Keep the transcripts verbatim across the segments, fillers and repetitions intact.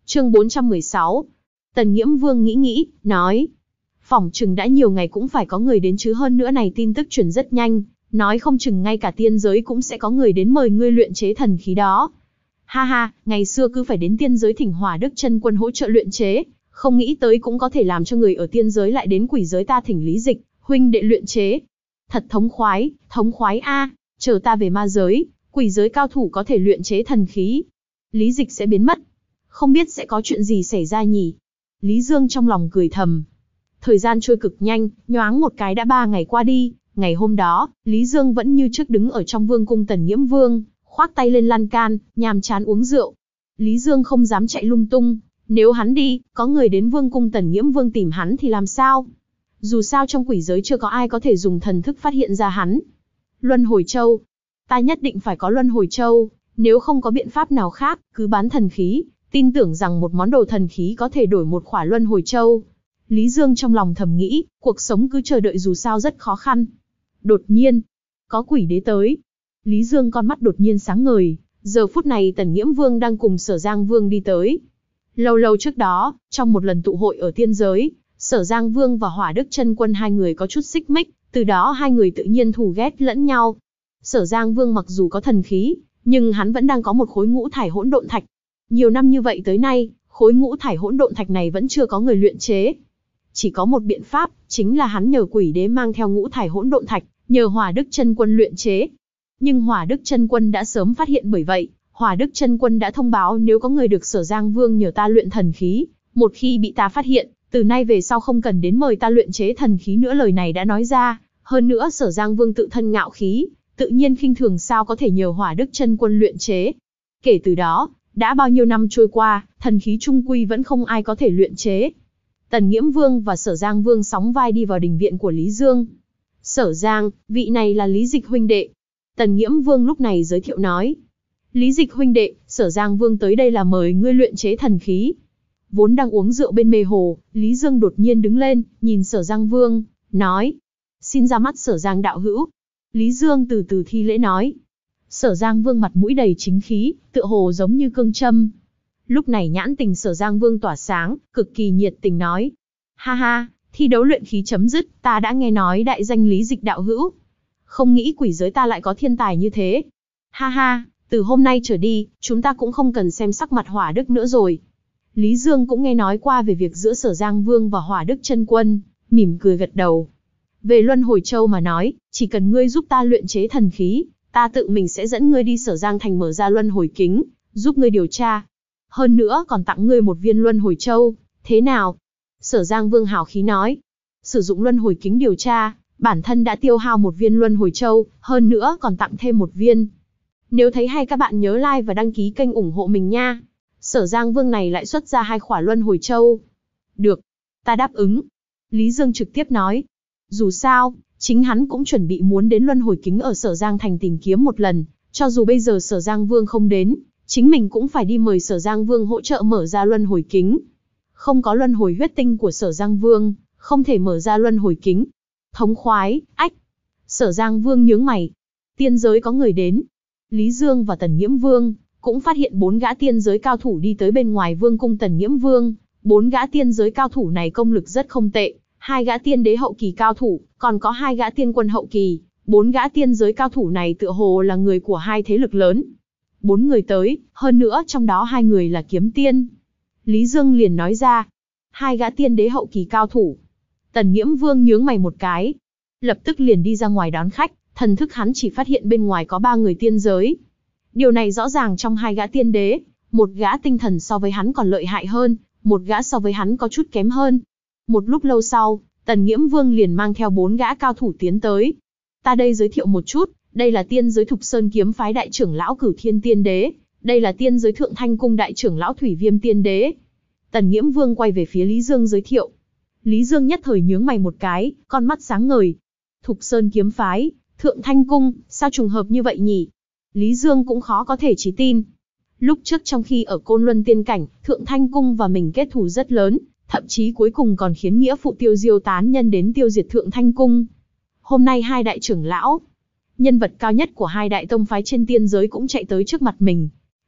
Chương bốn trăm mười sáu. Tần Nghiễm Vương nghĩ nghĩ, nói. Phỏng chừng đã nhiều ngày cũng phải có người đến chứ, hơn nữa này tin tức truyền rất nhanh, nói không chừng ngay cả tiên giới cũng sẽ có người đến mời ngươi luyện chế thần khí đó. Ha ha, ngày xưa cứ phải đến tiên giới thỉnh Hỏa Đức Chân Quân hỗ trợ luyện chế, không nghĩ tới cũng có thể làm cho người ở tiên giới lại đến quỷ giới ta thỉnh Lý Dịch huynh đệ luyện chế. Thật thống khoái, thống khoái a, chờ ta về ma giới, quỷ giới cao thủ có thể luyện chế thần khí, Lý Dịch sẽ biến mất. Không biết sẽ có chuyện gì xảy ra nhỉ? Lý Dương trong lòng cười thầm. Thời gian trôi cực nhanh, nhoáng một cái đã ba ngày qua đi. Ngày hôm đó, Lý Dương vẫn như trước đứng ở trong vương cung Tần Nghiễm Vương, khoác tay lên lan can, nhàm chán uống rượu. Lý Dương không dám chạy lung tung, nếu hắn đi, có người đến vương cung Tần Nghiễm Vương tìm hắn thì làm sao? Dù sao trong quỷ giới chưa có ai có thể dùng thần thức phát hiện ra hắn. Luân Hồi Châu. Ta nhất định phải có Luân Hồi Châu, nếu không có biện pháp nào khác, cứ bán thần khí, tin tưởng rằng một món đồ thần khí có thể đổi một khỏa Luân Hồi Châu. Lý Dương trong lòng thầm nghĩ, cuộc sống cứ chờ đợi dù sao rất khó khăn. Đột nhiên, có quỷ đế tới. Lý Dương con mắt đột nhiên sáng ngời, giờ phút này Tần Nghiễm Vương đang cùng Sở Giang Vương đi tới. Lâu lâu trước đó, trong một lần tụ hội ở tiên giới, Sở Giang Vương và Hỏa Đức Chân Quân hai người có chút xích mích, từ đó hai người tự nhiên thù ghét lẫn nhau. Sở Giang Vương mặc dù có thần khí, nhưng hắn vẫn đang có một khối ngũ thải hỗn độn thạch. Nhiều năm như vậy tới nay, khối ngũ thải hỗn độn thạch này vẫn chưa có người luyện chế. Chỉ có một biện pháp, chính là hắn nhờ quỷ đế mang theo ngũ thải hỗn độn thạch, nhờ Hỏa Đức Chân Quân luyện chế. Nhưng Hỏa Đức Chân Quân đã sớm phát hiện, bởi vậy, Hỏa Đức Chân Quân đã thông báo nếu có người được Sở Giang Vương nhờ ta luyện thần khí, một khi bị ta phát hiện, từ nay về sau không cần đến mời ta luyện chế thần khí nữa. Lời này đã nói ra, hơn nữa Sở Giang Vương tự thân ngạo khí, tự nhiên khinh thường sao có thể nhờ Hỏa Đức Chân Quân luyện chế. Kể từ đó, đã bao nhiêu năm trôi qua, thần khí trung quy vẫn không ai có thể luyện chế. Tần Nghiễm Vương và Sở Giang Vương sóng vai đi vào đình viện của Lý Dương. Sở Giang, vị này là Lý Dịch huynh đệ. Tần Nghiễm Vương lúc này giới thiệu nói. Lý Dịch huynh đệ, Sở Giang Vương tới đây là mời ngươi luyện chế thần khí. Vốn đang uống rượu bên mê hồ, Lý Dương đột nhiên đứng lên, nhìn Sở Giang Vương, nói. Xin ra mắt Sở Giang đạo hữu. Lý Dương từ từ thi lễ nói. Sở Giang Vương mặt mũi đầy chính khí, tựa hồ giống như cương châm. Lúc này nhãn tình Sở Giang Vương tỏa sáng, cực kỳ nhiệt tình nói. Ha ha, thi đấu luyện khí chấm dứt, ta đã nghe nói đại danh Lý Dịch đạo hữu. Không nghĩ quỷ giới ta lại có thiên tài như thế. Ha ha, từ hôm nay trở đi, chúng ta cũng không cần xem sắc mặt Hỏa Đức nữa rồi. Lý Dương cũng nghe nói qua về việc giữa Sở Giang Vương và Hỏa Đức Chân Quân, mỉm cười gật đầu. Về Luân Hồi Châu mà nói, chỉ cần ngươi giúp ta luyện chế thần khí, ta tự mình sẽ dẫn ngươi đi Sở Giang Thành mở ra Luân Hồi Kính, giúp ngươi điều tra. Hơn nữa còn tặng ngươi một viên Luân Hồi Châu, thế nào? Sở Giang Vương hào khí nói. Sử dụng Luân Hồi Kính điều tra, bản thân đã tiêu hao một viên Luân Hồi Châu, hơn nữa còn tặng thêm một viên. Nếu thấy hay các bạn nhớ like và đăng ký kênh ủng hộ mình nha. Sở Giang Vương này lại xuất ra hai khỏa Luân Hồi Châu. Được, ta đáp ứng. Lý Dương trực tiếp nói. Dù sao, chính hắn cũng chuẩn bị muốn đến Luân Hồi Kính ở Sở Giang Thành tìm kiếm một lần, cho dù bây giờ Sở Giang Vương không đến, chính mình cũng phải đi mời Sở Giang Vương hỗ trợ mở ra Luân Hồi Kính. Không có Luân Hồi huyết tinh của Sở Giang Vương, không thể mở ra Luân Hồi Kính. Thống khoái, ách. Sở Giang Vương nhướng mày. Tiên giới có người đến. Lý Dương và Tần Nghiễm Vương cũng phát hiện bốn gã tiên giới cao thủ đi tới bên ngoài vương cung Tần Nghiễm Vương. Bốn gã tiên giới cao thủ này công lực rất không tệ, hai gã tiên đế hậu kỳ cao thủ, còn có hai gã tiên quân hậu kỳ. Bốn gã tiên giới cao thủ này tựa hồ là người của hai thế lực lớn. Bốn người tới, hơn nữa trong đó hai người là kiếm tiên. Lý Dương liền nói ra. Hai gã tiên đế hậu kỳ cao thủ. Tần Nghiễm Vương nhướng mày một cái, lập tức liền đi ra ngoài đón khách. Thần thức hắn chỉ phát hiện bên ngoài có ba người tiên giới. Điều này rõ ràng trong hai gã tiên đế, một gã tinh thần so với hắn còn lợi hại hơn, một gã so với hắn có chút kém hơn. Một lúc lâu sau, Tần Nghiễm Vương liền mang theo bốn gã cao thủ tiến tới. Ta đây giới thiệu một chút, đây là tiên giới Thục Sơn kiếm phái đại trưởng lão Cửu Thiên Tiên Đế, đây là tiên giới Thượng Thanh Cung đại trưởng lão Thủy Viêm Tiên Đế. Tần Nghiễm Vương quay về phía Lý Dương giới thiệu. Lý Dương nhất thời nhướng mày một cái, con mắt sáng ngời. Thục Sơn kiếm phái, Thượng Thanh Cung, sao trùng hợp như vậy nhỉ? Lý Dương cũng khó có thể trí tin. Lúc trước trong khi ở Côn Luân Tiên Cảnh, Thượng Thanh Cung và mình kết thù rất lớn, thậm chí cuối cùng còn khiến nghĩa phụ Tiêu Diêu tán nhân đến tiêu diệt Thượng Thanh Cung. Hôm nay hai đại trưởng lão, nhân vật cao nhất của hai đại tông phái trên tiên giới cũng chạy tới trước mặt mình.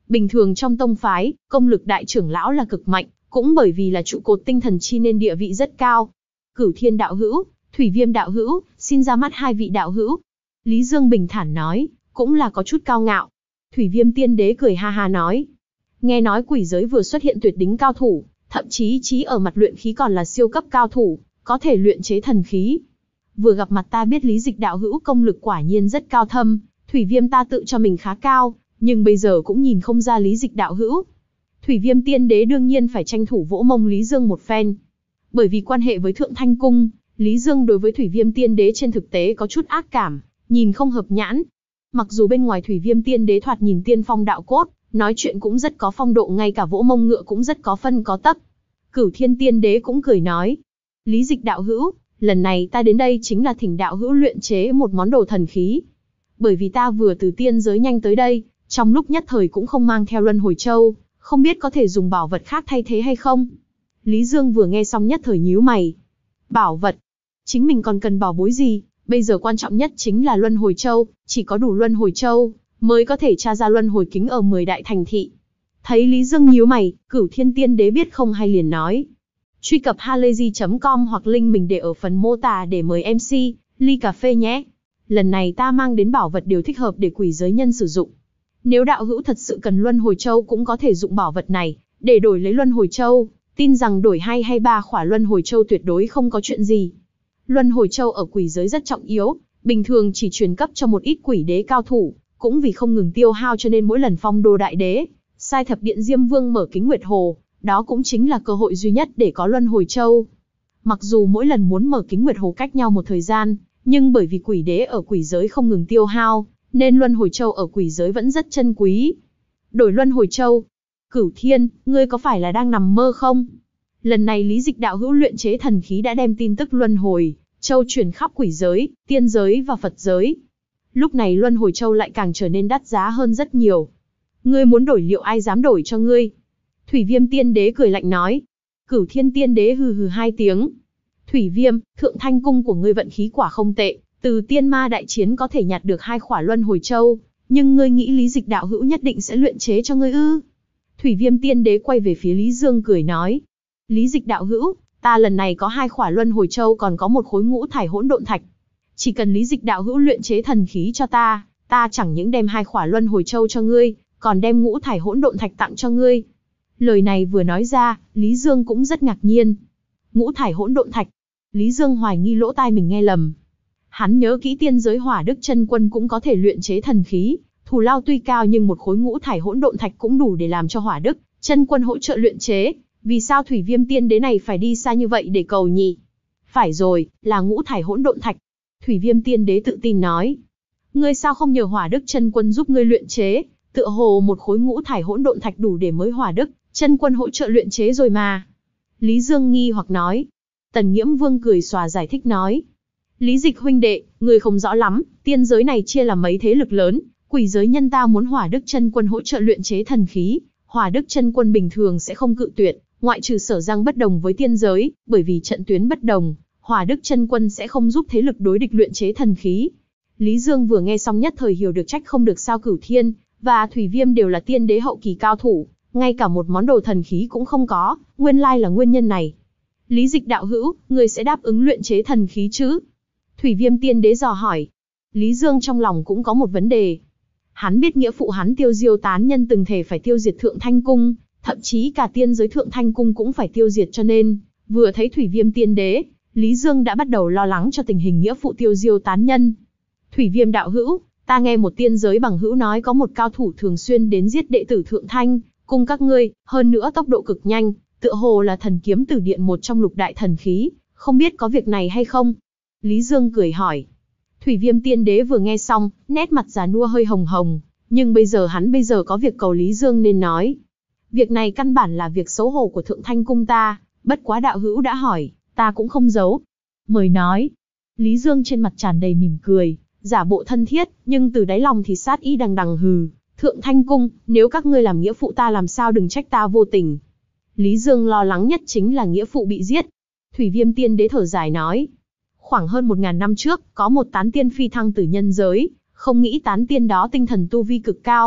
Bình thường trong tông phái, công lực đại trưởng lão là cực mạnh, cũng bởi vì là trụ cột tinh thần chi nên địa vị rất cao. Cửu Thiên đạo hữu, Thủy Viêm đạo hữu, xin ra mắt hai vị đạo hữu. Lý Dương bình thản nói, cũng là có chút cao ngạo. Thủy Viêm tiên đế cười ha ha nói, nghe nói quỷ giới vừa xuất hiện tuyệt đỉnh cao thủ, thậm chí chí ở mặt luyện khí còn là siêu cấp cao thủ, có thể luyện chế thần khí. Vừa gặp mặt ta biết Lý Dịch đạo hữu công lực quả nhiên rất cao thâm, Thủy Viêm ta tự cho mình khá cao, nhưng bây giờ cũng nhìn không ra Lý Dịch đạo hữu. Thủy Viêm tiên đế đương nhiên phải tranh thủ vỗ mông Lý Dương một phen. Bởi vì quan hệ với Thượng Thanh Cung, Lý Dương đối với Thủy Viêm tiên đế trên thực tế có chút ác cảm, nhìn không hợp nhãn. Mặc dù bên ngoài Thủy Viêm tiên đế thoạt nhìn tiên phong đạo cốt, nói chuyện cũng rất có phong độ, ngay cả vỗ mông ngựa cũng rất có phân có tấc. Cửu Thiên tiên đế cũng cười nói, Lý Dịch đạo hữu, lần này ta đến đây chính là thỉnh đạo hữu luyện chế một món đồ thần khí. Bởi vì ta vừa từ tiên giới nhanh tới đây, trong lúc nhất thời cũng không mang theo Luân Hồi Châu, không biết có thể dùng bảo vật khác thay thế hay không. Lý Dương vừa nghe xong nhất thời nhíu mày. Bảo vật? Chính mình còn cần bảo bối gì? Bây giờ quan trọng nhất chính là Luân Hồi Châu, chỉ có đủ Luân Hồi Châu mới có thể tra ra Luân Hồi kính ở mười đại thành thị. Thấy Lý Dương nhíu mày, Cửu Thiên tiên đế biết không hay liền nói, truy cập halayzi chấm com hoặc link mình để ở phần mô tả để mời em xê ly cà phê nhé. Lần này ta mang đến bảo vật đều thích hợp để quỷ giới nhân sử dụng. Nếu đạo hữu thật sự cần Luân Hồi Châu cũng có thể dụng bảo vật này để đổi lấy Luân Hồi Châu, tin rằng đổi hai hay ba khỏa Luân Hồi Châu tuyệt đối không có chuyện gì. Luân Hồi Châu ở quỷ giới rất trọng yếu, bình thường chỉ truyền cấp cho một ít quỷ đế cao thủ, cũng vì không ngừng tiêu hao cho nên mỗi lần phong đô đại đế, sai thập điện Diêm Vương mở kính Nguyệt Hồ, đó cũng chính là cơ hội duy nhất để có Luân Hồi Châu. Mặc dù mỗi lần muốn mở kính Nguyệt Hồ cách nhau một thời gian, nhưng bởi vì quỷ đế ở quỷ giới không ngừng tiêu hao, nên Luân Hồi Châu ở quỷ giới vẫn rất chân quý. Đổi Luân Hồi Châu? Cửu Thiên, ngươi có phải là đang nằm mơ không? Lần này Lý Dịch đạo hữu luyện chế thần khí đã đem tin tức Luân Hồi Châu truyền khắp quỷ giới, tiên giới và Phật giới. Lúc này Luân Hồi Châu lại càng trở nên đắt giá hơn rất nhiều. Ngươi muốn đổi liệu ai dám đổi cho ngươi? Thủy Viêm tiên đế cười lạnh nói. Cửu Thiên tiên đế hừ hừ hai tiếng. Thủy Viêm, Thượng Thanh Cung của ngươi vận khí quả không tệ, từ tiên ma đại chiến có thể nhặt được hai khỏa Luân Hồi Châu, nhưng ngươi nghĩ Lý Dịch đạo hữu nhất định sẽ luyện chế cho ngươi ư? Thủy Viêm tiên đế quay về phía Lý Dương cười nói. Lý Dịch đạo hữu, ta lần này có hai khỏa Luân Hồi Châu còn có một khối ngũ thải hỗn độn thạch. Chỉ cần Lý Dịch đạo hữu luyện chế thần khí cho ta, ta chẳng những đem hai khỏa Luân Hồi Châu cho ngươi, còn đem ngũ thải hỗn độn thạch tặng cho ngươi. Lời này vừa nói ra, Lý Dương cũng rất ngạc nhiên. Ngũ thải hỗn độn thạch? Lý Dương hoài nghi lỗ tai mình nghe lầm. Hắn nhớ kỹ tiên giới Hỏa Đức Chân Quân cũng có thể luyện chế thần khí, thù lao tuy cao nhưng một khối ngũ thải hỗn độn thạch cũng đủ để làm cho Hỏa Đức Chân Quân hỗ trợ luyện chế, vì sao Thủy Viêm tiên đế này phải đi xa như vậy để cầu nhỉ? Phải rồi, là ngũ thải hỗn độn thạch. Thủy Viêm tiên đế tự tin nói. Ngươi sao không nhờ Hỏa Đức Chân Quân giúp ngươi luyện chế? Tựa hồ một khối ngũ thải hỗn độn thạch đủ để mới Hỏa Đức Chân Quân hỗ trợ luyện chế rồi mà. Lý Dương nghi hoặc nói. Tần Nghiễm Vương cười xòa giải thích nói. Lý Dịch huynh đệ, ngươi không rõ lắm, tiên giới này chia làm mấy thế lực lớn, quỷ giới nhân ta muốn Hỏa Đức Chân Quân hỗ trợ luyện chế thần khí, Hỏa Đức Chân Quân bình thường sẽ không cự tuyệt, ngoại trừ Sở Giang bất đồng với tiên giới, bởi vì trận tuyến bất đồng, Hỏa Đức Chân Quân sẽ không giúp thế lực đối địch luyện chế thần khí. Lý Dương vừa nghe xong nhất thời hiểu được trách không được sao Cửu Thiên và Thủy Viêm đều là tiên đế hậu kỳ cao thủ, ngay cả một món đồ thần khí cũng không có, nguyên lai là nguyên nhân này. Lý Dịch đạo hữu, người sẽ đáp ứng luyện chế thần khí chứ? Thủy Viêm tiên đế dò hỏi. Lý Dương trong lòng cũng có một vấn đề. Hắn biết nghĩa phụ hắn Tiêu Diêu tán nhân từng thể phải tiêu diệt Thượng Thanh Cung, thậm chí cả tiên giới Thượng Thanh Cung cũng phải tiêu diệt, cho nên, vừa thấy Thủy Viêm tiên đế, Lý Dương đã bắt đầu lo lắng cho tình hình nghĩa phụ Tiêu Diêu tán nhân. Thủy Viêm đạo hữu, ta nghe một tiên giới bằng hữu nói có một cao thủ thường xuyên đến giết đệ tử Thượng Thanh Cung các ngươi, hơn nữa tốc độ cực nhanh, tựa hồ là thần kiếm tử điện một trong lục đại thần khí, không biết có việc này hay không? Lý Dương cười hỏi. Thủy Viêm tiên đế vừa nghe xong, nét mặt già nua hơi hồng hồng, nhưng bây giờ hắn bây giờ có việc cầu Lý Dương nên nói. Việc này căn bản là việc xấu hổ của Thượng Thanh Cung ta, bất quá đạo hữu đã hỏi, ta cũng không giấu. Mời nói. Lý Dương trên mặt tràn đầy mỉm cười, giả bộ thân thiết, nhưng từ đáy lòng thì sát ý đằng đằng hừ. Thượng Thanh Cung, nếu các ngươi làm nghĩa phụ ta làm sao đừng trách ta vô tình. Lý Dương lo lắng nhất chính là nghĩa phụ bị giết. Thủy Viêm tiên đế thở dài nói. Khoảng hơn một ngàn năm trước, có một tán tiên phi thăng từ nhân giới, không nghĩ tán tiên đó tinh thần tu vi cực cao,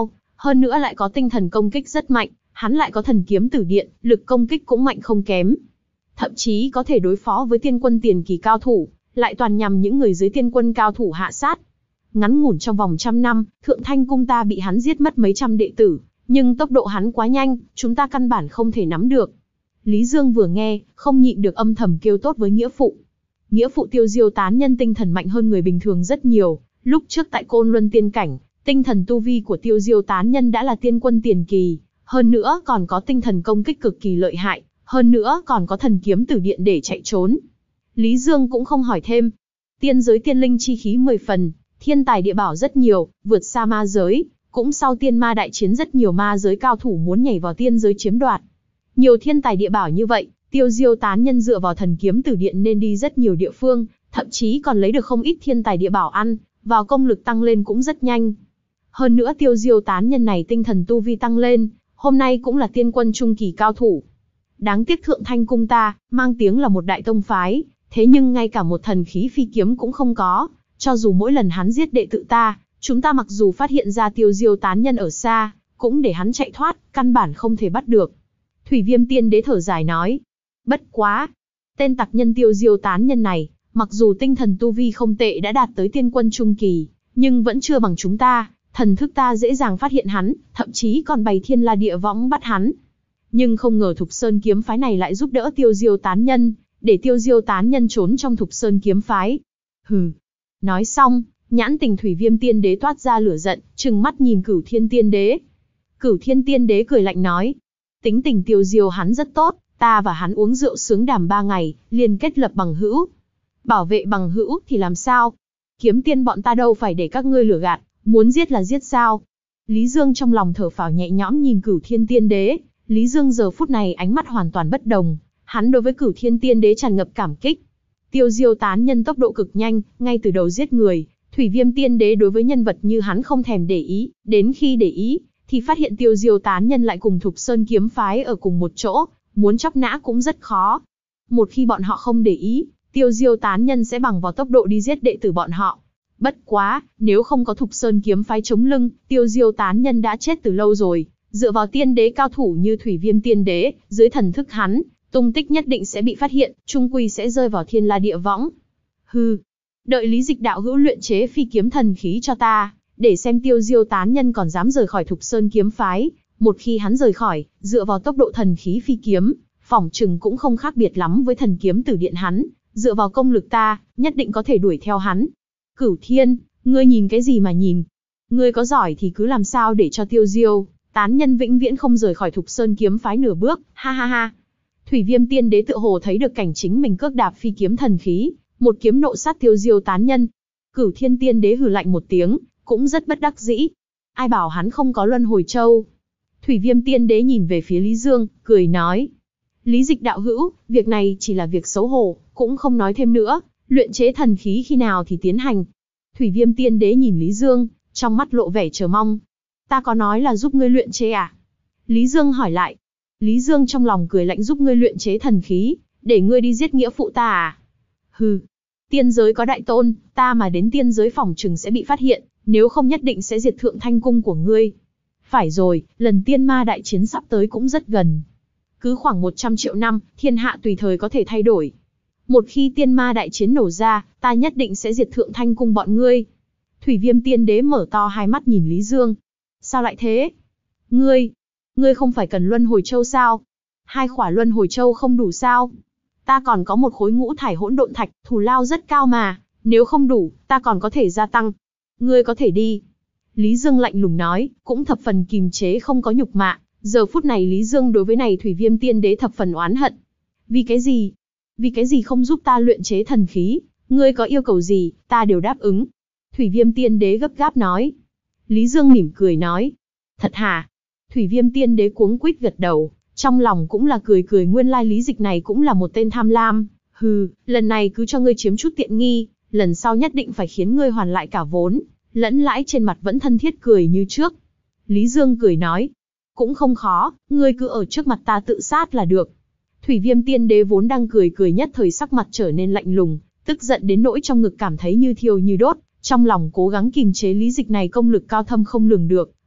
hơn nữa lại có tinh thần công kích rất mạnh, hắn lại có thần kiếm tử điện, lực công kích cũng mạnh không kém. Thậm chí có thể đối phó với tiên quân tiền kỳ cao thủ, lại toàn nhằm những người dưới tiên quân cao thủ hạ sát. Ngắn ngủn trong vòng trăm năm, Thượng Thanh Cung ta bị hắn giết mất mấy trăm đệ tử, nhưng tốc độ hắn quá nhanh, chúng ta căn bản không thể nắm được. Lý Dương vừa nghe, không nhịn được âm thầm kêu tốt với nghĩa phụ. Nghĩa phụ Tiêu Diêu tán nhân tinh thần mạnh hơn người bình thường rất nhiều, lúc trước tại Côn Luân tiên cảnh, tinh thần tu vi của Tiêu Diêu tán nhân đã là tiên quân tiền kỳ, hơn nữa còn có tinh thần công kích cực kỳ lợi hại, hơn nữa còn có thần kiếm tử điện để chạy trốn. Lý Dương cũng không hỏi thêm. Tiên giới tiên linh chi khí mười phần, thiên tài địa bảo rất nhiều, vượt xa ma giới, cũng sau tiên ma đại chiến rất nhiều ma giới cao thủ muốn nhảy vào tiên giới chiếm đoạt. Nhiều thiên tài địa bảo như vậy, Tiêu Diêu tán nhân dựa vào thần kiếm tử điện nên đi rất nhiều địa phương, thậm chí còn lấy được không ít thiên tài địa bảo ăn, vào công lực tăng lên cũng rất nhanh. Hơn nữa Tiêu Diêu tán nhân này tinh thần tu vi tăng lên, hôm nay cũng là tiên quân trung kỳ cao thủ. Đáng tiếc Thượng Thanh Cung ta, mang tiếng là một đại tông phái, thế nhưng ngay cả một thần khí phi kiếm cũng không có, cho dù mỗi lần hắn giết đệ tử ta, chúng ta mặc dù phát hiện ra Tiêu Diêu tán nhân ở xa, cũng để hắn chạy thoát, căn bản không thể bắt được. Thủy Viêm Tiên Đế thở dài nói, bất quá, tên tặc nhân Tiêu Diêu tán nhân này, mặc dù tinh thần tu vi không tệ đã đạt tới tiên quân trung kỳ, nhưng vẫn chưa bằng chúng ta, thần thức ta dễ dàng phát hiện hắn, thậm chí còn bày thiên la địa võng bắt hắn. Nhưng không ngờ Thục Sơn kiếm phái này lại giúp đỡ Tiêu Diêu tán nhân, để Tiêu Diêu tán nhân trốn trong Thục Sơn kiếm phái. Hừ. Nói xong, nhãn tình Thủy Viêm Tiên Đế toát ra lửa giận, trừng mắt nhìn Cửu Thiên Tiên Đế. Cửu Thiên Tiên Đế cười lạnh nói, tính tình Tiêu Diêu hắn rất tốt, ta và hắn uống rượu sướng đàm ba ngày, liền kết lập bằng hữu. Bảo vệ bằng hữu thì làm sao? Kiếm tiên bọn ta đâu phải để các ngươi lừa gạt, muốn giết là giết sao? Lý Dương trong lòng thở phào nhẹ nhõm nhìn Cửu Thiên Tiên Đế. Lý Dương giờ phút này ánh mắt hoàn toàn bất đồng, hắn đối với Cửu Thiên Tiên Đế tràn ngập cảm kích. Tiêu Diêu tán nhân tốc độ cực nhanh, ngay từ đầu giết người, Thủy Viêm Tiên Đế đối với nhân vật như hắn không thèm để ý, đến khi để ý, thì phát hiện Tiêu Diêu tán nhân lại cùng Thục Sơn kiếm phái ở cùng một chỗ, muốn chóc nã cũng rất khó. Một khi bọn họ không để ý, Tiêu Diêu tán nhân sẽ bằng vào tốc độ đi giết đệ tử bọn họ. Bất quá, nếu không có Thục Sơn kiếm phái chống lưng, Tiêu Diêu tán nhân đã chết từ lâu rồi. Dựa vào tiên đế cao thủ như Thủy Viêm Tiên Đế, dưới thần thức hắn, tung tích nhất định sẽ bị phát hiện, chung quy sẽ rơi vào thiên la địa võng. Hừ, đợi Lý Dịch đạo hữu luyện chế phi kiếm thần khí cho ta, để xem Tiêu Diêu tán nhân còn dám rời khỏi Thục Sơn kiếm phái. Một khi hắn rời khỏi, dựa vào tốc độ thần khí phi kiếm, phỏng chừng cũng không khác biệt lắm với thần kiếm tử điện hắn, dựa vào công lực ta, nhất định có thể đuổi theo hắn. Cửu Thiên, ngươi nhìn cái gì mà nhìn? Ngươi có giỏi thì cứ làm sao để cho Tiêu Diêu tán nhân vĩnh viễn không rời khỏi Thục Sơn kiếm phái nửa bước, ha ha ha. Thủy Viêm Tiên Đế tựa hồ thấy được cảnh chính mình cước đạp phi kiếm thần khí, một kiếm nộ sát Tiêu Diêu tán nhân. Cửu Thiên Tiên Đế hừ lạnh một tiếng, cũng rất bất đắc dĩ. Ai bảo hắn không có Luân Hồi Châu? Thủy Viêm Tiên Đế nhìn về phía Lý Dương, cười nói: Lý Dịch đạo hữu, việc này chỉ là việc xấu hổ, cũng không nói thêm nữa, luyện chế thần khí khi nào thì tiến hành. Thủy Viêm Tiên Đế nhìn Lý Dương, trong mắt lộ vẻ chờ mong. Ta có nói là giúp ngươi luyện chế à? Lý Dương hỏi lại. Lý Dương trong lòng cười lạnh, giúp ngươi luyện chế thần khí, để ngươi đi giết nghĩa phụ ta à? Hừ, tiên giới có đại tôn, ta mà đến tiên giới phòng trừng sẽ bị phát hiện, nếu không nhất định sẽ diệt Thượng Thanh Cung của ngươi. Phải rồi, lần tiên ma đại chiến sắp tới cũng rất gần. Cứ khoảng một trăm triệu năm, thiên hạ tùy thời có thể thay đổi. Một khi tiên ma đại chiến nổ ra, ta nhất định sẽ diệt Thượng Thanh Cung bọn ngươi. Thủy Viêm Tiên Đế mở to hai mắt nhìn Lý Dương. Sao lại thế? Ngươi, ngươi không phải cần Luân Hồi Châu sao? Hai khỏa Luân Hồi Châu không đủ sao? Ta còn có một khối ngũ thải hỗn độn thạch, thù lao rất cao mà, nếu không đủ, ta còn có thể gia tăng. Ngươi có thể đi. Lý Dương lạnh lùng nói, cũng thập phần kìm chế không có nhục mạ. Giờ phút này Lý Dương đối với này Thủy Viêm Tiên Đế thập phần oán hận. Vì cái gì? Vì cái gì không giúp ta luyện chế thần khí? Ngươi có yêu cầu gì, ta đều đáp ứng. Thủy Viêm Tiên Đế gấp gáp nói. Lý Dương mỉm cười nói. Thật hả? Thủy Viêm Tiên Đế cuống quýt gật đầu, trong lòng cũng là cười cười, nguyên lai Lý Dịch này cũng là một tên tham lam. Hừ, lần này cứ cho ngươi chiếm chút tiện nghi, lần sau nhất định phải khiến ngươi hoàn lại cả vốn. Lẫn lãi trên mặt vẫn thân thiết cười như trước. Lý Dương cười nói. Cũng không khó, ngươi cứ ở trước mặt ta tự sát là được. Thủy Viêm Tiên Đế vốn đang cười cười nhất thời sắc mặt trở nên lạnh lùng, tức giận đến nỗi trong ngực cảm thấy như thiêu như đốt, trong lòng cố gắng kìm chế Lý Dịch này công lực cao thâm không lường được,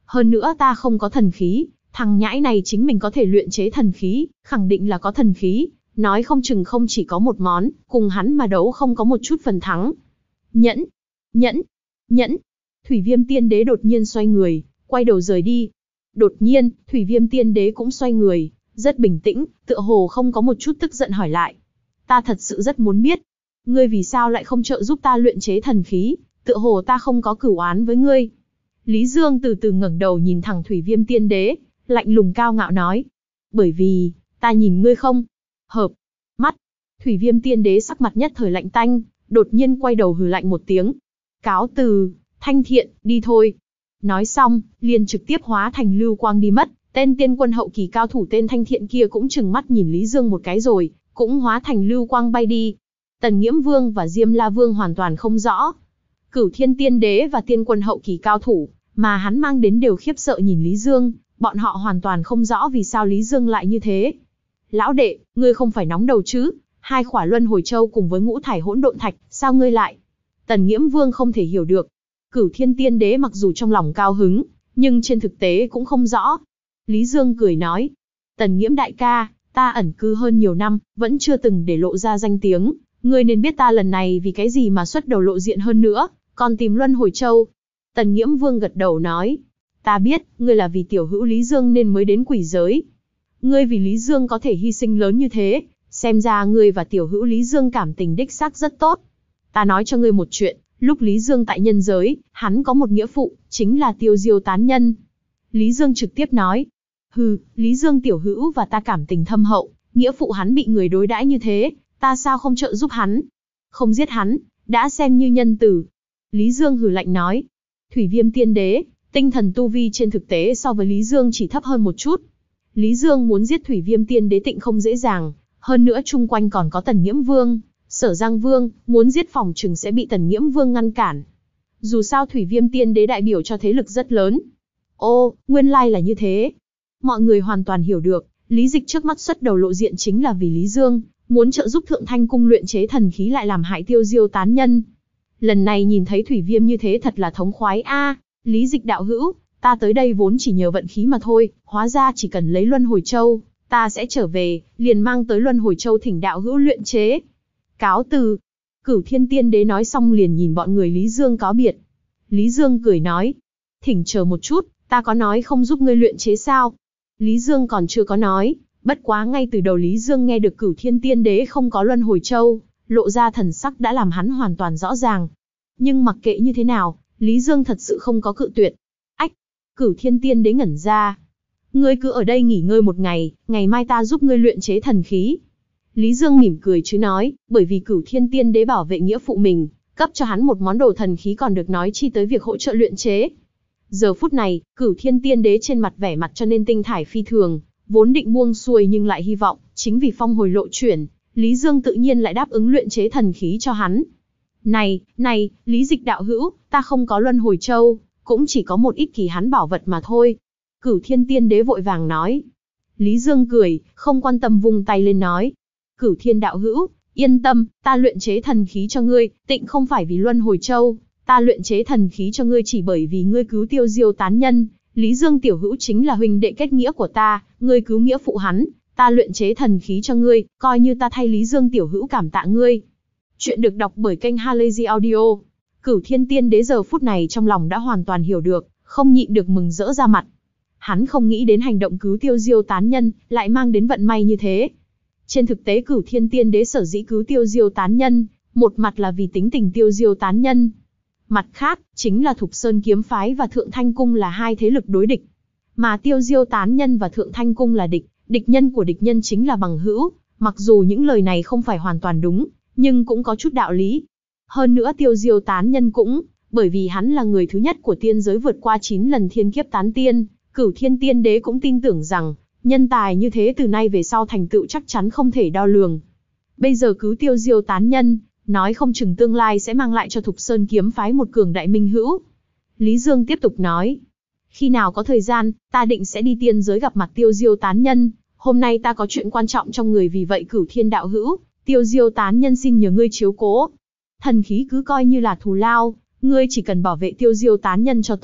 Hơn nữa ta không có thần khí, thằng nhãi này chính mình có thể luyện chế thần khí, khẳng định là có thần khí, nói không chừng không chỉ có một món, cùng hắn mà đấu không có một chút phần thắng. Nhẫn, nhẫn, nhẫn. Thủy Viêm Tiên Đế đột nhiên xoay người, quay đầu rời đi. Đột nhiên, Thủy Viêm Tiên Đế cũng xoay người, rất bình tĩnh, tựa hồ không có một chút tức giận hỏi lại. Ta thật sự rất muốn biết, ngươi vì sao lại không trợ giúp ta luyện chế thần khí, tựa hồ ta không có cửu oán với ngươi. Lý Dương từ từ ngẩng đầu nhìn thẳng Thủy Viêm Tiên Đế, lạnh lùng cao ngạo nói. Bởi vì, ta nhìn ngươi không hợp mắt. Thủy Viêm Tiên Đế sắc mặt nhất thời lạnh tanh, đột nhiên quay đầu hừ lạnh một tiếng. Cáo từ, Thanh Thiện, đi thôi. Nói xong, liền trực tiếp hóa thành lưu quang đi mất. Tên tiên quân hậu kỳ cao thủ tên Thanh Thiện kia cũng trừng mắt nhìn Lý Dương một cái rồi, cũng hóa thành lưu quang bay đi. Tần Nghiễm Vương và Diêm La Vương hoàn toàn không rõ. Cửu Thiên Tiên Đế và tiên quân hậu kỳ cao thủ, mà hắn mang đến đều khiếp sợ nhìn Lý Dương, bọn họ hoàn toàn không rõ vì sao Lý Dương lại như thế. Lão đệ, ngươi không phải nóng đầu chứ? Hai khỏa luân hồi châu cùng với ngũ thải hỗn độn thạch, sao ngươi lại? Tần Nghiễm Vương không thể hiểu được. Cửu Thiên Tiên Đế mặc dù trong lòng cao hứng, nhưng trên thực tế cũng không rõ. Lý Dương cười nói, Tần Nghiễm đại ca, ta ẩn cư hơn nhiều năm, vẫn chưa từng để lộ ra danh tiếng. Ngươi nên biết ta lần này vì cái gì mà xuất đầu lộ diện hơn nữa, còn tìm luân hồi châu. Tần Nghiễm Vương gật đầu nói, ta biết, ngươi là vì tiểu hữu Lý Dương nên mới đến quỷ giới. Ngươi vì Lý Dương có thể hy sinh lớn như thế, xem ra ngươi và tiểu hữu Lý Dương cảm tình đích xác rất tốt. Ta nói cho ngươi một chuyện, lúc Lý Dương tại nhân giới, hắn có một nghĩa phụ, chính là Tiêu Diêu tán nhân. Lý Dương trực tiếp nói, hừ, Lý Dương tiểu hữu và ta cảm tình thâm hậu, nghĩa phụ hắn bị người đối đãi như thế, ta sao không trợ giúp hắn? Không giết hắn, đã xem như nhân tử. Lý Dương hừ lạnh nói, Thủy Viêm Tiên Đế, tinh thần tu vi trên thực tế so với Lý Dương chỉ thấp hơn một chút. Lý Dương muốn giết Thủy Viêm Tiên Đế tịnh không dễ dàng, hơn nữa chung quanh còn có Tần Nghiễm Vương, Sở Giang Vương, muốn giết phòng chừng sẽ bị Tần Nghiễm Vương ngăn cản. Dù sao Thủy Viêm Tiên Đế đại biểu cho thế lực rất lớn. Ô, nguyên lai là như thế. Mọi người hoàn toàn hiểu được, Lý Dịch trước mắt xuất đầu lộ diện chính là vì Lý Dương, muốn trợ giúp Thượng Thanh Cung luyện chế thần khí lại làm hại Tiêu Diêu tán nhân. Lần này nhìn thấy Thủy Viêm như thế thật là thống khoái a. À, Lý Dịch đạo hữu, ta tới đây vốn chỉ nhờ vận khí mà thôi, hóa ra chỉ cần lấy Luân Hồi Châu, ta sẽ trở về, liền mang tới Luân Hồi Châu thỉnh đạo hữu luyện chế. Cáo từ. Cửu Thiên Tiên Đế nói xong liền nhìn bọn người Lý Dương cáo biệt. Lý Dương cười nói, thỉnh chờ một chút, ta có nói không giúp ngươi luyện chế sao? Lý Dương còn chưa có nói, bất quá ngay từ đầu Lý Dương nghe được Cửu Thiên Tiên Đế không có Luân Hồi Châu, lộ ra thần sắc đã làm hắn hoàn toàn rõ ràng. Nhưng mặc kệ như thế nào, Lý Dương thật sự không có cự tuyệt. Ách! Cửu Thiên Tiên Đế ngẩn ra. Ngươi cứ ở đây nghỉ ngơi một ngày, ngày mai ta giúp ngươi luyện chế thần khí. Lý Dương mỉm cười chứ nói, bởi vì Cửu Thiên Tiên Đế bảo vệ nghĩa phụ mình, cấp cho hắn một món đồ thần khí còn được nói chi tới việc hỗ trợ luyện chế. Giờ phút này, Cửu Thiên Tiên Đế trên mặt vẻ mặt cho nên tinh thải phi thường, vốn định buông xuôi nhưng lại hy vọng, chính vì phong hồi lộ chuyển, Lý Dương tự nhiên lại đáp ứng luyện chế thần khí cho hắn. Này, này, Lý Dịch đạo hữu, ta không có Luân Hồi Châu, cũng chỉ có một ít kỳ hắn bảo vật mà thôi. Cửu Thiên Tiên Đế vội vàng nói. Lý Dương cười, không quan tâm vung tay lên nói. Cửu Thiên đạo hữu, yên tâm, ta luyện chế thần khí cho ngươi, tịnh không phải vì Luân Hồi Châu, ta luyện chế thần khí cho ngươi chỉ bởi vì ngươi cứu Tiêu Diêu tán nhân, Lý Dương tiểu hữu chính là huynh đệ kết nghĩa của ta, ngươi cứu nghĩa phụ hắn, ta luyện chế thần khí cho ngươi, coi như ta thay Lý Dương tiểu hữu cảm tạ ngươi. Chuyện được đọc bởi kênh Halazy Audio. Cửu Thiên Tiên Đế giờ phút này trong lòng đã hoàn toàn hiểu được, không nhịn được mừng rỡ ra mặt. Hắn không nghĩ đến hành động cứu Tiêu Diêu tán nhân, lại mang đến vận may như thế. Trên thực tế Cửu Thiên Tiên Đế sở dĩ cứu Tiêu Diêu tán nhân, một mặt là vì tính tình Tiêu Diêu tán nhân. Mặt khác, chính là Thục Sơn Kiếm Phái và Thượng Thanh Cung là hai thế lực đối địch. Mà Tiêu Diêu tán nhân và Thượng Thanh Cung là địch, địch nhân của địch nhân chính là bằng hữu. Mặc dù những lời này không phải hoàn toàn đúng, nhưng cũng có chút đạo lý. Hơn nữa Tiêu Diêu tán nhân cũng, bởi vì hắn là người thứ nhất của tiên giới vượt qua chín lần thiên kiếp tán tiên, Cửu Thiên Tiên Đế cũng tin tưởng rằng, nhân tài như thế từ nay về sau thành tựu chắc chắn không thể đo lường. Bây giờ cứu Tiêu Diêu tán nhân, nói không chừng tương lai sẽ mang lại cho Thục Sơn Kiếm Phái một cường đại minh hữu. Lý Dương tiếp tục nói, khi nào có thời gian, ta định sẽ đi tiên giới gặp mặt Tiêu Diêu tán nhân, hôm nay ta có chuyện quan trọng trong người vì vậy Cửu Thiên đạo hữu, Tiêu Diêu tán nhân xin nhờ ngươi chiếu cố. Thần khí cứ coi như là thù lao, ngươi chỉ cần bảo vệ Tiêu Diêu tán nhân cho tốt,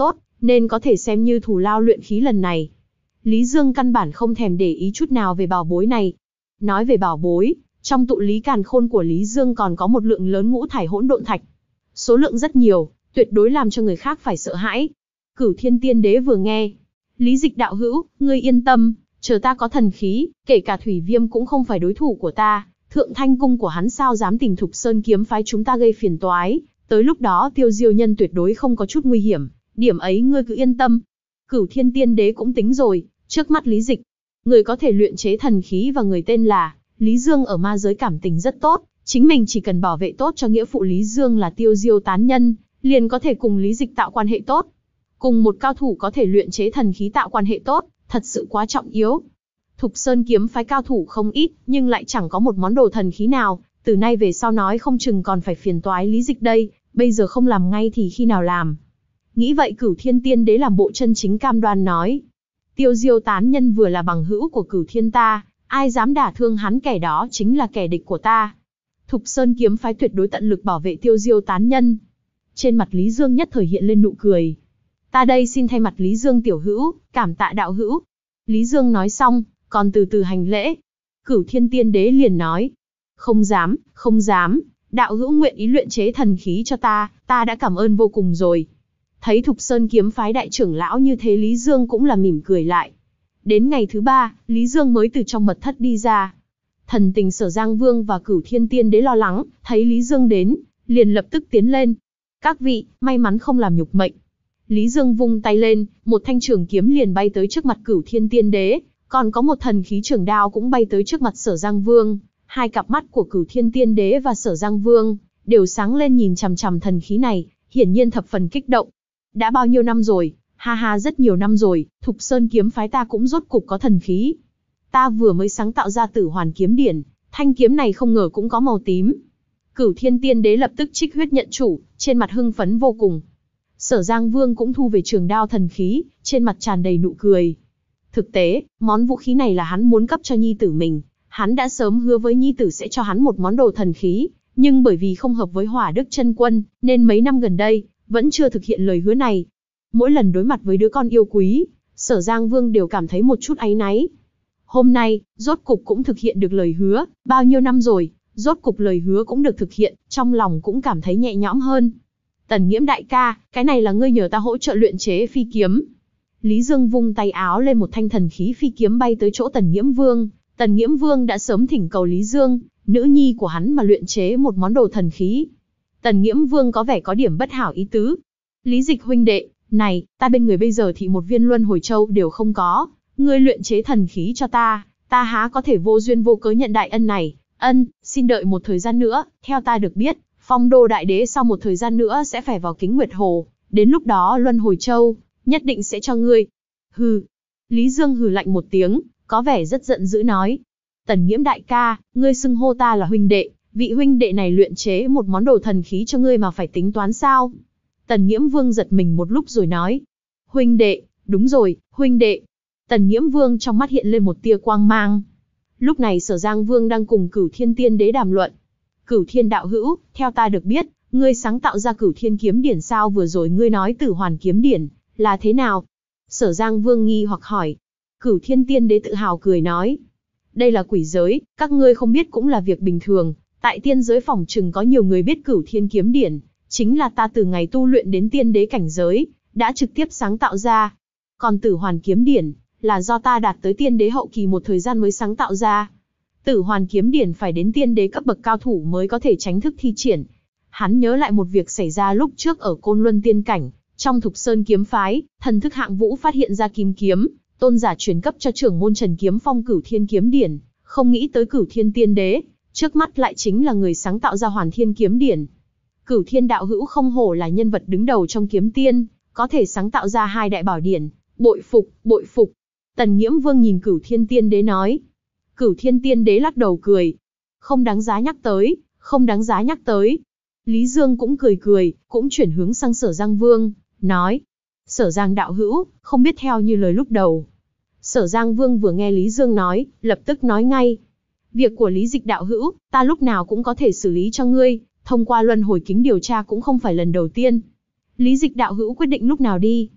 nên có thể xem như thù lao luyện khí lần này. Lý Dương căn bản không thèm để ý chút nào về bảo bối này. Nói về bảo bối, trong tụ lý càn khôn của Lý Dương còn có một lượng lớn ngũ thải hỗn độn thạch. Số lượng rất nhiều, tuyệt đối làm cho người khác phải sợ hãi. Cửu Thiên Tiên Đế vừa nghe, Lý Dịch đạo hữu, ngươi yên tâm, chờ ta có thần khí, kể cả Thủy Viêm cũng không phải đối thủ của ta. Thượng Thanh Cung của hắn sao dám tìm Thục Sơn kiếm phái chúng ta gây phiền toái, tới lúc đó Tiêu Diêu Nhân tuyệt đối không có chút nguy hiểm, điểm ấy ngươi cứ yên tâm. Cửu Thiên Tiên Đế cũng tính rồi, trước mắt Lý Dịch, người có thể luyện chế thần khí và người tên là Lý Dương ở ma giới cảm tình rất tốt, chính mình chỉ cần bảo vệ tốt cho nghĩa phụ Lý Dương là Tiêu Diêu tán nhân, liền có thể cùng Lý Dịch tạo quan hệ tốt. Cùng một cao thủ có thể luyện chế thần khí tạo quan hệ tốt, thật sự quá trọng yếu. Thục Sơn kiếm phái cao thủ không ít, nhưng lại chẳng có một món đồ thần khí nào, từ nay về sau nói không chừng còn phải phiền toái Lý Dịch đây, bây giờ không làm ngay thì khi nào làm. Nghĩ vậy Cửu Thiên Tiên Đế làm bộ chân chính cam đoan nói. Tiêu Diêu tán nhân vừa là bằng hữu của Cửu Thiên ta, ai dám đả thương hắn kẻ đó chính là kẻ địch của ta. Thục Sơn kiếm phái tuyệt đối tận lực bảo vệ Tiêu Diêu tán nhân. Trên mặt Lý Dương nhất thời hiện lên nụ cười. Ta đây xin thay mặt Lý Dương tiểu hữu, cảm tạ đạo hữu. Lý Dương nói xong, còn từ từ hành lễ. Cửu Thiên Tiên Đế liền nói. Không dám, không dám, đạo hữu nguyện ý luyện chế thần khí cho ta, ta đã cảm ơn vô cùng rồi. Thấy Thục Sơn kiếm phái đại trưởng lão như thế Lý Dương cũng là mỉm cười lại. Đến ngày thứ ba, Lý Dương mới từ trong mật thất đi ra. Thần tình Sở Giang Vương và Cửu Thiên Tiên Đế lo lắng, thấy Lý Dương đến, liền lập tức tiến lên. Các vị, may mắn không làm nhục mệnh. Lý Dương vung tay lên, một thanh trường kiếm liền bay tới trước mặt Cửu Thiên Tiên Đế, còn có một thần khí trường đao cũng bay tới trước mặt Sở Giang Vương. Hai cặp mắt của Cửu Thiên Tiên Đế và Sở Giang Vương đều sáng lên nhìn chằm chằm thần khí này, hiển nhiên thập phần kích động. Đã bao nhiêu năm rồi, ha ha rất nhiều năm rồi, Thục Sơn kiếm phái ta cũng rốt cục có thần khí. Ta vừa mới sáng tạo ra Tử Hoàn kiếm điển, thanh kiếm này không ngờ cũng có màu tím. Cửu Thiên Tiên Đế lập tức trích huyết nhận chủ, trên mặt hưng phấn vô cùng. Sở Giang Vương cũng thu về trường đao thần khí, trên mặt tràn đầy nụ cười. Thực tế, món vũ khí này là hắn muốn cấp cho nhi tử mình. Hắn đã sớm hứa với nhi tử sẽ cho hắn một món đồ thần khí, nhưng bởi vì không hợp với Hỏa Đức Chân Quân, nên mấy năm gần đây vẫn chưa thực hiện lời hứa này. Mỗi lần đối mặt với đứa con yêu quý, Sở Giang Vương đều cảm thấy một chút áy náy. Hôm nay, rốt cục cũng thực hiện được lời hứa, bao nhiêu năm rồi, rốt cục lời hứa cũng được thực hiện, trong lòng cũng cảm thấy nhẹ nhõm hơn. Tần Nghiễm đại ca, cái này là ngươi nhờ ta hỗ trợ luyện chế phi kiếm. Lý Dương vung tay áo lên một thanh thần khí phi kiếm bay tới chỗ Tần Nghiễm Vương. Tần Nghiễm Vương đã sớm thỉnh cầu Lý Dương, nữ nhi của hắn mà luyện chế một món đồ thần khí. Tần Nghiễm Vương có vẻ có điểm bất hảo ý tứ. Lý Dịch huynh đệ, này, ta bên người bây giờ thì một viên luân hồi châu đều không có, ngươi luyện chế thần khí cho ta, ta há có thể vô duyên vô cớ nhận đại ân này. Ân, xin đợi một thời gian nữa, theo ta được biết, Phong Đô Đại Đế sau một thời gian nữa sẽ phải vào Kính Nguyệt Hồ, đến lúc đó luân hồi châu nhất định sẽ cho ngươi. Hừ. Lý Dương hừ lạnh một tiếng, có vẻ rất giận dữ nói. Tần Nghiễm đại ca, ngươi xưng hô ta là huynh đệ, vị huynh đệ này luyện chế một món đồ thần khí cho ngươi mà phải tính toán sao? Tần Nghiễm Vương giật mình một lúc rồi nói. Huynh đệ, đúng rồi, huynh đệ. Tần Nghiễm Vương trong mắt hiện lên một tia quang mang. Lúc này Sở Giang Vương đang cùng Cửu Thiên Tiên Đế đàm luận. Cửu Thiên đạo hữu, theo ta được biết, ngươi sáng tạo ra Cửu Thiên kiếm điển sao, vừa rồi ngươi nói Tử Hoàn kiếm điển là thế nào? Sở Giang Vương nghi hoặc hỏi. Cửu Thiên Tiên Đế tự hào cười nói. Đây là quỷ giới, các ngươi không biết cũng là việc bình thường. Tại tiên giới phỏng chừng có nhiều người biết Cửu Thiên kiếm điển, chính là ta từ ngày tu luyện đến tiên đế cảnh giới, đã trực tiếp sáng tạo ra. Còn Tử Hoàn kiếm điển, là do ta đạt tới tiên đế hậu kỳ một thời gian mới sáng tạo ra. Tử Hoàn kiếm điển phải đến tiên đế cấp bậc cao thủ mới có thể chính thức thi triển. Hắn nhớ lại một việc xảy ra lúc trước ở Côn Luân tiên cảnh, trong Thục Sơn kiếm phái, thần thức hạng vũ phát hiện ra kim kiếm, tôn giả truyền cấp cho trưởng môn Trần Kiếm Phong Cửu Thiên kiếm điển, không nghĩ tới Cửu Thiên tiên đế, trước mắt lại chính là người sáng tạo ra Hoàn Thiên kiếm điển. Cửu Thiên đạo hữu không hổ là nhân vật đứng đầu trong kiếm tiên, có thể sáng tạo ra hai đại bảo điển, bội phục, bội phục. Tần Nghiễm Vương nhìn Cửu Thiên tiên đế nói. Cửu Thiên tiên đế lắc đầu cười. Không đáng giá nhắc tới, không đáng giá nhắc tới. Lý Dương cũng cười cười, cũng chuyển hướng sang Sở Giang Vương, nói. Sở Giang đạo hữu, không biết theo như lời lúc đầu. Sở Giang Vương vừa nghe Lý Dương nói, lập tức nói ngay. Việc của Lý Dịch đạo hữu, ta lúc nào cũng có thể xử lý cho ngươi, thông qua luân hồi kính điều tra cũng không phải lần đầu tiên. Lý Dịch đạo hữu quyết định lúc nào đi.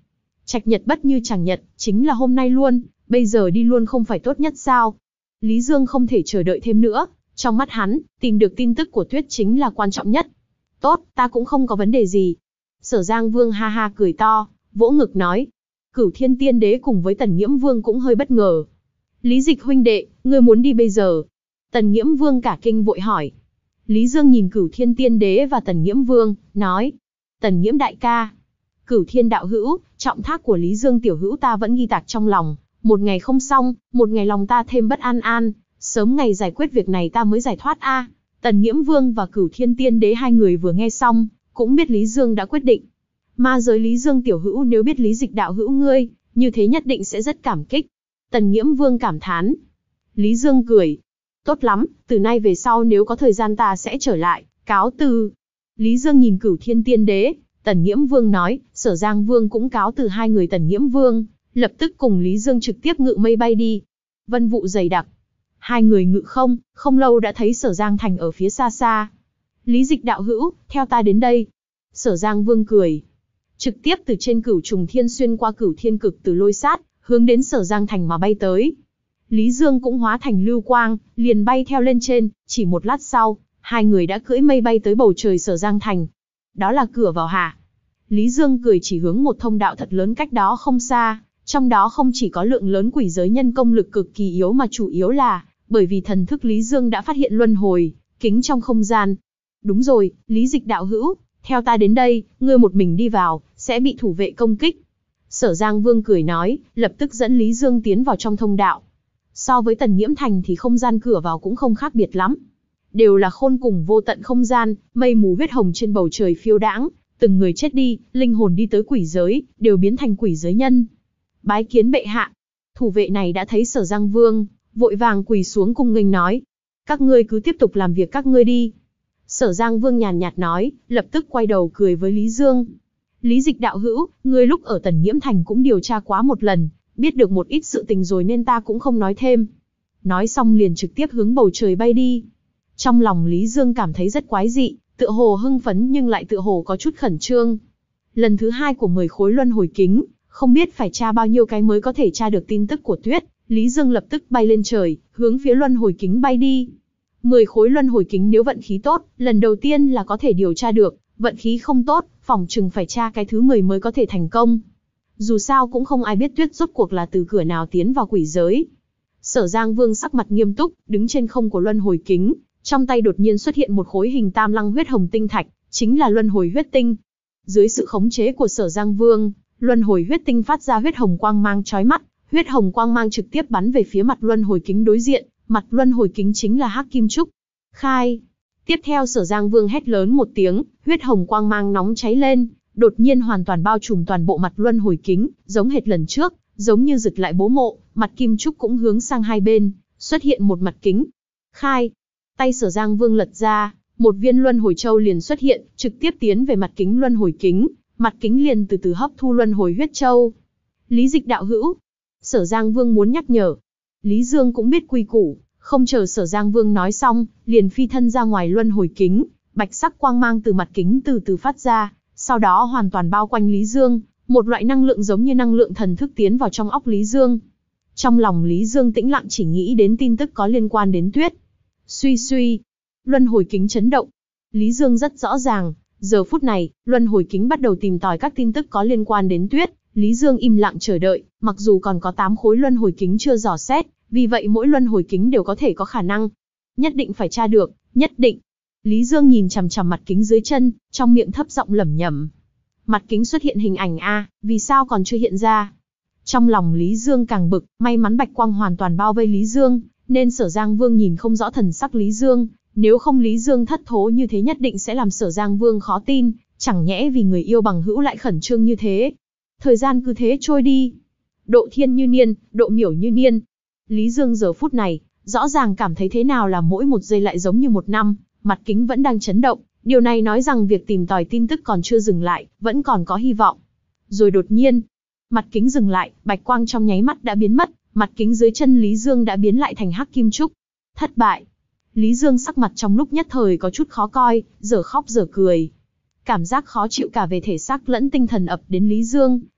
Trạch nhật bất như chẳng nhật, chính là hôm nay luôn, bây giờ đi luôn không phải tốt nhất sao? Lý Dương không thể chờ đợi thêm nữa, trong mắt hắn, tìm được tin tức của Tuyết chính là quan trọng nhất. Tốt, ta cũng không có vấn đề gì. Sở Giang Vương ha ha cười to, vỗ ngực nói. Cửu Thiên Tiên Đế cùng với Tần Nghiễm Vương cũng hơi bất ngờ. Lý Dịch huynh đệ, ngươi muốn đi bây giờ? Tần Nghiễm Vương cả kinh vội hỏi. Lý Dương nhìn Cửu Thiên Tiên Đế và Tần Nghiễm Vương, nói. Tần Nghiễm đại ca. Cửu Thiên đạo hữu, trọng thác của Lý Dương tiểu hữu ta vẫn ghi tạc trong lòng. Một ngày không xong, một ngày lòng ta thêm bất an an. Sớm ngày giải quyết việc này ta mới giải thoát a. À. Tần Nghiễm Vương và Cửu Thiên Tiên Đế hai người vừa nghe xong, cũng biết Lý Dương đã quyết định. Ma giới Lý Dương tiểu hữu nếu biết Lý Dịch đạo hữu ngươi, như thế nhất định sẽ rất cảm kích. Tần Nghiễm Vương cảm thán. Lý Dương cười. Tốt lắm, từ nay về sau nếu có thời gian ta sẽ trở lại, cáo từ. Lý Dương nhìn Cửu Thiên Tiên Đế, Tần Nghiễm Vương nói, Sở Giang Vương cũng cáo từ hai người Tần Nghiễm Vương, lập tức cùng Lý Dương trực tiếp ngự mây bay đi. Vân vụ dày đặc. Hai người ngự không, không lâu đã thấy Sở Giang Thành ở phía xa xa. Lý Dịch đạo hữu, theo ta đến đây. Sở Giang Vương cười. Trực tiếp từ trên Cửu Trùng Thiên xuyên qua Cửu Thiên Cực từ lôi sát, hướng đến Sở Giang Thành mà bay tới. Lý Dương cũng hóa thành lưu quang, liền bay theo lên trên, chỉ một lát sau, hai người đã cưỡi mây bay tới bầu trời Sở Giang Thành. Đó là cửa vào hả? Lý Dương cười chỉ hướng một thông đạo thật lớn cách đó không xa, trong đó không chỉ có lượng lớn quỷ giới nhân công lực cực kỳ yếu mà chủ yếu là, bởi vì thần thức Lý Dương đã phát hiện luân hồi, kính trong không gian. Đúng rồi, Lý Dịch đạo hữu, theo ta đến đây, ngươi một mình đi vào, sẽ bị thủ vệ công kích. Sở Giang Vương cười nói, lập tức dẫn Lý Dương tiến vào trong thông đạo. So với Tần Nghiễm Thành thì không gian cửa vào cũng không khác biệt lắm. Đều là khôn cùng vô tận không gian, mây mù huyết hồng trên bầu trời phiêu đãng, từng người chết đi, linh hồn đi tới quỷ giới, đều biến thành quỷ giới nhân. Bái kiến bệ hạ. Thủ vệ này đã thấy Sở Giang Vương, vội vàng quỳ xuống cung nghênh nói. Các ngươi cứ tiếp tục làm việc các ngươi đi. Sở Giang Vương nhàn nhạt nói, lập tức quay đầu cười với Lý Dương. Lý Dịch đạo hữu, ngươi lúc ở Tần Nghiễm Thành cũng điều tra quá một lần, biết được một ít sự tình rồi nên ta cũng không nói thêm. Nói xong liền trực tiếp hướng bầu trời bay đi. Trong lòng Lý Dương cảm thấy rất quái dị, tựa hồ hưng phấn nhưng lại tựa hồ có chút khẩn trương. Lần thứ hai của mười khối luân hồi kính, không biết phải tra bao nhiêu cái mới có thể tra được tin tức của Tuyết. Lý Dương lập tức bay lên trời, hướng phía luân hồi kính bay đi. mười khối luân hồi kính nếu vận khí tốt, lần đầu tiên là có thể điều tra được, vận khí không tốt, phỏng chừng phải tra cái thứ mười mới có thể thành công. Dù sao cũng không ai biết Tuyết rốt cuộc là từ cửa nào tiến vào quỷ giới. Sở Giang Vương sắc mặt nghiêm túc, đứng trên không của luân hồi kính, trong tay đột nhiên xuất hiện một khối hình tam lăng huyết hồng tinh thạch, chính là luân hồi huyết tinh. Dưới sự khống chế của Sở Giang Vương, luân hồi huyết tinh phát ra huyết hồng quang mang chói mắt, huyết hồng quang mang trực tiếp bắn về phía mặt luân hồi kính đối diện, mặt luân hồi kính chính là hắc kim trúc. Khai. Tiếp theo Sở Giang Vương hét lớn một tiếng, huyết hồng quang mang nóng cháy lên, đột nhiên hoàn toàn bao trùm toàn bộ mặt luân hồi kính, giống hệt lần trước, giống như giật lại bố mộ, mặt kim trúc cũng hướng sang hai bên, xuất hiện một mặt kính. Khai. Tay Sở Giang Vương lật ra, một viên luân hồi châu liền xuất hiện, trực tiếp tiến về mặt kính luân hồi kính, mặt kính liền từ từ hấp thu luân hồi huyết châu. Lý Dịch đạo hữu. Sở Giang Vương muốn nhắc nhở. Lý Dương cũng biết quy củ, không chờ Sở Giang Vương nói xong, liền phi thân ra ngoài luân hồi kính, bạch sắc quang mang từ mặt kính từ từ phát ra, sau đó hoàn toàn bao quanh Lý Dương, một loại năng lượng giống như năng lượng thần thức tiến vào trong óc Lý Dương. Trong lòng Lý Dương tĩnh lặng chỉ nghĩ đến tin tức có liên quan đến Tuyết. Suy suy, luân hồi kính chấn động. Lý Dương rất rõ ràng, giờ phút này, luân hồi kính bắt đầu tìm tòi các tin tức có liên quan đến Tuyết. Lý Dương im lặng chờ đợi, mặc dù còn có tám khối luân hồi kính chưa dò xét, vì vậy mỗi luân hồi kính đều có thể có khả năng. Nhất định phải tra được, nhất định. Lý Dương nhìn chằm chằm mặt kính dưới chân, trong miệng thấp giọng lẩm nhẩm. Mặt kính xuất hiện hình ảnh a, vì sao còn chưa hiện ra? Trong lòng Lý Dương càng bực, may mắn bạch quang hoàn toàn bao vây Lý Dương, nên Sở Giang Vương nhìn không rõ thần sắc Lý Dương, nếu không Lý Dương thất thố như thế nhất định sẽ làm Sở Giang Vương khó tin, chẳng nhẽ vì người yêu bằng hữu lại khẩn trương như thế. Thời gian cứ thế trôi đi. Độ thiên như niên, độ miểu như niên. Lý Dương giờ phút này, rõ ràng cảm thấy thế nào là mỗi một giây lại giống như một năm, mặt kính vẫn đang chấn động, điều này nói rằng việc tìm tòi tin tức còn chưa dừng lại, vẫn còn có hy vọng. Rồi đột nhiên, mặt kính dừng lại, bạch quang trong nháy mắt đã biến mất, mặt kính dưới chân Lý Dương đã biến lại thành hắc kim trúc. Thất bại. Lý Dương sắc mặt trong lúc nhất thời có chút khó coi, giờ khóc giờ cười. Cảm giác khó chịu cả về thể xác lẫn tinh thần ập đến Lý Dương,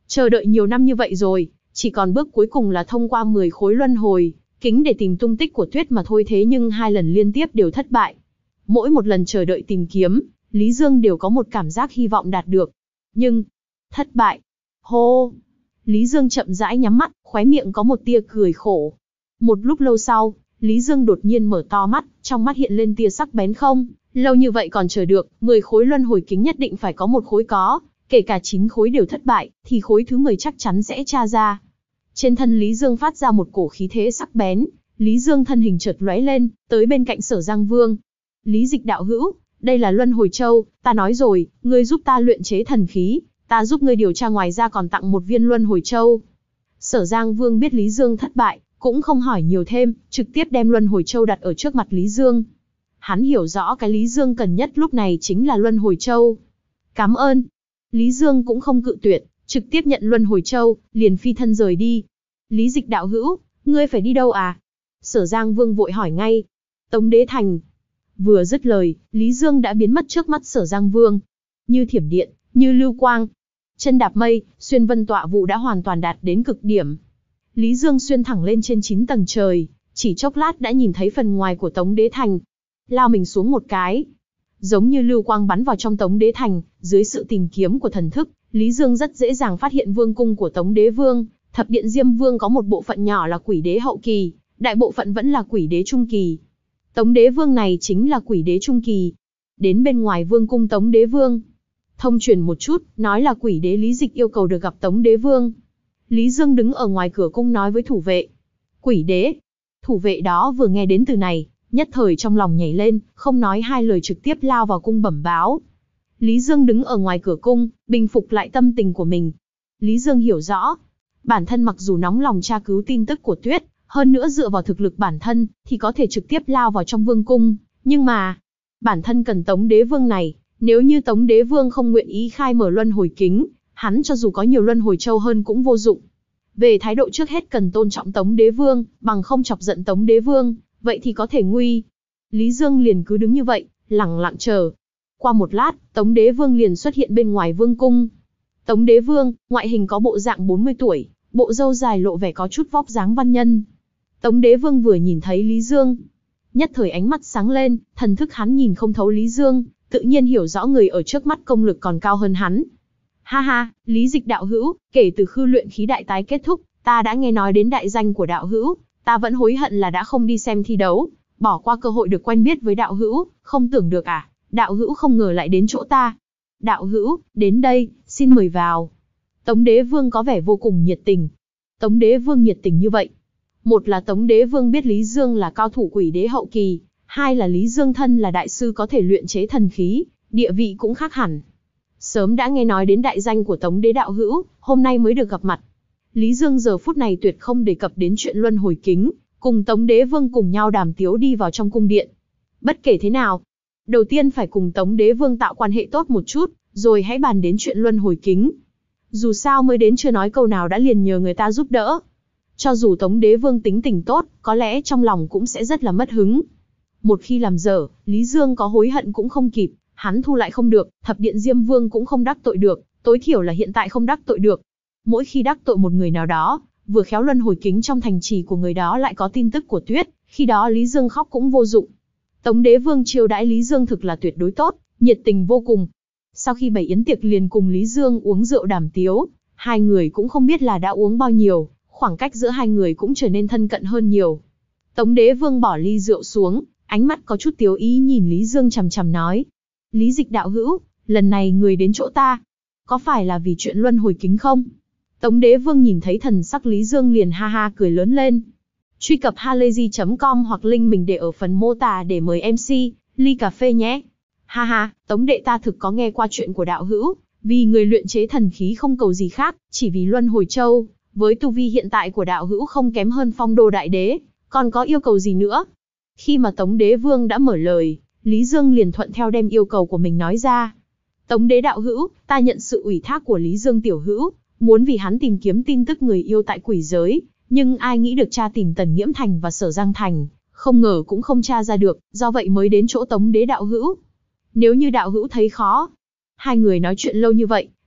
Chờ đợi nhiều năm như vậy rồi, chỉ còn bước cuối cùng là thông qua mười khối luân hồi kính để tìm tung tích của Tuyết mà thôi, thế nhưng hai lần liên tiếp đều thất bại. Mỗi một lần chờ đợi tìm kiếm, Lý Dương đều có một cảm giác hy vọng đạt được. Nhưng, thất bại. Hô! Lý Dương chậm rãi nhắm mắt, khóe miệng có một tia cười khổ. Một lúc lâu sau, Lý Dương đột nhiên mở to mắt, trong mắt hiện lên tia sắc bén. Không, lâu như vậy còn chờ được, mười khối luân hồi kính nhất định phải có một khối có, kể cả chín khối đều thất bại, thì khối thứ mười chắc chắn sẽ tra ra. Trên thân Lý Dương phát ra một cổ khí thế sắc bén, Lý Dương thân hình chợt lóe lên, tới bên cạnh Sở Giang Vương. Lý Dịch đạo hữu, đây là Luân Hồi Châu, ta nói rồi, ngươi giúp ta luyện chế thần khí, ta giúp ngươi điều tra, ngoài ra còn tặng một viên Luân Hồi Châu. Sở Giang Vương biết Lý Dương thất bại, cũng không hỏi nhiều thêm, trực tiếp đem Luân Hồi Châu đặt ở trước mặt Lý Dương. Hắn hiểu rõ cái Lý Dương cần nhất lúc này chính là Luân Hồi Châu. Cảm ơn. Lý Dương cũng không cự tuyệt, trực tiếp nhận Luân Hồi Châu, liền phi thân rời đi. Lý Dịch đạo hữu, ngươi phải đi đâu à? Sở Giang Vương vội hỏi ngay. Tống Đế Thành. Vừa dứt lời, Lý Dương đã biến mất trước mắt Sở Giang Vương. Như thiểm điện, như lưu quang. Chân đạp mây, xuyên vân tọa vụ đã hoàn toàn đạt đến cực điểm. Lý Dương xuyên thẳng lên trên chín tầng trời, chỉ chốc lát đã nhìn thấy phần ngoài của Tống Đế Thành. Lao mình xuống một cái, giống như lưu quang bắn vào trong Tống Đế Thành, dưới sự tìm kiếm của thần thức, Lý Dương rất dễ dàng phát hiện vương cung của Tống Đế Vương. Thập điện Diêm Vương có một bộ phận nhỏ là quỷ đế hậu kỳ, đại bộ phận vẫn là quỷ đế trung kỳ. Tống Đế Vương này chính là quỷ đế trung kỳ. Đến bên ngoài vương cung Tống Đế Vương, thông truyền một chút, nói là quỷ đế Lý Dịch yêu cầu được gặp Tống Đế Vương. Lý Dương đứng ở ngoài cửa cung nói với thủ vệ. Quỷ đế. Thủ vệ đó vừa nghe đến từ này, nhất thời trong lòng nhảy lên, không nói hai lời trực tiếp lao vào cung bẩm báo. Lý Dương đứng ở ngoài cửa cung, bình phục lại tâm tình của mình. Lý Dương hiểu rõ, bản thân mặc dù nóng lòng tra cứu tin tức của Tuyết, hơn nữa dựa vào thực lực bản thân, thì có thể trực tiếp lao vào trong vương cung, nhưng mà, bản thân cần Tống Đế Vương này, nếu như Tống Đế Vương không nguyện ý khai mở luân hồi kính, hắn cho dù có nhiều luân hồi châu hơn cũng vô dụng. Về thái độ trước hết cần tôn trọng Tống Đế Vương, bằng không chọc giận Tống Đế Vương, vậy thì có thể nguy. Lý Dương liền cứ đứng như vậy, lặng lặng chờ. Qua một lát, Tống Đế Vương liền xuất hiện bên ngoài vương cung. Tống Đế Vương, ngoại hình có bộ dạng bốn mươi tuổi, bộ râu dài lộ vẻ có chút vóc dáng văn nhân. Tống Đế Vương vừa nhìn thấy Lý Dương, nhất thời ánh mắt sáng lên, thần thức hắn nhìn không thấu Lý Dương, tự nhiên hiểu rõ người ở trước mắt công lực còn cao hơn hắn. Ha ha, Lý Dịch đạo hữu, kể từ khi luyện khí đại tái kết thúc, ta đã nghe nói đến đại danh của đạo hữu, ta vẫn hối hận là đã không đi xem thi đấu, bỏ qua cơ hội được quen biết với đạo hữu, không tưởng được à, đạo hữu không ngờ lại đến chỗ ta. Đạo hữu, đến đây, xin mời vào. Tống Đế Vương có vẻ vô cùng nhiệt tình. Tống Đế Vương nhiệt tình như vậy, một là Tống Đế Vương biết Lý Dương là cao thủ quỷ đế hậu kỳ, hai là Lý Dương thân là đại sư có thể luyện chế thần khí, địa vị cũng khác hẳn. Sớm đã nghe nói đến đại danh của Tống Đế đạo hữu, hôm nay mới được gặp mặt. Lý Dương giờ phút này tuyệt không đề cập đến chuyện luân hồi kính, cùng Tống Đế Vương cùng nhau đàm tiếu đi vào trong cung điện. Bất kể thế nào, đầu tiên phải cùng Tống Đế Vương tạo quan hệ tốt một chút, rồi hãy bàn đến chuyện luân hồi kính. Dù sao mới đến chưa nói câu nào đã liền nhờ người ta giúp đỡ. Cho dù Tống Đế Vương tính tình tốt, có lẽ trong lòng cũng sẽ rất là mất hứng. Một khi làm dở, Lý Dương có hối hận cũng không kịp, hắn thu lại không được, thập điện Diêm Vương cũng không đắc tội được, tối thiểu là hiện tại không đắc tội được. Mỗi khi đắc tội một người nào đó, vừa khéo luân hồi kính trong thành trì của người đó lại có tin tức của Tuyết, khi đó Lý Dương khóc cũng vô dụng. Tống Đế Vương chiêu đãi Lý Dương thực là tuyệt đối tốt, nhiệt tình vô cùng. Sau khi bày yến tiệc liền cùng Lý Dương uống rượu đàm tiếu, hai người cũng không biết là đã uống bao nhiêu, khoảng cách giữa hai người cũng trở nên thân cận hơn nhiều. Tống Đế Vương bỏ ly rượu xuống, ánh mắt có chút tiếu ý nhìn Lý Dương chằm chằm nói. Lý Dịch đạo hữu, lần này người đến chỗ ta, có phải là vì chuyện luân hồi kính không? Tống Đế Vương nhìn thấy thần sắc Lý Dương liền ha ha cười lớn lên. Truy cập halayzi chấm com hoặc link mình để ở phần mô tả để mời em xê, ly cà phê nhé. Ha ha, Tống đệ ta thực có nghe qua chuyện của đạo hữu, vì người luyện chế thần khí không cầu gì khác, chỉ vì luân hồi châu, với tu vi hiện tại của đạo hữu không kém hơn Phong Đô đại đế, còn có yêu cầu gì nữa? Khi mà Tống Đế Vương đã mở lời, Lý Dương liền thuận theo đem yêu cầu của mình nói ra. Tống Đế đạo hữu, ta nhận sự ủy thác của Lý Dương tiểu hữu, muốn vì hắn tìm kiếm tin tức người yêu tại quỷ giới, nhưng ai nghĩ được tra tìm Tần Nghiễm Thành và Sở Giang Thành, không ngờ cũng không tra ra được, do vậy mới đến chỗ Tống Đế đạo hữu. Nếu như đạo hữu thấy khó, hai người nói chuyện lâu như vậy,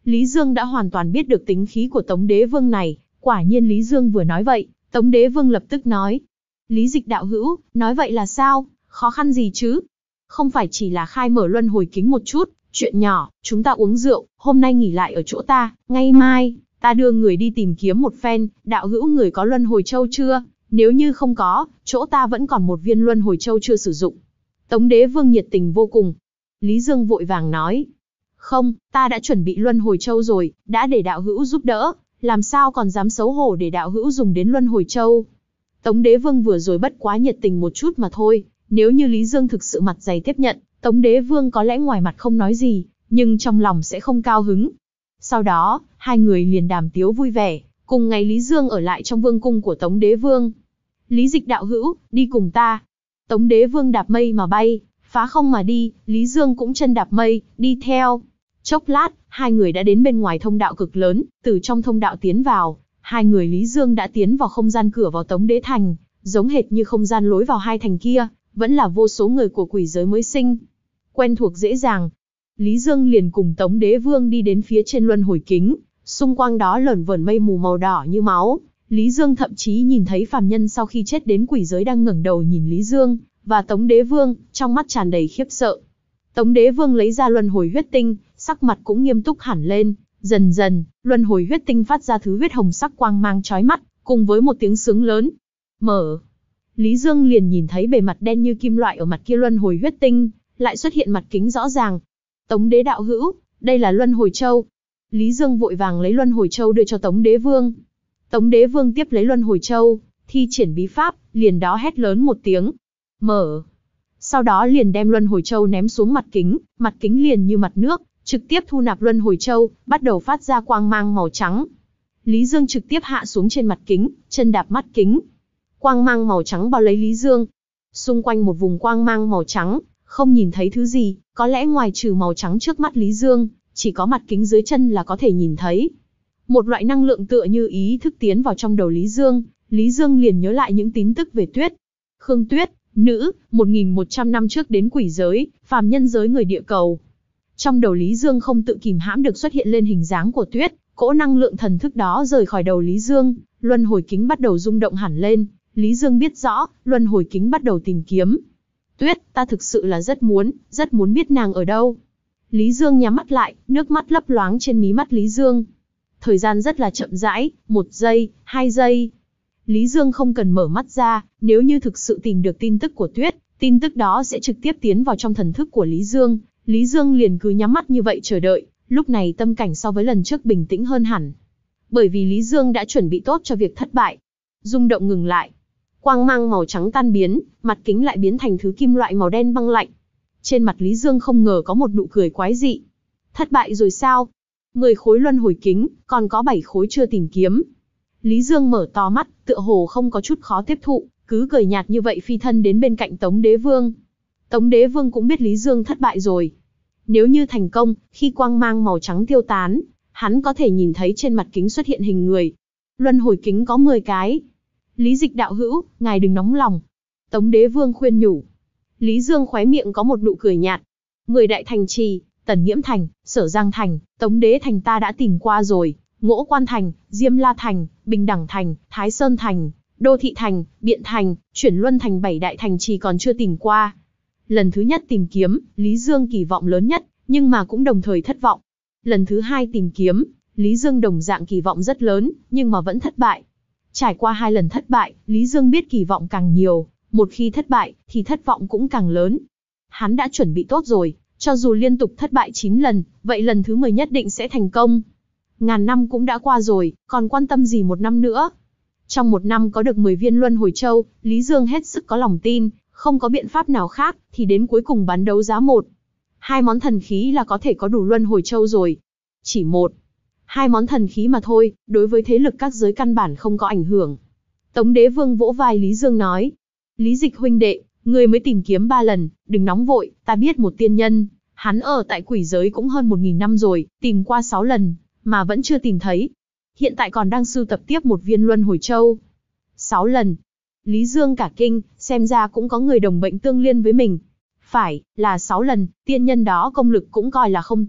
Lý Dương đã hoàn toàn biết được tính khí của Tống Đế Vương này. Quả nhiên Lý Dương vừa nói vậy, Tống Đế Vương lập tức nói. Lý Dịch đạo hữu, nói vậy là sao, khó khăn gì chứ? Không phải chỉ là khai mở luân hồi kính một chút, chuyện nhỏ, chúng ta uống rượu, hôm nay nghỉ lại ở chỗ ta, ngày mai, ta đưa người đi tìm kiếm một phen, đạo hữu người có luân hồi châu chưa? Nếu như không có, chỗ ta vẫn còn một viên luân hồi châu chưa sử dụng. Tống Đế Vương nhiệt tình vô cùng. Lý Dương vội vàng nói. Không, ta đã chuẩn bị luân hồi châu rồi, đã để đạo hữu giúp đỡ, làm sao còn dám xấu hổ để đạo hữu dùng đến luân hồi châu. Tống Đế Vương vừa rồi bất quá nhiệt tình một chút mà thôi, nếu như Lý Dương thực sự mặt dày tiếp nhận, Tống Đế Vương có lẽ ngoài mặt không nói gì, nhưng trong lòng sẽ không cao hứng. Sau đó, hai người liền đàm tiếu vui vẻ, cùng ngày Lý Dương ở lại trong vương cung của Tống Đế Vương. Lý Dịch đạo hữu, đi cùng ta. Tống Đế Vương đạp mây mà bay, phá không mà đi, Lý Dương cũng chân đạp mây, đi theo. Chốc lát, hai người đã đến bên ngoài thông đạo cực lớn, từ trong thông đạo tiến vào, hai người Lý Dương đã tiến vào không gian cửa vào Tống Đế Thành, giống hệt như không gian lối vào hai thành kia, vẫn là vô số người của quỷ giới mới sinh. Quen thuộc dễ dàng. Lý Dương liền cùng Tống Đế Vương đi đến phía trên luân hồi kính, xung quanh đó lởn vởn mây mù màu đỏ như máu. Lý Dương thậm chí nhìn thấy phàm nhân sau khi chết đến quỷ giới đang ngẩng đầu nhìn Lý Dương và Tống Đế Vương, trong mắt tràn đầy khiếp sợ. Tống Đế Vương lấy ra luân hồi huyết tinh, sắc mặt cũng nghiêm túc hẳn lên. Dần dần, luân hồi huyết tinh phát ra thứ huyết hồng sắc quang mang chói mắt, cùng với một tiếng sướng lớn. Mở. Lý Dương liền nhìn thấy bề mặt đen như kim loại ở mặt kia luân hồi huyết tinh, lại xuất hiện mặt kính rõ ràng. Tống Đế đạo hữu, đây là luân hồi châu. Lý Dương vội vàng lấy luân hồi châu đưa cho Tống Đế Vương. Tống Đế Vương tiếp lấy luân hồi châu, thi triển bí pháp, liền đó hét lớn một tiếng. Mở. Sau đó liền đem luân hồi châu ném xuống mặt kính, mặt kính liền như mặt nước, trực tiếp thu nạp luân hồi châu, bắt đầu phát ra quang mang màu trắng. Lý Dương trực tiếp hạ xuống trên mặt kính, chân đạp mắt kính. Quang mang màu trắng bao lấy Lý Dương. Xung quanh một vùng quang mang màu trắng, không nhìn thấy thứ gì, có lẽ ngoài trừ màu trắng trước mắt Lý Dương, chỉ có mặt kính dưới chân là có thể nhìn thấy. Một loại năng lượng tựa như ý thức tiến vào trong đầu Lý Dương, Lý Dương liền nhớ lại những tin tức về Tuyết. Khương Tuyết, nữ, một nghìn một trăm năm trước đến quỷ giới, phàm nhân giới người địa cầu. Trong đầu Lý Dương không tự kìm hãm được xuất hiện lên hình dáng của Tuyết, cỗ năng lượng thần thức đó rời khỏi đầu Lý Dương, luân hồi kính bắt đầu rung động hẳn lên. Lý Dương biết rõ, luân hồi kính bắt đầu tìm kiếm. Tuyết, ta thực sự là rất muốn, rất muốn biết nàng ở đâu. Lý Dương nhắm mắt lại, nước mắt lấp loáng trên mí mắt Lý Dương. Thời gian rất là chậm rãi, một giây, hai giây. Lý Dương không cần mở mắt ra, nếu như thực sự tìm được tin tức của Tuyết, tin tức đó sẽ trực tiếp tiến vào trong thần thức của Lý Dương. Lý Dương liền cứ nhắm mắt như vậy chờ đợi, lúc này tâm cảnh so với lần trước bình tĩnh hơn hẳn. Bởi vì Lý Dương đã chuẩn bị tốt cho việc thất bại. Rung động ngừng lại. Quang mang màu trắng tan biến, mặt kính lại biến thành thứ kim loại màu đen băng lạnh. Trên mặt Lý Dương không ngờ có một nụ cười quái dị. Thất bại rồi sao? mười khối luân hồi kính, còn có bảy khối chưa tìm kiếm. Lý Dương mở to mắt, tựa hồ không có chút khó tiếp thụ, cứ cười nhạt như vậy phi thân đến bên cạnh Tống Đế Vương. Tống Đế Vương cũng biết Lý Dương thất bại rồi. Nếu như thành công, khi quang mang màu trắng tiêu tán, hắn có thể nhìn thấy trên mặt kính xuất hiện hình người. Luân hồi kính có mười cái. Lý Dịch đạo hữu, ngài đừng nóng lòng. Tống Đế Vương khuyên nhủ. Lý Dương khóe miệng có một nụ cười nhạt. Mười đại thành trì, Tần Nghiễm Thành, Sở Giang Thành, Tống Đế Thành ta đã tìm qua rồi. Ngỗ Quan Thành, Diêm La Thành, Bình Đẳng Thành, Thái Sơn Thành, Đô Thị Thành, Biện Thành, Chuyển Luân Thành bảy đại thành trì còn chưa tìm qua. Lần thứ nhất tìm kiếm, Lý Dương kỳ vọng lớn nhất, nhưng mà cũng đồng thời thất vọng. Lần thứ hai tìm kiếm, Lý Dương đồng dạng kỳ vọng rất lớn, nhưng mà vẫn thất bại. Trải qua hai lần thất bại, Lý Dương biết kỳ vọng càng nhiều, một khi thất bại, thì thất vọng cũng càng lớn. Hắn đã chuẩn bị tốt rồi, cho dù liên tục thất bại chín lần, vậy lần thứ mười nhất định sẽ thành công. Ngàn năm cũng đã qua rồi, còn quan tâm gì một năm nữa. Trong một năm có được mười viên luân hồi châu, Lý Dương hết sức có lòng tin, không có biện pháp nào khác, thì đến cuối cùng bán đấu giá một. Hai món thần khí là có thể có đủ luân hồi châu rồi. Chỉ một. Hai món thần khí mà thôi, đối với thế lực các giới căn bản không có ảnh hưởng. Tống Đế Vương vỗ vai Lý Dương nói. Lý Dịch huynh đệ, người mới tìm kiếm ba lần, đừng nóng vội, ta biết một tiên nhân. Hắn ở tại quỷ giới cũng hơn một nghìn năm rồi, tìm qua sáu lần, mà vẫn chưa tìm thấy. Hiện tại còn đang sưu tập tiếp một viên luân hồi châu. Sáu lần. Lý Dương cả kinh, xem ra cũng có người đồng bệnh tương liên với mình. Phải, là sáu lần, tiên nhân đó công lực cũng coi là không tệ,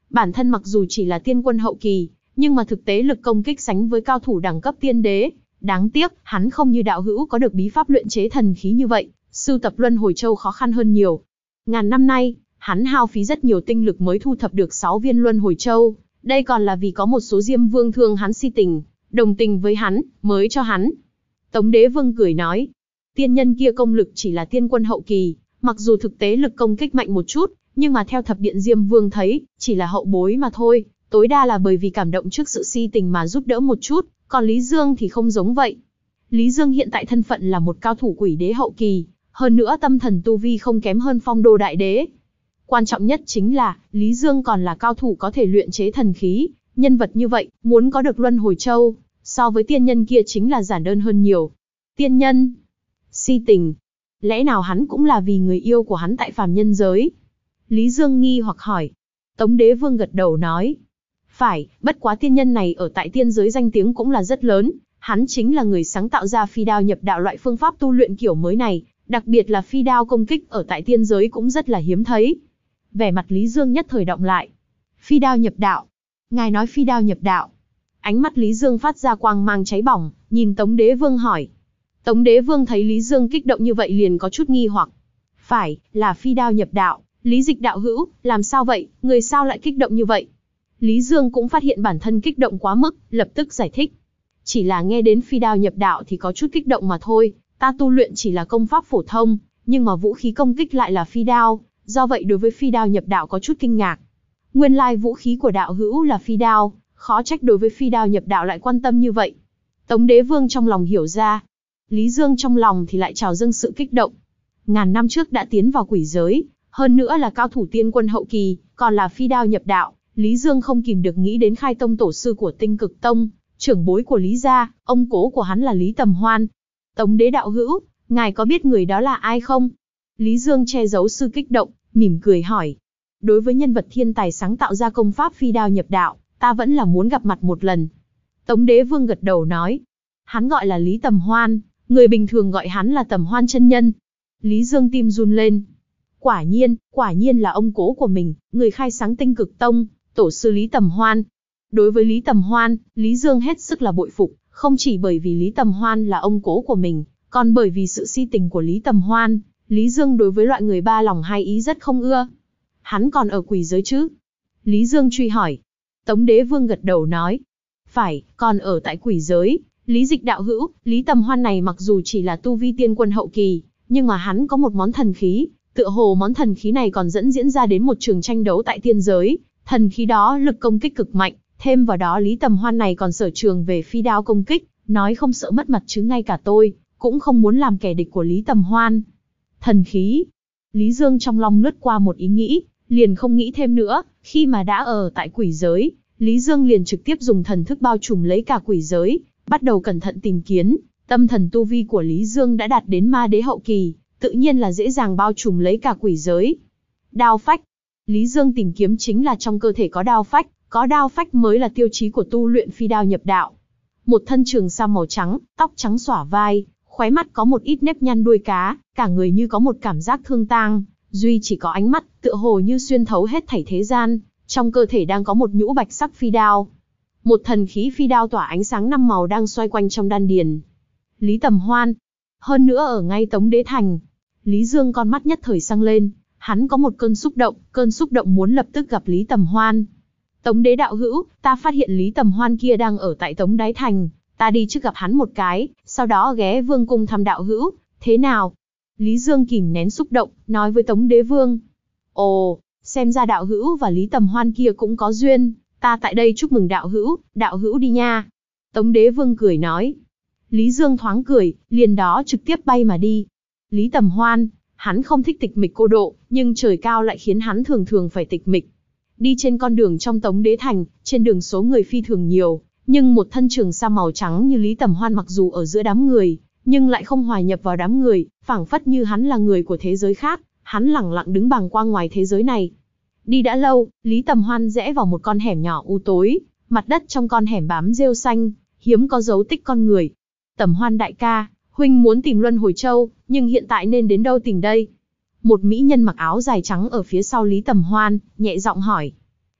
Bản thân mặc dù chỉ là tiên quân hậu kỳ, nhưng mà thực tế lực công kích sánh với cao thủ đẳng cấp tiên đế. Đáng tiếc, hắn không như đạo hữu có được bí pháp luyện chế thần khí như vậy, sưu tập luân hồi châu khó khăn hơn nhiều. Ngàn năm nay, hắn hao phí rất nhiều tinh lực mới thu thập được sáu viên luân hồi châu, đây còn là vì có một số Diêm Vương thương hắn si tình, đồng tình với hắn, mới cho hắn. Tống Đế Vương cười nói, tiên nhân kia công lực chỉ là tiên quân hậu kỳ, mặc dù thực tế lực công kích mạnh một chút, nhưng mà theo thập điện Diêm Vương thấy, chỉ là hậu bối mà thôi, tối đa là bởi vì cảm động trước sự si tình mà giúp đỡ một chút, còn Lý Dương thì không giống vậy. Lý Dương hiện tại thân phận là một cao thủ quỷ đế hậu kỳ, hơn nữa tâm thần tu vi không kém hơn Phong Đô Đại Đế. Quan trọng nhất chính là, Lý Dương còn là cao thủ có thể luyện chế thần khí, nhân vật như vậy, muốn có được luân hồi châu, so với tiên nhân kia chính là giản đơn hơn nhiều. Tiên nhân, si tình, lẽ nào hắn cũng là vì người yêu của hắn tại phàm nhân giới? Lý Dương nghi hoặc hỏi. Tống Đế Vương gật đầu nói, phải, bất quá tiên nhân này ở tại tiên giới danh tiếng cũng là rất lớn, hắn chính là người sáng tạo ra phi đao nhập đạo loại phương pháp tu luyện kiểu mới này, đặc biệt là phi đao công kích ở tại tiên giới cũng rất là hiếm thấy. Vẻ mặt Lý Dương nhất thời động lại. Phi đao nhập đạo. Ngài nói phi đao nhập đạo. Ánh mắt Lý Dương phát ra quang mang cháy bỏng, nhìn Tống Đế Vương hỏi. Tống Đế Vương thấy Lý Dương kích động như vậy liền có chút nghi hoặc. Phải, là phi đao nhập đạo, Lý Dịch đạo hữu, làm sao vậy, người sao lại kích động như vậy? Lý Dương cũng phát hiện bản thân kích động quá mức, lập tức giải thích. Chỉ là nghe đến phi đao nhập đạo thì có chút kích động mà thôi, ta tu luyện chỉ là công pháp phổ thông, nhưng mà vũ khí công kích lại là phi đao, do vậy đối với phi đao nhập đạo có chút kinh ngạc. Nguyên lai vũ khí của đạo hữu là phi đao, khó trách đối với phi đao nhập đạo lại quan tâm như vậy. Tống Đế Vương trong lòng hiểu ra, Lý Dương trong lòng thì lại trào dâng sự kích động. Ngàn năm trước đã tiến vào quỷ giới, hơn nữa là cao thủ tiên quân hậu kỳ, còn là phi đao nhập đạo, Lý Dương không kìm được nghĩ đến khai tông tổ sư của Tinh Cực Tông, trưởng bối của Lý gia, ông cố của hắn là Lý Tầm Hoan. Tống Đế đạo hữu, ngài có biết người đó là ai không? Lý Dương che giấu sự kích động, mỉm cười hỏi. Đối với nhân vật thiên tài sáng tạo ra công pháp phi đao nhập đạo, ta vẫn là muốn gặp mặt một lần. Tống Đế Vương gật đầu nói. Hắn gọi là Lý Tầm Hoan, người bình thường gọi hắn là Tầm Hoan chân nhân. Lý Dương tim run lên. Quả nhiên, quả nhiên là ông cố của mình, người khai sáng Tinh Cực Tông, tổ sư Lý Tầm Hoan. Đối với Lý Tầm Hoan, Lý Dương hết sức là bội phục, không chỉ bởi vì Lý Tầm Hoan là ông cố của mình, còn bởi vì sự si tình của Lý Tầm Hoan, Lý Dương đối với loại người ba lòng hai ý rất không ưa. Hắn còn ở quỷ giới chứ? Lý Dương truy hỏi. Tống Đế Vương gật đầu nói. Phải, còn ở tại quỷ giới. Lý Dịch đạo hữu, Lý Tầm Hoan này mặc dù chỉ là tu vi tiên quân hậu kỳ, nhưng mà hắn có một món thần khí, tựa hồ món thần khí này còn dẫn diễn ra đến một trường tranh đấu tại tiên giới. Thần khí đó lực công kích cực mạnh, thêm vào đó Lý Tầm Hoan này còn sở trường về phi đao công kích, nói không sợ mất mặt chứ ngay cả tôi, cũng không muốn làm kẻ địch của Lý Tầm Hoan. Thần khí. Lý Dương trong lòng lướt qua một ý nghĩ, liền không nghĩ thêm nữa, khi mà đã ở tại quỷ giới, Lý Dương liền trực tiếp dùng thần thức bao trùm lấy cả quỷ giới, bắt đầu cẩn thận tìm kiếm, tâm thần tu vi của Lý Dương đã đạt đến ma đế hậu kỳ, tự nhiên là dễ dàng bao trùm lấy cả quỷ giới. Đao phách. Lý Dương tìm kiếm chính là trong cơ thể có đao phách, có đao phách mới là tiêu chí của tu luyện phi đao nhập đạo. Một thân trường sam màu trắng, tóc trắng xõa vai, khóe mắt có một ít nếp nhăn đuôi cá, cả người như có một cảm giác thương tang, duy chỉ có ánh mắt, tựa hồ như xuyên thấu hết thảy thế gian, trong cơ thể đang có một nhũ bạch sắc phi đao. Một thần khí phi đao tỏa ánh sáng năm màu đang xoay quanh trong đan điền. Lý Tầm Hoan. Hơn nữa ở ngay Tống Đế Thành. Lý Dương con mắt nhất thời sang lên, hắn có một cơn xúc động, cơn xúc động muốn lập tức gặp Lý Tầm Hoan. Tống Đế đạo hữu, ta phát hiện Lý Tầm Hoan kia đang ở tại Tống Đái Thành, ta đi trước gặp hắn một cái, sau đó ghé vương cung thăm đạo hữu, thế nào? Lý Dương kìm nén xúc động, nói với Tống Đế Vương. Ồ, xem ra đạo hữu và Lý Tầm Hoan kia cũng có duyên, ta tại đây chúc mừng đạo hữu, đạo hữu đi nha. Tống Đế Vương cười nói. Lý Dương thoáng cười, liền đó trực tiếp bay mà đi. Lý Tầm Hoan, hắn không thích tịch mịch cô độ, nhưng trời cao lại khiến hắn thường thường phải tịch mịch. Đi trên con đường trong Tống Đế Thành, trên đường số người phi thường nhiều, nhưng một thân trường sa màu trắng như Lý Tầm Hoan mặc dù ở giữa đám người, nhưng lại không hòa nhập vào đám người, phảng phất như hắn là người của thế giới khác, hắn lẳng lặng đứng bàng quang ngoài thế giới này. Đi đã lâu, Lý Tầm Hoan rẽ vào một con hẻm nhỏ u tối, mặt đất trong con hẻm bám rêu xanh, hiếm có dấu tích con người. Tầm Hoan đại ca, huynh muốn tìm Luân Hồi Châu, nhưng hiện tại nên đến đâu tìm đây? Một mỹ nhân mặc áo dài trắng ở phía sau Lý Tầm Hoan, nhẹ giọng hỏi.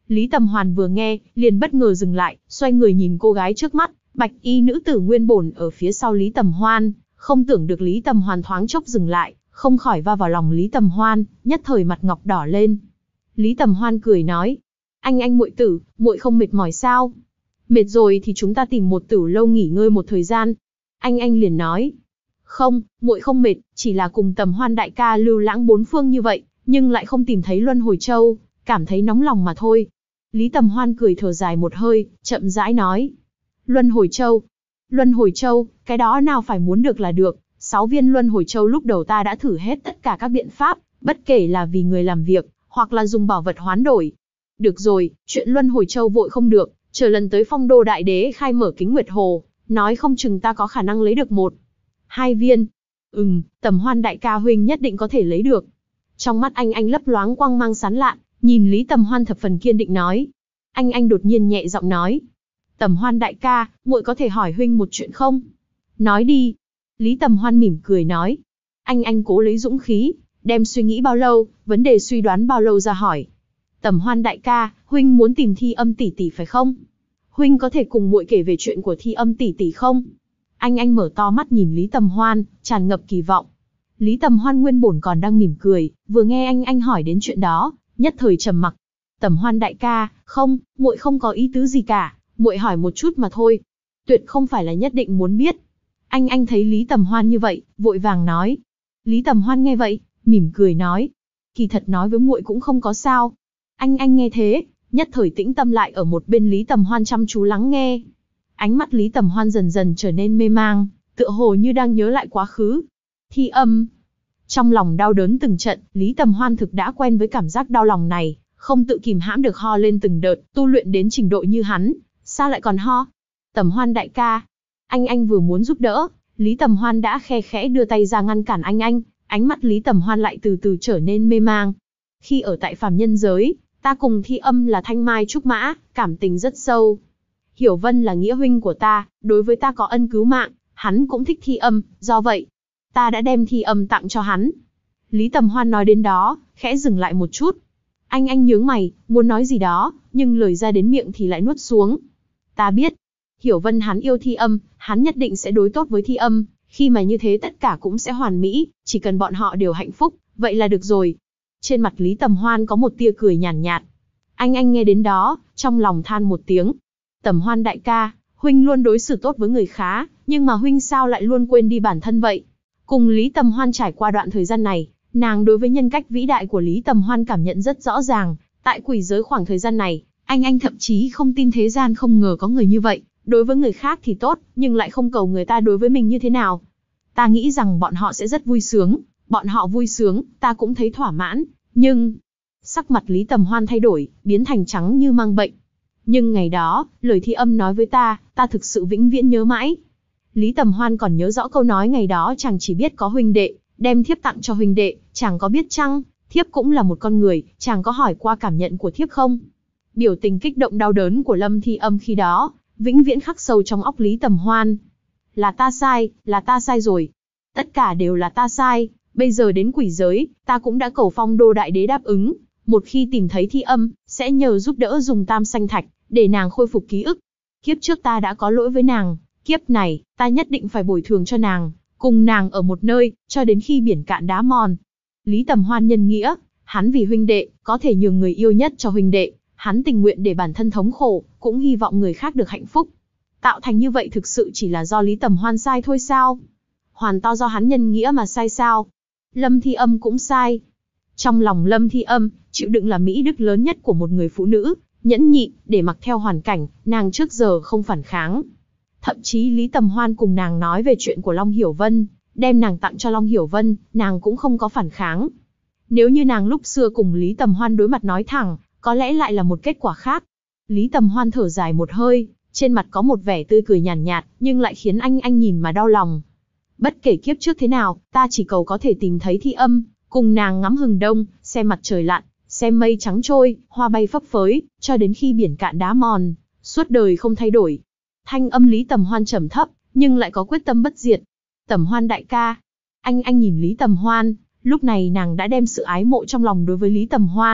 Lý Tầm Hoan vừa nghe, liền bất ngờ dừng lại, xoay người nhìn cô gái trước mắt, bạch y nữ tử nguyên bổn ở phía sau Lý Tầm Hoan, không tưởng được Lý Tầm Hoan thoáng chốc dừng lại, không khỏi va vào lòng Lý Tầm Hoan, nhất thời mặt ngọc đỏ lên. Lý Tầm Hoan cười nói, anh anh muội tử, muội không mệt mỏi sao? Mệt rồi thì chúng ta tìm một tử lâu nghỉ ngơi một thời gian. Anh anh liền nói, không, muội không mệt, chỉ là cùng Tầm Hoan đại ca lưu lãng bốn phương như vậy, nhưng lại không tìm thấy Luân Hồi Châu, cảm thấy nóng lòng mà thôi. Lý Tầm Hoan cười thở dài một hơi, chậm rãi nói, Luân Hồi Châu, Luân Hồi Châu, cái đó nào phải muốn được là được, sáu viên Luân Hồi Châu lúc đầu ta đã thử hết tất cả các biện pháp, bất kể là vì người làm việc, hoặc là dùng bảo vật hoán đổi. Được rồi, chuyện Luân Hồi Châu vội không được, chờ lần tới Phong Đô Đại Đế khai mở Kính Nguyệt Hồ, nói không chừng ta có khả năng lấy được một, hai viên. Ừm, Tầm Hoan đại ca huynh nhất định có thể lấy được. Trong mắt anh anh lấp loáng quang mang sáng lạn, nhìn Lý Tầm Hoan thập phần kiên định nói. Anh anh đột nhiên nhẹ giọng nói, Tầm Hoan đại ca, muội có thể hỏi huynh một chuyện không? Nói đi. Lý Tầm Hoan mỉm cười nói. Anh anh cố lấy dũng khí, đem suy nghĩ bao lâu, vấn đề suy đoán bao lâu ra hỏi. Tầm Hoan đại ca, huynh muốn tìm Thi Âm tỷ tỷ phải không? Huynh có thể cùng muội kể về chuyện của Thi Âm tỷ tỷ không? Anh anh mở to mắt nhìn Lý Tầm Hoan, tràn ngập kỳ vọng. Lý Tầm Hoan nguyên bổn còn đang mỉm cười, vừa nghe anh anh hỏi đến chuyện đó, nhất thời trầm mặc. Tầm Hoan đại ca, không, muội không có ý tứ gì cả, muội hỏi một chút mà thôi. Tuyệt không phải là nhất định muốn biết. Anh anh thấy Lý Tầm Hoan như vậy, vội vàng nói. Lý Tầm Hoan nghe vậy, mỉm cười nói, kỳ thật nói với muội cũng không có sao. Anh anh nghe thế, nhất thời tĩnh tâm lại ở một bên Lý Tầm Hoan chăm chú lắng nghe. Ánh mắt Lý Tầm Hoan dần dần trở nên mê mang, tựa hồ như đang nhớ lại quá khứ. Thi âm. Trong lòng đau đớn từng trận, Lý Tầm Hoan thực đã quen với cảm giác đau lòng này, không tự kìm hãm được ho lên từng đợt, tu luyện đến trình độ như hắn, sao lại còn ho? Tầm Hoan đại ca, anh anh vừa muốn giúp đỡ, Lý Tầm Hoan đã khe khẽ đưa tay ra ngăn cản anh anh, ánh mắt Lý Tầm Hoan lại từ từ trở nên mê mang. Khi ở tại phàm nhân giới, ta cùng Thi Âm là thanh mai trúc mã, cảm tình rất sâu. Hiểu Vân là nghĩa huynh của ta, đối với ta có ân cứu mạng, hắn cũng thích Thi Âm, do vậy, ta đã đem Thi Âm tặng cho hắn. Lý Tầm Hoan nói đến đó, khẽ dừng lại một chút. Anh anh nhướng mày, muốn nói gì đó, nhưng lời ra đến miệng thì lại nuốt xuống. Ta biết, Hiểu Vân hắn yêu Thi Âm, hắn nhất định sẽ đối tốt với Thi Âm, khi mà như thế tất cả cũng sẽ hoàn mỹ, chỉ cần bọn họ đều hạnh phúc, vậy là được rồi. Trên mặt Lý Tầm Hoan có một tia cười nhàn nhạt, nhạt. Anh anh nghe đến đó, trong lòng than một tiếng. Tầm Hoan đại ca, huynh luôn đối xử tốt với người khá, nhưng mà huynh sao lại luôn quên đi bản thân vậy? Cùng Lý Tầm Hoan trải qua đoạn thời gian này, nàng đối với nhân cách vĩ đại của Lý Tầm Hoan cảm nhận rất rõ ràng. Tại quỷ giới khoảng thời gian này, anh anh thậm chí không tin thế gian không ngờ có người như vậy. Đối với người khác thì tốt, nhưng lại không cầu người ta đối với mình như thế nào. Ta nghĩ rằng bọn họ sẽ rất vui sướng, bọn họ vui sướng, ta cũng thấy thỏa mãn, nhưng... Sắc mặt Lý Tầm Hoan thay đổi, biến thành trắng như mang bệnh. Nhưng ngày đó, lời Thi Âm nói với ta, ta thực sự vĩnh viễn nhớ mãi. Lý Tầm Hoan còn nhớ rõ câu nói ngày đó chàng chỉ biết có huynh đệ, đem thiếp tặng cho huynh đệ, chàng có biết chăng, thiếp cũng là một con người, chàng có hỏi qua cảm nhận của thiếp không? Biểu tình kích động đau đớn của Lâm Thi Âm khi đó, vĩnh viễn khắc sâu trong óc Lý Tầm Hoan. Là ta sai, là ta sai rồi. Tất cả đều là ta sai, bây giờ đến quỷ giới, ta cũng đã cầu Phong Đô Đại Đế đáp ứng. Một khi tìm thấy Thi Âm, sẽ nhờ giúp đỡ dùng tam sanh thạch, để nàng khôi phục ký ức. Kiếp trước ta đã có lỗi với nàng, kiếp này, ta nhất định phải bồi thường cho nàng, cùng nàng ở một nơi, cho đến khi biển cạn đá mòn. Lý Tầm Hoan nhân nghĩa, hắn vì huynh đệ, có thể nhường người yêu nhất cho huynh đệ, hắn tình nguyện để bản thân thống khổ, cũng hy vọng người khác được hạnh phúc. Tạo thành như vậy thực sự chỉ là do Lý Tầm Hoan sai thôi sao? Hoàn to do hắn nhân nghĩa mà sai sao? Lâm Thi Âm cũng sai. Trong lòng Lâm Thi Âm, chịu đựng là mỹ đức lớn nhất của một người phụ nữ, nhẫn nhịn, để mặc theo hoàn cảnh, nàng trước giờ không phản kháng. Thậm chí Lý Tầm Hoan cùng nàng nói về chuyện của Long Hiểu Vân, đem nàng tặng cho Long Hiểu Vân, nàng cũng không có phản kháng. Nếu như nàng lúc xưa cùng Lý Tầm Hoan đối mặt nói thẳng, có lẽ lại là một kết quả khác. Lý Tầm Hoan thở dài một hơi, trên mặt có một vẻ tươi cười nhàn nhạt, nhạt, nhưng lại khiến anh anh nhìn mà đau lòng. Bất kể kiếp trước thế nào, ta chỉ cầu có thể tìm thấy Thi Âm, cùng nàng ngắm hừng đông, xem mặt trời lặn, xem mây trắng trôi, hoa bay phấp phới, cho đến khi biển cạn đá mòn, suốt đời không thay đổi. Thanh âm Lý Tầm Hoan trầm thấp, nhưng lại có quyết tâm bất diệt. Tầm Hoan đại ca. Anh anh nhìn Lý Tầm Hoan, lúc này nàng đã đem sự ái mộ trong lòng đối với Lý Tầm Hoan,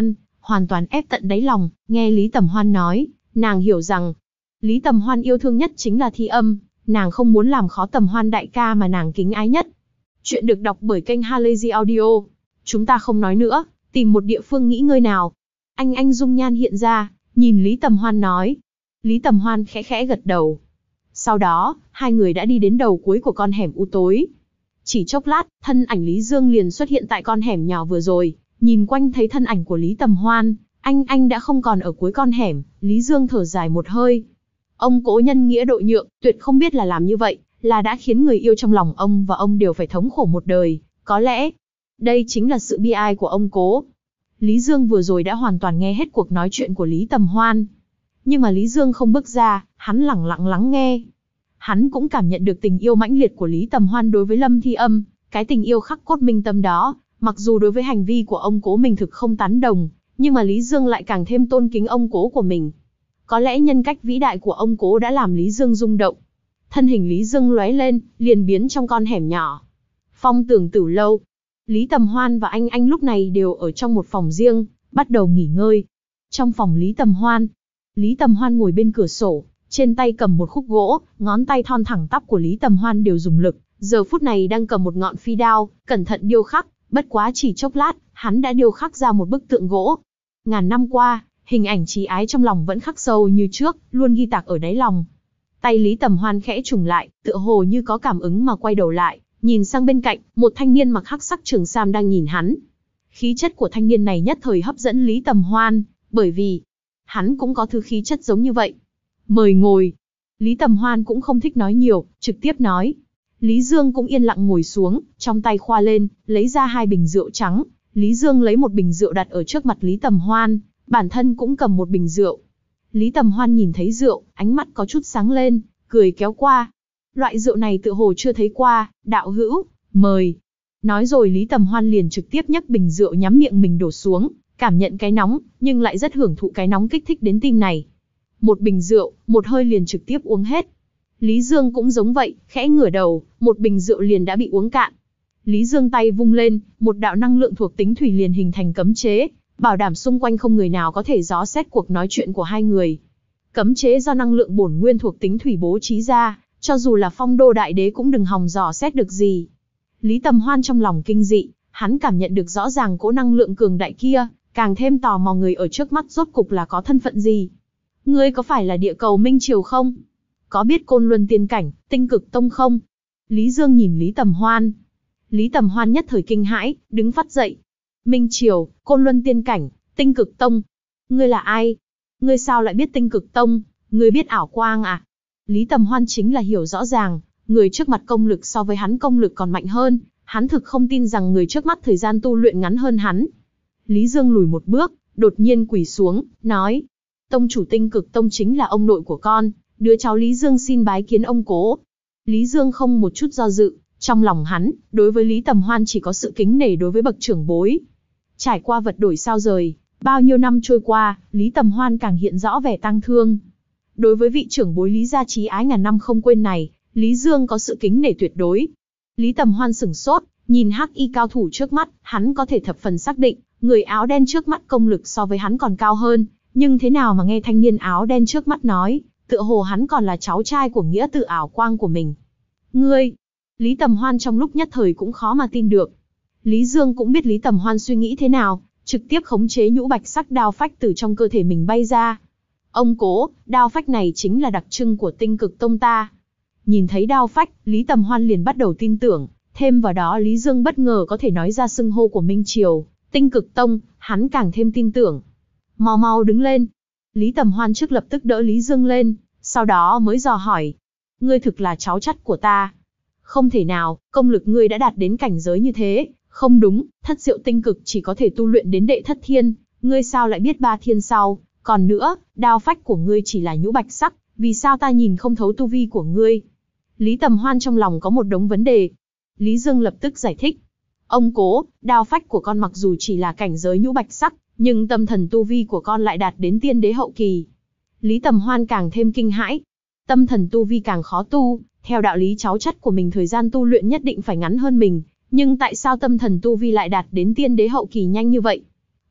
hoàn toàn ép tận đáy lòng, nghe Lý Tầm Hoan nói, nàng hiểu rằng, Lý Tầm Hoan yêu thương nhất chính là Thi Âm, nàng không muốn làm khó Tầm Hoan đại ca mà nàng kính ái nhất. Chuyện được đọc bởi kênh Halazy Audio. Chúng ta không nói nữa, tìm một địa phương nghỉ ngơi nào. Anh anh dung nhan hiện ra, nhìn Lý Tầm Hoan nói. Lý Tầm Hoan khẽ khẽ gật đầu. Sau đó, hai người đã đi đến đầu cuối của con hẻm u tối. Chỉ chốc lát, thân ảnh Lý Dương liền xuất hiện tại con hẻm nhỏ vừa rồi. Nhìn quanh thấy thân ảnh của Lý Tầm Hoan, anh anh đã không còn ở cuối con hẻm. Lý Dương thở dài một hơi. Ông cố nhân nghĩa độ nhượng, tuyệt không biết là làm như vậy, là đã khiến người yêu trong lòng ông và ông đều phải thống khổ một đời. Có lẽ, đây chính là sự bi ai của ông cố. Lý Dương vừa rồi đã hoàn toàn nghe hết cuộc nói chuyện của Lý Tầm Hoan. Nhưng mà Lý Dương không bước ra, hắn lẳng lặng lắng nghe. Hắn cũng cảm nhận được tình yêu mãnh liệt của Lý Tầm Hoan đối với Lâm Thi Âm, cái tình yêu khắc cốt minh tâm đó, mặc dù đối với hành vi của ông cố mình thực không tán đồng, nhưng mà Lý Dương lại càng thêm tôn kính ông cố của mình. Có lẽ nhân cách vĩ đại của ông cố đã làm Lý Dương rung động. Thân hình Lý Dương lóe lên, liền biến trong con hẻm nhỏ. Phong Tưởng Tử lâu. Lý Tầm Hoan và anh anh lúc này đều ở trong một phòng riêng, bắt đầu nghỉ ngơi. Trong phòng Lý Tầm Hoan, Lý Tầm Hoan ngồi bên cửa sổ, trên tay cầm một khúc gỗ, ngón tay thon thẳng tắp của Lý Tầm Hoan đều dùng lực, giờ phút này đang cầm một ngọn phi đao, cẩn thận điêu khắc, bất quá chỉ chốc lát, hắn đã điêu khắc ra một bức tượng gỗ. Ngàn năm qua, hình ảnh trí ái trong lòng vẫn khắc sâu như trước, luôn ghi tạc ở đáy lòng. Tay Lý Tầm Hoan khẽ trùng lại, tựa hồ như có cảm ứng mà quay đầu lại, nhìn sang bên cạnh, một thanh niên mặc hắc sắc trường sam đang nhìn hắn. Khí chất của thanh niên này nhất thời hấp dẫn Lý Tầm Hoan, bởi vì hắn cũng có thứ khí chất giống như vậy. Mời ngồi. Lý Tầm Hoan cũng không thích nói nhiều, trực tiếp nói. Lý Dương cũng yên lặng ngồi xuống, trong tay khoa lên, lấy ra hai bình rượu trắng. Lý Dương lấy một bình rượu đặt ở trước mặt Lý Tầm Hoan, bản thân cũng cầm một bình rượu. Lý Tầm Hoan nhìn thấy rượu, ánh mắt có chút sáng lên, cười kéo qua. Loại rượu này tựa hồ chưa thấy qua, đạo hữu, mời. Nói rồi Lý Tầm Hoan liền trực tiếp nhấc bình rượu nhắm miệng mình đổ xuống, cảm nhận cái nóng, nhưng lại rất hưởng thụ cái nóng kích thích đến tim này. Một bình rượu, một hơi liền trực tiếp uống hết. Lý Dương cũng giống vậy, khẽ ngửa đầu, một bình rượu liền đã bị uống cạn. Lý Dương tay vung lên, một đạo năng lượng thuộc tính thủy liền hình thành cấm chế, bảo đảm xung quanh không người nào có thể dò xét cuộc nói chuyện của hai người. Cấm chế do năng lượng bổn nguyên thuộc tính thủy bố trí ra, cho dù là Phong Đô Đại Đế cũng đừng hòng dò xét được gì. Lý Tầm Hoan trong lòng kinh dị, hắn cảm nhận được rõ ràng cỗ năng lượng cường đại kia, càng thêm tò mò người ở trước mắt rốt cục là có thân phận gì. Ngươi có phải là địa cầu Minh Triều không? Có biết Côn Luân Tiên Cảnh, Tinh Cực Tông không? Lý Dương nhìn Lý Tầm Hoan. Lý Tầm Hoan nhất thời kinh hãi, đứng phắt dậy. Minh Triều, Côn Luân Tiên Cảnh, Tinh Cực Tông. Ngươi là ai? Ngươi sao lại biết Tinh Cực Tông? Ngươi biết ảo quang à? Lý Tầm Hoan chính là hiểu rõ ràng, người trước mặt công lực so với hắn công lực còn mạnh hơn, hắn thực không tin rằng người trước mắt thời gian tu luyện ngắn hơn hắn. Lý Dương lùi một bước, đột nhiên quỳ xuống, nói. Tông chủ Tinh Cực Tông chính là ông nội của con, đứa cháu Lý Dương xin bái kiến ông cố. Lý Dương không một chút do dự, trong lòng hắn, đối với Lý Tầm Hoan chỉ có sự kính nể đối với bậc trưởng bối. Trải qua vật đổi sao rời, bao nhiêu năm trôi qua, Lý Tầm Hoan càng hiện rõ vẻ tang thương. Đối với vị trưởng bối Lý gia trí ái ngàn năm không quên này, Lý Dương có sự kính nể tuyệt đối. Lý Tầm Hoan sửng sốt, nhìn hắc y cao thủ trước mắt, hắn có thể thập phần xác định, người áo đen trước mắt công lực so với hắn còn cao hơn, nhưng thế nào mà nghe thanh niên áo đen trước mắt nói, tựa hồ hắn còn là cháu trai của nghĩa tử ảo quang của mình. Ngươi! Lý Tầm Hoan trong lúc nhất thời cũng khó mà tin được. Lý Dương cũng biết Lý Tầm Hoan suy nghĩ thế nào, trực tiếp khống chế nhũ bạch sắc đao phách từ trong cơ thể mình bay ra. Ông cố, đao phách này chính là đặc trưng của Tinh Cực Tông ta. Nhìn thấy đao phách, Lý Tầm Hoan liền bắt đầu tin tưởng, thêm vào đó Lý Dương bất ngờ có thể nói ra xưng hô của Minh Triều, Tinh Cực Tông, hắn càng thêm tin tưởng. Mau mau đứng lên. Lý Tầm Hoan trước lập tức đỡ Lý Dương lên, sau đó mới dò hỏi. Ngươi thực là cháu chắt của ta. Không thể nào, công lực ngươi đã đạt đến cảnh giới như thế. Không đúng, thất diệu tinh cực chỉ có thể tu luyện đến đệ thất thiên, ngươi sao lại biết ba thiên sau? Còn nữa, đao phách của ngươi chỉ là nhũ bạch sắc, vì sao ta nhìn không thấu tu vi của ngươi? Lý Tầm Hoan trong lòng có một đống vấn đề. Lý Dương lập tức giải thích. Ông cố, đao phách của con mặc dù chỉ là cảnh giới nhũ bạch sắc, nhưng tâm thần tu vi của con lại đạt đến tiên đế hậu kỳ. Lý Tầm Hoan càng thêm kinh hãi. Tâm thần tu vi càng khó tu, theo đạo lý cháu chắt của mình thời gian tu luyện nhất định phải ngắn hơn mình, nhưng tại sao tâm thần tu vi lại đạt đến tiên đế hậu kỳ nhanh như vậy?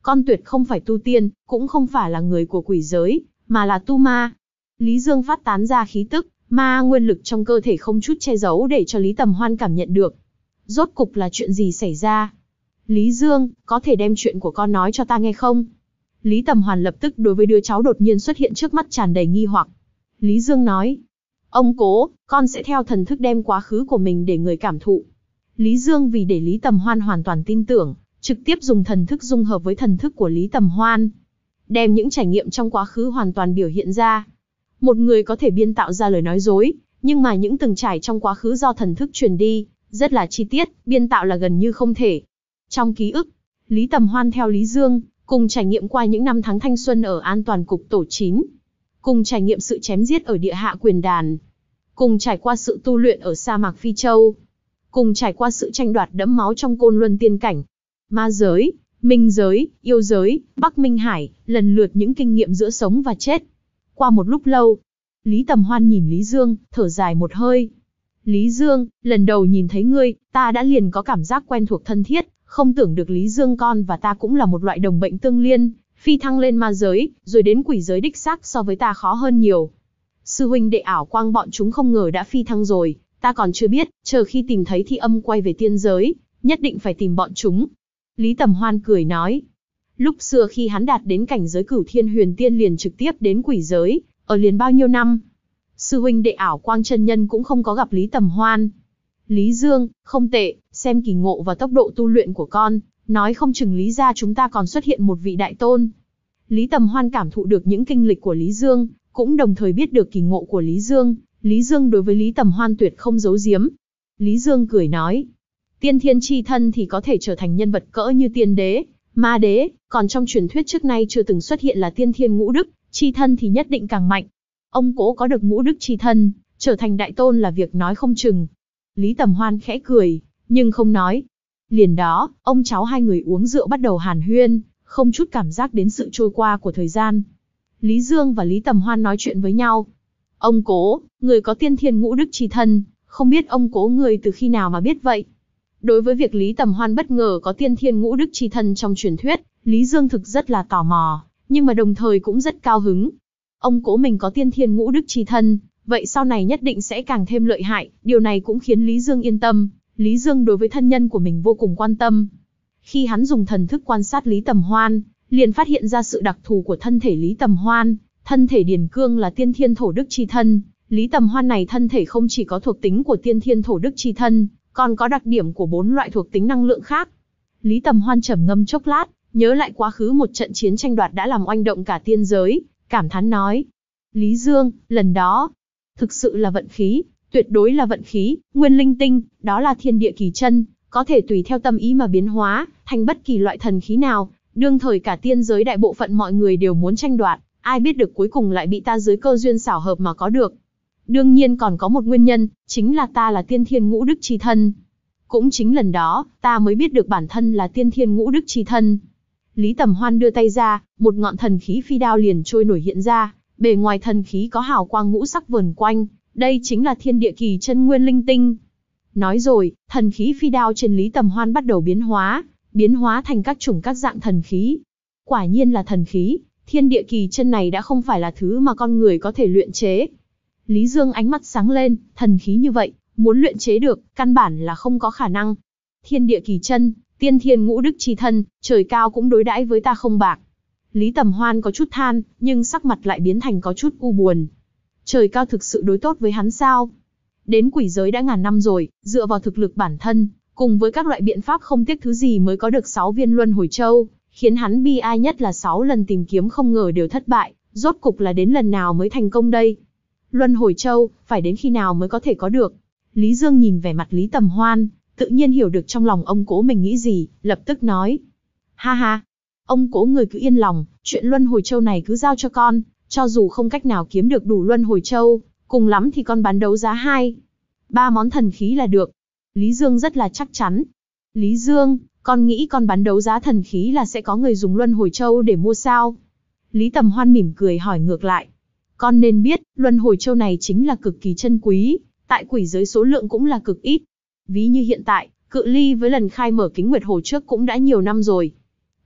Con tuyệt không phải tu tiên, cũng không phải là người của quỷ giới, mà là tu ma. Lý Dương phát tán ra khí tức, ma nguyên lực trong cơ thể không chút che giấu để cho Lý Tầm Hoan cảm nhận được. Rốt cục là chuyện gì xảy ra? Lý Dương, có thể đem chuyện của con nói cho ta nghe không? Lý Tầm Hoan lập tức đối với đứa cháu đột nhiên xuất hiện trước mắt tràn đầy nghi hoặc. Lý Dương nói, ông cố, con sẽ theo thần thức đem quá khứ của mình để người cảm thụ. Lý Dương vì để Lý Tầm Hoan hoàn toàn tin tưởng, trực tiếp dùng thần thức dung hợp với thần thức của Lý Tầm Hoan. Đem những trải nghiệm trong quá khứ hoàn toàn biểu hiện ra. Một người có thể biên tạo ra lời nói dối, nhưng mà những từng trải trong quá khứ do thần thức truyền đi, rất là chi tiết, biên tạo là gần như không thể. Trong ký ức, Lý Tầm Hoan theo Lý Dương, cùng trải nghiệm qua những năm tháng thanh xuân ở An Toàn Cục Tổ chín. Cùng trải nghiệm sự chém giết ở địa hạ quyền đàn. Cùng trải qua sự tu luyện ở sa mạc Phi Châu. Cùng trải qua sự tranh đoạt đẫm máu trong côn luân tiên cảnh. Ma giới, minh giới, yêu giới, Bắc Minh Hải, lần lượt những kinh nghiệm giữa sống và chết. Qua một lúc lâu, Lý Tầm Hoan nhìn Lý Dương, thở dài một hơi. Lý Dương, lần đầu nhìn thấy ngươi, ta đã liền có cảm giác quen thuộc thân thiết, không tưởng được Lý Dương con và ta cũng là một loại đồng bệnh tương liên, phi thăng lên ma giới, rồi đến quỷ giới đích xác so với ta khó hơn nhiều. Sư huynh đệ ảo quang bọn chúng không ngờ đã phi thăng rồi, ta còn chưa biết, chờ khi tìm thấy thi âm quay về tiên giới, nhất định phải tìm bọn chúng. Lý Tầm Hoan cười nói, lúc xưa khi hắn đạt đến cảnh giới cửu thiên huyền tiên liền trực tiếp đến quỷ giới, ở liền bao nhiêu năm. Sư huynh đệ ảo quang chân nhân cũng không có gặp Lý Tầm Hoan. Lý Dương, không tệ, xem kỳ ngộ và tốc độ tu luyện của con, nói không chừng Lý gia chúng ta còn xuất hiện một vị đại tôn. Lý Tầm Hoan cảm thụ được những kinh lịch của Lý Dương, cũng đồng thời biết được kỳ ngộ của Lý Dương. Lý Dương đối với Lý Tầm Hoan tuyệt không giấu giếm. Lý Dương cười nói, tiên thiên chi thân thì có thể trở thành nhân vật cỡ như tiên đế, ma đế, còn trong truyền thuyết trước nay chưa từng xuất hiện là tiên thiên ngũ đức, chi thân thì nhất định càng mạnh. Ông cố có được ngũ đức chi thân, trở thành đại tôn là việc nói không chừng. Lý Tầm Hoan khẽ cười, nhưng không nói. Liền đó, ông cháu hai người uống rượu bắt đầu hàn huyên, không chút cảm giác đến sự trôi qua của thời gian. Lý Dương và Lý Tầm Hoan nói chuyện với nhau. Ông cố, người có tiên thiên ngũ đức chi thân, không biết ông cố người từ khi nào mà biết vậy? Đối với việc Lý Tầm Hoan bất ngờ có tiên thiên ngũ đức chi thân trong truyền thuyết, Lý Dương thực rất là tò mò, nhưng mà đồng thời cũng rất cao hứng. Ông cố mình có tiên thiên ngũ đức chi thân, vậy sau này nhất định sẽ càng thêm lợi hại, điều này cũng khiến Lý Dương yên tâm. Lý Dương đối với thân nhân của mình vô cùng quan tâm. Khi hắn dùng thần thức quan sát Lý Tầm Hoan, liền phát hiện ra sự đặc thù của thân thể Lý Tầm Hoan. Thân thể Điền Cương là tiên thiên thổ đức chi thân, Lý Tầm Hoan này thân thể không chỉ có thuộc tính của tiên thiên thổ đức chi thân, còn có đặc điểm của bốn loại thuộc tính năng lượng khác. Lý Tầm Hoan trầm ngâm chốc lát, nhớ lại quá khứ một trận chiến tranh đoạt đã làm oanh động cả tiên giới, cảm thán nói. Lý Dương, lần đó, thực sự là vận khí, tuyệt đối là vận khí, nguyên linh tinh, đó là thiên địa kỳ chân, có thể tùy theo tâm ý mà biến hóa, thành bất kỳ loại thần khí nào, đương thời cả tiên giới đại bộ phận mọi người đều muốn tranh đoạt, ai biết được cuối cùng lại bị ta dưới cơ duyên xảo hợp mà có được. Đương nhiên còn có một nguyên nhân, chính là ta là tiên thiên ngũ đức chi thân. Cũng chính lần đó, ta mới biết được bản thân là tiên thiên ngũ đức chi thân. Lý Tầm Hoan đưa tay ra, một ngọn thần khí phi đao liền trôi nổi hiện ra, bề ngoài thần khí có hào quang ngũ sắc vờn quanh, đây chính là thiên địa kỳ chân nguyên linh tinh. Nói rồi, thần khí phi đao trên Lý Tầm Hoan bắt đầu biến hóa, biến hóa thành các chủng các dạng thần khí. Quả nhiên là thần khí, thiên địa kỳ chân này đã không phải là thứ mà con người có thể luyện chế. Lý Dương ánh mắt sáng lên, thần khí như vậy, muốn luyện chế được, căn bản là không có khả năng. Thiên địa kỳ chân, tiên thiên ngũ đức chi thân, trời cao cũng đối đãi với ta không bạc. Lý Tầm Hoan có chút than, nhưng sắc mặt lại biến thành có chút u buồn. Trời cao thực sự đối tốt với hắn sao? Đến quỷ giới đã ngàn năm rồi, dựa vào thực lực bản thân, cùng với các loại biện pháp không tiếc thứ gì mới có được sáu viên luân hồi châu, khiến hắn bi ai nhất là sáu lần tìm kiếm không ngờ đều thất bại, rốt cục là đến lần nào mới thành công đây? Luân hồi châu, phải đến khi nào mới có thể có được? Lý Dương nhìn vẻ mặt Lý Tầm Hoan, tự nhiên hiểu được trong lòng ông cố mình nghĩ gì, lập tức nói. Ha ha, ông cố người cứ yên lòng, chuyện luân hồi châu này cứ giao cho con, cho dù không cách nào kiếm được đủ luân hồi châu, cùng lắm thì con bán đấu giá hai, ba món thần khí là được. Lý Dương rất là chắc chắn. Lý Dương, con nghĩ con bán đấu giá thần khí là sẽ có người dùng luân hồi châu để mua sao? Lý Tầm Hoan mỉm cười hỏi ngược lại. Con nên biết, luân hồi châu này chính là cực kỳ chân quý, tại quỷ giới số lượng cũng là cực ít. Ví như hiện tại, cự ly với lần khai mở kính nguyệt hồ trước cũng đã nhiều năm rồi.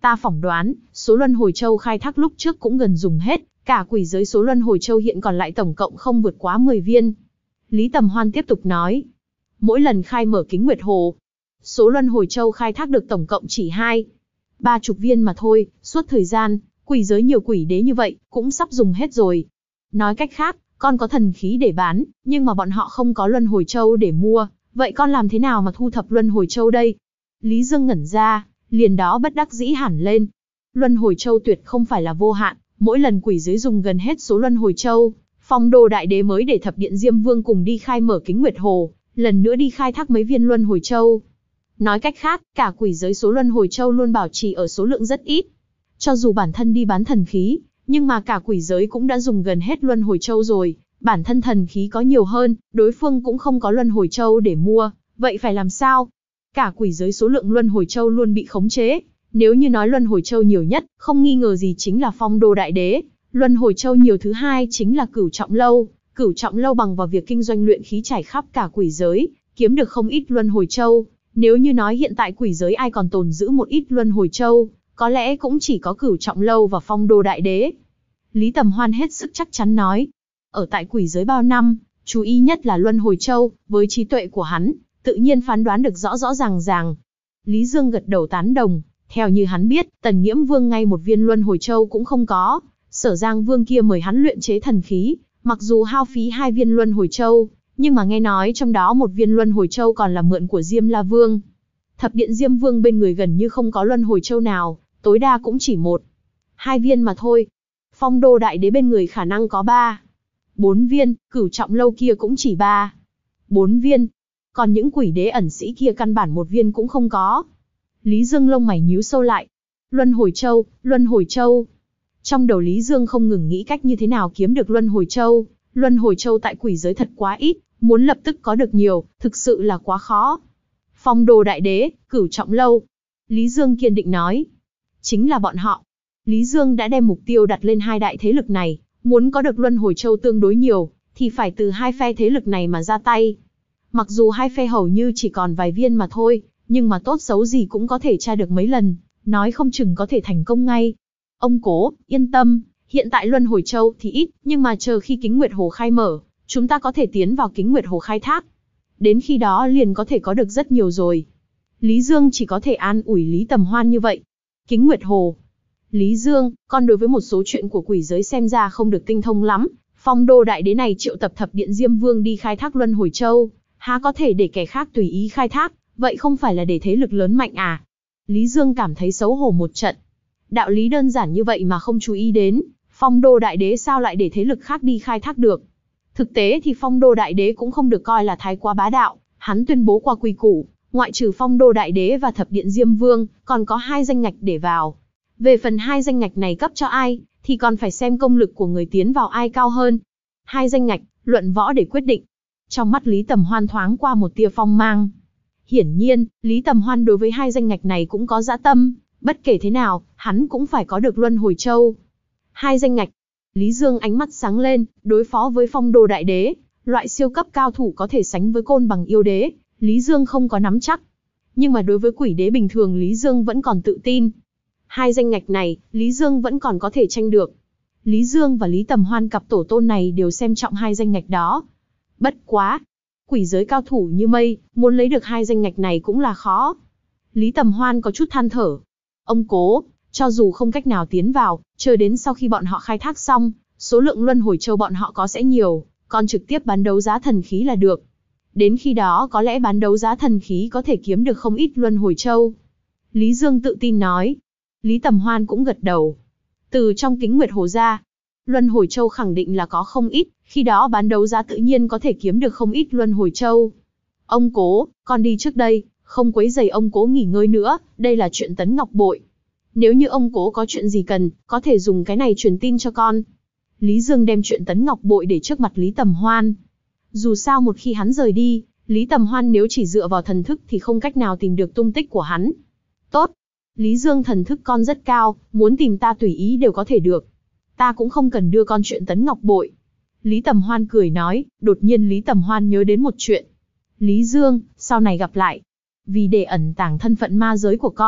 Ta phỏng đoán, số luân hồi châu khai thác lúc trước cũng gần dùng hết, cả quỷ giới số luân hồi châu hiện còn lại tổng cộng không vượt quá mười viên. Lý Tầm Hoan tiếp tục nói. Mỗi lần khai mở kính nguyệt hồ, số luân hồi châu khai thác được tổng cộng chỉ hai, ba chục viên mà thôi, suốt thời gian, quỷ giới nhiều quỷ đế như vậy, cũng sắp dùng hết rồi. Nói cách khác, con có thần khí để bán, nhưng mà bọn họ không có luân hồi châu để mua, vậy con làm thế nào mà thu thập luân hồi châu đây? Lý Dương ngẩn ra, liền đó bất đắc dĩ hẳn lên. Luân hồi châu tuyệt không phải là vô hạn, mỗi lần quỷ giới dùng gần hết số luân hồi châu, Phong Đô Đại Đế mới để Thập Điện Diêm Vương cùng đi khai mở kính nguyệt hồ, lần nữa đi khai thác mấy viên luân hồi châu. Nói cách khác, cả quỷ giới số luân hồi châu luôn bảo trì ở số lượng rất ít. Cho dù bản thân đi bán thần khí, nhưng mà cả quỷ giới cũng đã dùng gần hết luân hồi châu rồi, bản thân thần khí có nhiều hơn, đối phương cũng không có luân hồi châu để mua, vậy phải làm sao? Cả quỷ giới số lượng luân hồi châu luôn bị khống chế, nếu như nói luân hồi châu nhiều nhất, không nghi ngờ gì chính là Phong Đô Đại Đế, luân hồi châu nhiều thứ hai chính là Cửu Trọng Lâu, Cửu Trọng Lâu bằng vào việc kinh doanh luyện khí trải khắp cả quỷ giới, kiếm được không ít luân hồi châu. Nếu như nói hiện tại quỷ giới ai còn tồn giữ một ít luân hồi châu, có lẽ cũng chỉ có Cửu Trọng Lâu và Phong Đô Đại Đế. Lý Tầm Hoan hết sức chắc chắn nói. Ở tại quỷ giới bao năm, chú ý nhất là luân hồi châu, với trí tuệ của hắn, tự nhiên phán đoán được rõ rõ ràng ràng. Lý Dương gật đầu tán đồng, theo như hắn biết, Tần Nghiễm Vương ngay một viên luân hồi châu cũng không có, Sở Giang Vương kia mời hắn luyện chế thần khí, mặc dù hao phí hai viên luân hồi châu, nhưng mà nghe nói trong đó một viên luân hồi châu còn là mượn của Diêm La Vương. Thập Điện Diêm Vương bên người gần như không có luân hồi châu nào, tối đa cũng chỉ một, hai viên mà thôi. Phong Đô Đại Đế bên người khả năng có ba, bốn viên, Cửu Trọng Lâu kia cũng chỉ ba, bốn viên. Còn những quỷ đế ẩn sĩ kia căn bản một viên cũng không có. Lý Dương lông mày nhíu sâu lại. Luân hồi châu, luân hồi châu. Trong đầu Lý Dương không ngừng nghĩ cách như thế nào kiếm được luân hồi châu. Luân hồi châu tại quỷ giới thật quá ít, muốn lập tức có được nhiều, thực sự là quá khó. Phong Đô Đại Đế, Cửu Trọng Lâu. Lý Dương kiên định nói. Chính là bọn họ. Lý Dương đã đem mục tiêu đặt lên hai đại thế lực này, muốn có được luân hồi châu tương đối nhiều, thì phải từ hai phe thế lực này mà ra tay. Mặc dù hai phe hầu như chỉ còn vài viên mà thôi, nhưng mà tốt xấu gì cũng có thể tra được mấy lần, nói không chừng có thể thành công ngay. Ông Cố, yên tâm, hiện tại luân hồi châu thì ít, nhưng mà chờ khi kính nguyệt hồ khai mở, chúng ta có thể tiến vào kính nguyệt hồ khai thác. Đến khi đó liền có thể có được rất nhiều rồi. Lý Dương chỉ có thể an ủi Lý Tầm Hoan như vậy. Kính nguyệt hồ. Lý Dương, con đối với một số chuyện của quỷ giới xem ra không được tinh thông lắm. Phong Đô Đại Đế này triệu tập Thập Điện Diêm Vương đi khai thác luân hồi châu, há có thể để kẻ khác tùy ý khai thác, vậy không phải là để thế lực lớn mạnh à? Lý Dương cảm thấy xấu hổ một trận. Đạo lý đơn giản như vậy mà không chú ý đến, Phong Đô Đại Đế sao lại để thế lực khác đi khai thác được? Thực tế thì Phong Đô Đại Đế cũng không được coi là thái quá bá đạo, hắn tuyên bố qua quy củ, ngoại trừ Phong Đô Đại Đế và Thập Điện Diêm Vương, còn có hai danh ngạch để vào. Về phần hai danh ngạch này cấp cho ai, thì còn phải xem công lực của người tiến vào ai cao hơn. Hai danh ngạch, luận võ để quyết định. Trong mắt Lý Tầm Hoan thoáng qua một tia phong mang. Hiển nhiên, Lý Tầm Hoan đối với hai danh ngạch này cũng có dã tâm, bất kể thế nào, hắn cũng phải có được luân hồi châu. Hai danh ngạch. Lý Dương ánh mắt sáng lên, đối phó với Phong Đô Đại Đế, loại siêu cấp cao thủ có thể sánh với Côn Bằng Yêu Đế, Lý Dương không có nắm chắc. Nhưng mà đối với quỷ đế bình thường Lý Dương vẫn còn tự tin. Hai danh ngạch này, Lý Dương vẫn còn có thể tranh được. Lý Dương và Lý Tầm Hoan cặp tổ tôn này đều xem trọng hai danh ngạch đó. Bất quá, quỷ giới cao thủ như mây, muốn lấy được hai danh ngạch này cũng là khó. Lý Tầm Hoan có chút than thở. Ông Cố, cho dù không cách nào tiến vào, chờ đến sau khi bọn họ khai thác xong, số lượng luân hồi châu bọn họ có sẽ nhiều, còn trực tiếp bán đấu giá thần khí là được. Đến khi đó có lẽ bán đấu giá thần khí có thể kiếm được không ít luân hồi châu. Lý Dương tự tin nói. Lý Tầm Hoan cũng gật đầu. Từ trong kính nguyệt hồ ra, luân hồi châu khẳng định là có không ít, khi đó bán đấu giá tự nhiên có thể kiếm được không ít luân hồi châu. Ông Cố, con đi trước đây, không quấy rầy ông Cố nghỉ ngơi nữa, đây là chuyện Tấn Ngọc Bội. Nếu như ông Cố có chuyện gì cần, có thể dùng cái này truyền tin cho con. Lý Dương đem chuyện Tấn Ngọc Bội để trước mặt Lý Tầm Hoan. Dù sao một khi hắn rời đi, Lý Tầm Hoan nếu chỉ dựa vào thần thức thì không cách nào tìm được tung tích của hắn. Tốt. Lý Dương thần thức con rất cao, muốn tìm ta tùy ý đều có thể được. Ta cũng không cần đưa con chuyện Tấn Ngọc Bội. Lý Tầm Hoan cười nói, đột nhiên Lý Tầm Hoan nhớ đến một chuyện. Lý Dương, sau này gặp lại. Vì để ẩn tàng thân phận ma giới của con,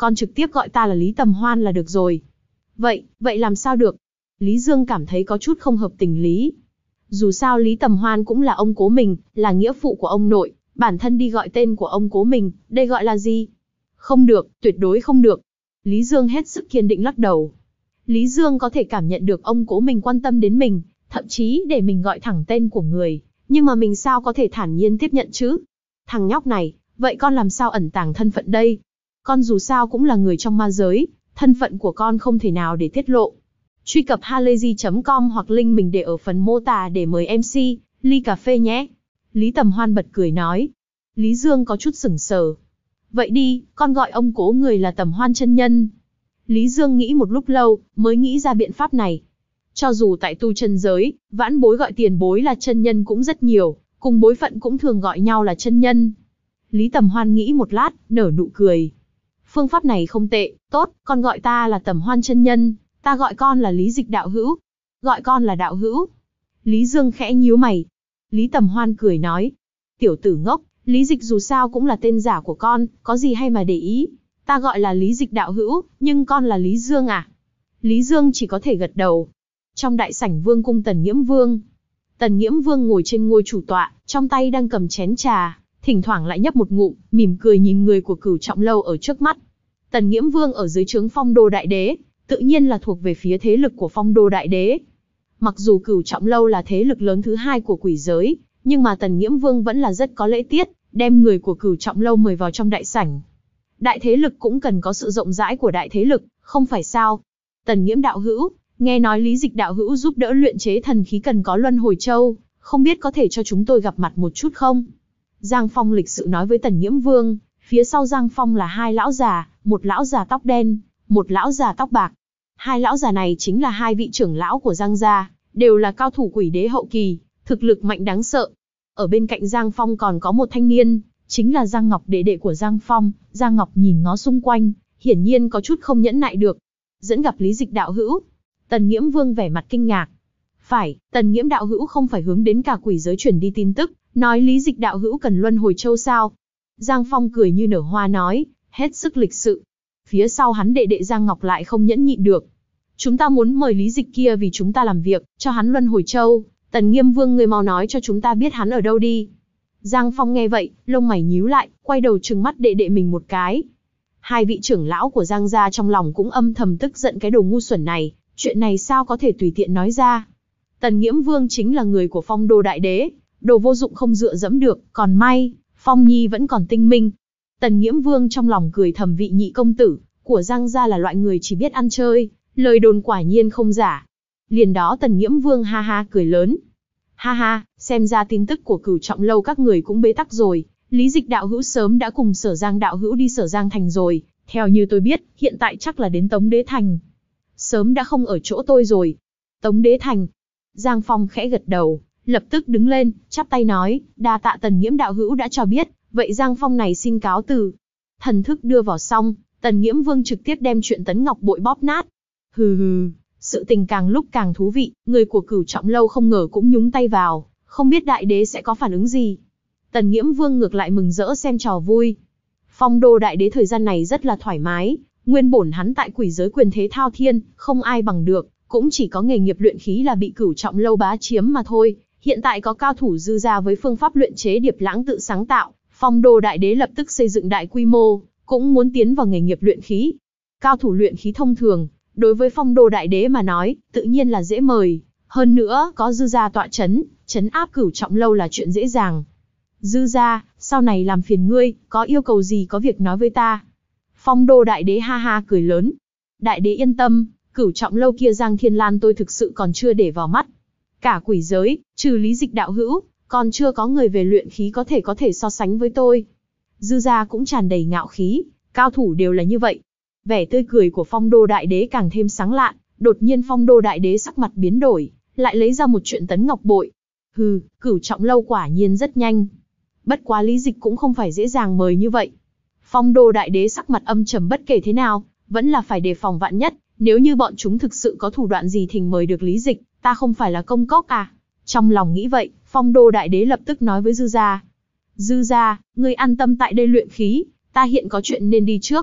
con trực tiếp gọi ta là Lý Tầm Hoan là được rồi. Vậy, vậy làm sao được? Lý Dương cảm thấy có chút không hợp tình lý. Dù sao Lý Tầm Hoan cũng là ông cố mình, là nghĩa phụ của ông nội, bản thân đi gọi tên của ông cố mình, đây gọi là gì? Không được, tuyệt đối không được. Lý Dương hết sức kiên định lắc đầu. Lý Dương có thể cảm nhận được ông cố mình quan tâm đến mình, thậm chí để mình gọi thẳng tên của người, nhưng mà mình sao có thể thản nhiên tiếp nhận chứ? Thằng nhóc này, vậy con làm sao ẩn tàng thân phận đây? Con dù sao cũng là người trong ma giới, thân phận của con không thể nào để tiết lộ. Truy cập halayzi chấm com hoặc link mình để ở phần mô tả để mời em xê, ly cà phê nhé. Lý Tầm Hoan bật cười nói. Lý Dương có chút sửng sờ. Vậy đi, con gọi ông cố người là Tầm Hoan chân nhân. Lý Dương nghĩ một lúc lâu, mới nghĩ ra biện pháp này. Cho dù tại tu chân giới, vãn bối gọi tiền bối là chân nhân cũng rất nhiều, cùng bối phận cũng thường gọi nhau là chân nhân. Lý Tầm Hoan nghĩ một lát, nở nụ cười. Phương pháp này không tệ, tốt, con gọi ta là Tầm Hoan chân nhân, ta gọi con là Lý Dịch đạo hữu. Gọi con là đạo hữu. Lý Dương khẽ nhíu mày. Lý Tầm Hoan cười nói. Tiểu tử ngốc, Lý Dịch dù sao cũng là tên giả của con, có gì hay mà để ý. Ta gọi là Lý Dịch đạo hữu, nhưng con là Lý Dương à? Lý Dương chỉ có thể gật đầu. Trong đại sảnh vương cung Tần Nghiễm Vương. Tần Nghiễm Vương ngồi trên ngôi chủ tọa, trong tay đang cầm chén trà, thỉnh thoảng lại nhấp một ngụm, mỉm cười nhìn người của Cửu Trọng Lâu ở trước mắt. Tần Nghiễm Vương ở dưới trướng Phong Đô Đại Đế, tự nhiên là thuộc về phía thế lực của Phong Đô Đại Đế. Mặc dù Cửu Trọng Lâu là thế lực lớn thứ hai của quỷ giới, nhưng mà Tần Nghiễm Vương vẫn là rất có lễ tiết, đem người của Cửu Trọng Lâu mời vào trong đại sảnh. Đại thế lực cũng cần có sự rộng rãi của đại thế lực, không phải sao? Tần Nghiễm đạo hữu, nghe nói Lý Dịch đạo hữu giúp đỡ luyện chế thần khí cần có Luân Hồi Châu, không biết có thể cho chúng tôi gặp mặt một chút không? Giang Phong lịch sự nói với Tần Nghiễm Vương, phía sau Giang Phong là hai lão già, một lão già tóc đen, một lão già tóc bạc. Hai lão già này chính là hai vị trưởng lão của Giang gia, đều là cao thủ quỷ đế hậu kỳ, thực lực mạnh đáng sợ. Ở bên cạnh Giang Phong còn có một thanh niên, chính là Giang Ngọc đệ đệ của Giang Phong. Giang Ngọc nhìn ngó xung quanh, hiển nhiên có chút không nhẫn nại được. Dẫn gặp Lý Dịch đạo hữu. Tần Nghiễm Vương vẻ mặt kinh ngạc. Phải, Tần Nghiễm đạo hữu không phải hướng đến cả quỷ giới truyền đi tin tức, nói Lý Dịch đạo hữu cần Luân Hồi Châu sao? Giang Phong cười như nở hoa nói, hết sức lịch sự. Phía sau hắn đệ đệ Giang Ngọc lại không nhẫn nhịn được. Chúng ta muốn mời Lý Dịch kia vì chúng ta làm việc, cho hắn Luân Hồi Châu. Tần Nghiễm Vương người mau nói cho chúng ta biết hắn ở đâu đi. Giang Phong nghe vậy, lông mày nhíu lại, quay đầu trừng mắt đệ đệ mình một cái. Hai vị trưởng lão của Giang gia trong lòng cũng âm thầm tức giận cái đồ ngu xuẩn này, chuyện này sao có thể tùy tiện nói ra. Tần Nghiễm Vương chính là người của Phong Đô Đại Đế, đồ vô dụng không dựa dẫm được, còn may, Phong Nhi vẫn còn tinh minh. Tần Nghiễm Vương trong lòng cười thầm vị nhị công tử của Giang gia là loại người chỉ biết ăn chơi, lời đồn quả nhiên không giả. Liền đó Tần Nghiễm Vương ha ha cười lớn. Ha ha, xem ra tin tức của Cửu Trọng Lâu các người cũng bế tắc rồi, Lý Dịch đạo hữu sớm đã cùng Sở Giang đạo hữu đi Sở Giang thành rồi, theo như tôi biết, hiện tại chắc là đến Tống Đế thành. Sớm đã không ở chỗ tôi rồi. Tống Đế thành. Giang Phong khẽ gật đầu, lập tức đứng lên, chắp tay nói, đa tạ Tần Nghiễm đạo hữu đã cho biết, vậy Giang Phong này xin cáo từ. Thần thức đưa vào xong, Tần Nghiễm Vương trực tiếp đem chuyện Tấn Ngọc Bội bóp nát. Hừ hừ, sự tình càng lúc càng thú vị, người của Cửu Trọng Lâu không ngờ cũng nhúng tay vào, không biết đại đế sẽ có phản ứng gì. Tần Nghiễm Vương ngược lại mừng rỡ xem trò vui. Phong Đô Đại Đế thời gian này rất là thoải mái, nguyên bổn hắn tại quỷ giới quyền thế thao thiên, không ai bằng được, cũng chỉ có nghề nghiệp luyện khí là bị Cửu Trọng Lâu bá chiếm mà thôi. Hiện tại có cao thủ dư ra với phương pháp luyện chế Điệp Lãng tự sáng tạo, Phong Đô Đại Đế lập tức xây dựng đại quy mô, cũng muốn tiến vào nghề nghiệp luyện khí. Cao thủ luyện khí thông thường, đối với Phong Đô Đại Đế mà nói, tự nhiên là dễ mời, hơn nữa có dư gia tọa chấn, chấn áp Cửu Trọng Lâu là chuyện dễ dàng. Dư gia, sau này làm phiền ngươi, có yêu cầu gì có việc nói với ta. Phong Đô Đại Đế ha ha cười lớn. Đại Đế yên tâm, Cửu Trọng Lâu kia Giang Thiên Lan tôi thực sự còn chưa để vào mắt. Cả quỷ giới, trừ Lý Dịch đạo hữu, còn chưa có người về luyện khí có thể có thể so sánh với tôi. Dư gia cũng tràn đầy ngạo khí, cao thủ đều là như vậy. Vẻ tươi cười của Phong Đô Đại Đế càng thêm sáng lạn, đột nhiên Phong Đô Đại Đế sắc mặt biến đổi, lại lấy ra một chuyện Tấn Ngọc Bội. Hừ, Cửu Trọng Lâu quả nhiên rất nhanh. Bất quá Lý Dịch cũng không phải dễ dàng mời như vậy. Phong Đô Đại Đế sắc mặt âm trầm bất kể thế nào, vẫn là phải đề phòng vạn nhất, nếu như bọn chúng thực sự có thủ đoạn gì thỉnh mời được Lý Dịch, ta không phải là công cốc à? Trong lòng nghĩ vậy, Phong Đô Đại Đế lập tức nói với Dư gia. Dư gia, ngươi an tâm tại đây luyện khí, ta hiện có chuyện nên đi trước.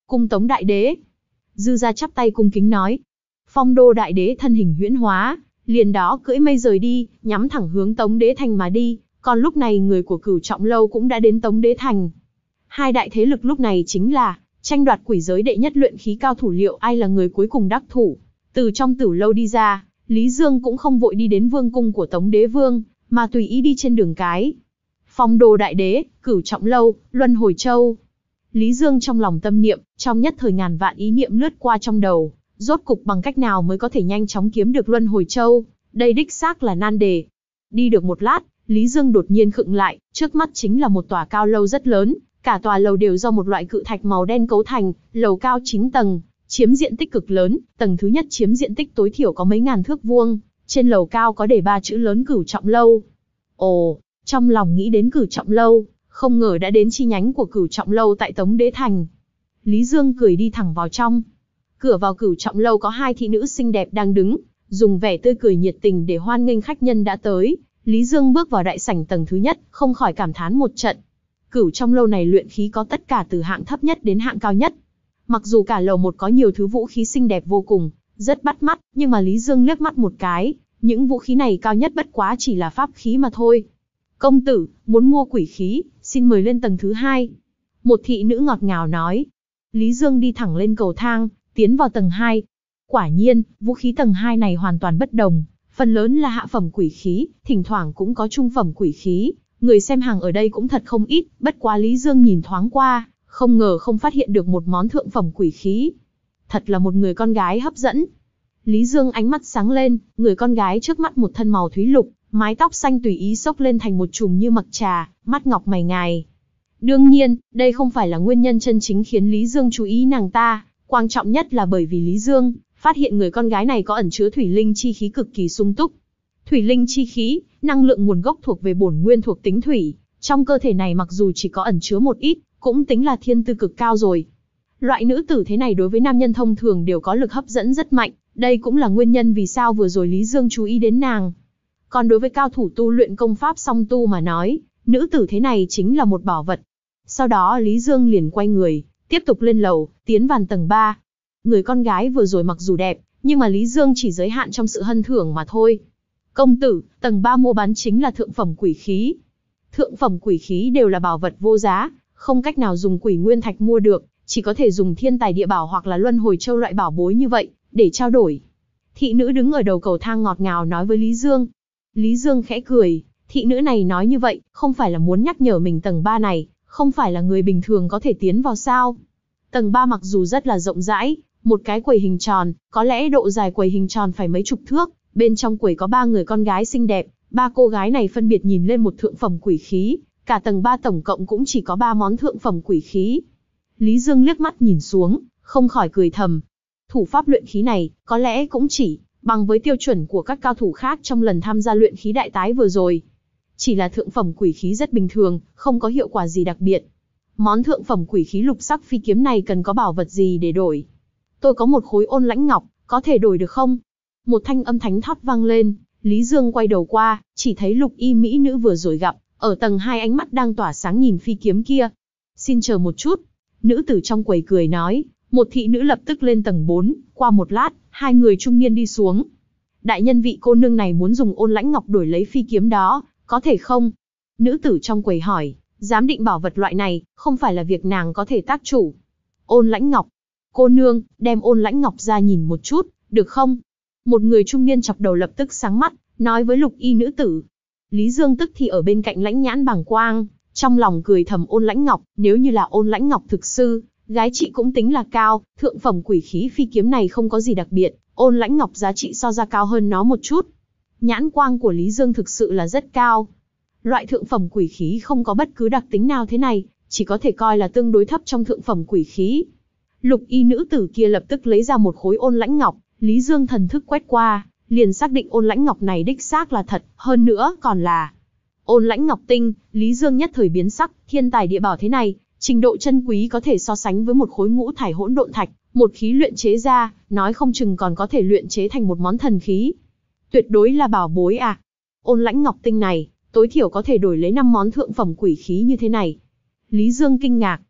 Cung Tống đại đế. Dư Gia chắp tay cung kính nói. Phong Đô đại đế thân hình huyễn hóa, liền đó cưỡi mây rời đi, nhắm thẳng hướng Tống Đế Thành mà đi, còn lúc này người của Cửu Trọng Lâu cũng đã đến Tống Đế Thành. Hai đại thế lực lúc này chính là tranh đoạt quỷ giới đệ nhất luyện khí cao thủ, liệu ai là người cuối cùng đắc thủ. Từ trong Tử Lâu đi ra, Lý Dương cũng không vội đi đến vương cung của Tống Đế Vương, mà tùy ý đi trên đường cái. Phong Đô đại đế, Cửu Trọng Lâu, Luân Hồi Châu. Lý Dương trong lòng tâm niệm, trong nhất thời ngàn vạn ý niệm lướt qua trong đầu, rốt cục bằng cách nào mới có thể nhanh chóng kiếm được Luân Hồi Châu, đây đích xác là nan đề. Đi được một lát, Lý Dương đột nhiên khựng lại, trước mắt chính là một tòa cao lâu rất lớn, cả tòa lầu đều do một loại cự thạch màu đen cấu thành, lầu cao chín tầng, chiếm diện tích cực lớn, tầng thứ nhất chiếm diện tích tối thiểu có mấy ngàn thước vuông, trên lầu cao có để ba chữ lớn Cửu Trọng Lâu. Ồ, trong lòng nghĩ đến Cửu Trọng Lâu, không ngờ đã đến chi nhánh của Cửu Trọng Lâu tại Tống Đế Thành. Lý Dương cười đi thẳng vào trong. Cửa vào Cửu Trọng Lâu có hai thị nữ xinh đẹp đang đứng, dùng vẻ tươi cười nhiệt tình để hoan nghênh khách nhân đã tới. Lý Dương bước vào đại sảnh tầng thứ nhất, không khỏi cảm thán một trận. Cửu Trọng Lâu này luyện khí có tất cả từ hạng thấp nhất đến hạng cao nhất. Mặc dù cả lầu một có nhiều thứ vũ khí xinh đẹp vô cùng, rất bắt mắt, nhưng mà Lý Dương liếc mắt một cái, những vũ khí này cao nhất bất quá chỉ là pháp khí mà thôi. Công tử, muốn mua quỷ khí, xin mời lên tầng thứ hai. Một thị nữ ngọt ngào nói. Lý Dương đi thẳng lên cầu thang, tiến vào tầng hai. Quả nhiên, vũ khí tầng hai này hoàn toàn bất đồng, phần lớn là hạ phẩm quỷ khí, thỉnh thoảng cũng có trung phẩm quỷ khí. Người xem hàng ở đây cũng thật không ít, bất quá Lý Dương nhìn thoáng qua, không ngờ không phát hiện được một món thượng phẩm quỷ khí. Thật là một người con gái hấp dẫn. Lý Dương ánh mắt sáng lên, người con gái trước mắt một thân màu thúy lục, mái tóc xanh tùy ý xốc lên thành một chùm như mặc trà, mắt ngọc mày ngài. Đương nhiên, đây không phải là nguyên nhân chân chính khiến Lý Dương chú ý nàng ta, quan trọng nhất là bởi vì Lý Dương phát hiện người con gái này có ẩn chứa thủy linh chi khí cực kỳ sung túc. Thủy linh chi khí, năng lượng nguồn gốc thuộc về bổn nguyên thuộc tính thủy, trong cơ thể này mặc dù chỉ có ẩn chứa một ít, cũng tính là thiên tư cực cao rồi. Loại nữ tử thế này đối với nam nhân thông thường đều có lực hấp dẫn rất mạnh, đây cũng là nguyên nhân vì sao vừa rồi Lý Dương chú ý đến nàng. Còn đối với cao thủ tu luyện công pháp song tu mà nói, nữ tử thế này chính là một bảo vật. Sau đó Lý Dương liền quay người, tiếp tục lên lầu, tiến vào tầng ba. Người con gái vừa rồi mặc dù đẹp, nhưng mà Lý Dương chỉ giới hạn trong sự hân thưởng mà thôi. Công tử, tầng ba mua bán chính là thượng phẩm quỷ khí. Thượng phẩm quỷ khí đều là bảo vật vô giá, không cách nào dùng quỷ nguyên thạch mua được, chỉ có thể dùng thiên tài địa bảo hoặc là luân hồi châu loại bảo bối như vậy, để trao đổi. Thị nữ đứng ở đầu cầu thang ngọt ngào nói với Lý Dương. Lý Dương khẽ cười, thị nữ này nói như vậy, không phải là muốn nhắc nhở mình tầng ba này, không phải là người bình thường có thể tiến vào sao. Tầng ba mặc dù rất là rộng rãi, một cái quầy hình tròn, có lẽ độ dài quầy hình tròn phải mấy chục thước, bên trong quầy có ba người con gái xinh đẹp, ba cô gái này phân biệt nhìn lên một thượng phẩm quỷ khí, cả tầng ba tổng cộng cũng chỉ có ba món thượng phẩm quỷ khí. Lý Dương liếc mắt nhìn xuống, không khỏi cười thầm. Thủ pháp luyện khí này, có lẽ cũng chỉ bằng với tiêu chuẩn của các cao thủ khác trong lần tham gia luyện khí đại tái vừa rồi. Chỉ là thượng phẩm quỷ khí rất bình thường, không có hiệu quả gì đặc biệt. Món thượng phẩm quỷ khí lục sắc phi kiếm này cần có bảo vật gì để đổi? Tôi có một khối ôn lãnh ngọc, có thể đổi được không? Một thanh âm thánh thót vang lên, Lý Dương quay đầu qua, chỉ thấy lục y mỹ nữ vừa rồi gặp, ở tầng hai ánh mắt đang tỏa sáng nhìn phi kiếm kia. Xin chờ một chút. Nữ tử trong quầy cười nói, một thị nữ lập tức lên tầng bốn, qua một lát, hai người trung niên đi xuống. Đại nhân vị cô nương này muốn dùng ôn lãnh ngọc đổi lấy phi kiếm đó, có thể không? Nữ tử trong quầy hỏi, giám định bảo vật loại này, không phải là việc nàng có thể tác chủ. Ôn lãnh ngọc. Cô nương, đem ôn lãnh ngọc ra nhìn một chút, được không? Một người trung niên chọc đầu lập tức sáng mắt, nói với lục y nữ tử. Lý Dương tức thì ở bên cạnh lãnh nhãn bàng quang, trong lòng cười thầm ôn lãnh ngọc, nếu như là ôn lãnh ngọc thực sư, gái trị cũng tính là cao, thượng phẩm quỷ khí phi kiếm này không có gì đặc biệt, ôn lãnh ngọc giá trị so ra cao hơn nó một chút. Nhãn quang của Lý Dương thực sự là rất cao. Loại thượng phẩm quỷ khí không có bất cứ đặc tính nào thế này, chỉ có thể coi là tương đối thấp trong thượng phẩm quỷ khí. Lục y nữ tử kia lập tức lấy ra một khối ôn lãnh ngọc, Lý Dương thần thức quét qua, liền xác định ôn lãnh ngọc này đích xác là thật, hơn nữa còn là ôn lãnh ngọc tinh. Lý Dương nhất thời biến sắc, thiên tài địa bảo thế này, trình độ chân quý có thể so sánh với một khối ngũ thải hỗn độn thạch, một khí luyện chế ra, nói không chừng còn có thể luyện chế thành một món thần khí. Tuyệt đối là bảo bối à. Ôn lãnh ngọc tinh này, tối thiểu có thể đổi lấy năm món thượng phẩm quỷ khí như thế này. Lý Dương kinh ngạc,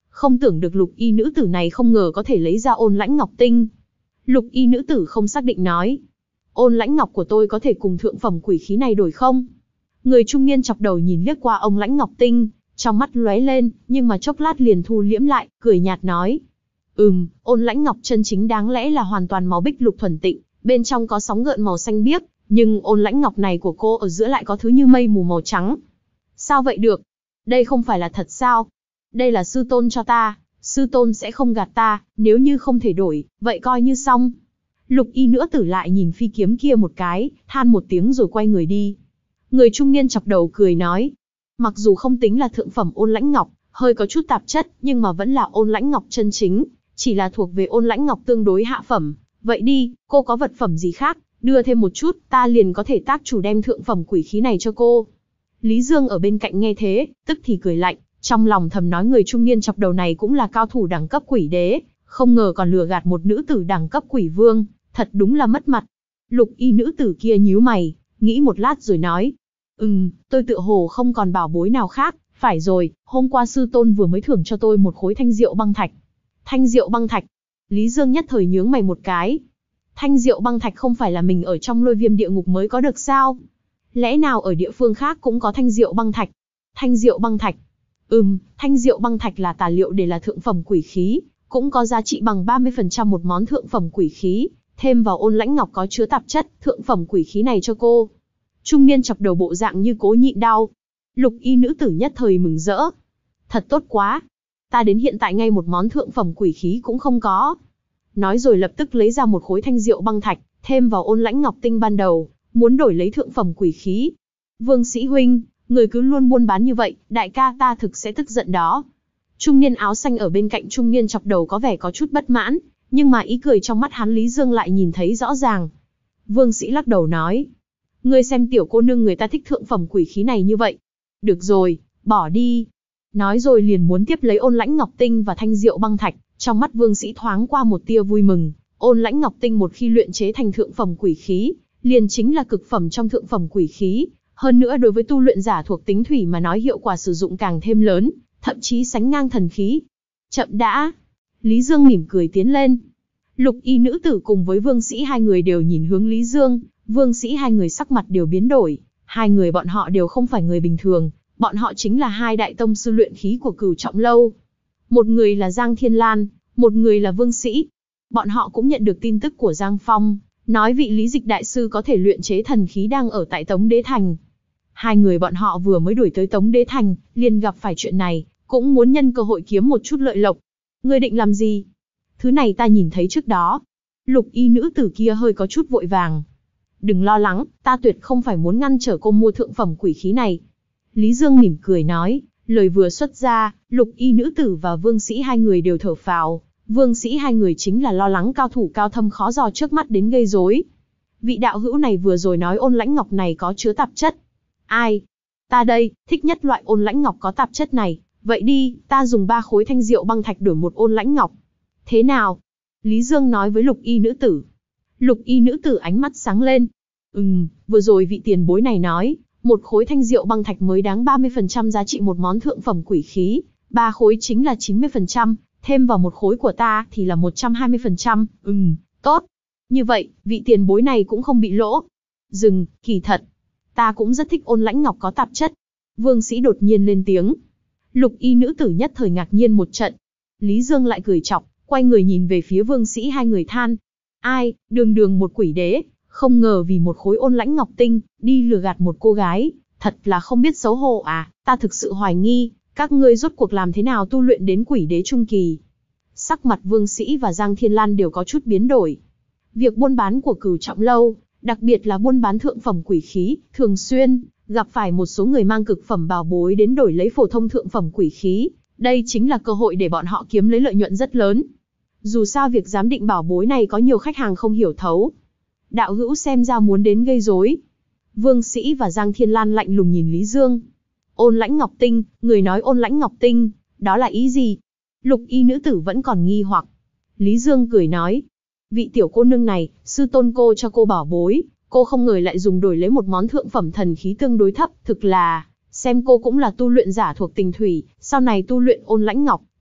Không tưởng được lục y nữ tử này không ngờ có thể lấy ra ôn lãnh ngọc tinh. Lục y nữ tử không xác định nói. Ôn lãnh ngọc của tôi có thể cùng thượng phẩm quỷ khí này đổi không? Người trung niên chọc đầu nhìn liếc qua ông lãnh ngọc tinh, trong mắt lóe lên, nhưng mà chốc lát liền thu liễm lại, cười nhạt nói. Ừm, ôn lãnh ngọc chân chính đáng lẽ là hoàn toàn màu bích lục thuần tịnh, bên trong có sóng gợn màu xanh biếc, nhưng ôn lãnh ngọc này của cô ở giữa lại có thứ như mây mù màu trắng. Sao vậy được? Đây không phải là thật sao? Đây là sư tôn cho ta, sư tôn sẽ không gạt ta, nếu như không thể đổi, vậy coi như xong. Lục y nữ tử lại nhìn phi kiếm kia một cái, than một tiếng rồi quay người đi. Người trung niên chọc đầu cười nói. Mặc dù không tính là thượng phẩm ôn lãnh ngọc, hơi có chút tạp chất, nhưng mà vẫn là ôn lãnh ngọc chân chính, chỉ là thuộc về ôn lãnh ngọc tương đối hạ phẩm. Vậy đi, cô có vật phẩm gì khác, đưa thêm một chút, ta liền có thể tác chủ đem thượng phẩm quỷ khí này cho cô. Lý Dương ở bên cạnh nghe thế, tức thì cười lạnh, trong lòng thầm nói người trung niên chọc đầu này cũng là cao thủ đẳng cấp quỷ đế, không ngờ còn lừa gạt một nữ tử đẳng cấp quỷ vương, thật đúng là mất mặt. Lục y nữ tử kia nhíu mày, nghĩ một lát rồi nói. Ừm, tôi tựa hồ không còn bảo bối nào khác, phải rồi, hôm qua sư tôn vừa mới thưởng cho tôi một khối thanh diệu băng thạch. Thanh diệu băng thạch. Lý Dương nhất thời nhướng mày một cái. Thanh diệu băng thạch không phải là mình ở trong lôi viêm địa ngục mới có được sao? Lẽ nào ở địa phương khác cũng có thanh diệu băng thạch? Thanh diệu băng thạch. Ừm, thanh diệu băng thạch là tài liệu để là thượng phẩm quỷ khí, cũng có giá trị bằng ba mươi phần trăm một món thượng phẩm quỷ khí, thêm vào ôn lãnh ngọc có chứa tạp chất, thượng phẩm quỷ khí này cho cô. Trung niên chọc đầu bộ dạng như cố nhịn đau. Lục y nữ tử nhất thời mừng rỡ. Thật tốt quá. Ta đến hiện tại ngay một món thượng phẩm quỷ khí cũng không có. Nói rồi lập tức lấy ra một khối thanh diệu băng thạch, thêm vào ôn lãnh ngọc tinh ban đầu, muốn đổi lấy thượng phẩm quỷ khí. Vương Sĩ huynh, người cứ luôn buôn bán như vậy, đại ca ta thực sẽ tức giận đó. Trung niên áo xanh ở bên cạnh trung niên chọc đầu có vẻ có chút bất mãn, nhưng mà ý cười trong mắt hắn Lý Dương lại nhìn thấy rõ ràng. Vương Sĩ lắc đầu nói. Ngươi xem tiểu cô nương người ta thích thượng phẩm quỷ khí này như vậy. Được rồi, bỏ đi. Nói rồi liền muốn tiếp lấy ôn lãnh ngọc tinh và thanh diệu băng thạch, trong mắt Vương Sĩ thoáng qua một tia vui mừng. Ôn lãnh ngọc tinh một khi luyện chế thành thượng phẩm quỷ khí, liền chính là cực phẩm trong thượng phẩm quỷ khí. Hơn nữa đối với tu luyện giả thuộc tính thủy mà nói hiệu quả sử dụng càng thêm lớn, thậm chí sánh ngang thần khí. Chậm đã. Lý Dương mỉm cười tiến lên. Lục y nữ tử cùng với Vương Sĩ hai người đều nhìn hướng Lý Dương. Vương Sĩ hai người sắc mặt đều biến đổi. Hai người bọn họ đều không phải người bình thường. Bọn họ chính là hai đại tông sư luyện khí của Cửu Trọng Lâu. Một người là Giang Thiên Lan, một người là Vương Sĩ. Bọn họ cũng nhận được tin tức của Giang Phong, nói vị lý dịch đại sư có thể luyện chế thần khí đang ở tại Tống Đế Thành. Hai người bọn họ vừa mới đuổi tới Tống Đế Thành, liền gặp phải chuyện này, cũng muốn nhân cơ hội kiếm một chút lợi lộc. Ngươi định làm gì? Thứ này ta nhìn thấy trước đó. Lục y nữ tử kia hơi có chút vội vàng. Đừng lo lắng, ta tuyệt không phải muốn ngăn trở cô mua thượng phẩm quỷ khí này. Lý Dương mỉm cười nói, lời vừa xuất ra, lục y nữ tử và Vương Sĩ hai người đều thở phào. Vương Sĩ hai người chính là lo lắng cao thủ cao thâm khó dò trước mắt đến gây rối. Vị đạo hữu này vừa rồi nói ôn lãnh ngọc này có chứa tạp chất. Ai? Ta đây, thích nhất loại ôn lãnh ngọc có tạp chất này. Vậy đi, ta dùng ba khối thanh diệu băng thạch đổi một ôn lãnh ngọc. Thế nào? Lý Dương nói với lục y nữ tử. Lục y nữ tử ánh mắt sáng lên. Ừm, vừa rồi vị tiền bối này nói, một khối thanh diệu băng thạch mới đáng ba mươi phần trăm giá trị một món thượng phẩm quỷ khí, ba khối chính là chín mươi phần trăm, thêm vào một khối của ta thì là một trăm hai mươi phần trăm, ừm, tốt. Như vậy, vị tiền bối này cũng không bị lỗ. Dừng, kỳ thật. Ta cũng rất thích ôn lãnh ngọc có tạp chất. Vương Sĩ đột nhiên lên tiếng. Lục y nữ tử nhất thời ngạc nhiên một trận. Lý Dương lại cười chọc, quay người nhìn về phía Vương Sĩ hai người than. Ai, đường đường một quỷ đế, không ngờ vì một khối ôn lãnh ngọc tinh, đi lừa gạt một cô gái, thật là không biết xấu hổ à, ta thực sự hoài nghi, các ngươi rốt cuộc làm thế nào tu luyện đến quỷ đế trung kỳ. Sắc mặt Vương Sĩ và Giang Thiên Lan đều có chút biến đổi. Việc buôn bán của Cửu Trọng Lâu, đặc biệt là buôn bán thượng phẩm quỷ khí, thường xuyên gặp phải một số người mang cực phẩm bảo bối đến đổi lấy phổ thông thượng phẩm quỷ khí, đây chính là cơ hội để bọn họ kiếm lấy lợi nhuận rất lớn. Dù sao việc giám định bảo bối này có nhiều khách hàng không hiểu thấu. Đạo hữu xem ra muốn đến gây rối. Vương Sĩ và Giang Thiên Lan lạnh lùng nhìn Lý Dương. Ôn lãnh ngọc tinh, người nói ôn lãnh ngọc tinh, đó là ý gì? Lục y nữ tử vẫn còn nghi hoặc. Lý Dương cười nói. Vị tiểu cô nương này, sư tôn cô cho cô bảo bối, cô không ngờ lại dùng đổi lấy một món thượng phẩm thần khí tương đối thấp, thực là, xem cô cũng là tu luyện giả thuộc tình thủy, sau này tu luyện ôn lãnh ngọc,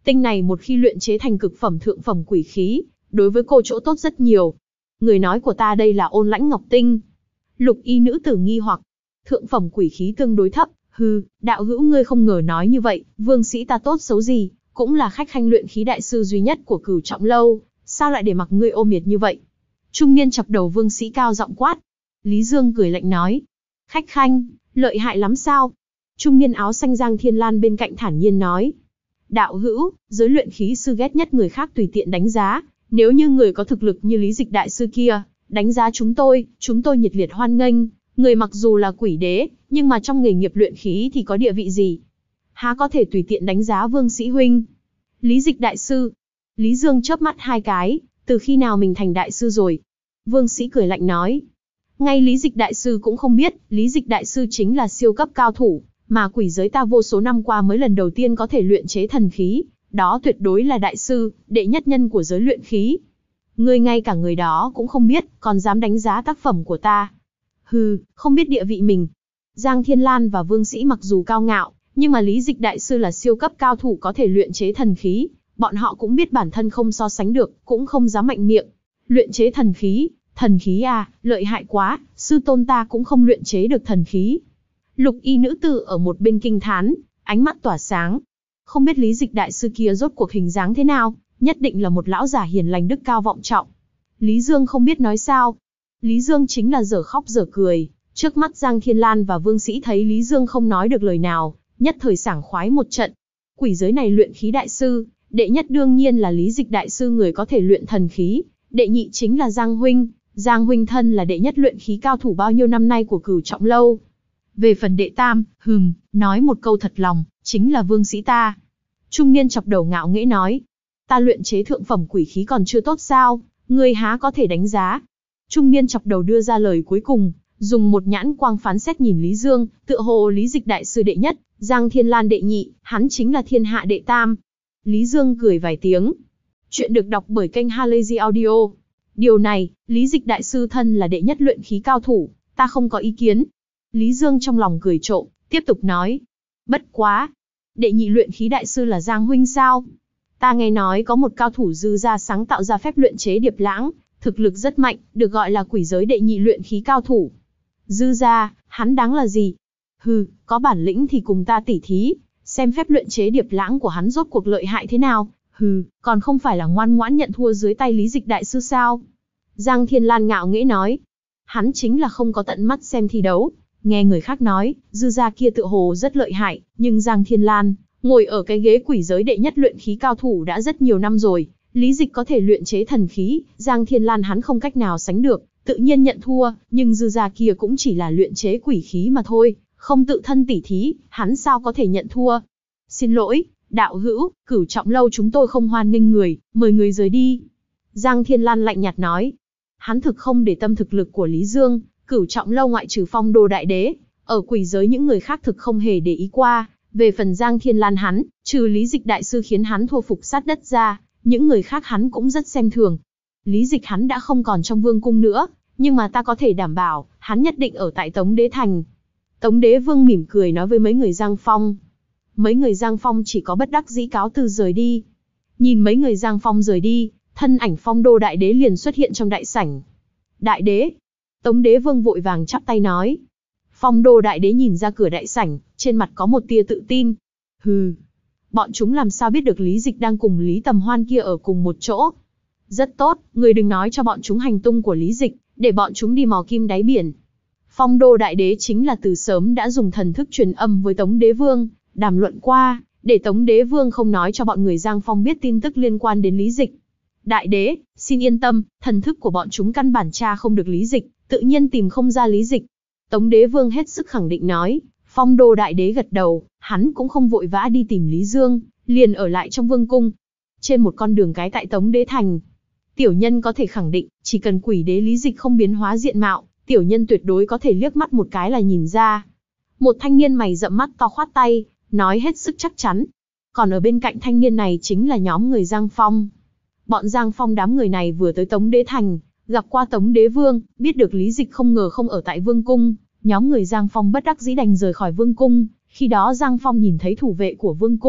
Tinh này một khi luyện chế thành cực phẩm thượng phẩm quỷ khí, đối với cô chỗ tốt rất nhiều. Người nói của ta đây là Ôn Lãnh Ngọc Tinh. Lục y nữ tử nghi hoặc, thượng phẩm quỷ khí tương đối thấp, hừ, đạo hữu ngươi không ngờ nói như vậy, vương sĩ ta tốt xấu gì, cũng là khách khanh luyện khí đại sư duy nhất của Cửu Trọng lâu, sao lại để mặc ngươi ô miệt như vậy? Trung niên chọc đầu vương sĩ cao giọng quát. Lý Dương cười lạnh nói, khách khanh, lợi hại lắm sao? Trung niên áo xanh Giang Thiên Lan bên cạnh thản nhiên nói, đạo hữu, giới luyện khí sư ghét nhất người khác tùy tiện đánh giá, nếu như người có thực lực như Lý Dịch đại sư kia, đánh giá chúng tôi, chúng tôi nhiệt liệt hoan nghênh, người mặc dù là quỷ đế, nhưng mà trong nghề nghiệp luyện khí thì có địa vị gì? Há có thể tùy tiện đánh giá vương sĩ huynh? Lý Dịch đại sư. Lý Dương chớp mắt hai cái, từ khi nào mình thành đại sư rồi? Vương sĩ cười lạnh nói. Ngay Lý Dịch đại sư cũng không biết, Lý Dịch đại sư chính là siêu cấp cao thủ, mà quỷ giới ta vô số năm qua mới lần đầu tiên có thể luyện chế thần khí, đó tuyệt đối là đại sư, đệ nhất nhân của giới luyện khí. Ngươi ngay cả người đó cũng không biết, còn dám đánh giá tác phẩm của ta. Hừ, không biết địa vị mình. Giang Thiên Lan và Vương Sĩ mặc dù cao ngạo, nhưng mà Lý Dịch đại sư là siêu cấp cao thủ có thể luyện chế thần khí, bọn họ cũng biết bản thân không so sánh được, cũng không dám mạnh miệng. Luyện chế thần khí, thần khí à, lợi hại quá, sư tôn ta cũng không luyện chế được thần khí. Lục y nữ tử ở một bên kinh thán, ánh mắt tỏa sáng. Không biết Lý Dịch đại sư kia rốt cuộc hình dáng thế nào, nhất định là một lão giả hiền lành đức cao vọng trọng. Lý Dương không biết nói sao. Lý Dương chính là dở khóc dở cười, trước mắt Giang Thiên Lan và Vương Sĩ thấy Lý Dương không nói được lời nào, nhất thời sảng khoái một trận. Quỷ giới này luyện khí đại sư, đệ nhất đương nhiên là Lý Dịch đại sư người có thể luyện thần khí, đệ nhị chính là Giang huynh, Giang huynh thân là đệ nhất luyện khí cao thủ bao nhiêu năm nay của Cửu Trọng lâu. Về phần đệ tam, hừm, nói một câu thật lòng, chính là Vương Sĩ ta. Trung niên chọc đầu ngạo nghễ nói, ta luyện chế thượng phẩm quỷ khí còn chưa tốt sao, ngươi há có thể đánh giá. Trung niên chọc đầu đưa ra lời cuối cùng, dùng một nhãn quang phán xét nhìn Lý Dương, tựa hồ Lý Dịch đại sư đệ nhất, Giang Thiên Lan đệ nhị, hắn chính là thiên hạ đệ tam. Lý Dương cười vài tiếng. Chuyện được đọc bởi kênh Halazy Audio. Điều này, Lý Dịch đại sư thân là đệ nhất luyện khí cao thủ, ta không có ý kiến. Lý Dương trong lòng cười trộm, tiếp tục nói. Bất quá, đệ nhị luyện khí đại sư là Giang huynh sao? Ta nghe nói có một cao thủ dư gia sáng tạo ra phép luyện chế điệp lãng, thực lực rất mạnh, được gọi là quỷ giới đệ nhị luyện khí cao thủ. Dư gia, hắn đáng là gì? Hừ, có bản lĩnh thì cùng ta tỉ thí, xem phép luyện chế điệp lãng của hắn rốt cuộc lợi hại thế nào. Hừ, còn không phải là ngoan ngoãn nhận thua dưới tay Lý Dịch đại sư sao? Giang Thiên Lan ngạo nghễ nói. Hắn chính là không có tận mắt xem thi đấu. Nghe người khác nói, dư gia kia tựa hồ rất lợi hại, nhưng Giang Thiên Lan, ngồi ở cái ghế quỷ giới đệ nhất luyện khí cao thủ đã rất nhiều năm rồi. Lý Dịch có thể luyện chế thần khí, Giang Thiên Lan hắn không cách nào sánh được, tự nhiên nhận thua, nhưng dư gia kia cũng chỉ là luyện chế quỷ khí mà thôi, không tự thân tỉ thí, hắn sao có thể nhận thua. Xin lỗi, đạo hữu, Cửu Trọng lâu chúng tôi không hoan nghênh người, mời người rời đi. Giang Thiên Lan lạnh nhạt nói. Hắn thực không để tâm thực lực của Lý Dương, Cửu Trọng lâu ngoại trừ Phong Đô đại đế, ở quỷ giới những người khác thực không hề để ý qua. Về phần Giang Thiên Lan hắn, trừ Lý Dịch đại sư khiến hắn thua phục sát đất ra, những người khác hắn cũng rất xem thường. Lý Dịch hắn đã không còn trong vương cung nữa, nhưng mà ta có thể đảm bảo, hắn nhất định ở tại Tống Đế Thành. Tống Đế Vương mỉm cười nói với mấy người Giang Phong. Mấy người Giang Phong chỉ có bất đắc dĩ cáo từ rời đi. Nhìn mấy người Giang Phong rời đi, thân ảnh Phong Đô đại đế liền xuất hiện trong đại sảnh. Đại đế. Tống Đế Vương vội vàng chắp tay nói. Phong Đô đại đế nhìn ra cửa đại sảnh, trên mặt có một tia tự tin. Hừ, bọn chúng làm sao biết được Lý Dịch đang cùng Lý Tầm Hoan kia ở cùng một chỗ? Rất tốt, người đừng nói cho bọn chúng hành tung của Lý Dịch, để bọn chúng đi mò kim đáy biển. Phong Đô đại đế chính là từ sớm đã dùng thần thức truyền âm với Tống Đế Vương, đàm luận qua, để Tống Đế Vương không nói cho bọn người Giang Phong biết tin tức liên quan đến Lý Dịch. Đại đế, xin yên tâm, thần thức của bọn chúng căn bản tra không được Lý Dịch, tự nhiên tìm không ra Lý Dịch. Tống Đế Vương hết sức khẳng định nói. Phong Đô đại đế gật đầu, hắn cũng không vội vã đi tìm Lý Dương, liền ở lại trong vương cung. Trên một con đường cái tại Tống Đế Thành, tiểu nhân có thể khẳng định, chỉ cần quỷ đế Lý Dịch không biến hóa diện mạo, tiểu nhân tuyệt đối có thể liếc mắt một cái là nhìn ra. Một thanh niên mày rậm mắt to khoát tay, nói hết sức chắc chắn. Còn ở bên cạnh thanh niên này chính là nhóm người Giang Phong. Bọn Giang Phong đám người này vừa tới Tống Đế Thành, gặp qua Tống Đế Vương, biết được Lý Dịch không ngờ không ở tại vương cung. Nhóm người Giang Phong bất đắc dĩ đành rời khỏi vương cung, khi đó Giang Phong nhìn thấy thủ vệ của vương cung,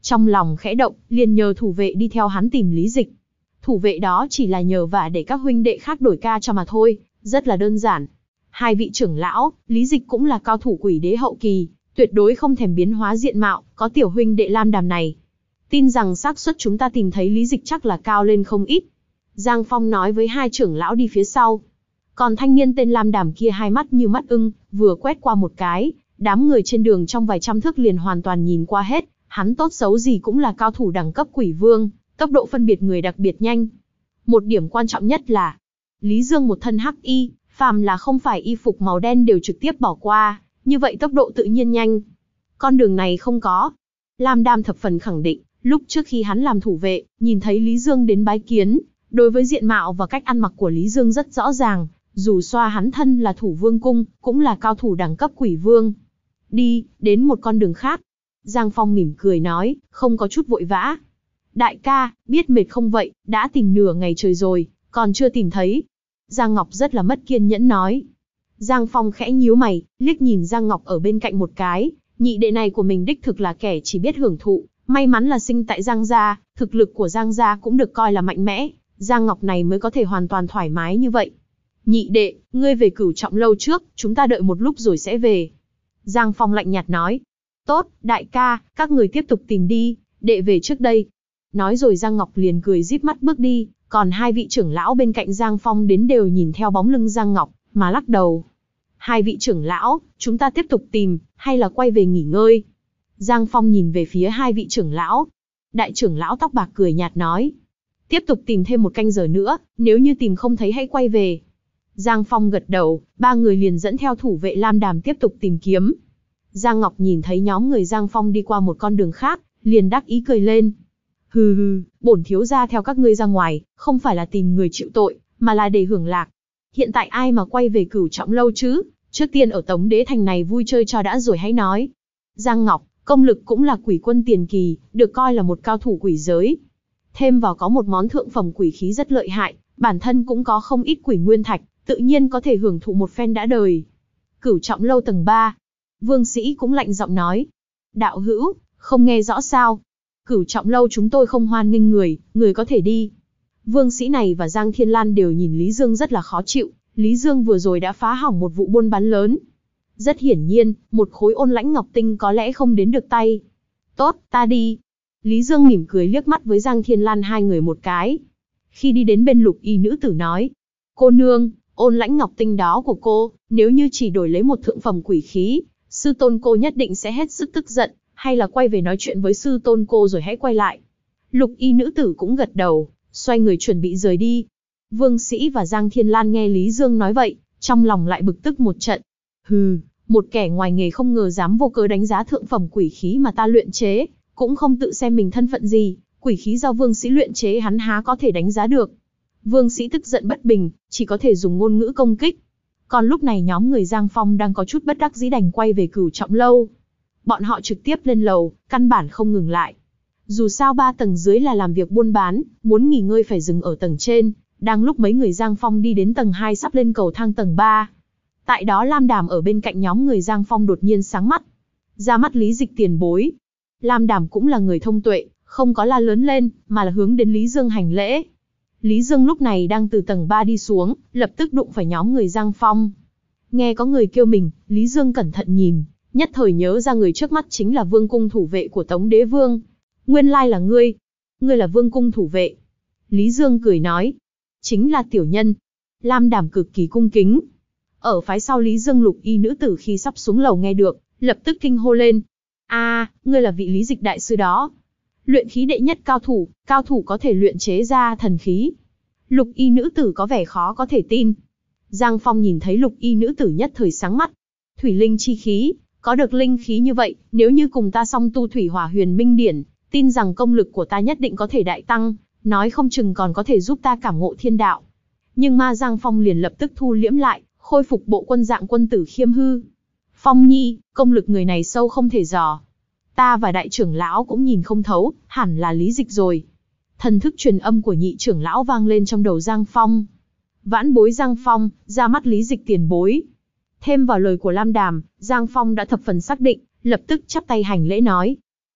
Trong lòng khẽ động, liền nhờ thủ vệ đi theo hắn tìm Lý Dịch. Thủ vệ đó chỉ là nhờ vả để các huynh đệ khác đổi ca cho mà thôi, rất là đơn giản. Hai vị trưởng lão, Lý Dịch cũng là cao thủ quỷ đế hậu kỳ, tuyệt đối không thèm biến hóa diện mạo, có tiểu huynh đệ Lam Đàm này. Tin rằng xác suất chúng ta tìm thấy Lý Dịch chắc là cao lên không ít. Giang Phong nói với hai trưởng lão đi phía sau. Còn thanh niên tên Lam Đàm kia hai mắt như mắt ưng, vừa quét qua một cái, đám người trên đường trong vài trăm thước liền hoàn toàn nhìn qua hết, hắn tốt xấu gì cũng là cao thủ đẳng cấp quỷ vương, tốc độ phân biệt người đặc biệt nhanh. Một điểm quan trọng nhất là, Lý Dương một thân hắc y, phàm là không phải y phục màu đen đều trực tiếp bỏ qua, như vậy tốc độ tự nhiên nhanh. Con đường này không có. Lam Đàm thập phần khẳng định, lúc trước khi hắn làm thủ vệ, nhìn thấy Lý Dương đến bái kiến, đối với diện mạo và cách ăn mặc của Lý Dương rất rõ ràng, dù xoa hắn thân là thủ vương cung, cũng là cao thủ đẳng cấp quỷ vương. Đi, đến một con đường khác. Giang Phong mỉm cười nói, không có chút vội vã. Đại ca, biết mệt không vậy, đã tìm nửa ngày trời rồi, còn chưa tìm thấy. Giang Ngọc rất là mất kiên nhẫn nói. Giang Phong khẽ nhíu mày, liếc nhìn Giang Ngọc ở bên cạnh một cái, nhị đệ này của mình đích thực là kẻ chỉ biết hưởng thụ, may mắn là sinh tại Giang gia, thực lực của Giang gia cũng được coi là mạnh mẽ, Giang Ngọc này mới có thể hoàn toàn thoải mái như vậy. Nhị đệ, ngươi về Cửu Trọng lâu trước, chúng ta đợi một lúc rồi sẽ về. Giang Phong lạnh nhạt nói. Tốt, đại ca, các người tiếp tục tìm đi, đệ về trước đây. Nói rồi Giang Ngọc liền cười díp mắt bước đi, còn hai vị trưởng lão bên cạnh Giang Phong đến đều nhìn theo bóng lưng Giang Ngọc, mà lắc đầu. Hai vị trưởng lão, chúng ta tiếp tục tìm, hay là quay về nghỉ ngơi? Giang Phong nhìn về phía hai vị trưởng lão. Đại trưởng lão tóc bạc cười nhạt nói. Tiếp tục tìm thêm một canh giờ nữa, nếu như tìm không thấy hãy quay về. Giang Phong gật đầu, ba người liền dẫn theo thủ vệ Lam Đàm tiếp tục tìm kiếm. Giang Ngọc nhìn thấy nhóm người Giang Phong đi qua một con đường khác, liền đắc ý cười lên. Hừ hừ, bổn thiếu gia theo các ngươi ra ngoài, không phải là tìm người chịu tội, mà là để hưởng lạc. Hiện tại ai mà quay về Cửu Trọng lâu chứ, trước tiên ở Tống Đế Thành này vui chơi cho đã rồi hãy nói. Giang Ngọc, công lực cũng là quỷ quân tiền kỳ, được coi là một cao thủ quỷ giới. Thêm vào có một món thượng phẩm quỷ khí rất lợi hại, bản thân cũng có không ít quỷ nguyên thạch, tự nhiên có thể hưởng thụ một phen đã đời. Cửu Trọng lâu tầng ba. Vương Sĩ cũng lạnh giọng nói. Đạo hữu, không nghe rõ sao? Cửu Trọng lâu chúng tôi không hoan nghênh người, người có thể đi. Vương Sĩ này và Giang Thiên Lan đều nhìn Lý Dương rất là khó chịu, Lý Dương vừa rồi đã phá hỏng một vụ buôn bán lớn. Rất hiển nhiên, một khối ôn lãnh ngọc tinh có lẽ không đến được tay. Tốt, ta đi. Lý Dương mỉm cười liếc mắt với Giang Thiên Lan hai người một cái. Khi đi đến bên Lục Y nữ tử nói. Cô nương, ôn lãnh ngọc tinh đó của cô, nếu như chỉ đổi lấy một thượng phẩm quỷ khí, sư tôn cô nhất định sẽ hết sức tức giận, hay là quay về nói chuyện với sư tôn cô rồi hãy quay lại. Lục Y nữ tử cũng gật đầu, xoay người chuẩn bị rời đi. Vương Sĩ và Giang Thiên Lan nghe Lý Dương nói vậy, trong lòng lại bực tức một trận. Hừ, một kẻ ngoài nghề không ngờ dám vô cớ đánh giá thượng phẩm quỷ khí mà ta luyện chế, cũng không tự xem mình thân phận gì, quỷ khí do Vương Sĩ luyện chế hắn há có thể đánh giá được. Vương Sĩ tức giận bất bình, chỉ có thể dùng ngôn ngữ công kích. Còn lúc này nhóm người Giang Phong đang có chút bất đắc dĩ đành quay về Cửu Trọng lâu. Bọn họ trực tiếp lên lầu, căn bản không ngừng lại. Dù sao ba tầng dưới là làm việc buôn bán, muốn nghỉ ngơi phải dừng ở tầng trên. Đang lúc mấy người Giang Phong đi đến tầng hai sắp lên cầu thang tầng ba. Tại đó Lam Đàm ở bên cạnh nhóm người Giang Phong đột nhiên sáng mắt. Ra mắt Lý Dịch tiền bối. Lam Đàm cũng là người thông tuệ, không có la lớn lên, mà là hướng đến Lý Dương hành lễ. Lý Dương lúc này đang từ tầng ba đi xuống, lập tức đụng phải nhóm người Giang Phong. Nghe có người kêu mình, Lý Dương cẩn thận nhìn, nhất thời nhớ ra người trước mắt chính là vương cung thủ vệ của Tống Đế Vương. Nguyên lai là ngươi. Ngươi là vương cung thủ vệ. Lý Dương cười nói. Chính là tiểu nhân. Lam Đàm cực kỳ cung kính. Ở phái sau Lý Dương Lục Y nữ tử khi sắp xuống lầu nghe được, lập tức kinh hô lên. A, ngươi là vị Lý Dịch đại sư đó. Luyện khí đệ nhất cao thủ, cao thủ có thể luyện chế ra thần khí. Lục Y nữ tử có vẻ khó có thể tin. Giang Phong nhìn thấy Lục Y nữ tử nhất thời sáng mắt. Thủy linh chi khí, có được linh khí như vậy, nếu như cùng ta song tu thủy hỏa huyền minh điển, tin rằng công lực của ta nhất định có thể đại tăng, nói không chừng còn có thể giúp ta cảm ngộ thiên đạo. Nhưng mà Giang Phong liền lập tức thu liễm lại, khôi phục bộ quân dạng quân tử khiêm hư. Phong Nhi, công lực người này sâu không thể dò. Ta và đại trưởng lão cũng nhìn không thấu, hẳn là Lý Dịch rồi. Thần thức truyền âm của nhị trưởng lão vang lên trong đầu Giang Phong. Vãn bối Giang Phong, ra mắt Lý Dịch tiền bối. Thêm vào lời của Lam Đàm, Giang Phong đã thập phần xác định, lập tức chắp tay hành lễ nói.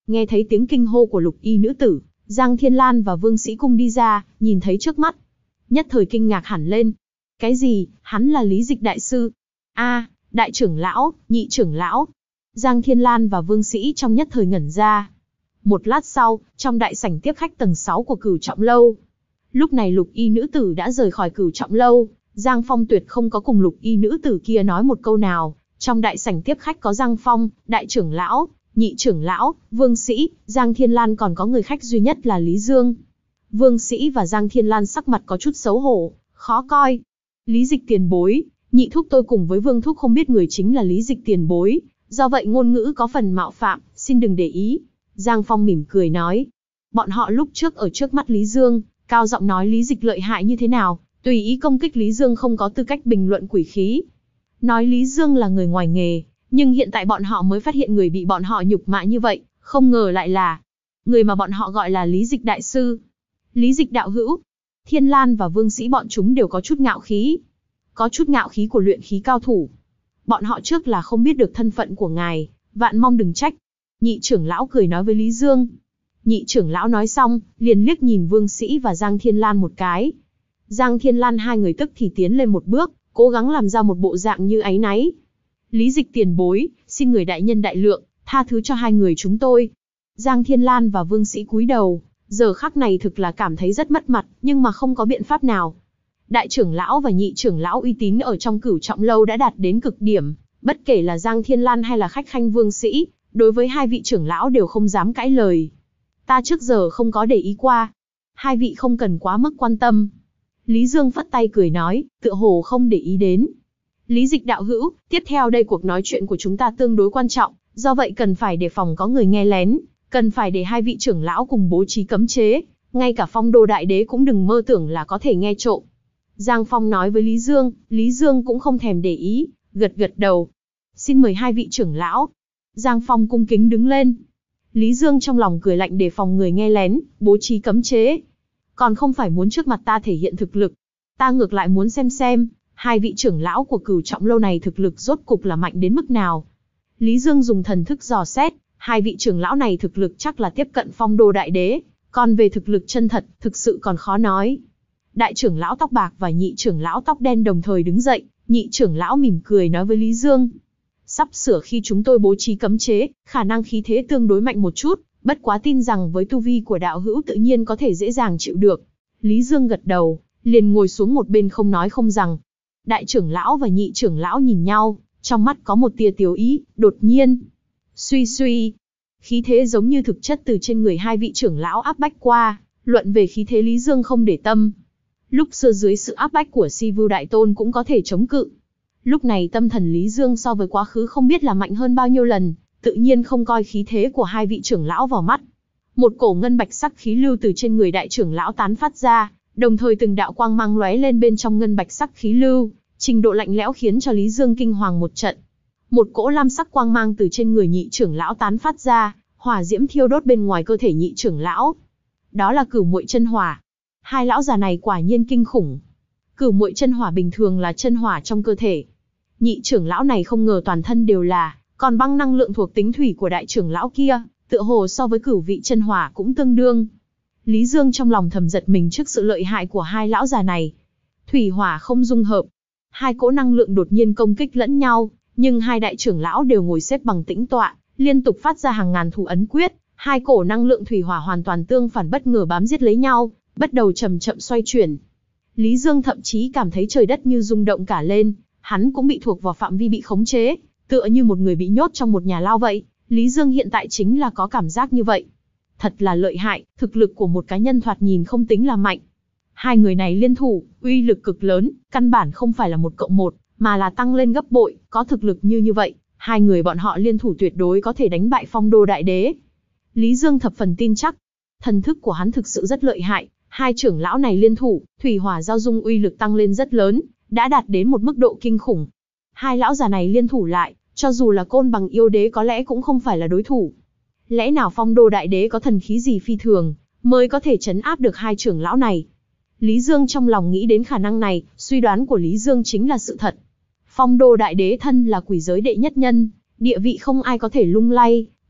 Nghe thấy tiếng kinh hô của lục y nữ tử, Giang Thiên Lan và Vương Sĩ Cung đi ra, nhìn thấy trước mắt. Nhất thời kinh ngạc hẳn lên. Cái gì, hắn là Lý Dịch đại sư? A, đại trưởng lão, nhị trưởng lão. Giang Thiên Lan và Vương Sĩ trong nhất thời ngẩn ra. Một lát sau, trong đại sảnh tiếp khách tầng sáu của Cửu Trọng lâu. Lúc này lục y nữ tử đã rời khỏi Cửu Trọng lâu, Giang Phong tuyệt không có cùng lục y nữ tử kia nói một câu nào. Trong đại sảnh tiếp khách có Giang Phong, đại trưởng lão, nhị trưởng lão, Vương Sĩ, Giang Thiên Lan, còn có người khách duy nhất là Lý Dương. Vương Sĩ và Giang Thiên Lan sắc mặt có chút xấu hổ, khó coi. Lý Dịch tiền bối, nhị thúc tôi cùng với Vương thúc không biết người chính là Lý Dịch tiền bối, do vậy ngôn ngữ có phần mạo phạm, xin đừng để ý. Giang Phong mỉm cười nói. Bọn họ lúc trước ở trước mắt Lý Dương, cao giọng nói Lý Dịch lợi hại như thế nào, tùy ý công kích Lý Dương không có tư cách bình luận quỷ khí. Nói Lý Dương là người ngoài nghề, nhưng hiện tại bọn họ mới phát hiện người bị bọn họ nhục mạ như vậy, không ngờ lại là người mà bọn họ gọi là Lý Dịch đại sư. Lý Dịch đạo hữu. Thiên Lan và Vương Sĩ bọn chúng đều có chút ngạo khí. Có chút ngạo khí của luyện khí cao thủ. Bọn họ trước là không biết được thân phận của ngài, vạn mong đừng trách. Nhị trưởng lão cười nói với Lý Dương. Nhị trưởng lão nói xong, liền liếc nhìn Vương Sĩ và Giang Thiên Lan một cái. Giang Thiên Lan hai người tức thì tiến lên một bước, cố gắng làm ra một bộ dạng như áy náy. Lý Dịch tiền bối, xin người đại nhân đại lượng, tha thứ cho hai người chúng tôi. Giang Thiên Lan và Vương Sĩ cúi đầu, giờ khắc này thực là cảm thấy rất mất mặt, nhưng mà không có biện pháp nào. Đại trưởng lão và nhị trưởng lão uy tín ở trong Cửu Trọng lâu đã đạt đến cực điểm, bất kể là Giang Thiên Lan hay là khách khanh Vương Sĩ, đối với hai vị trưởng lão đều không dám cãi lời. Ta trước giờ không có để ý qua. Hai vị không cần quá mức quan tâm. Lý Dương phất tay cười nói, tựa hồ không để ý đến. Lý Dịch đạo hữu, tiếp theo đây cuộc nói chuyện của chúng ta tương đối quan trọng, do vậy cần phải đề phòng có người nghe lén, cần phải để hai vị trưởng lão cùng bố trí cấm chế, ngay cả Phong Đô đại đế cũng đừng mơ tưởng là có thể nghe trộm. Giang Phong nói với Lý Dương, Lý Dương cũng không thèm để ý, gật gật đầu. Xin mời hai vị trưởng lão. Giang Phong cung kính đứng lên. Lý Dương trong lòng cười lạnh, đề phòng người nghe lén, bố trí cấm chế. Còn không phải muốn trước mặt ta thể hiện thực lực. Ta ngược lại muốn xem xem, hai vị trưởng lão của Cửu Trọng lâu này thực lực rốt cục là mạnh đến mức nào. Lý Dương dùng thần thức dò xét, hai vị trưởng lão này thực lực chắc là tiếp cận Phong Đô đại đế, còn về thực lực chân thật, thực sự còn khó nói. Đại trưởng lão tóc bạc và nhị trưởng lão tóc đen đồng thời đứng dậy, nhị trưởng lão mỉm cười nói với Lý Dương. Sắp sửa khi chúng tôi bố trí cấm chế, khả năng khí thế tương đối mạnh một chút, bất quá tin rằng với tu vi của đạo hữu tự nhiên có thể dễ dàng chịu được. Lý Dương gật đầu, liền ngồi xuống một bên không nói không rằng. Đại trưởng lão và nhị trưởng lão nhìn nhau, trong mắt có một tia tiếu ý, đột nhiên. Suy suy, khí thế giống như thực chất từ trên người hai vị trưởng lão áp bách qua, luận về khí thế Lý Dương không để tâm. Lúc xưa dưới sự áp bách của Si Vưu Đại Tôn cũng có thể chống cự. Lúc này tâm thần Lý Dương so với quá khứ không biết là mạnh hơn bao nhiêu lần, tự nhiên không coi khí thế của hai vị trưởng lão vào mắt. Một cổ ngân bạch sắc khí lưu từ trên người đại trưởng lão tán phát ra, đồng thời từng đạo quang mang lóe lên bên trong ngân bạch sắc khí lưu, trình độ lạnh lẽo khiến cho Lý Dương kinh hoàng một trận. Một cỗ lam sắc quang mang từ trên người nhị trưởng lão tán phát ra, hỏa diễm thiêu đốt bên ngoài cơ thể nhị trưởng lão. Đó là Cửu Muội chân hỏa. Hai lão già này quả nhiên kinh khủng. Cửu Muội chân hỏa bình thường là chân hỏa trong cơ thể. Nhị trưởng lão này không ngờ toàn thân đều là, còn băng năng lượng thuộc tính thủy của đại trưởng lão kia, tựa hồ so với cửu vị chân hỏa cũng tương đương. Lý Dương trong lòng thầm giật mình trước sự lợi hại của hai lão già này. Thủy hỏa không dung hợp. Hai cỗ năng lượng đột nhiên công kích lẫn nhau, nhưng hai đại trưởng lão đều ngồi xếp bằng tĩnh tọa, liên tục phát ra hàng ngàn thủ ấn quyết. Hai cổ năng lượng thủy hỏa hoàn toàn tương phản, bất ngờ bám giết lấy nhau, bắt đầu chậm chậm xoay chuyển. Lý Dương thậm chí cảm thấy trời đất như rung động cả lên, hắn cũng bị thuộc vào phạm vi bị khống chế, tựa như một người bị nhốt trong một nhà lao vậy. Lý Dương hiện tại chính là có cảm giác như vậy. Thật là lợi hại, thực lực của một cá nhân thoạt nhìn không tính là mạnh. Hai người này liên thủ, uy lực cực lớn, căn bản không phải là một cộng một, mà là tăng lên gấp bội, có thực lực như như vậy, hai người bọn họ liên thủ tuyệt đối có thể đánh bại Phong Đô đại đế. Lý Dương thập phần tin chắc, thần thức của hắn thực sự rất lợi hại, hai trưởng lão này liên thủ, thủy hỏa giao dung uy lực tăng lên rất lớn, đã đạt đến một mức độ kinh khủng. Hai lão già này liên thủ lại, cho dù là Côn Bằng yêu đế có lẽ cũng không phải là đối thủ. Lẽ nào Phong Đô đại đế có thần khí gì phi thường, mới có thể trấn áp được hai trưởng lão này? Lý Dương trong lòng nghĩ đến khả năng này, suy đoán của Lý Dương chính là sự thật. Phong Đô đại đế thân là quỷ giới đệ nhất nhân, địa vị không ai có thể lung lay,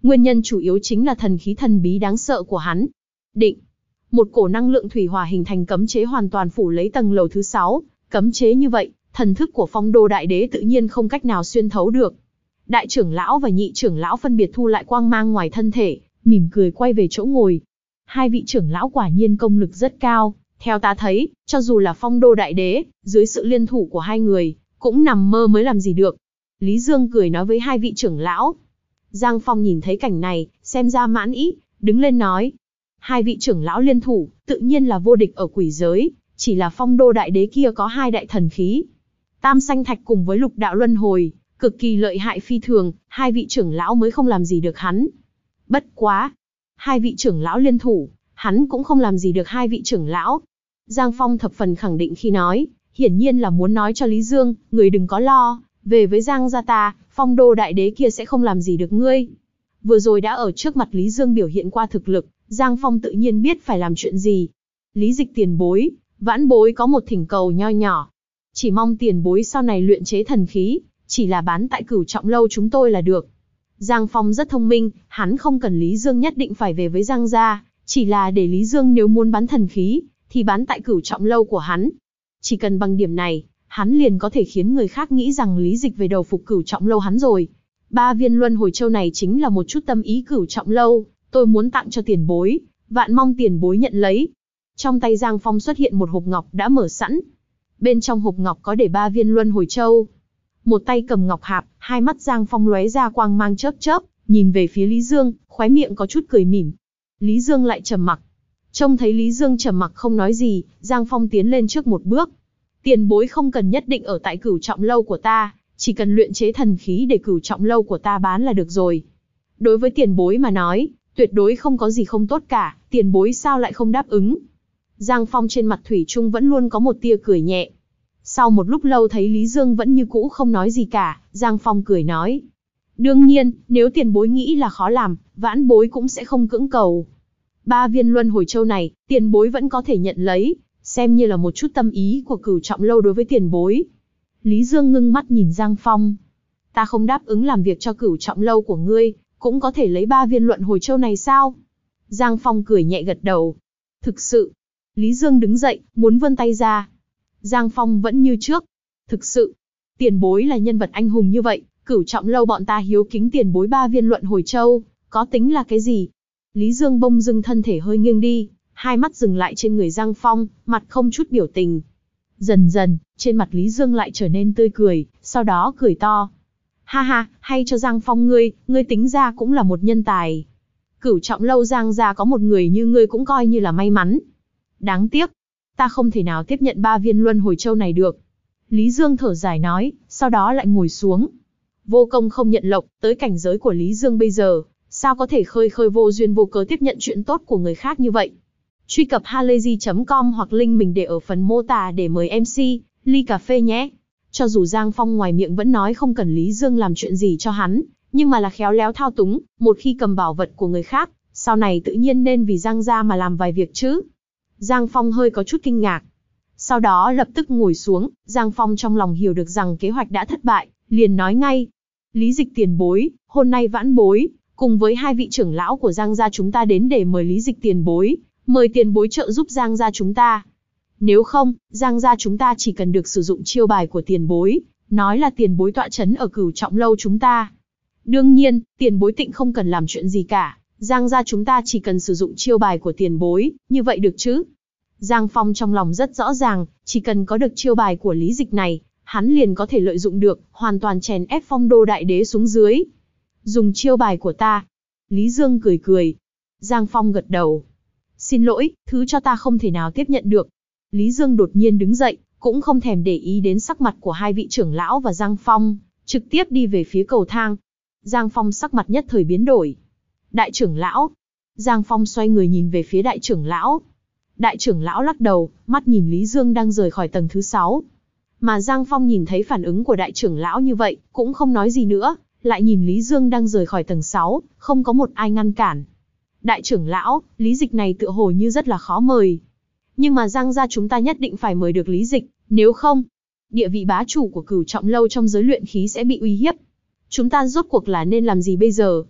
Nguyên nhân chủ yếu chính là thần khí thần bí đáng sợ của hắn. Định. Một cổ năng lượng thủy hỏa hình thành cấm chế hoàn toàn phủ lấy tầng lầu thứ sáu, cấm chế như vậy, thần thức của Phong Đô Đại Đế tự nhiên không cách nào xuyên thấu được. Đại trưởng lão và nhị trưởng lão phân biệt thu lại quang mang ngoài thân thể, mỉm cười quay về chỗ ngồi. Hai vị trưởng lão quả nhiên công lực rất cao, theo ta thấy, cho dù là Phong Đô Đại Đế, dưới sự liên thủ của hai người, cũng nằm mơ mới làm gì được. Lý Dương cười nói với hai vị trưởng lão. Giang Phong nhìn thấy cảnh này, xem ra mãn ý, đứng lên nói. Hai vị trưởng lão liên thủ, tự nhiên là vô địch ở quỷ giới, chỉ là Phong Đô Đại Đế kia có hai đại thần khí. Tam Sanh Thạch cùng với Lục Đạo Luân Hồi, cực kỳ lợi hại phi thường, hai vị trưởng lão mới không làm gì được hắn. Bất quá, hai vị trưởng lão liên thủ, hắn cũng không làm gì được hai vị trưởng lão. Giang Phong thập phần khẳng định khi nói, hiển nhiên là muốn nói cho Lý Dương, người đừng có lo, về với Giang gia ta, Phong Đô Đại Đế kia sẽ không làm gì được ngươi. Vừa rồi đã ở trước mặt Lý Dương biểu hiện qua thực lực, Giang Phong tự nhiên biết phải làm chuyện gì. Lý Dịch tiền bối, vãn bối có một thỉnh cầu nho nhỏ. Chỉ mong tiền bối sau này luyện chế thần khí, chỉ là bán tại Cửu Trọng lâu chúng tôi là được. Giang Phong rất thông minh, hắn không cần Lý Dương nhất định phải về với Giang gia, chỉ là để Lý Dương nếu muốn bán thần khí, thì bán tại Cửu Trọng lâu của hắn. Chỉ cần bằng điểm này, hắn liền có thể khiến người khác nghĩ rằng Lý Dịch về đầu phục Cửu Trọng lâu hắn rồi. Ba viên luân hồi châu này chính là một chút tâm ý Cửu Trọng lâu, tôi muốn tặng cho tiền bối, vạn mong tiền bối nhận lấy. Trong tay Giang Phong xuất hiện một hộp ngọc đã mở sẵn. Bên trong hộp ngọc có để ba viên luân hồi châu. Một tay cầm ngọc hạp, hai mắt Giang Phong lóe ra quang mang chớp chớp, nhìn về phía Lý Dương, khóe miệng có chút cười mỉm. Lý Dương lại trầm mặc. Trông thấy Lý Dương trầm mặc không nói gì, Giang Phong tiến lên trước một bước. Tiền bối không cần nhất định ở tại Cửu Trọng lâu của ta, chỉ cần luyện chế thần khí để Cửu Trọng lâu của ta bán là được rồi. Đối với tiền bối mà nói, tuyệt đối không có gì không tốt cả, tiền bối sao lại không đáp ứng. Giang Phong trên mặt thủy chung vẫn luôn có một tia cười nhẹ. Sau một lúc lâu thấy Lý Dương vẫn như cũ không nói gì cả, Giang Phong cười nói. Đương nhiên, nếu tiền bối nghĩ là khó làm, vãn bối cũng sẽ không cưỡng cầu. Ba viên luân hồi châu này, tiền bối vẫn có thể nhận lấy, xem như là một chút tâm ý của Cửu Trọng lâu đối với tiền bối. Lý Dương ngưng mắt nhìn Giang Phong. Ta không đáp ứng làm việc cho Cửu Trọng lâu của ngươi, cũng có thể lấy ba viên luân hồi châu này sao? Giang Phong cười nhẹ gật đầu. Thực sự. Lý Dương đứng dậy, muốn vươn tay ra. Giang Phong vẫn như trước. Thực sự. Tiền bối là nhân vật anh hùng như vậy, Cửu Trọng lâu bọn ta hiếu kính tiền bối ba viên luân hồi châu, có tính là cái gì? Lý Dương bông dưng thân thể hơi nghiêng đi, hai mắt dừng lại trên người Giang Phong, mặt không chút biểu tình. Dần dần, trên mặt Lý Dương lại trở nên tươi cười, sau đó cười to. Ha ha, hay cho Giang Phong ngươi, ngươi tính ra cũng là một nhân tài. Cửu Trọng lâu Giang gia có một người như ngươi cũng coi như là may mắn. Đáng tiếc, ta không thể nào tiếp nhận ba viên luân hồi châu này được. Lý Dương thở dài nói, sau đó lại ngồi xuống. Vô công không nhận lộc, tới cảnh giới của Lý Dương bây giờ, sao có thể khơi khơi vô duyên vô cớ tiếp nhận chuyện tốt của người khác như vậy. Truy cập halayzi chấm com hoặc link mình để ở phần mô tả để mời em xê, ly cà phê nhé. Cho dù Giang Phong ngoài miệng vẫn nói không cần Lý Dương làm chuyện gì cho hắn, nhưng mà là khéo léo thao túng, một khi cầm bảo vật của người khác, sau này tự nhiên nên vì Giang gia mà làm vài việc chứ. Giang Phong hơi có chút kinh ngạc. Sau đó lập tức ngồi xuống, Giang Phong trong lòng hiểu được rằng kế hoạch đã thất bại, liền nói ngay. Lý Dịch tiền bối, hôm nay vãn bối, cùng với hai vị trưởng lão của Giang gia chúng ta đến để mời Lý Dịch tiền bối, mời tiền bối trợ giúp Giang gia chúng ta. Nếu không, Giang gia chúng ta chỉ cần được sử dụng chiêu bài của tiền bối, nói là tiền bối tọa chấn ở Cửu Trọng lâu chúng ta. Đương nhiên, tiền bối tịnh không cần làm chuyện gì cả, Giang gia chúng ta chỉ cần sử dụng chiêu bài của tiền bối, như vậy được chứ? Giang Phong trong lòng rất rõ ràng, chỉ cần có được chiêu bài của Lý Dịch này, hắn liền có thể lợi dụng được, hoàn toàn chèn ép Phong Đô Đại Đế xuống dưới. Dùng chiêu bài của ta. Lý Dương cười cười. Giang Phong gật đầu. Xin lỗi, thứ cho ta không thể nào tiếp nhận được. Lý Dương đột nhiên đứng dậy, cũng không thèm để ý đến sắc mặt của hai vị trưởng lão và Giang Phong, trực tiếp đi về phía cầu thang. Giang Phong sắc mặt nhất thời biến đổi. Đại trưởng lão. Giang Phong xoay người nhìn về phía đại trưởng lão. Đại trưởng lão lắc đầu, mắt nhìn Lý Dương đang rời khỏi tầng thứ sáu. Mà Giang Phong nhìn thấy phản ứng của đại trưởng lão như vậy, cũng không nói gì nữa, lại nhìn Lý Dương đang rời khỏi tầng sáu, không có một ai ngăn cản. Đại trưởng lão, Lý Dịch này tựa hồ như rất là khó mời. Nhưng mà Giang gia chúng ta nhất định phải mời được Lý Dịch, nếu không, địa vị bá chủ của Cửu Trọng lâu trong giới luyện khí sẽ bị uy hiếp. Chúng ta rốt cuộc là nên làm gì bây giờ?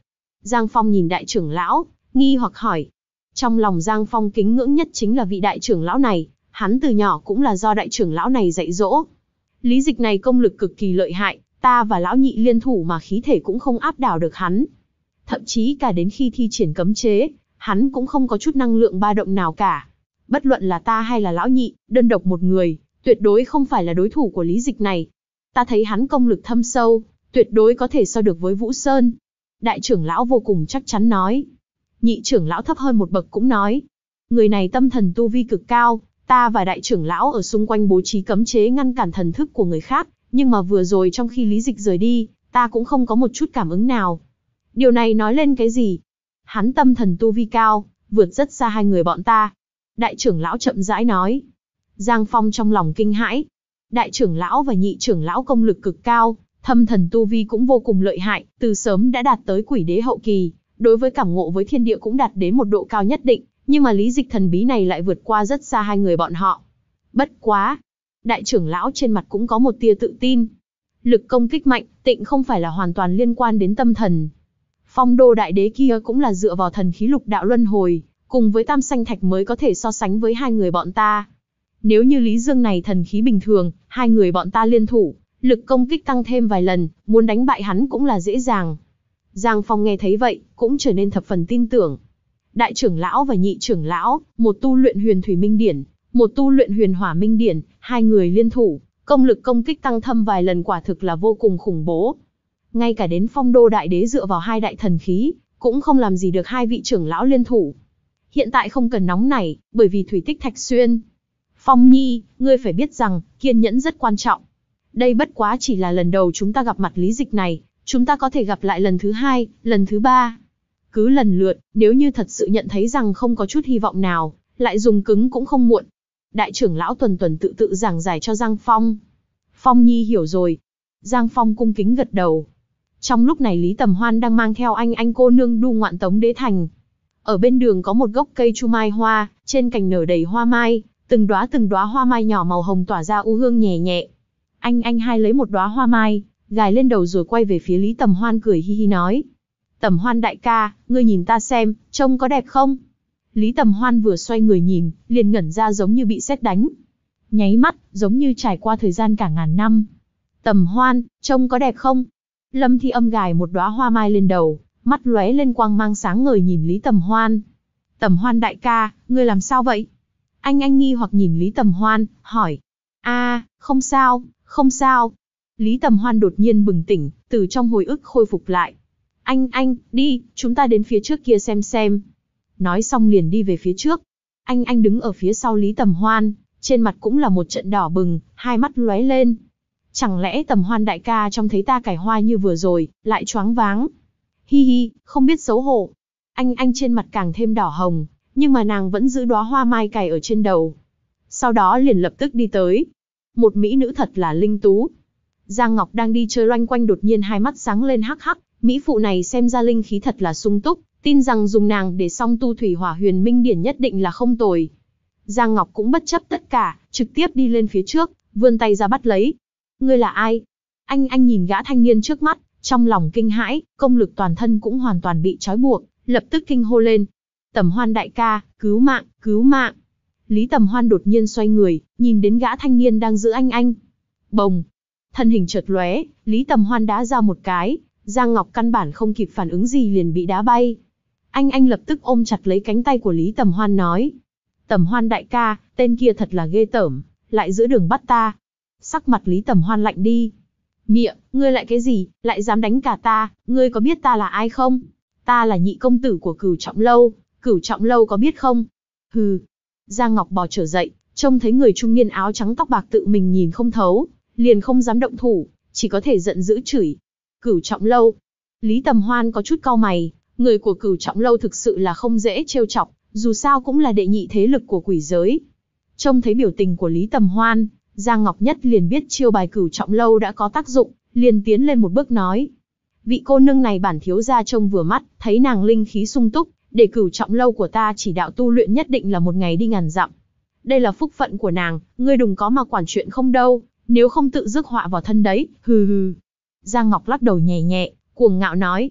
Giang Phong nhìn đại trưởng lão, nghi hoặc hỏi. Trong lòng Giang Phong kính ngưỡng nhất chính là vị đại trưởng lão này, hắn từ nhỏ cũng là do đại trưởng lão này dạy dỗ. Lý Dịch này công lực cực kỳ lợi hại, ta và lão nhị liên thủ mà khí thể cũng không áp đảo được hắn. Thậm chí cả đến khi thi triển cấm chế, hắn cũng không có chút năng lượng ba động nào cả. Bất luận là ta hay là lão nhị, đơn độc một người, tuyệt đối không phải là đối thủ của Lý Dịch này. Ta thấy hắn công lực thâm sâu, tuyệt đối có thể so được với Vũ Sơn. Đại trưởng lão vô cùng chắc chắn nói. Nhị trưởng lão thấp hơn một bậc cũng nói. Người này tâm thần tu vi cực cao, ta và đại trưởng lão ở xung quanh bố trí cấm chế ngăn cản thần thức của người khác, nhưng mà vừa rồi trong khi Lý Dịch rời đi, ta cũng không có một chút cảm ứng nào. Điều này nói lên cái gì? Hắn tâm thần tu vi cao, vượt rất xa hai người bọn ta. Đại trưởng lão chậm rãi nói. Giang Phong trong lòng kinh hãi. Đại trưởng lão và nhị trưởng lão công lực cực cao, thâm thần tu vi cũng vô cùng lợi hại, từ sớm đã đạt tới quỷ đế hậu kỳ, đối với cảm ngộ với thiên địa cũng đạt đến một độ cao nhất định, nhưng mà Lý Dịch thần bí này lại vượt qua rất xa hai người bọn họ. Bất quá, đại trưởng lão trên mặt cũng có một tia tự tin. Lực công kích mạnh, tịnh không phải là hoàn toàn liên quan đến tâm thần. Phong đô đại đế kia cũng là dựa vào thần khí lục đạo luân hồi, cùng với tam sanh thạch mới có thể so sánh với hai người bọn ta. Nếu như Lý Dương này thần khí bình thường, hai người bọn ta liên thủ, lực công kích tăng thêm vài lần, muốn đánh bại hắn cũng là dễ dàng. Giang Phong nghe thấy vậy, cũng trở nên thập phần tin tưởng. Đại trưởng lão và nhị trưởng lão, một tu luyện huyền thủy minh điển, một tu luyện huyền hỏa minh điển, hai người liên thủ, công lực công kích tăng thâm vài lần quả thực là vô cùng khủng bố. Ngay cả đến phong đô đại đế dựa vào hai đại thần khí, cũng không làm gì được hai vị trưởng lão liên thủ. Hiện tại không cần nóng nảy, bởi vì thủy tích thạch xuyên. Phong Nhi, ngươi phải biết rằng, kiên nhẫn rất quan trọng. Đây bất quá chỉ là lần đầu chúng ta gặp mặt Lý Dịch này, chúng ta có thể gặp lại lần thứ hai, lần thứ ba. Cứ lần lượt, nếu như thật sự nhận thấy rằng không có chút hy vọng nào, lại dùng cứng cũng không muộn. Đại trưởng lão tuần tuần tự tự giảng giải cho Giang Phong. Phong Nhi hiểu rồi. Giang Phong cung kính gật đầu. Trong lúc này Lý Tầm Hoan đang mang theo anh anh cô nương đu ngoạn Tống Đế Thành. Ở bên đường có một gốc cây chu mai hoa, trên cành nở đầy hoa mai, từng đóa từng đóa hoa mai nhỏ màu hồng tỏa ra u hương nhẹ nhẹ. Anh anh hai lấy một đóa hoa mai, gài lên đầu rồi quay về phía Lý Tầm Hoan cười hi hi nói. Tầm Hoan đại ca, ngươi nhìn ta xem, trông có đẹp không? Lý Tầm Hoan vừa xoay người nhìn, liền ngẩn ra giống như bị sét đánh. Nháy mắt, giống như trải qua thời gian cả ngàn năm. Tầm Hoan, trông có đẹp không? Lâm Thi Âm gài một đóa hoa mai lên đầu, mắt lóe lên quang mang sáng ngời nhìn Lý Tầm Hoan. Tầm Hoan đại ca, ngươi làm sao vậy? Anh anh nghi hoặc nhìn Lý Tầm Hoan, hỏi. A, không sao, không sao. Lý Tầm Hoan đột nhiên bừng tỉnh, từ trong hồi ức khôi phục lại. Anh anh, đi, chúng ta đến phía trước kia xem xem. Nói xong liền đi về phía trước. Anh anh đứng ở phía sau Lý Tầm Hoan, trên mặt cũng là một trận đỏ bừng, hai mắt lóe lên. Chẳng lẽ Tầm Hoan đại ca trông thấy ta cải hoa như vừa rồi, lại choáng váng. Hi hi, không biết xấu hổ. Anh anh trên mặt càng thêm đỏ hồng, nhưng mà nàng vẫn giữ đóa hoa mai cài ở trên đầu. Sau đó liền lập tức đi tới. Một mỹ nữ thật là linh tú. Giang Ngọc đang đi chơi loanh quanh đột nhiên hai mắt sáng lên hắc hắc, mỹ phụ này xem ra linh khí thật là sung túc, tin rằng dùng nàng để song tu thủy hỏa huyền minh điển nhất định là không tồi. Giang Ngọc cũng bất chấp tất cả, trực tiếp đi lên phía trước, vươn tay ra bắt lấy. Ngươi là ai? Anh anh nhìn gã thanh niên trước mắt, trong lòng kinh hãi, công lực toàn thân cũng hoàn toàn bị trói buộc, lập tức kinh hô lên. Tầm Hoan đại ca, cứu mạng, cứu mạng. Lý Tầm Hoan đột nhiên xoay người, nhìn đến gã thanh niên đang giữ anh anh. Bồng. Thân hình chợt lóe, Lý Tầm Hoan đá ra một cái, Giang Ngọc căn bản không kịp phản ứng gì liền bị đá bay. Anh anh lập tức ôm chặt lấy cánh tay của Lý Tầm Hoan nói. Tầm Hoan đại ca, tên kia thật là ghê tởm, lại giữa đường bắt ta. Sắc mặt Lý Tầm Hoan lạnh đi. Miệng, ngươi lại cái gì, lại dám đánh cả ta, ngươi có biết ta là ai không? Ta là nhị công tử của Cửu Trọng Lâu, Cửu Trọng Lâu có biết không? Hừ. Giang Ngọc bò trở dậy, trông thấy người trung niên áo trắng tóc bạc tự mình nhìn không thấu, liền không dám động thủ, chỉ có thể giận dữ chửi. Cửu Trọng Lâu. Lý Tầm Hoan có chút cau mày, người của Cửu Trọng Lâu thực sự là không dễ trêu chọc, dù sao cũng là đệ nhị thế lực của quỷ giới. Trông thấy biểu tình của Lý Tầm Hoan, Giang Ngọc Nhất liền biết chiêu bài Cửu Trọng Lâu đã có tác dụng, liền tiến lên một bước nói. Vị cô nương này bản thiếu gia trông vừa mắt, thấy nàng linh khí sung túc, để Cửu Trọng Lâu của ta chỉ đạo tu luyện nhất định là một ngày đi ngàn dặm. Đây là phúc phận của nàng, ngươi đừng có mà quản chuyện không đâu, nếu không tự rước họa vào thân đấy, hừ hừ. Giang Ngọc lắc đầu nhẹ nhẹ, cuồng ngạo nói.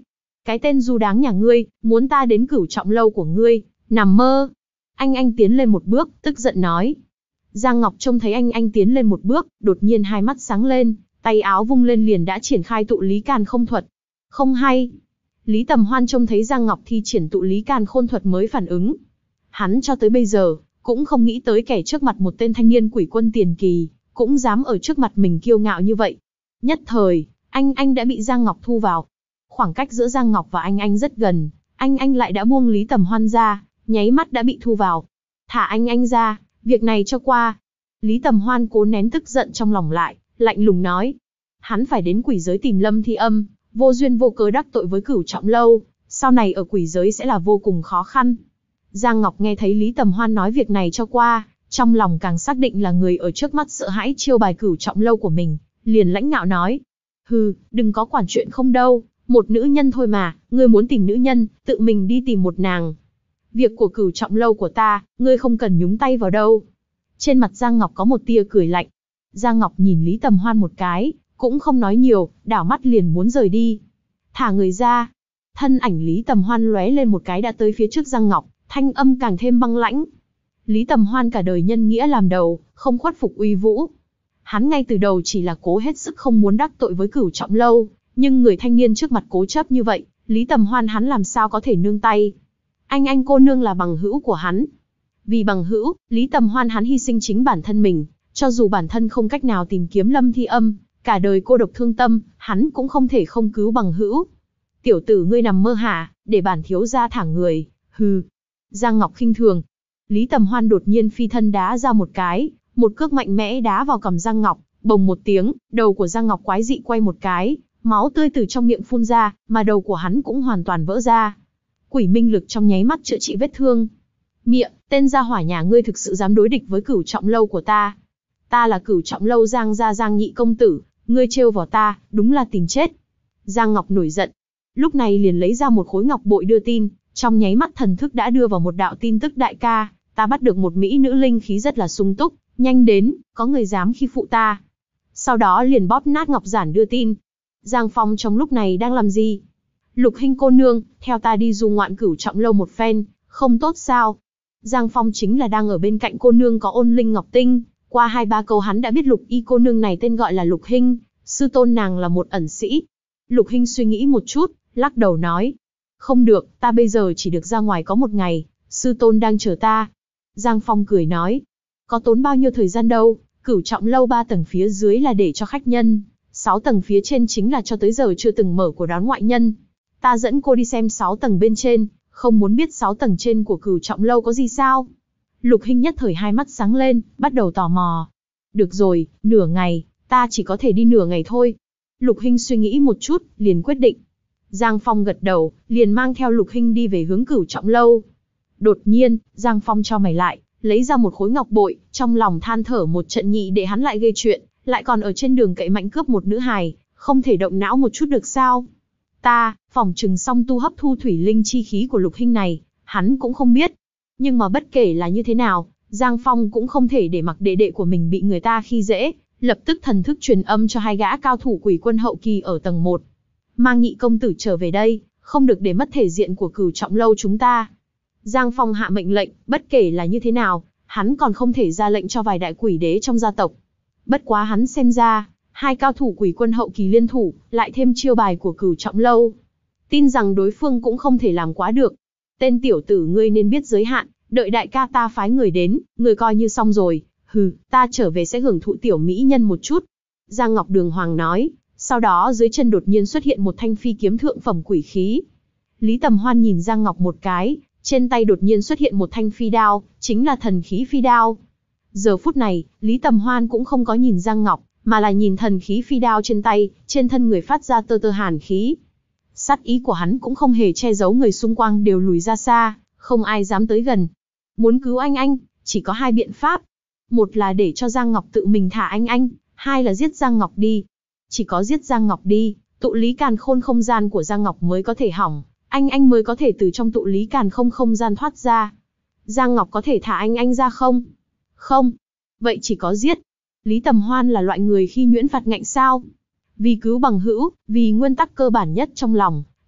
Cái tên du đáng nhà ngươi, muốn ta đến Cửu Trọng lâu của ngươi, nằm mơ. Anh anh tiến lên một bước, tức giận nói. Giang Ngọc trông thấy anh anh tiến lên một bước, đột nhiên hai mắt sáng lên, tay áo vung lên liền đã triển khai tụ lý càn không thuật. Không hay. Lý Tầm Hoan trông thấy Giang Ngọc thi triển tụ lý càn khôn thuật mới phản ứng. Hắn cho tới bây giờ, cũng không nghĩ tới kẻ trước mặt một tên thanh niên quỷ quân tiền kỳ, cũng dám ở trước mặt mình kiêu ngạo như vậy. Nhất thời, anh anh đã bị Giang Ngọc thu vào. Khoảng cách giữa Giang Ngọc và anh anh rất gần, anh anh lại đã buông Lý Tầm Hoan ra, nháy mắt đã bị thu vào. Thả anh anh ra, việc này cho qua. Lý Tầm Hoan cố nén tức giận trong lòng lại, lạnh lùng nói. Hắn phải đến quỷ giới tìm Lâm Thi Âm, vô duyên vô cớ đắc tội với Cửu Trọng lâu, sau này ở quỷ giới sẽ là vô cùng khó khăn. Giang Ngọc nghe thấy Lý Tầm Hoan nói việc này cho qua, trong lòng càng xác định là người ở trước mắt sợ hãi chiêu bài Cửu Trọng lâu của mình, liền lãnh ngạo nói. Hừ, đừng có quản chuyện không đâu, một nữ nhân thôi mà, ngươi muốn tìm nữ nhân, tự mình đi tìm một nàng. Việc của Cửu Trọng lâu của ta, ngươi không cần nhúng tay vào đâu. Trên mặt Giang Ngọc có một tia cười lạnh. Giang Ngọc nhìn Lý Tầm Hoan một cái, cũng không nói nhiều, đảo mắt liền muốn rời đi. Thả người ra. Thân ảnh Lý Tầm Hoan lóe lên một cái đã tới phía trước Giang Ngọc, thanh âm càng thêm băng lãnh. Lý Tầm Hoan cả đời nhân nghĩa làm đầu, không khuất phục uy vũ. Hắn ngay từ đầu chỉ là cố hết sức không muốn đắc tội với Cửu Trọng lâu, nhưng người thanh niên trước mặt cố chấp như vậy, Lý Tầm Hoan hắn làm sao có thể nương tay. Anh anh cô nương là bằng hữu của hắn. Vì bằng hữu, Lý Tầm Hoan hắn hy sinh chính bản thân mình, cho dù bản thân không cách nào tìm kiếm Lâm Thi Âm, cả đời cô độc thương tâm, hắn cũng không thể không cứu bằng hữu. Tiểu tử ngươi nằm mơ hả, để bản thiếu gia thả người, hừ. Giang Ngọc khinh thường. Lý Tầm Hoan đột nhiên phi thân đá ra một cái, một cước mạnh mẽ đá vào cằm Giang Ngọc, bồng một tiếng, đầu của Giang Ngọc quái dị quay một cái, máu tươi từ trong miệng phun ra, mà đầu của hắn cũng hoàn toàn vỡ ra. Quỷ minh lực trong nháy mắt chữa trị vết thương. Miệng, tên gia hỏa nhà ngươi thực sự dám đối địch với Cửu Trọng lâu của ta. Ta là Cửu Trọng lâu Giang gia Giang nhị công tử, ngươi trêu vào ta, đúng là tìm chết. Giang Ngọc nổi giận. Lúc này liền lấy ra một khối ngọc bội đưa tin, trong nháy mắt thần thức đã đưa vào một đạo tin tức đại ca, ta bắt được một mỹ nữ linh khí rất là sung túc, nhanh đến, có người dám khi phụ ta. Sau đó liền bóp nát ngọc giản đưa tin. Giang Phong trong lúc này đang làm gì? Lục Hinh cô nương, theo ta đi du ngoạn Cửu Trọng lâu một phen, không tốt sao? Giang Phong chính là đang ở bên cạnh cô nương có ôn linh ngọc tinh, qua hai ba câu hắn đã biết Lục y cô nương này tên gọi là Lục Hinh, sư tôn nàng là một ẩn sĩ. Lục Hinh suy nghĩ một chút, lắc đầu nói. Không được, ta bây giờ chỉ được ra ngoài có một ngày, sư tôn đang chờ ta. Giang Phong cười nói. Có tốn bao nhiêu thời gian đâu, Cửu Trọng lâu ba tầng phía dưới là để cho khách nhân, sáu tầng phía trên chính là cho tới giờ chưa từng mở của đón ngoại nhân. Ta dẫn cô đi xem sáu tầng bên trên, không muốn biết sáu tầng trên của Cửu Trọng lâu có gì sao? Lục Hinh nhất thời hai mắt sáng lên, bắt đầu tò mò. Được rồi, nửa ngày, ta chỉ có thể đi nửa ngày thôi. Lục Hinh suy nghĩ một chút, liền quyết định. Giang Phong gật đầu, liền mang theo Lục Hinh đi về hướng Cửu Trọng lâu. Đột nhiên, Giang Phong cho mày lại, lấy ra một khối ngọc bội, trong lòng than thở một trận nhị để hắn lại gây chuyện, lại còn ở trên đường cậy mạnh cướp một nữ hài, không thể động não một chút được sao? Ta, phỏng chừng song tu hấp thu thủy linh chi khí của Lục Hinh này, hắn cũng không biết. Nhưng mà bất kể là như thế nào, Giang Phong cũng không thể để mặc đệ đệ của mình bị người ta khi dễ, lập tức thần thức truyền âm cho hai gã cao thủ quỷ quân hậu kỳ ở tầng một. Mang nhị công tử trở về đây, không được để mất thể diện của Cửu Trọng lâu chúng ta. Giang Phong hạ mệnh lệnh, bất kể là như thế nào, hắn còn không thể ra lệnh cho vài đại quỷ đế trong gia tộc. Bất quá hắn xem ra, hai cao thủ quỷ quân hậu kỳ liên thủ, lại thêm chiêu bài của Cửu Trọng lâu. Tin rằng đối phương cũng không thể làm quá được. Tên tiểu tử ngươi nên biết giới hạn, đợi đại ca ta phái người đến, ngươi coi như xong rồi. Hừ, ta trở về sẽ hưởng thụ tiểu mỹ nhân một chút. Giang Ngọc đường hoàng nói, sau đó dưới chân đột nhiên xuất hiện một thanh phi kiếm thượng phẩm quỷ khí. Lý Tầm Hoan nhìn Giang Ngọc một cái, trên tay đột nhiên xuất hiện một thanh phi đao, chính là thần khí phi đao. Giờ phút này, Lý Tầm Hoan cũng không có nhìn Giang Ngọc, mà là nhìn thần khí phi đao trên tay, trên thân người phát ra tơ tơ hàn khí. Sát ý của hắn cũng không hề che giấu, người xung quanh đều lùi ra xa, không ai dám tới gần. Muốn cứu anh anh, chỉ có hai biện pháp. Một là để cho Giang Ngọc tự mình thả anh anh, hai là giết Giang Ngọc đi. Chỉ có giết Giang Ngọc đi, tụ lý càn khôn không gian của Giang Ngọc mới có thể hỏng, anh anh mới có thể từ trong tụ lý càn không không gian thoát ra. Giang Ngọc có thể thả anh anh ra không? Không. Vậy chỉ có giết. Lý Tầm Hoan là loại người khi nhuyễn phạt ngạnh sao? Vì cứu bằng hữu, vì nguyên tắc cơ bản nhất trong lòng,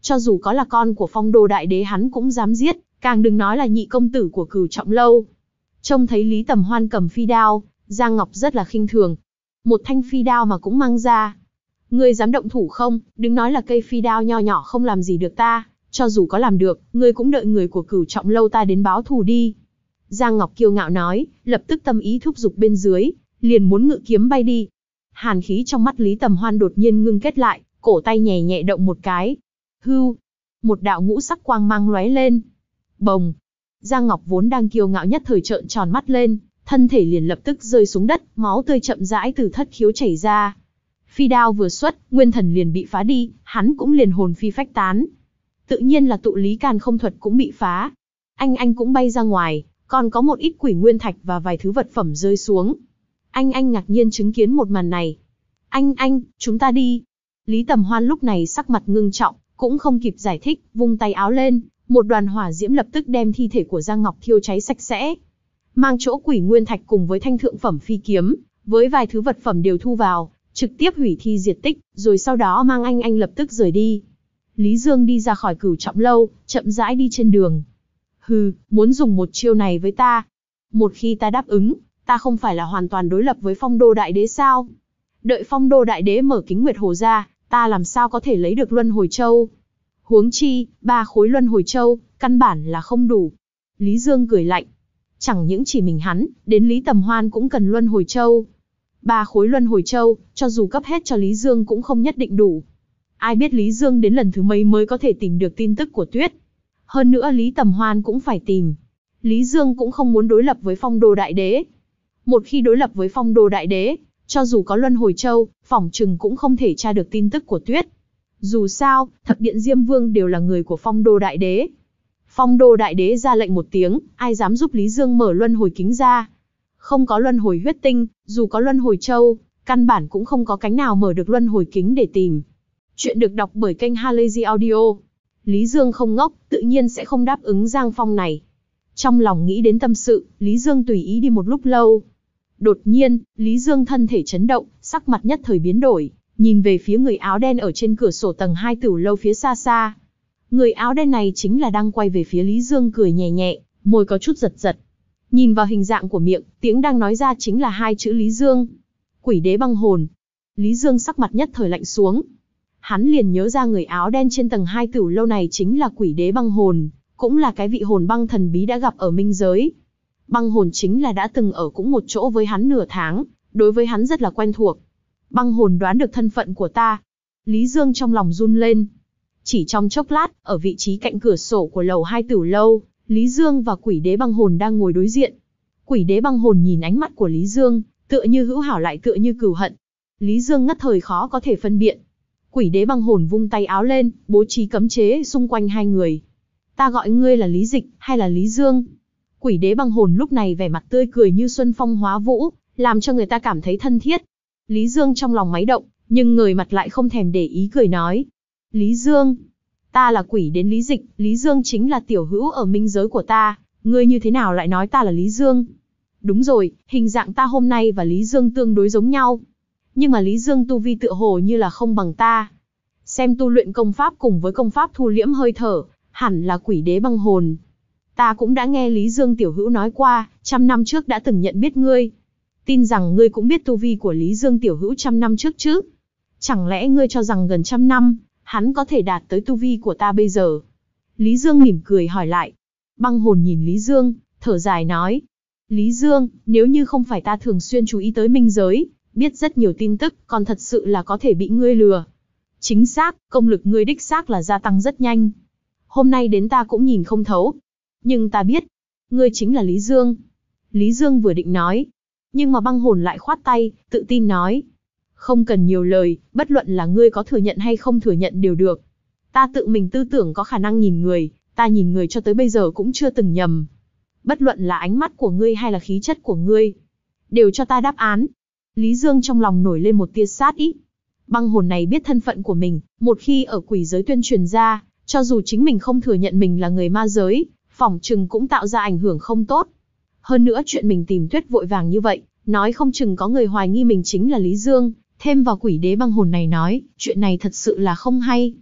cho dù có là con của Phong Đô Đại Đế hắn cũng dám giết, càng đừng nói là nhị công tử của Cửu Trọng Lâu. Trông thấy Lý Tầm Hoan cầm phi đao, Giang Ngọc rất là khinh thường. Một thanh phi đao mà cũng mang ra. Ngươi dám động thủ không? Đừng nói là cây phi đao nho nhỏ không làm gì được ta, cho dù có làm được, ngươi cũng đợi người của Cửu Trọng Lâu ta đến báo thù đi. Giang Ngọc kiêu ngạo nói, lập tức tâm ý thúc giục bên dưới, liền muốn ngự kiếm bay đi. Hàn khí trong mắt Lý Tầm Hoan đột nhiên ngưng kết lại, cổ tay nhẹ nhẹ động một cái. Hưu, một đạo ngũ sắc quang mang lóe lên. Bồng. Giang Ngọc vốn đang kiêu ngạo nhất thời trợn tròn mắt lên, thân thể liền lập tức rơi xuống đất, máu tươi chậm rãi từ thất khiếu chảy ra. Phi đao vừa xuất, nguyên thần liền bị phá đi, hắn cũng liền hồn phi phách tán. Tự nhiên là tụ lý can không thuật cũng bị phá. Anh anh cũng bay ra ngoài, còn có một ít quỷ nguyên thạch và vài thứ vật phẩm rơi xuống. Anh anh ngạc nhiên chứng kiến một màn này. Anh anh, chúng ta đi. Lý Tầm Hoan lúc này sắc mặt ngưng trọng, cũng không kịp giải thích, vung tay áo lên, một đoàn hỏa diễm lập tức đem thi thể của Giang Ngọc thiêu cháy sạch sẽ. Mang chỗ quỷ nguyên thạch cùng với thanh thượng phẩm phi kiếm, với vài thứ vật phẩm đều thu vào, trực tiếp hủy thi diệt tích, rồi sau đó mang anh anh lập tức rời đi. Lý Dương đi ra khỏi Cửu Trọng Lâu, chậm rãi đi trên đường. Hừ, muốn dùng một chiêu này với ta. Một khi ta đáp ứng, ta không phải là hoàn toàn đối lập với Phong Đô Đại Đế sao? Đợi Phong Đô Đại Đế mở Kính Nguyệt Hồ ra, ta làm sao có thể lấy được Luân Hồi Châu? Huống chi, ba khối Luân Hồi Châu, căn bản là không đủ. Lý Dương cười lạnh. Chẳng những chỉ mình hắn, đến Lý Tầm Hoan cũng cần Luân Hồi Châu. Ba khối Luân Hồi Châu, cho dù cấp hết cho Lý Dương cũng không nhất định đủ. Ai biết Lý Dương đến lần thứ mấy mới có thể tìm được tin tức của Tuyết. Hơn nữa Lý Tầm Hoan cũng phải tìm. Lý Dương cũng không muốn đối lập với Phong Đô Đại Đế. Một khi đối lập với Phong Đô Đại Đế, cho dù có Luân Hồi Châu, phỏng chừng cũng không thể tra được tin tức của Tuyết. Dù sao, Thập Điện Diêm Vương đều là người của Phong Đô Đại Đế. Phong Đô Đại Đế ra lệnh một tiếng, ai dám giúp Lý Dương mở Luân Hồi Kính ra. Không có Luân Hồi Huyết Tinh, dù có Luân Hồi Châu, căn bản cũng không có cánh nào mở được Luân Hồi Kính để tìm. Chuyện được đọc bởi kênh Halazy Audio. Lý Dương không ngốc, tự nhiên sẽ không đáp ứng Giang Phong này. Trong lòng nghĩ đến tâm sự, Lý Dương tùy ý đi một lúc lâu. Đột nhiên, Lý Dương thân thể chấn động, sắc mặt nhất thời biến đổi, nhìn về phía người áo đen ở trên cửa sổ tầng hai Tửu Lâu phía xa xa. Người áo đen này chính là đang quay về phía Lý Dương cười nhẹ nhẹ, môi có chút giật giật. Nhìn vào hình dạng của miệng, tiếng đang nói ra chính là hai chữ Lý Dương. Quỷ đế băng hồn. Lý Dương sắc mặt nhất thời lạnh xuống. Hắn liền nhớ ra người áo đen trên tầng hai Tửu Lâu này chính là quỷ đế băng hồn, cũng là cái vị hồn băng thần bí đã gặp ở minh giới. Băng hồn chính là đã từng ở cũng một chỗ với hắn nửa tháng, đối với hắn rất là quen thuộc. Băng hồn đoán được thân phận của ta. Lý Dương trong lòng run lên. Chỉ trong chốc lát, ở vị trí cạnh cửa sổ của lầu hai Tửu Lâu, Lý Dương và quỷ đế băng hồn đang ngồi đối diện. Quỷ đế băng hồn nhìn ánh mắt của Lý Dương, tựa như hữu hảo lại tựa như cừu hận. Lý Dương ngất thời khó có thể phân biện. Quỷ đế băng hồn vung tay áo lên, bố trí cấm chế xung quanh hai người. Ta gọi ngươi là Lý Dịch, hay là Lý Dương? Quỷ đế băng hồn lúc này vẻ mặt tươi cười như xuân phong hóa vũ, làm cho người ta cảm thấy thân thiết. Lý Dương trong lòng máy động, nhưng người mặt lại không thèm để ý cười nói. Lý Dương, ta là quỷ đến Lý Dịch, Lý Dương chính là tiểu hữu ở minh giới của ta, ngươi như thế nào lại nói ta là Lý Dương? Đúng rồi, hình dạng ta hôm nay và Lý Dương tương đối giống nhau. Nhưng mà Lý Dương tu vi tựa hồ như là không bằng ta. Xem tu luyện công pháp cùng với công pháp thu liễm hơi thở, hẳn là quỷ đế băng hồn. Ta cũng đã nghe Lý Dương tiểu hữu nói qua, trăm năm trước đã từng nhận biết ngươi. Tin rằng ngươi cũng biết tu vi của Lý Dương tiểu hữu trăm năm trước chứ. Chẳng lẽ ngươi cho rằng gần trăm năm, hắn có thể đạt tới tu vi của ta bây giờ? Lý Dương mỉm cười hỏi lại. Băng hồn nhìn Lý Dương, thở dài nói. Lý Dương, nếu như không phải ta thường xuyên chú ý tới minh giới, biết rất nhiều tin tức, còn thật sự là có thể bị ngươi lừa. Chính xác, công lực ngươi đích xác là gia tăng rất nhanh. Hôm nay đến ta cũng nhìn không thấu. Nhưng ta biết, ngươi chính là Lý Dương. Lý Dương vừa định nói, nhưng mà băng hồn lại khoát tay, tự tin nói. Không cần nhiều lời, bất luận là ngươi có thừa nhận hay không thừa nhận đều được. Ta tự mình tư tưởng có khả năng nhìn người, ta nhìn người cho tới bây giờ cũng chưa từng nhầm. Bất luận là ánh mắt của ngươi hay là khí chất của ngươi, đều cho ta đáp án. Lý Dương trong lòng nổi lên một tia sát ý. Băng hồn này biết thân phận của mình, một khi ở quỷ giới tuyên truyền ra, cho dù chính mình không thừa nhận mình là người ma giới, phỏng chừng cũng tạo ra ảnh hưởng không tốt. Hơn nữa chuyện mình tìm Tuyết vội vàng như vậy, nói không chừng có người hoài nghi mình chính là Lý Dương, thêm vào quỷ đế băng hồn này nói, chuyện này thật sự là không hay.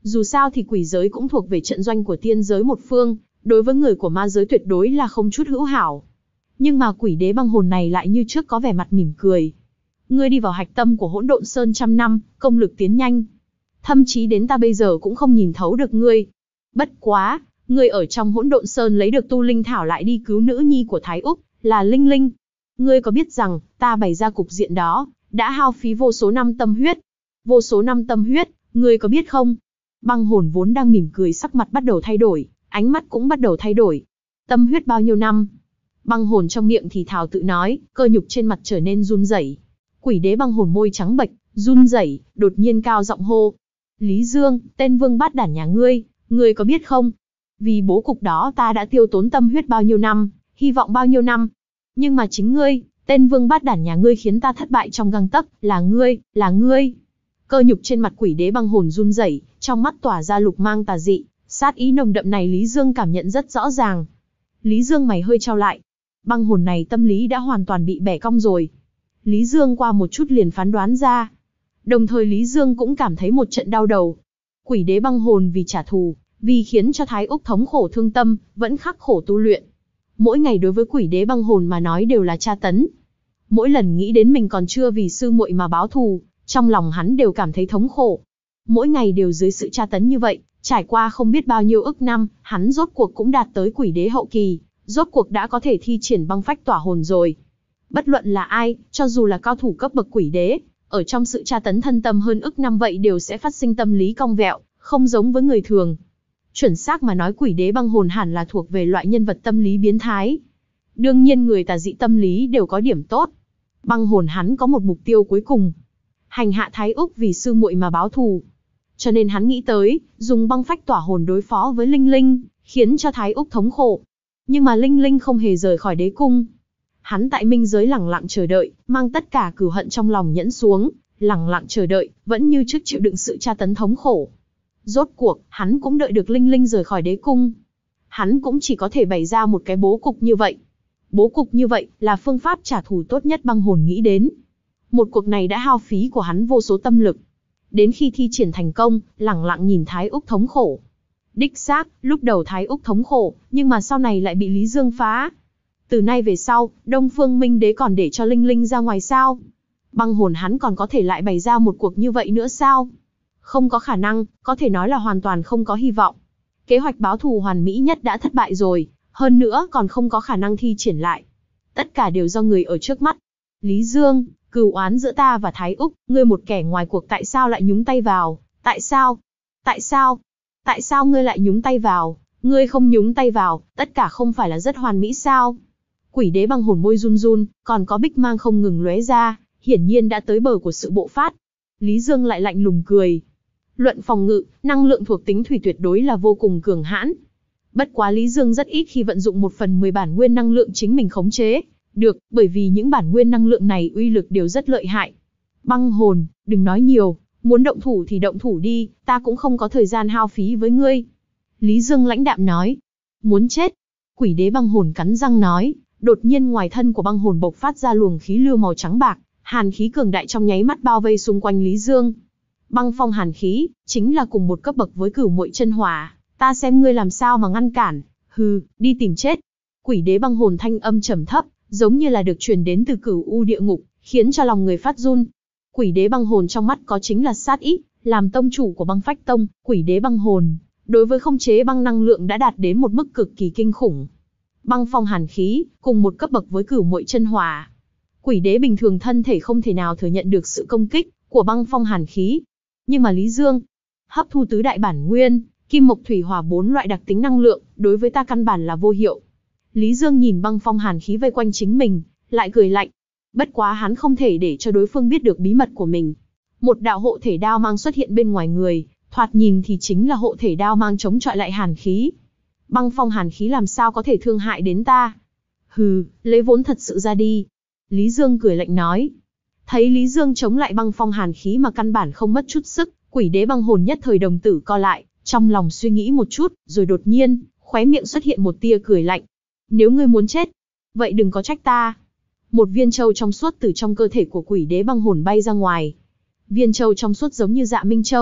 Dù sao thì quỷ giới cũng thuộc về trận doanh của tiên giới một phương, đối với người của ma giới tuyệt đối là không chút hữu hảo. Nhưng mà quỷ đế băng hồn này lại như trước có vẻ mặt mỉm cười. Ngươi đi vào hạch tâm của hỗn độn sơn trăm năm, công lực tiến nhanh. Thậm chí đến ta bây giờ cũng không nhìn thấu được ngươi. Bất quá, ngươi ở trong hỗn độn sơn lấy được tu linh thảo lại đi cứu nữ nhi của Thái Úc, là Linh Linh. Ngươi có biết rằng, ta bày ra cục diện đó, đã hao phí vô số năm tâm huyết. Vô số năm tâm huyết, ngươi có biết không? Băng hồn vốn đang mỉm cười sắc mặt bắt đầu thay đổi, ánh mắt cũng bắt đầu thay đổi. Tâm huyết bao nhiêu năm? Băng hồn trong miệng thì thào tự nói, cơ nhục trên mặt trở nên run rẩy. Quỷ đế băng hồn môi trắng bệch, run rẩy, đột nhiên cao giọng hô. Lý Dương, tên vương bát đản nhà ngươi, ngươi có biết không? Vì bố cục đó ta đã tiêu tốn tâm huyết bao nhiêu năm, hy vọng bao nhiêu năm. Nhưng mà chính ngươi, tên vương bát đản nhà ngươi khiến ta thất bại trong gang tấc, là ngươi, là ngươi. Cơ nhục trên mặt quỷ đế băng hồn run rẩy, trong mắt tỏa ra lục mang tà dị, sát ý nồng đậm này Lý Dương cảm nhận rất rõ ràng. Lý Dương mày hơi trao lại. Băng hồn này tâm lý đã hoàn toàn bị bẻ cong rồi. Lý Dương qua một chút liền phán đoán ra. Đồng thời Lý Dương cũng cảm thấy một trận đau đầu. Quỷ đế băng hồn vì trả thù, vì khiến cho Thái Úc thống khổ thương tâm, vẫn khắc khổ tu luyện. Mỗi ngày đối với quỷ đế băng hồn mà nói đều là tra tấn. Mỗi lần nghĩ đến mình còn chưa vì sư muội mà báo thù, trong lòng hắn đều cảm thấy thống khổ. Mỗi ngày đều dưới sự tra tấn như vậy, trải qua không biết bao nhiêu ức năm, hắn rốt cuộc cũng đạt tới quỷ đế hậu kỳ, rốt cuộc đã có thể thi triển băng phách tỏa hồn rồi. Bất luận là ai, cho dù là cao thủ cấp bậc quỷ đế, ở trong sự tra tấn thân tâm hơn ức năm vậy đều sẽ phát sinh tâm lý cong vẹo, không giống với người thường. Chuẩn xác mà nói quỷ đế băng hồn hẳn là thuộc về loại nhân vật tâm lý biến thái. Đương nhiên người tà dị tâm lý đều có điểm tốt. Băng hồn hắn có một mục tiêu cuối cùng. Hành hạ Thái Úc vì sư muội mà báo thù. Cho nên hắn nghĩ tới, dùng băng phách tỏa hồn đối phó với Linh Linh, khiến cho Thái Úc thống khổ. Nhưng mà Linh Linh không hề rời khỏi đế cung. Hắn tại minh giới lẳng lặng chờ đợi, mang tất cả cừu hận trong lòng nhẫn xuống, lẳng lặng chờ đợi, vẫn như trước chịu đựng sự tra tấn thống khổ. Rốt cuộc, hắn cũng đợi được Linh Linh rời khỏi đế cung. Hắn cũng chỉ có thể bày ra một cái bố cục như vậy. Bố cục như vậy là phương pháp trả thù tốt nhất băng hồn nghĩ đến. Một cuộc này đã hao phí của hắn vô số tâm lực. Đến khi thi triển thành công, lẳng lặng nhìn Thái Úc thống khổ. Đích xác, lúc đầu Thái Úc thống khổ, nhưng mà sau này lại bị Lý Dương phá. Từ nay về sau, Đông Phương Minh Đế còn để cho Linh Linh ra ngoài sao? Băng hồn hắn còn có thể lại bày ra một cuộc như vậy nữa sao? Không có khả năng, có thể nói là hoàn toàn không có hy vọng. Kế hoạch báo thù hoàn mỹ nhất đã thất bại rồi, hơn nữa còn không có khả năng thi triển lại. Tất cả đều do người ở trước mắt. Lý Dương, cừu oán giữa ta và Thái Úc, ngươi một kẻ ngoài cuộc tại sao lại nhúng tay vào? Tại sao? Tại sao? Tại sao ngươi lại nhúng tay vào? Ngươi không nhúng tay vào, tất cả không phải là rất hoàn mỹ sao? Quỷ đế băng hồn môi run run, còn có bích mang không ngừng lóe ra, hiển nhiên đã tới bờ của sự bộc phát. Lý Dương lại lạnh lùng cười. Luận phòng ngự, năng lượng thuộc tính thủy tuyệt đối là vô cùng cường hãn. Bất quá Lý Dương rất ít khi vận dụng một phần mười bản nguyên năng lượng chính mình khống chế. Được, bởi vì những bản nguyên năng lượng này uy lực đều rất lợi hại. Băng hồn, đừng nói nhiều, muốn động thủ thì động thủ đi, ta cũng không có thời gian hao phí với ngươi. Lý Dương lãnh đạm nói. Muốn chết. Quỷ đế băng hồn cắn răng nói. Đột nhiên ngoài thân của băng hồn bộc phát ra luồng khí lưu màu trắng bạc, hàn khí cường đại trong nháy mắt bao vây xung quanh Lý Dương. Băng phong hàn khí, chính là cùng một cấp bậc với cửu muội chân hỏa, ta xem ngươi làm sao mà ngăn cản, hừ, đi tìm chết. Quỷ đế băng hồn thanh âm trầm thấp, giống như là được truyền đến từ cửu u địa ngục, khiến cho lòng người phát run. Quỷ đế băng hồn trong mắt có chính là sát ý, làm tông chủ của băng phách tông, quỷ đế băng hồn, đối với khống chế băng năng lượng đã đạt đến một mức cực kỳ kinh khủng. Băng phong hàn khí, cùng một cấp bậc với cửu muội chân hỏa. Quỷ đế bình thường thân thể không thể nào thừa nhận được sự công kích của băng phong hàn khí. Nhưng mà Lý Dương, hấp thu tứ đại bản nguyên, kim mộc thủy hỏa bốn loại đặc tính năng lượng, đối với ta căn bản là vô hiệu. Lý Dương nhìn băng phong hàn khí vây quanh chính mình, lại cười lạnh. Bất quá hắn không thể để cho đối phương biết được bí mật của mình. Một đạo hộ thể đao mang xuất hiện bên ngoài người, thoạt nhìn thì chính là hộ thể đao mang chống chọi lại hàn khí. Băng phong hàn khí làm sao có thể thương hại đến ta? Hừ, lấy vốn thật sự ra đi. Lý Dương cười lạnh nói. Thấy Lý Dương chống lại băng phong hàn khí mà căn bản không mất chút sức, quỷ đế băng hồn nhất thời đồng tử co lại, trong lòng suy nghĩ một chút, rồi đột nhiên, khóe miệng xuất hiện một tia cười lạnh. Nếu ngươi muốn chết, vậy đừng có trách ta. Một viên châu trong suốt từ trong cơ thể của quỷ đế băng hồn bay ra ngoài. Viên châu trong suốt giống như Dạ Minh Châu,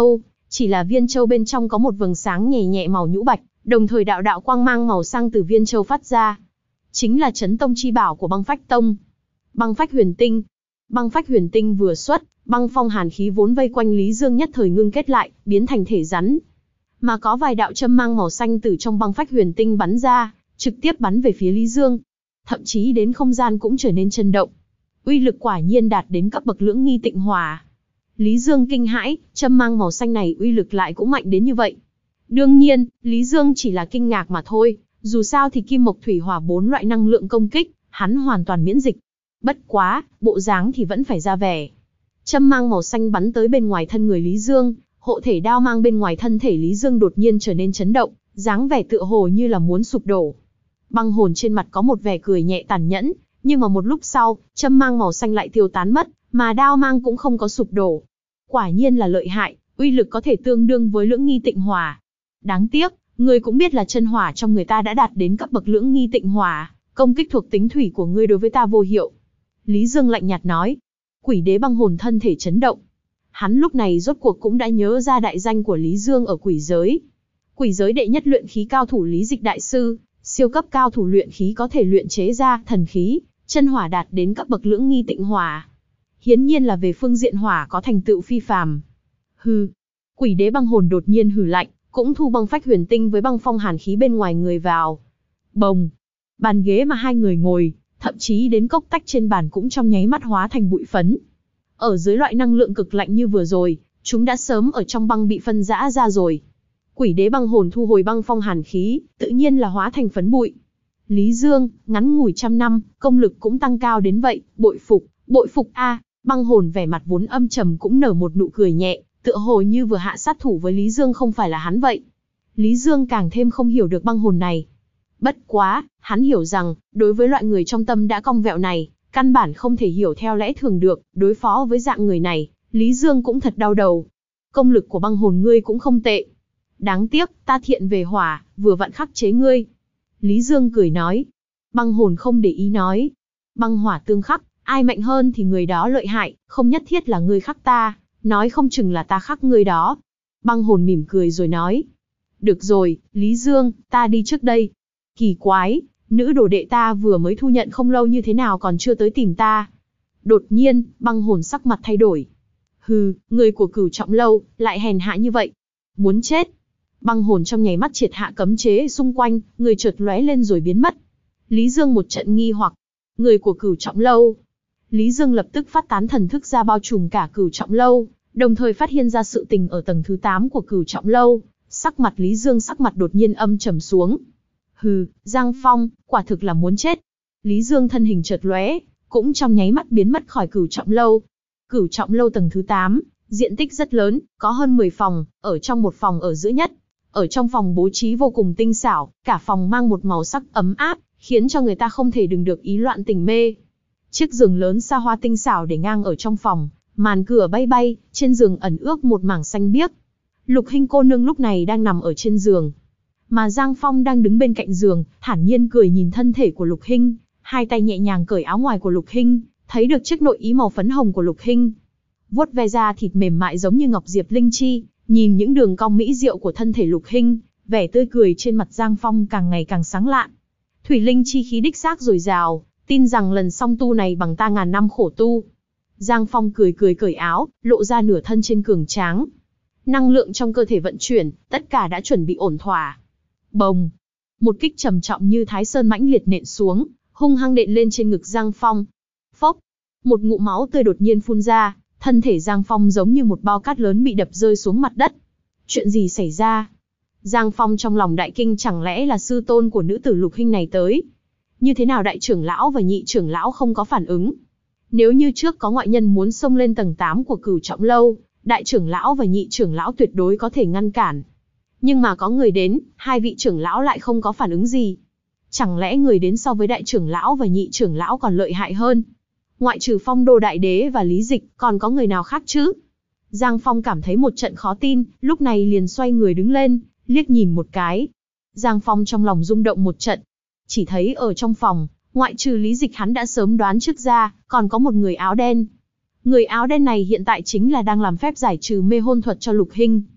Chỉ là viên châu bên trong có một vầng sáng nhẹ nhẹ màu nhũ bạch, đồng thời đạo đạo quang mang màu xanh từ viên châu phát ra. Chính là chấn tông chi bảo của Băng Phách Tông. Băng Phách Huyền Tinh. Băng Phách Huyền Tinh vừa xuất, băng phong hàn khí vốn vây quanh Lý Dương nhất thời ngưng kết lại, biến thành thể rắn. Mà có vài đạo châm mang màu xanh từ trong Băng Phách Huyền Tinh bắn ra, trực tiếp bắn về phía Lý Dương. Thậm chí đến không gian cũng trở nên chấn động. Uy lực quả nhiên đạt đến cấp bậc lưỡng nghi tịnh hỏa. Lý Dương kinh hãi, châm mang màu xanh này uy lực lại cũng mạnh đến như vậy. Đương nhiên, Lý Dương chỉ là kinh ngạc mà thôi, dù sao thì kim mộc thủy hỏa bốn loại năng lượng công kích, hắn hoàn toàn miễn dịch. Bất quá, bộ dáng thì vẫn phải ra vẻ. Châm mang màu xanh bắn tới bên ngoài thân người Lý Dương, hộ thể đao mang bên ngoài thân thể Lý Dương đột nhiên trở nên chấn động, dáng vẻ tựa hồ như là muốn sụp đổ. Băng hồn trên mặt có một vẻ cười nhẹ tàn nhẫn, nhưng mà một lúc sau, châm mang màu xanh lại tiêu tán mất, mà đao mang cũng không có sụp đổ. Quả nhiên là lợi hại, uy lực có thể tương đương với lưỡng nghi tịnh hỏa. Đáng tiếc, ngươi cũng biết là chân hỏa trong người ta đã đạt đến cấp bậc lưỡng nghi tịnh hỏa, công kích thuộc tính thủy của ngươi đối với ta vô hiệu. Lý Dương lạnh nhạt nói. Quỷ đế băng hồn thân thể chấn động. Hắn lúc này rốt cuộc cũng đã nhớ ra đại danh của Lý Dương ở quỷ giới. Quỷ giới đệ nhất luyện khí cao thủ Lý Dịch đại sư, siêu cấp cao thủ luyện khí có thể luyện chế ra thần khí, chân hỏa đạt đến cấp bậc lưỡng nghi tịnh hỏa. Hiển nhiên là về phương diện hỏa có thành tựu phi phàm. Hừ. Quỷ đế băng hồn đột nhiên hừ lạnh, cũng thu băng phách huyền tinh với băng phong hàn khí bên ngoài người vào. Bồng. Bàn ghế mà hai người ngồi, thậm chí đến cốc tách trên bàn cũng trong nháy mắt hóa thành bụi phấn. Ở dưới loại năng lượng cực lạnh như vừa rồi, chúng đã sớm ở trong băng bị phân rã ra rồi. Quỷ đế băng hồn thu hồi băng phong hàn khí, tự nhiên là hóa thành phấn bụi. Lý Dương, ngắn ngủi trăm năm, công lực cũng tăng cao đến vậy, bội phục, bội phục a. Băng hồn vẻ mặt vốn âm trầm cũng nở một nụ cười nhẹ, tựa hồ như vừa hạ sát thủ với Lý Dương không phải là hắn vậy. Lý Dương càng thêm không hiểu được băng hồn này. Bất quá, hắn hiểu rằng, đối với loại người trong tâm đã cong vẹo này, căn bản không thể hiểu theo lẽ thường được, đối phó với dạng người này, Lý Dương cũng thật đau đầu. Công lực của băng hồn ngươi cũng không tệ. Đáng tiếc, ta thiện về hỏa, vừa vặn khắc chế ngươi. Lý Dương cười nói. Băng hồn không để ý nói. Băng hỏa tương khắc, ai mạnh hơn thì người đó lợi hại, không nhất thiết là ngươi khắc ta, nói không chừng là ta khắc ngươi đó. Băng hồn mỉm cười rồi nói. Được rồi, Lý Dương, ta đi trước đây. Kỳ quái, nữ đồ đệ ta vừa mới thu nhận không lâu như thế nào còn chưa tới tìm ta. Đột nhiên, băng hồn sắc mặt thay đổi. Hừ, người của Cửu Trọng Lâu, lại hèn hạ như vậy. Muốn chết. Băng hồn trong nháy mắt triệt hạ cấm chế xung quanh, người chợt lóe lên rồi biến mất. Lý Dương một trận nghi hoặc. Người của Cửu Trọng Lâu. Lý Dương lập tức phát tán thần thức ra bao trùm cả Cửu Trọng Lâu, đồng thời phát hiện ra sự tình ở tầng thứ tám của Cửu Trọng Lâu. Sắc mặt Lý Dương sắc mặt đột nhiên âm trầm xuống. Hừ, Giang Phong, quả thực là muốn chết. Lý Dương thân hình chợt lóe, cũng trong nháy mắt biến mất khỏi Cửu Trọng Lâu. Cửu Trọng Lâu tầng thứ tám, diện tích rất lớn, có hơn mười phòng, ở trong một phòng ở giữa nhất. Ở trong phòng bố trí vô cùng tinh xảo, cả phòng mang một màu sắc ấm áp, khiến cho người ta không thể đừng được ý loạn tình mê. Chiếc giường lớn xa hoa tinh xảo để ngang ở trong phòng, màn cửa bay bay, trên giường ẩn ước một mảng xanh biếc. Lục Hinh cô nương lúc này đang nằm ở trên giường, mà Giang Phong đang đứng bên cạnh giường, thản nhiên cười nhìn thân thể của Lục Hinh, hai tay nhẹ nhàng cởi áo ngoài của Lục Hinh, thấy được chiếc nội y màu phấn hồng của Lục Hinh. Vuốt ve da thịt mềm mại giống như ngọc diệp linh chi, nhìn những đường cong mỹ diệu của thân thể Lục Hinh, vẻ tươi cười trên mặt Giang Phong càng ngày càng sáng lạn. Thủy linh chi khí đích xác dồi dào, tin rằng lần song tu này bằng ta ngàn năm khổ tu. Giang Phong cười cười cởi áo, lộ ra nửa thân trên cường tráng. Năng lượng trong cơ thể vận chuyển, tất cả đã chuẩn bị ổn thỏa. Bồng! Một kích trầm trọng như Thái Sơn mãnh liệt nện xuống, hung hăng đện lên trên ngực Giang Phong. Phốc! Một ngụm máu tươi đột nhiên phun ra, thân thể Giang Phong giống như một bao cát lớn bị đập rơi xuống mặt đất. Chuyện gì xảy ra? Giang Phong trong lòng đại kinh, chẳng lẽ là sư tôn của nữ tử Lục Hinh này tới? Như thế nào đại trưởng lão và nhị trưởng lão không có phản ứng? Nếu như trước có ngoại nhân muốn xông lên tầng tám của Cửu Trọng Lâu, đại trưởng lão và nhị trưởng lão tuyệt đối có thể ngăn cản. Nhưng mà có người đến, hai vị trưởng lão lại không có phản ứng gì. Chẳng lẽ người đến so với đại trưởng lão và nhị trưởng lão còn lợi hại hơn? Ngoại trừ Phong Đô Đại Đế và Lý Dịch, còn có người nào khác chứ? Giang Phong cảm thấy một trận khó tin, lúc này liền xoay người đứng lên, liếc nhìn một cái. Giang Phong trong lòng rung động một trận. Chỉ thấy ở trong phòng, ngoại trừ Lý Dịch hắn đã sớm đoán trước ra, còn có một người áo đen. Người áo đen này hiện tại chính là đang làm phép giải trừ mê hôn thuật cho Lục Hinh.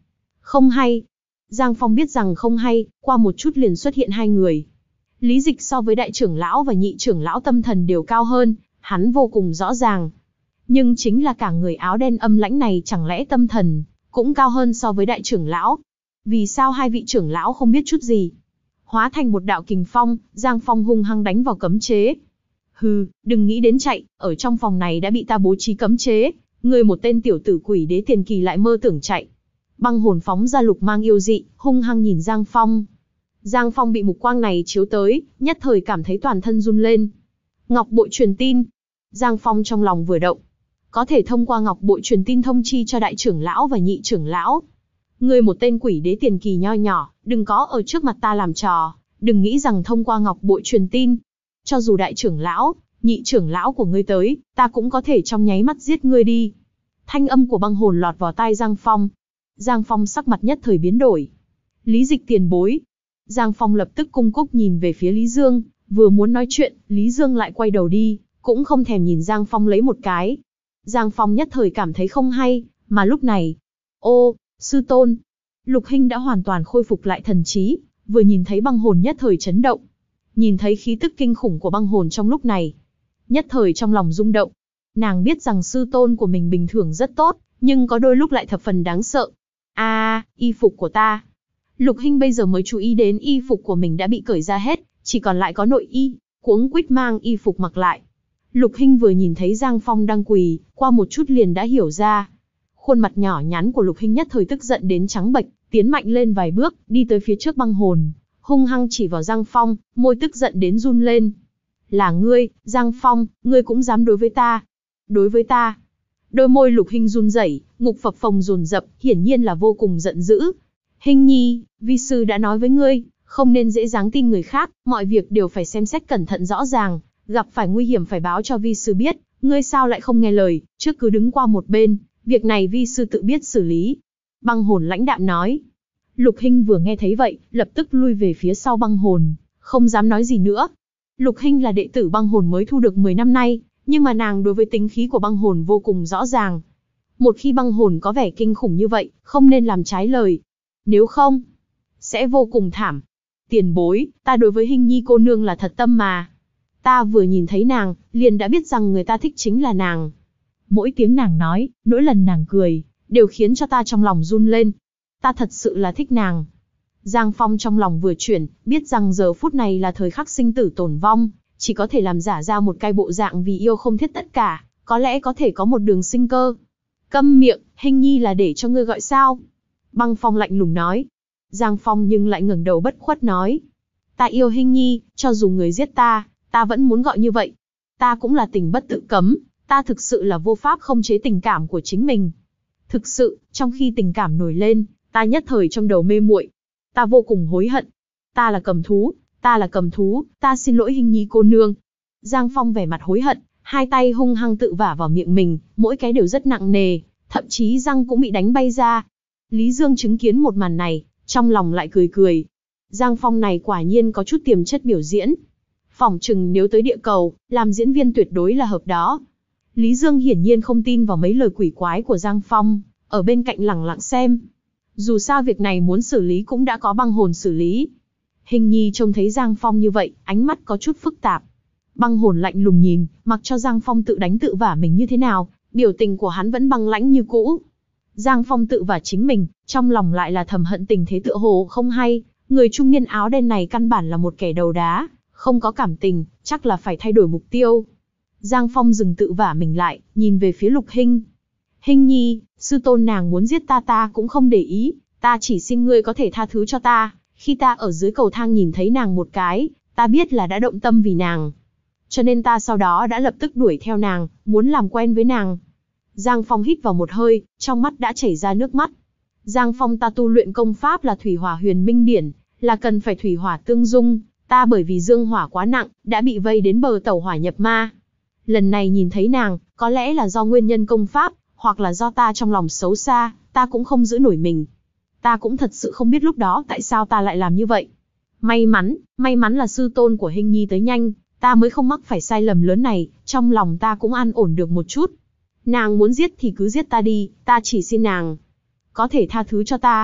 Không hay. Giang Phong biết rằng không hay, qua một chút liền xuất hiện hai người. Lý Dịch so với đại trưởng lão và nhị trưởng lão tâm thần đều cao hơn, hắn vô cùng rõ ràng. Nhưng chính là cả người áo đen âm lãnh này chẳng lẽ tâm thần cũng cao hơn so với đại trưởng lão? Vì sao hai vị trưởng lão không biết chút gì? Hóa thành một đạo kình phong, Giang Phong hung hăng đánh vào cấm chế. Hừ, đừng nghĩ đến chạy, ở trong phòng này đã bị ta bố trí cấm chế, ngươi một tên tiểu tử quỷ đế tiền kỳ lại mơ tưởng chạy. Băng hồn phóng ra lục mang yêu dị, hung hăng nhìn Giang Phong. Giang Phong bị mục quang này chiếu tới, nhất thời cảm thấy toàn thân run lên. Ngọc bội truyền tin. Giang Phong trong lòng vừa động. Có thể thông qua ngọc bội truyền tin thông chi cho đại trưởng lão và nhị trưởng lão. Ngươi một tên quỷ đế tiền kỳ nho nhỏ, đừng có ở trước mặt ta làm trò, đừng nghĩ rằng thông qua ngọc bội truyền tin. Cho dù đại trưởng lão, nhị trưởng lão của ngươi tới, ta cũng có thể trong nháy mắt giết ngươi đi. Thanh âm của băng hồn lọt vào tai Giang Phong. Giang Phong sắc mặt nhất thời biến đổi. Lý Dịch tiền bối. Giang Phong lập tức cung cúc nhìn về phía Lý Dương, vừa muốn nói chuyện, Lý Dương lại quay đầu đi, cũng không thèm nhìn Giang Phong lấy một cái. Giang Phong nhất thời cảm thấy không hay, mà lúc này, ô, sư tôn. Lục Hinh đã hoàn toàn khôi phục lại thần trí, vừa nhìn thấy băng hồn nhất thời chấn động. Nhìn thấy khí tức kinh khủng của băng hồn trong lúc này, nhất thời trong lòng rung động. Nàng biết rằng sư tôn của mình bình thường rất tốt, nhưng có đôi lúc lại thập phần đáng sợ. A, à, y phục của ta. Lục Hinh bây giờ mới chú ý đến y phục của mình đã bị cởi ra hết, chỉ còn lại có nội y, cuống quýt mang y phục mặc lại. Lục Hinh vừa nhìn thấy Giang Phong đang quỳ, qua một chút liền đã hiểu ra. Khuôn mặt nhỏ nhắn của Lục Hinh nhất thời tức giận đến trắng bệch, tiến mạnh lên vài bước, đi tới phía trước băng hồn, hung hăng chỉ vào Giang Phong, môi tức giận đến run lên. Là ngươi, Giang Phong, ngươi cũng dám đối với ta? Đối với ta? Đôi môi Lục Hinh run rẩy, ngục phập phồng dồn dập, hiển nhiên là vô cùng giận dữ. Hinh nhi, vi sư đã nói với ngươi, không nên dễ dàng tin người khác, mọi việc đều phải xem xét cẩn thận rõ ràng, gặp phải nguy hiểm phải báo cho vi sư biết, ngươi sao lại không nghe lời, trước cứ đứng qua một bên, việc này vi sư tự biết xử lý. Băng hồn lãnh đạm nói. Lục Hinh vừa nghe thấy vậy, lập tức lui về phía sau băng hồn, không dám nói gì nữa. Lục Hinh là đệ tử băng hồn mới thu được mười năm nay, nhưng mà nàng đối với tính khí của băng hồn vô cùng rõ ràng. Một khi băng hồn có vẻ kinh khủng như vậy, không nên làm trái lời. Nếu không, sẽ vô cùng thảm. Tiền bối, ta đối với Hinh nhi cô nương là thật tâm mà. Ta vừa nhìn thấy nàng, liền đã biết rằng người ta thích chính là nàng. Mỗi tiếng nàng nói, mỗi lần nàng cười, đều khiến cho ta trong lòng run lên. Ta thật sự là thích nàng. Giang Phong trong lòng vừa chuyển, biết rằng giờ phút này là thời khắc sinh tử tồn vong, chỉ có thể làm giả ra một cái bộ dạng vì yêu không thiết tất cả, có lẽ có thể có một đường sinh cơ. Câm miệng, Hinh nhi là để cho ngươi gọi sao? Băng Phong lạnh lùng nói. Giang Phong nhưng lại ngẩng đầu bất khuất nói. Ta yêu Hinh nhi, cho dù người giết ta, ta vẫn muốn gọi như vậy. Ta cũng là tình bất tự cấm, ta thực sự là vô pháp không chế tình cảm của chính mình. Thực sự, trong khi tình cảm nổi lên, ta nhất thời trong đầu mê muội. Ta vô cùng hối hận. Ta là cầm thú, ta là cầm thú, ta xin lỗi Hinh nhi cô nương. Giang Phong vẻ mặt hối hận, hai tay hung hăng tự vả vào miệng mình, mỗi cái đều rất nặng nề, thậm chí răng cũng bị đánh bay ra. Lý Dương chứng kiến một màn này, trong lòng lại cười cười. Giang Phong này quả nhiên có chút tiềm chất biểu diễn. Phỏng chừng nếu tới địa cầu, làm diễn viên tuyệt đối là hợp đó. Lý Dương hiển nhiên không tin vào mấy lời quỷ quái của Giang Phong, ở bên cạnh lẳng lặng xem. Dù sao việc này muốn xử lý cũng đã có băng hồn xử lý. Hình nhi trông thấy Giang Phong như vậy, ánh mắt có chút phức tạp. Băng hồn lạnh lùng nhìn, mặc cho Giang Phong tự đánh tự vả mình như thế nào, biểu tình của hắn vẫn băng lãnh như cũ. Giang Phong tự vả chính mình, trong lòng lại là thầm hận tình thế tựa hồ không hay, người trung niên áo đen này căn bản là một kẻ đầu đá, không có cảm tình, chắc là phải thay đổi mục tiêu. Giang Phong dừng tự vả mình lại, nhìn về phía Lục Hinh. Hinh nhi, sư tôn nàng muốn giết ta ta cũng không để ý, ta chỉ xin ngươi có thể tha thứ cho ta, khi ta ở dưới cầu thang nhìn thấy nàng một cái, ta biết là đã động tâm vì nàng. Cho nên ta sau đó đã lập tức đuổi theo nàng, muốn làm quen với nàng. Giang Phong hít vào một hơi, trong mắt đã chảy ra nước mắt. Giang Phong, ta tu luyện công pháp là Thủy Hỏa Huyền Minh Điển, là cần phải thủy hỏa tương dung, ta bởi vì dương hỏa quá nặng, đã bị vây đến bờ tẩu hỏa nhập ma. Lần này nhìn thấy nàng, có lẽ là do nguyên nhân công pháp, hoặc là do ta trong lòng xấu xa, ta cũng không giữ nổi mình. Ta cũng thật sự không biết lúc đó tại sao ta lại làm như vậy. May mắn, may mắn là sư tôn của Hinh nhi tới nhanh, ta mới không mắc phải sai lầm lớn này, trong lòng ta cũng an ổn được một chút. Nàng muốn giết thì cứ giết ta đi, ta chỉ xin nàng có thể tha thứ cho ta.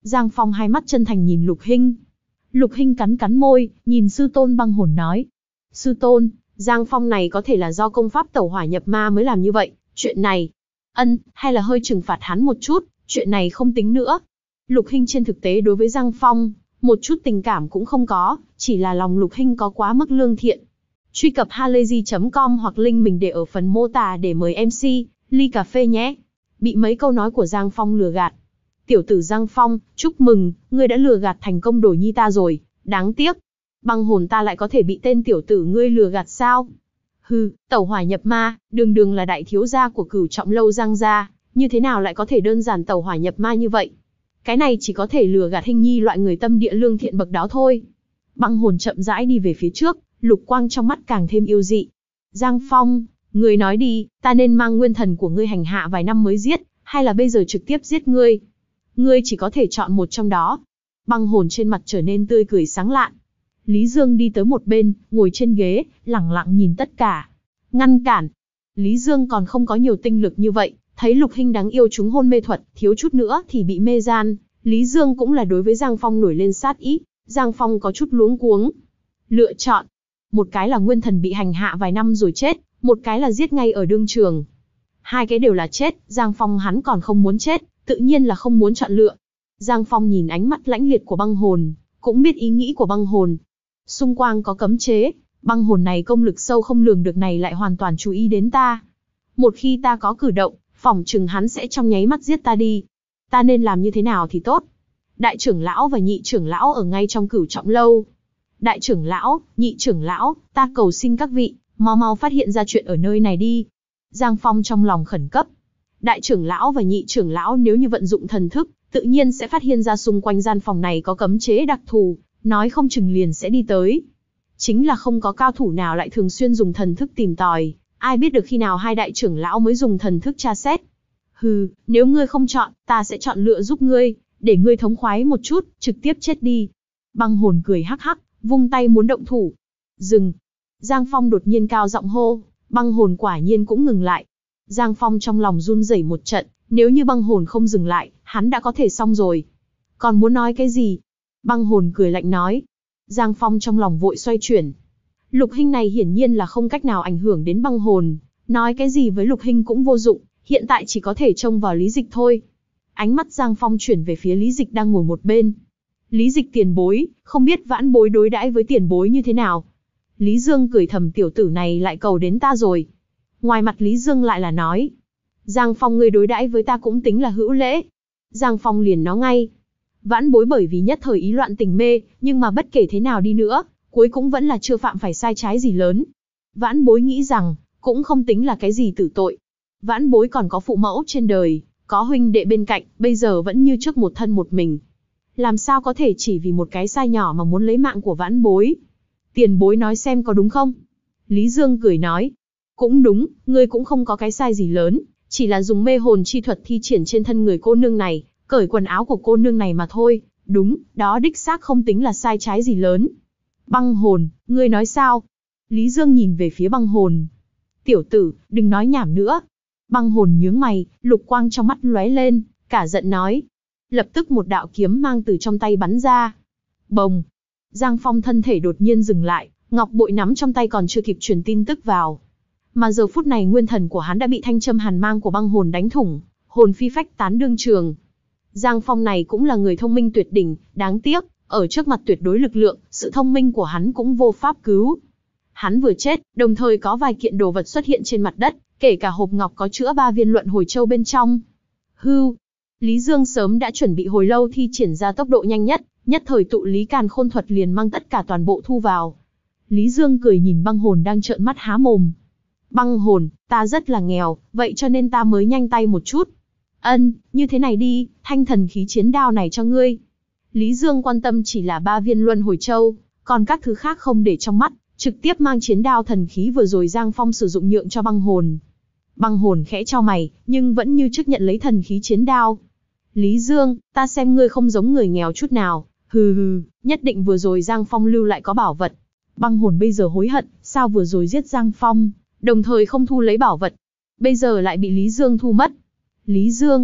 Giang Phong hai mắt chân thành nhìn Lục Hinh. Lục Hinh cắn cắn môi, nhìn sư tôn băng hồn nói. Sư tôn, Giang Phong này có thể là do công pháp tẩu hỏa nhập ma mới làm như vậy, chuyện này, ân, hay là hơi trừng phạt hắn một chút, chuyện này không tính nữa. Lục Hinh trên thực tế đối với Giang Phong, một chút tình cảm cũng không có, chỉ là lòng Lục Hinh có quá mức lương thiện. Truy cập halayzi chấm com hoặc link mình để ở phần mô tả để mời em xê, ly cà phê nhé. Bị mấy câu nói của Giang Phong lừa gạt. Tiểu tử Giang Phong, chúc mừng, ngươi đã lừa gạt thành công Đồ Nhi ta rồi, đáng tiếc. Băng hồn ta lại có thể bị tên tiểu tử ngươi lừa gạt sao? Hừ, tẩu hỏa nhập ma, đường đường là đại thiếu gia của Cửu Trọng lâu Giang gia, như thế nào lại có thể đơn giản tẩu hỏa nhập ma như vậy? Cái này chỉ có thể lừa gạt Hinh Nhi loại người tâm địa lương thiện bậc đó thôi. Băng hồn chậm rãi đi về phía trước, lục quang trong mắt càng thêm yêu dị. Giang Phong, ngươi nói đi, ta nên mang nguyên thần của ngươi hành hạ vài năm mới giết, hay là bây giờ trực tiếp giết ngươi? Ngươi chỉ có thể chọn một trong đó. Băng hồn trên mặt trở nên tươi cười sáng lạn. Lý Dương đi tới một bên, ngồi trên ghế, lẳng lặng nhìn tất cả. Ngăn cản. Lý Dương còn không có nhiều tinh lực như vậy, thấy Lục Hinh đáng yêu trúng hôn mê thuật, thiếu chút nữa thì bị mê gian. Lý Dương cũng là đối với Giang Phong nổi lên sát ý, Giang Phong có chút luống cuống. Lựa chọn. Một cái là nguyên thần bị hành hạ vài năm rồi chết, một cái là giết ngay ở đương trường. Hai cái đều là chết, Giang Phong hắn còn không muốn chết, tự nhiên là không muốn chọn lựa. Giang Phong nhìn ánh mắt lãnh liệt của băng hồn, cũng biết ý nghĩ của băng hồn. Xung quanh có cấm chế, băng hồn này công lực sâu không lường được này lại hoàn toàn chú ý đến ta. Một khi ta có cử động, phỏng chừng hắn sẽ trong nháy mắt giết ta đi. Ta nên làm như thế nào thì tốt? Đại trưởng lão và nhị trưởng lão ở ngay trong Cửu Trọng lâu. Đại trưởng lão, nhị trưởng lão, ta cầu xin các vị, mau mau phát hiện ra chuyện ở nơi này đi. Giang Phong trong lòng khẩn cấp. Đại trưởng lão và nhị trưởng lão nếu như vận dụng thần thức, tự nhiên sẽ phát hiện ra xung quanh gian phòng này có cấm chế đặc thù, nói không chừng liền sẽ đi tới. Chính là không có cao thủ nào lại thường xuyên dùng thần thức tìm tòi, ai biết được khi nào hai đại trưởng lão mới dùng thần thức tra xét. Hừ, nếu ngươi không chọn, ta sẽ chọn lựa giúp ngươi, để ngươi thống khoái một chút, trực tiếp chết đi. Băng hồn cười hắc hắc, vung tay muốn động thủ. Dừng. Giang Phong đột nhiên cao giọng hô, băng hồn quả nhiên cũng ngừng lại. Giang Phong trong lòng run rẩy một trận, nếu như băng hồn không dừng lại, hắn đã có thể xong rồi. Còn muốn nói cái gì? Băng hồn cười lạnh nói. Giang Phong trong lòng vội xoay chuyển. Lục Hinh này hiển nhiên là không cách nào ảnh hưởng đến băng hồn, nói cái gì với Lục Hinh cũng vô dụng, hiện tại chỉ có thể trông vào Lý Dịch thôi. Ánh mắt Giang Phong chuyển về phía Lý Dịch đang ngồi một bên. Lý Dịch tiền bối, không biết vãn bối đối đãi với tiền bối như thế nào? Lý Dương cười thầm tiểu tử này lại cầu đến ta rồi. Ngoài mặt Lý Dương lại là nói. Giang Phong ngươi đối đãi với ta cũng tính là hữu lễ. Giang Phong liền nói ngay. Vãn bối bởi vì nhất thời ý loạn tình mê, nhưng mà bất kể thế nào đi nữa, cuối cũng vẫn là chưa phạm phải sai trái gì lớn. Vãn bối nghĩ rằng, cũng không tính là cái gì tử tội. Vãn bối còn có phụ mẫu trên đời, có huynh đệ bên cạnh, bây giờ vẫn như trước một thân một mình. Làm sao có thể chỉ vì một cái sai nhỏ mà muốn lấy mạng của vãn bối? Tiền bối nói xem có đúng không? Lý Dương cười nói. Cũng đúng, ngươi cũng không có cái sai gì lớn, chỉ là dùng mê hồn chi thuật thi triển trên thân người cô nương này, cởi quần áo của cô nương này mà thôi. Đúng, đó đích xác không tính là sai trái gì lớn. Băng hồn, ngươi nói sao? Lý Dương nhìn về phía băng hồn. Tiểu tử, đừng nói nhảm nữa. Băng hồn nhướng mày, lục quang trong mắt lóe lên, cả giận nói. Lập tức một đạo kiếm mang từ trong tay bắn ra. Bồng! Giang Phong thân thể đột nhiên dừng lại, ngọc bội nắm trong tay còn chưa kịp truyền tin tức vào. Mà giờ phút này nguyên thần của hắn đã bị thanh châm hàn mang của băng hồn đánh thủng, hồn phi phách tán đương trường. Giang Phong này cũng là người thông minh tuyệt đỉnh, đáng tiếc, ở trước mặt tuyệt đối lực lượng, sự thông minh của hắn cũng vô pháp cứu. Hắn vừa chết, đồng thời có vài kiện đồ vật xuất hiện trên mặt đất, kể cả hộp ngọc có chứa ba viên luận hồi châu bên trong. Hưu! Lý Dương sớm đã chuẩn bị hồi lâu thi triển ra tốc độ nhanh nhất, nhất thời tụ lý càn khôn thuật liền mang tất cả toàn bộ thu vào. Lý Dương cười nhìn băng hồn đang trợn mắt há mồm. Băng hồn, ta rất là nghèo, vậy cho nên ta mới nhanh tay một chút. Ân, như thế này đi, thanh thần khí chiến đao này cho ngươi. Lý Dương quan tâm chỉ là ba viên luân hồi châu, còn các thứ khác không để trong mắt, trực tiếp mang chiến đao thần khí vừa rồi Giang Phong sử dụng nhượng cho băng hồn. Băng hồn khẽ chau mày, nhưng vẫn như trước nhận lấy thần khí chiến đao. Lý Dương, ta xem ngươi không giống người nghèo chút nào, hừ hừ, nhất định vừa rồi Giang Phong lưu lại có bảo vật. Băng hồn bây giờ hối hận, sao vừa rồi giết Giang Phong, đồng thời không thu lấy bảo vật. Bây giờ lại bị Lý Dương thu mất. Lý Dương,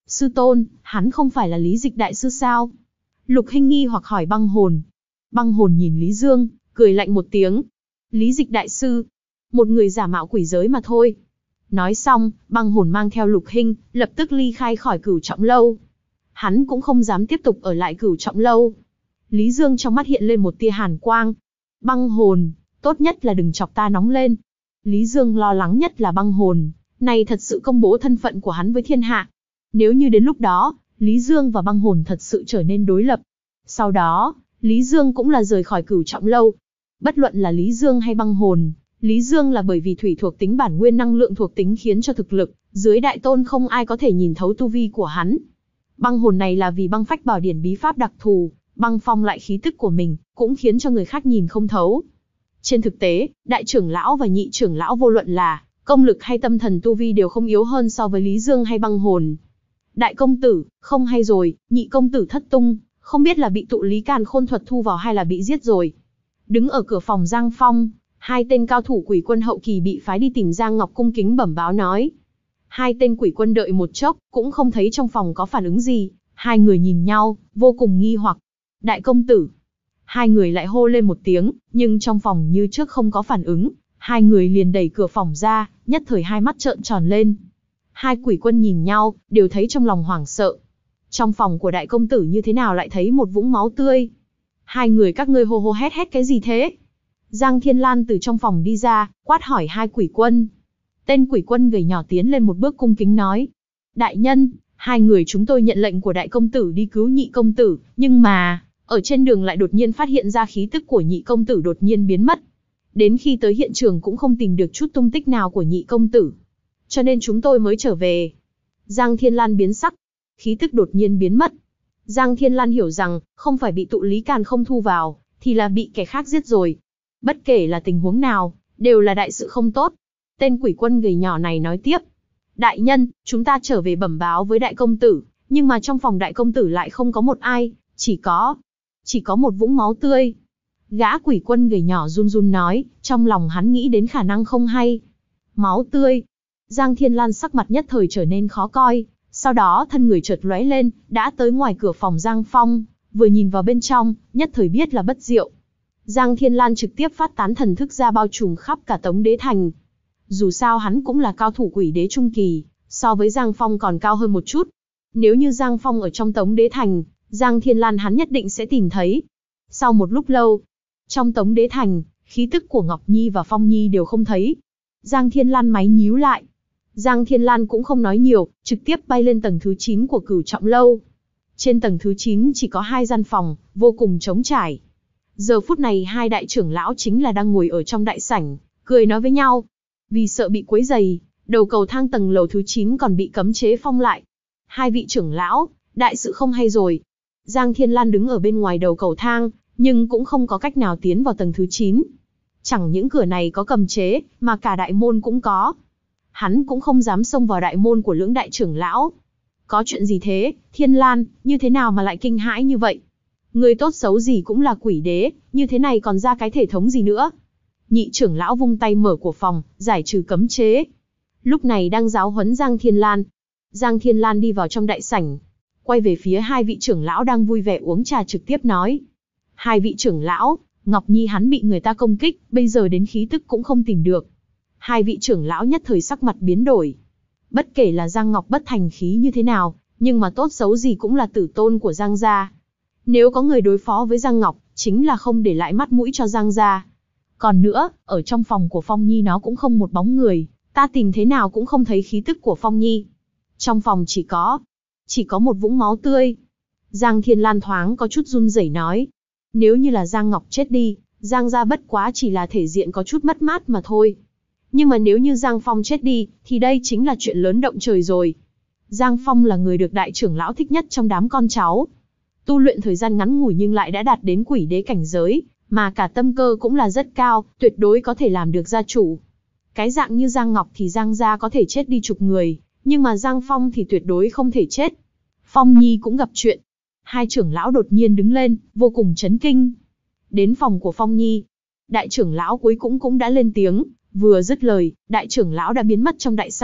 Sư tôn, hắn không phải là Lý Dịch đại sư sao? Lục Hinh nghi hoặc hỏi băng hồn. Băng hồn nhìn Lý Dương, cười lạnh một tiếng. Lý Dịch đại sư, một người giả mạo quỷ giới mà thôi. Nói xong, băng hồn mang theo Lục Hinh, lập tức ly khai khỏi Cửu Trọng Lâu. Hắn cũng không dám tiếp tục ở lại Cửu Trọng Lâu. Lý Dương trong mắt hiện lên một tia hàn quang. Băng hồn, tốt nhất là đừng chọc ta nóng lên. Lý Dương lo lắng nhất là băng hồn, này thật sự công bố thân phận của hắn với thiên hạ. Nếu như đến lúc đó, Lý Dương và băng hồn thật sự trở nên đối lập. Sau đó, Lý Dương cũng là rời khỏi Cửu Trọng Lâu. Bất luận là Lý Dương hay băng hồn, Lý Dương là bởi vì thủy thuộc tính bản nguyên năng lượng thuộc tính khiến cho thực lực, dưới đại tôn không ai có thể nhìn thấu tu vi của hắn. Băng hồn này là vì băng phách bảo điển bí pháp đặc thù, băng phong lại khí tức của mình, cũng khiến cho người khác nhìn không thấu. Trên thực tế, đại trưởng lão và nhị trưởng lão vô luận là công lực hay tâm thần tu vi đều không yếu hơn so với Lý Dương hay băng hồn. Đại công tử, không hay rồi, nhị công tử thất tung, không biết là bị tụ lý càn khôn thuật thu vào hay là bị giết rồi. Đứng ở cửa phòng Giang Phong, hai tên cao thủ quỷ quân hậu kỳ bị phái đi tìm Giang Ngọc cung kính bẩm báo nói. Hai tên quỷ quân đợi một chốc, cũng không thấy trong phòng có phản ứng gì, hai người nhìn nhau, vô cùng nghi hoặc. Đại công tử. Hai người lại hô lên một tiếng, nhưng trong phòng như trước không có phản ứng, hai người liền đẩy cửa phòng ra, nhất thời hai mắt trợn tròn lên. Hai quỷ quân nhìn nhau, đều thấy trong lòng hoảng sợ. Trong phòng của đại công tử như thế nào lại thấy một vũng máu tươi? Hai người các ngươi hô hô hét hét cái gì thế? Giang Thiên Lan từ trong phòng đi ra, quát hỏi hai quỷ quân. Tên quỷ quân gầy nhỏ tiến lên một bước cung kính nói. Đại nhân, hai người chúng tôi nhận lệnh của đại công tử đi cứu nhị công tử, nhưng mà, ở trên đường lại đột nhiên phát hiện ra khí tức của nhị công tử đột nhiên biến mất. Đến khi tới hiện trường cũng không tìm được chút tung tích nào của nhị công tử. Cho nên chúng tôi mới trở về. Giang Thiên Lan biến sắc, khí tức đột nhiên biến mất. Giang Thiên Lan hiểu rằng, không phải bị tụ lý càn không thu vào, thì là bị kẻ khác giết rồi. Bất kể là tình huống nào, đều là đại sự không tốt. Tên quỷ quân gầy nhỏ này nói tiếp. Đại nhân, chúng ta trở về bẩm báo với đại công tử, nhưng mà trong phòng đại công tử lại không có một ai, chỉ có, chỉ có một vũng máu tươi. Gã quỷ quân gầy nhỏ run run nói, trong lòng hắn nghĩ đến khả năng không hay. Máu tươi. Giang Thiên Lan sắc mặt nhất thời trở nên khó coi, sau đó thân người chợt lóe lên, đã tới ngoài cửa phòng Giang Phong, vừa nhìn vào bên trong, nhất thời biết là bất diệu. Giang Thiên Lan trực tiếp phát tán thần thức ra bao trùm khắp cả Tống Đế Thành. Dù sao hắn cũng là cao thủ quỷ đế trung kỳ, so với Giang Phong còn cao hơn một chút. Nếu như Giang Phong ở trong Tống Đế Thành, Giang Thiên Lan hắn nhất định sẽ tìm thấy. Sau một lúc lâu, trong Tống Đế Thành, khí tức của Ngọc Nhi và Phong Nhi đều không thấy. Giang Thiên Lan máy nhíu lại. Giang Thiên Lan cũng không nói nhiều, trực tiếp bay lên tầng thứ chín của Cửu Trọng Lâu. Trên tầng thứ chín chỉ có hai gian phòng, vô cùng trống trải. Giờ phút này hai đại trưởng lão chính là đang ngồi ở trong đại sảnh, cười nói với nhau. Vì sợ bị quấy rầy, đầu cầu thang tầng lầu thứ chín còn bị cấm chế phong lại. Hai vị trưởng lão, đại sự không hay rồi. Giang Thiên Lan đứng ở bên ngoài đầu cầu thang, nhưng cũng không có cách nào tiến vào tầng thứ chín. Chẳng những cửa này có cấm chế, mà cả đại môn cũng có. Hắn cũng không dám xông vào đại môn của lưỡng đại trưởng lão. Có chuyện gì thế, Thiên Lan, như thế nào mà lại kinh hãi như vậy? Người tốt xấu gì cũng là quỷ đế, như thế này còn ra cái thể thống gì nữa? Nhị trưởng lão vung tay mở của phòng, giải trừ cấm chế. Lúc này đang giáo huấn Giang Thiên Lan. Giang Thiên Lan đi vào trong đại sảnh, quay về phía hai vị trưởng lão đang vui vẻ uống trà trực tiếp nói. Hai vị trưởng lão, Ngọc Nhi hắn bị người ta công kích, bây giờ đến khí tức cũng không tìm được. Hai vị trưởng lão nhất thời sắc mặt biến đổi. Bất kể là Giang Ngọc bất thành khí như thế nào, nhưng mà tốt xấu gì cũng là tử tôn của Giang gia. Nếu có người đối phó với Giang Ngọc, chính là không để lại mắt mũi cho Giang gia. Còn nữa, ở trong phòng của Phong Nhi nó cũng không một bóng người, ta tìm thế nào cũng không thấy khí tức của Phong Nhi. Trong phòng chỉ có, chỉ có một vũng máu tươi. Giang Thiên Lan thoáng có chút run rẩy nói. Nếu như là Giang Ngọc chết đi, Giang gia bất quá chỉ là thể diện có chút mất mát mà thôi. Nhưng mà nếu như Giang Phong chết đi, thì đây chính là chuyện lớn động trời rồi. Giang Phong là người được đại trưởng lão thích nhất trong đám con cháu. Tu luyện thời gian ngắn ngủi nhưng lại đã đạt đến quỷ đế cảnh giới, mà cả tâm cơ cũng là rất cao, tuyệt đối có thể làm được gia chủ. Cái dạng như Giang Ngọc thì Giang gia có thể chết đi chục người, nhưng mà Giang Phong thì tuyệt đối không thể chết. Phong Nhi cũng gặp chuyện. Hai trưởng lão đột nhiên đứng lên, vô cùng chấn kinh. Đến phòng của Phong Nhi, đại trưởng lão cuối cùng cũng đã lên tiếng, vừa dứt lời, đại trưởng lão đã biến mất trong đại sảnh,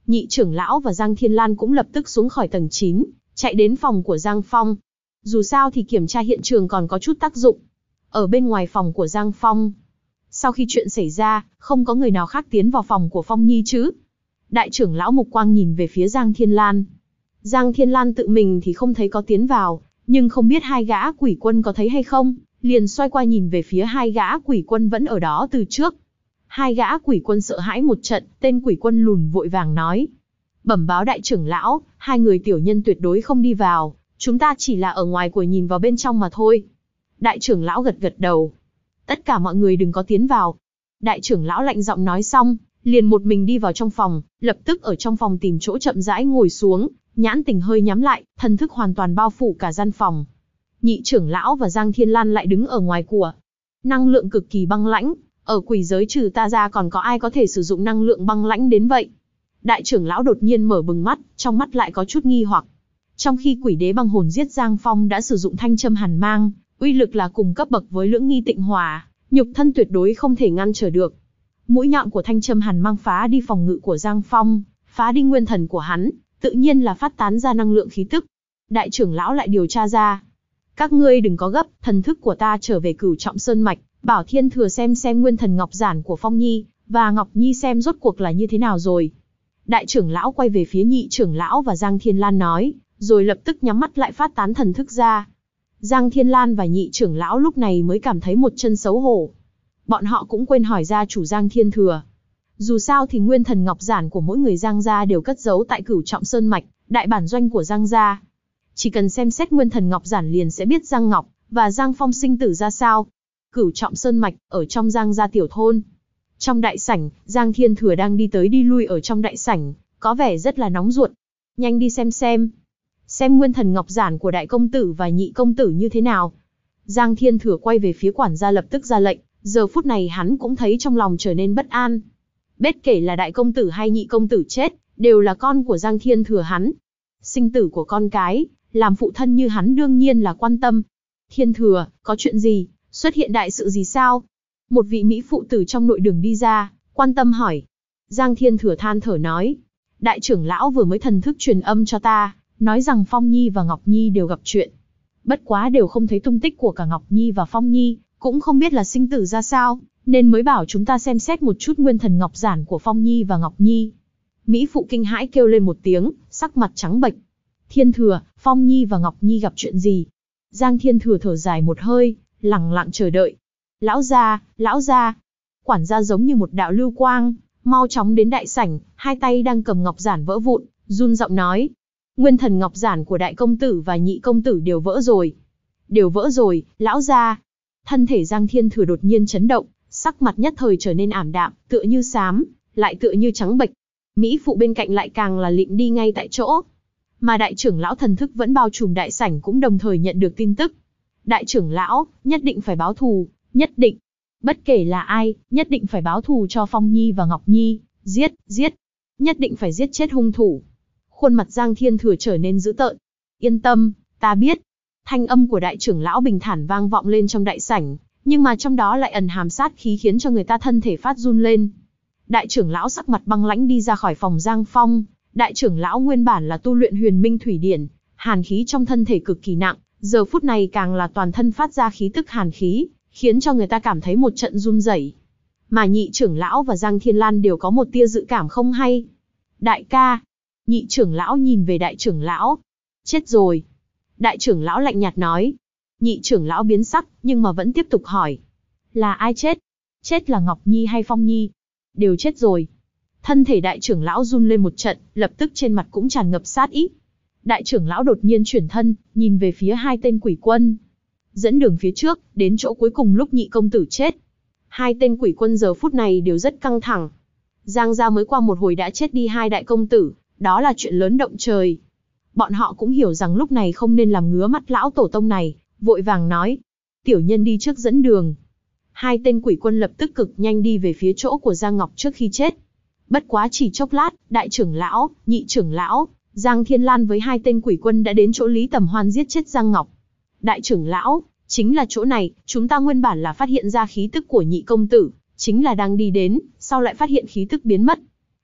Nhị trưởng lão và Giang Thiên Lan cũng lập tức xuống khỏi tầng chín, chạy đến phòng của Giang Phong. Dù sao thì kiểm tra hiện trường còn có chút tác dụng. Ở bên ngoài phòng của Giang Phong, sau khi chuyện xảy ra, không có người nào khác tiến vào phòng của Phong Nhi chứ? Đại trưởng lão mục quang nhìn về phía Giang Thiên Lan. Giang Thiên Lan tự mình thì không thấy có tiến vào, nhưng không biết hai gã quỷ quân có thấy hay không, liền xoay qua nhìn về phía hai gã quỷ quân vẫn ở đó từ trước. Hai gã quỷ quân sợ hãi một trận, tên quỷ quân lùn vội vàng nói. Bẩm báo đại trưởng lão, hai người tiểu nhân tuyệt đối không đi vào, chúng ta chỉ là ở ngoài của nhìn vào bên trong mà thôi. Đại trưởng lão gật gật đầu. Tất cả mọi người đừng có tiến vào. Đại trưởng lão lạnh giọng nói xong, liền một mình đi vào trong phòng, lập tức ở trong phòng tìm chỗ chậm rãi ngồi xuống, nhãn tình hơi nhắm lại, thần thức hoàn toàn bao phủ cả gian phòng. Nhị trưởng lão và Giang Thiên Lan lại đứng ở ngoài của. Năng lượng cực kỳ băng lãnh, ở quỷ giới trừ ta ra còn có ai có thể sử dụng năng lượng băng lãnh đến vậy? Đại trưởng lão đột nhiên mở bừng mắt, trong mắt lại có chút nghi hoặc. Trong khi quỷ đế băng hồn giết Giang Phong đã sử dụng thanh châm hàn mang, uy lực là cùng cấp bậc với lưỡng nghi tịnh hỏa, nhục thân tuyệt đối không thể ngăn trở được. Mũi nhọn của thanh châm hàn mang phá đi phòng ngự của Giang Phong, phá đi nguyên thần của hắn, tự nhiên là phát tán ra năng lượng khí tức. Đại trưởng lão lại điều tra ra. Các ngươi đừng có gấp, thần thức của ta trở về Cửu Trọng Sơn Mạch, bảo Thiên Thừa xem xem nguyên thần ngọc giản của Phong Nhi, và Ngọc Nhi xem rốt cuộc là như thế nào rồi. Đại trưởng lão quay về phía nhị trưởng lão và Giang Thiên Lan nói, rồi lập tức nhắm mắt lại phát tán thần thức ra. Giang Thiên Lan và nhị trưởng lão lúc này mới cảm thấy một chân xấu hổ. Bọn họ cũng quên hỏi gia chủ Giang Thiên Thừa. Dù sao thì nguyên thần ngọc giản của mỗi người Giang gia đều cất giấu tại Cửu Trọng Sơn Mạch, đại bản doanh của Giang gia. Chỉ cần xem xét nguyên thần ngọc giản liền sẽ biết Giang Ngọc và Giang Phong sinh tử ra sao. Cửu Trọng Sơn Mạch, ở trong Giang gia tiểu thôn. Trong đại sảnh, Giang Thiên Thừa đang đi tới đi lui ở trong đại sảnh, có vẻ rất là nóng ruột. Nhanh đi xem xem. Xem nguyên thần ngọc giản của đại công tử và nhị công tử như thế nào. Giang Thiên Thừa quay về phía quản gia lập tức ra lệnh, giờ phút này hắn cũng thấy trong lòng trở nên bất an. Bất kể là đại công tử hay nhị công tử chết, đều là con của Giang Thiên Thừa hắn. Sinh tử của con cái, làm phụ thân như hắn đương nhiên là quan tâm. Thiên Thừa, có chuyện gì, xuất hiện đại sự gì sao? Một vị mỹ phụ tử trong nội đường đi ra, quan tâm hỏi. Giang Thiên Thừa than thở nói, đại trưởng lão vừa mới thần thức truyền âm cho ta, nói rằng Phong Nhi và Ngọc Nhi đều gặp chuyện. Bất quá đều không thấy tung tích của cả Ngọc Nhi và Phong Nhi, cũng không biết là sinh tử ra sao, nên mới bảo chúng ta xem xét một chút nguyên thần ngọc giản của Phong Nhi và Ngọc Nhi. Mỹ phụ kinh hãi kêu lên một tiếng, sắc mặt trắng bệch. Thiên Thừa, Phong Nhi và Ngọc Nhi gặp chuyện gì? Giang Thiên Thừa thở dài một hơi, lặng lặng chờ đợi. Lão gia, lão gia. Quản gia giống như một đạo lưu quang, mau chóng đến đại sảnh, hai tay đang cầm ngọc giản vỡ vụn, run giọng nói. Nguyên thần ngọc giản của đại công tử và nhị công tử đều vỡ rồi. Đều vỡ rồi, lão gia. Thân thể Giang Thiên Thừa đột nhiên chấn động, sắc mặt nhất thời trở nên ảm đạm, tựa như xám, lại tựa như trắng bệch. Mỹ phụ bên cạnh lại càng là lịm đi ngay tại chỗ. Mà đại trưởng lão thần thức vẫn bao trùm đại sảnh cũng đồng thời nhận được tin tức. Đại trưởng lão, nhất định phải báo thù, nhất định. Bất kể là ai, nhất định phải báo thù cho Phong Nhi và Ngọc Nhi, giết, giết. Nhất định phải giết chết hung thủ. Khuôn mặt Giang Thiên Thừa trở nên dữ tợn. Yên tâm, ta biết. Thanh âm của đại trưởng lão bình thản vang vọng lên trong đại sảnh, nhưng mà trong đó lại ẩn hàm sát khí khiến cho người ta thân thể phát run lên. Đại trưởng lão sắc mặt băng lãnh đi ra khỏi phòng Giang Phong. Đại trưởng lão nguyên bản là tu luyện huyền minh thủy điển, hàn khí trong thân thể cực kỳ nặng, giờ phút này càng là toàn thân phát ra khí tức hàn khí, khiến cho người ta cảm thấy một trận run rẩy. Mà nhị trưởng lão và Giang Thiên Lan đều có một tia dự cảm không hay. Đại ca, nhị trưởng lão nhìn về đại trưởng lão. Chết rồi. Đại trưởng lão lạnh nhạt nói. Nhị trưởng lão biến sắc, nhưng mà vẫn tiếp tục hỏi. Là ai chết? Chết là Ngọc Nhi hay Phong Nhi? Đều chết rồi. Thân thể đại trưởng lão run lên một trận, lập tức trên mặt cũng tràn ngập sát ý. Đại trưởng lão đột nhiên chuyển thân, nhìn về phía hai tên quỷ quân. Dẫn đường phía trước, đến chỗ cuối cùng lúc nhị công tử chết. Hai tên quỷ quân giờ phút này đều rất căng thẳng. Giang gia mới qua một hồi đã chết đi hai đại công tử, đó là chuyện lớn động trời. Bọn họ cũng hiểu rằng lúc này không nên làm ngứa mắt lão tổ tông này, vội vàng nói. Tiểu nhân đi trước dẫn đường. Hai tên quỷ quân lập tức cực nhanh đi về phía chỗ của Giang Ngọc trước khi chết. Bất quá chỉ chốc lát, đại trưởng lão, nhị trưởng lão, Giang Thiên Lan với hai tên quỷ quân đã đến chỗ Lý Tầm Hoan giết chết Giang Ngọc. Đại trưởng lão, chính là chỗ này, chúng ta nguyên bản là phát hiện ra khí tức của nhị công tử, chính là đang đi đến, sau lại phát hiện khí tức biến mất.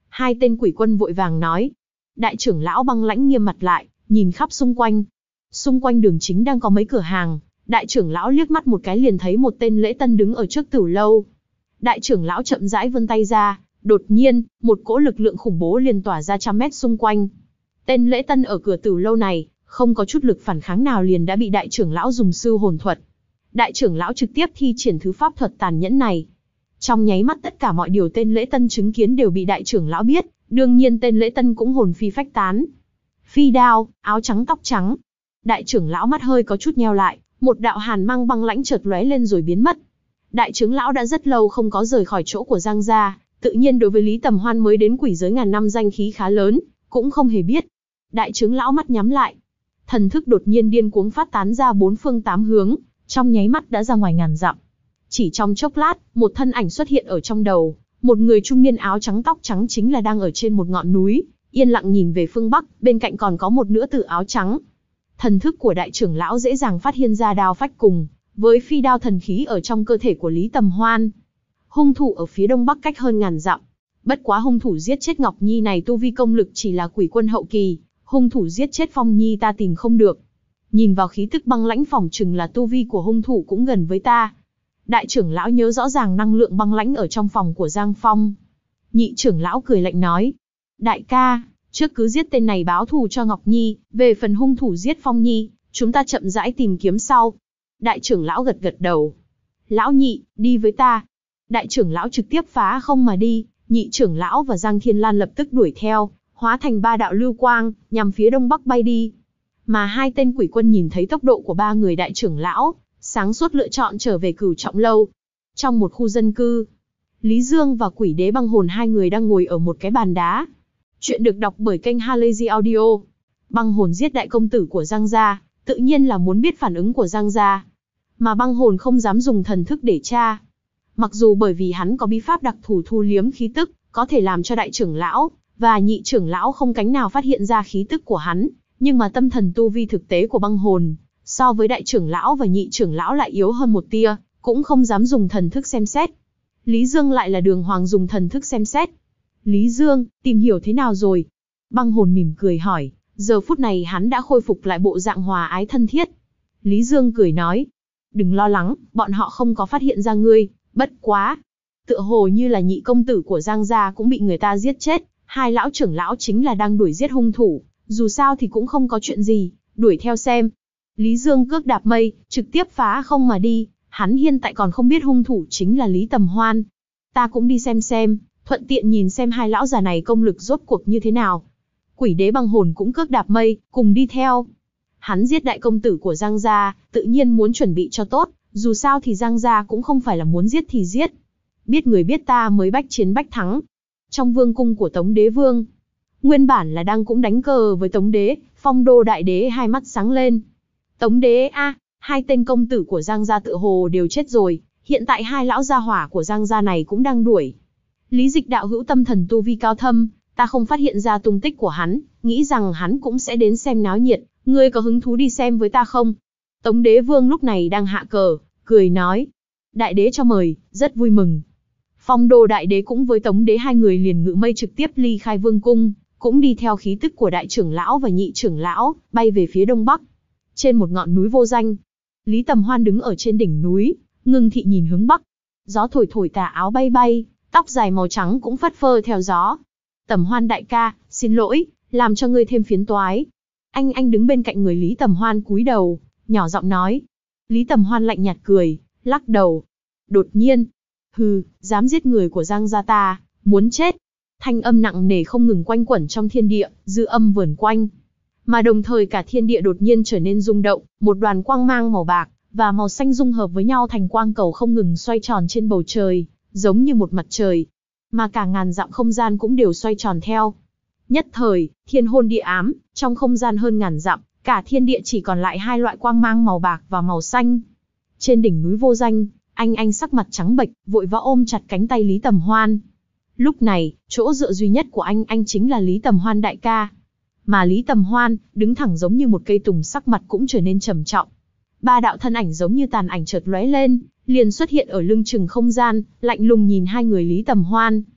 Hai tên quỷ quân vội vàng nói. Đại trưởng lão băng lãnh nghiêm mặt lại, nhìn khắp xung quanh. Xung quanh đường chính đang có mấy cửa hàng, đại trưởng lão liếc mắt một cái liền thấy một tên lễ tân đứng ở trước tử lâu. Đại trưởng lão chậm rãi vươn tay ra, đột nhiên, một cỗ lực lượng khủng bố liền tỏa ra trăm mét xung quanh. Tên lễ tân ở cửa tử lâu này, không có chút lực phản kháng nào liền đã bị đại trưởng lão dùng sư hồn thuật. Đại trưởng lão trực tiếp thi triển thứ pháp thuật tàn nhẫn này. Trong nháy mắt tất cả mọi điều tên lễ tân chứng kiến đều bị đại trưởng lão biết, đương nhiên tên lễ tân cũng hồn phi phách tán. Phi đao, áo trắng tóc trắng. Đại trưởng lão mắt hơi có chút nheo lại, một đạo hàn mang băng lãnh chợt lóe lên rồi biến mất. Đại trưởng lão đã rất lâu không có rời khỏi chỗ của Giang gia, tự nhiên đối với Lý Tầm Hoan mới đến quỷ giới ngàn năm danh khí khá lớn, cũng không hề biết. Đại trưởng lão mắt nhắm lại, thần thức đột nhiên điên cuồng phát tán ra bốn phương tám hướng, trong nháy mắt đã ra ngoài ngàn dặm. Chỉ trong chốc lát, một thân ảnh xuất hiện ở trong đầu, một người trung niên áo trắng tóc trắng chính là đang ở trên một ngọn núi, yên lặng nhìn về phương bắc, bên cạnh còn có một nữ tử áo trắng. Thần thức của đại trưởng lão dễ dàng phát hiện ra đao phách cùng với phi đao thần khí ở trong cơ thể của Lý Tầm Hoan. Hung thủ ở phía đông bắc cách hơn ngàn dặm. Bất quá hung thủ giết chết Ngọc Nhi này tu vi công lực chỉ là quỷ quân hậu kỳ, hung thủ giết chết Phong Nhi ta tìm không được. Nhìn vào khí tức băng lãnh phỏng chừng là tu vi của hung thủ cũng gần với ta. Đại trưởng lão nhớ rõ ràng năng lượng băng lãnh ở trong phòng của Giang Phong. Nhị trưởng lão cười lạnh nói. Đại ca, trước cứ giết tên này báo thù cho Ngọc Nhi, về phần hung thủ giết Phong Nhi, chúng ta chậm rãi tìm kiếm sau. Đại trưởng lão gật gật đầu. Lão nhị, đi với ta. Đại trưởng lão trực tiếp phá không mà đi, nhị trưởng lão và Giang Thiên Lan lập tức đuổi theo, hóa thành ba đạo lưu quang, nhằm phía đông bắc bay đi. Mà hai tên quỷ quân nhìn thấy tốc độ của ba người đại trưởng lão, sáng suốt lựa chọn trở về Cửu Trọng lâu. Trong một khu dân cư, Lý Dương và quỷ đế băng hồn hai người đang ngồi ở một cái bàn đá. Chuyện được đọc bởi kênh Halazy Audio. Băng hồn giết đại công tử của Giang gia, tự nhiên là muốn biết phản ứng của Giang gia. Mà băng hồn không dám dùng thần thức để tra. Mặc dù bởi vì hắn có bí pháp đặc thù thu liếm khí tức, có thể làm cho đại trưởng lão và nhị trưởng lão không cánh nào phát hiện ra khí tức của hắn, nhưng mà tâm thần tu vi thực tế của băng hồn, so với đại trưởng lão và nhị trưởng lão lại yếu hơn một tia, cũng không dám dùng thần thức xem xét. Lý Dương lại là đường hoàng dùng thần thức xem xét. Lý Dương, tìm hiểu thế nào rồi? Băng hồn mỉm cười hỏi, giờ phút này hắn đã khôi phục lại bộ dạng hòa ái thân thiết. Lý Dương cười nói, đừng lo lắng, bọn họ không có phát hiện ra ngươi, bất quá. Tựa hồ như là nhị công tử của Giang gia cũng bị người ta giết chết, hai lão trưởng lão chính là đang đuổi giết hung thủ, dù sao thì cũng không có chuyện gì, đuổi theo xem. Lý Dương cước đạp mây, trực tiếp phá không mà đi, hắn hiện tại còn không biết hung thủ chính là Lý Tầm Hoan. Ta cũng đi xem xem, thuận tiện nhìn xem hai lão già này công lực rốt cuộc như thế nào. Quỷ đế băng hồn cũng cước đạp mây, cùng đi theo. Hắn giết đại công tử của Giang gia, tự nhiên muốn chuẩn bị cho tốt, dù sao thì Giang gia cũng không phải là muốn giết thì giết. Biết người biết ta mới bách chiến bách thắng. Trong vương cung của Tống Đế Vương, nguyên bản là đang cũng đánh cờ với Tống Đế, Phong Đô Đại Đế hai mắt sáng lên. Tống Đế a, hai tên công tử của Giang gia tự hồ đều chết rồi, hiện tại hai lão gia hỏa của Giang gia này cũng đang đuổi. Lý Dịch đạo hữu tâm thần tu vi cao thâm, ta không phát hiện ra tung tích của hắn, nghĩ rằng hắn cũng sẽ đến xem náo nhiệt, ngươi có hứng thú đi xem với ta không? Tống Đế Vương lúc này đang hạ cờ, cười nói. Đại đế cho mời, rất vui mừng. Phong Đô Đại Đế cũng với Tống Đế hai người liền ngự mây trực tiếp ly khai vương cung, cũng đi theo khí tức của đại trưởng lão và nhị trưởng lão, bay về phía đông bắc. Trên một ngọn núi vô danh, Lý Tầm Hoan đứng ở trên đỉnh núi, ngưng thị nhìn hướng bắc. Gió thổi thổi tà áo bay bay, tóc dài màu trắng cũng phất phơ theo gió. Tầm Hoan đại ca, xin lỗi, làm cho ngươi thêm phiến toái. Anh anh đứng bên cạnh người Lý Tầm Hoan cúi đầu, nhỏ giọng nói. Lý Tầm Hoan lạnh nhạt cười, lắc đầu. Đột nhiên, hừ, dám giết người của Giang gia ta, muốn chết. Thanh âm nặng nề không ngừng quanh quẩn trong thiên địa, dư âm vờn quanh. Mà đồng thời cả thiên địa đột nhiên trở nên rung động, một đoàn quang mang màu bạc và màu xanh dung hợp với nhau thành quang cầu không ngừng xoay tròn trên bầu trời, giống như một mặt trời. Mà cả ngàn dặm không gian cũng đều xoay tròn theo. Nhất thời, thiên hôn địa ám, trong không gian hơn ngàn dặm, cả thiên địa chỉ còn lại hai loại quang mang màu bạc và màu xanh. Trên đỉnh núi vô danh, anh anh sắc mặt trắng bệch, vội vã ôm chặt cánh tay Lý Tầm Hoan. Lúc này, chỗ dựa duy nhất của anh anh chính là Lý Tầm Hoan đại ca. Mà Lý Tầm Hoan, đứng thẳng giống như một cây tùng, sắc mặt cũng trở nên trầm trọng. Ba đạo thân ảnh giống như tàn ảnh chợt lóe lên, liền xuất hiện ở lưng chừng không gian, lạnh lùng nhìn hai người Lý Tầm Hoan.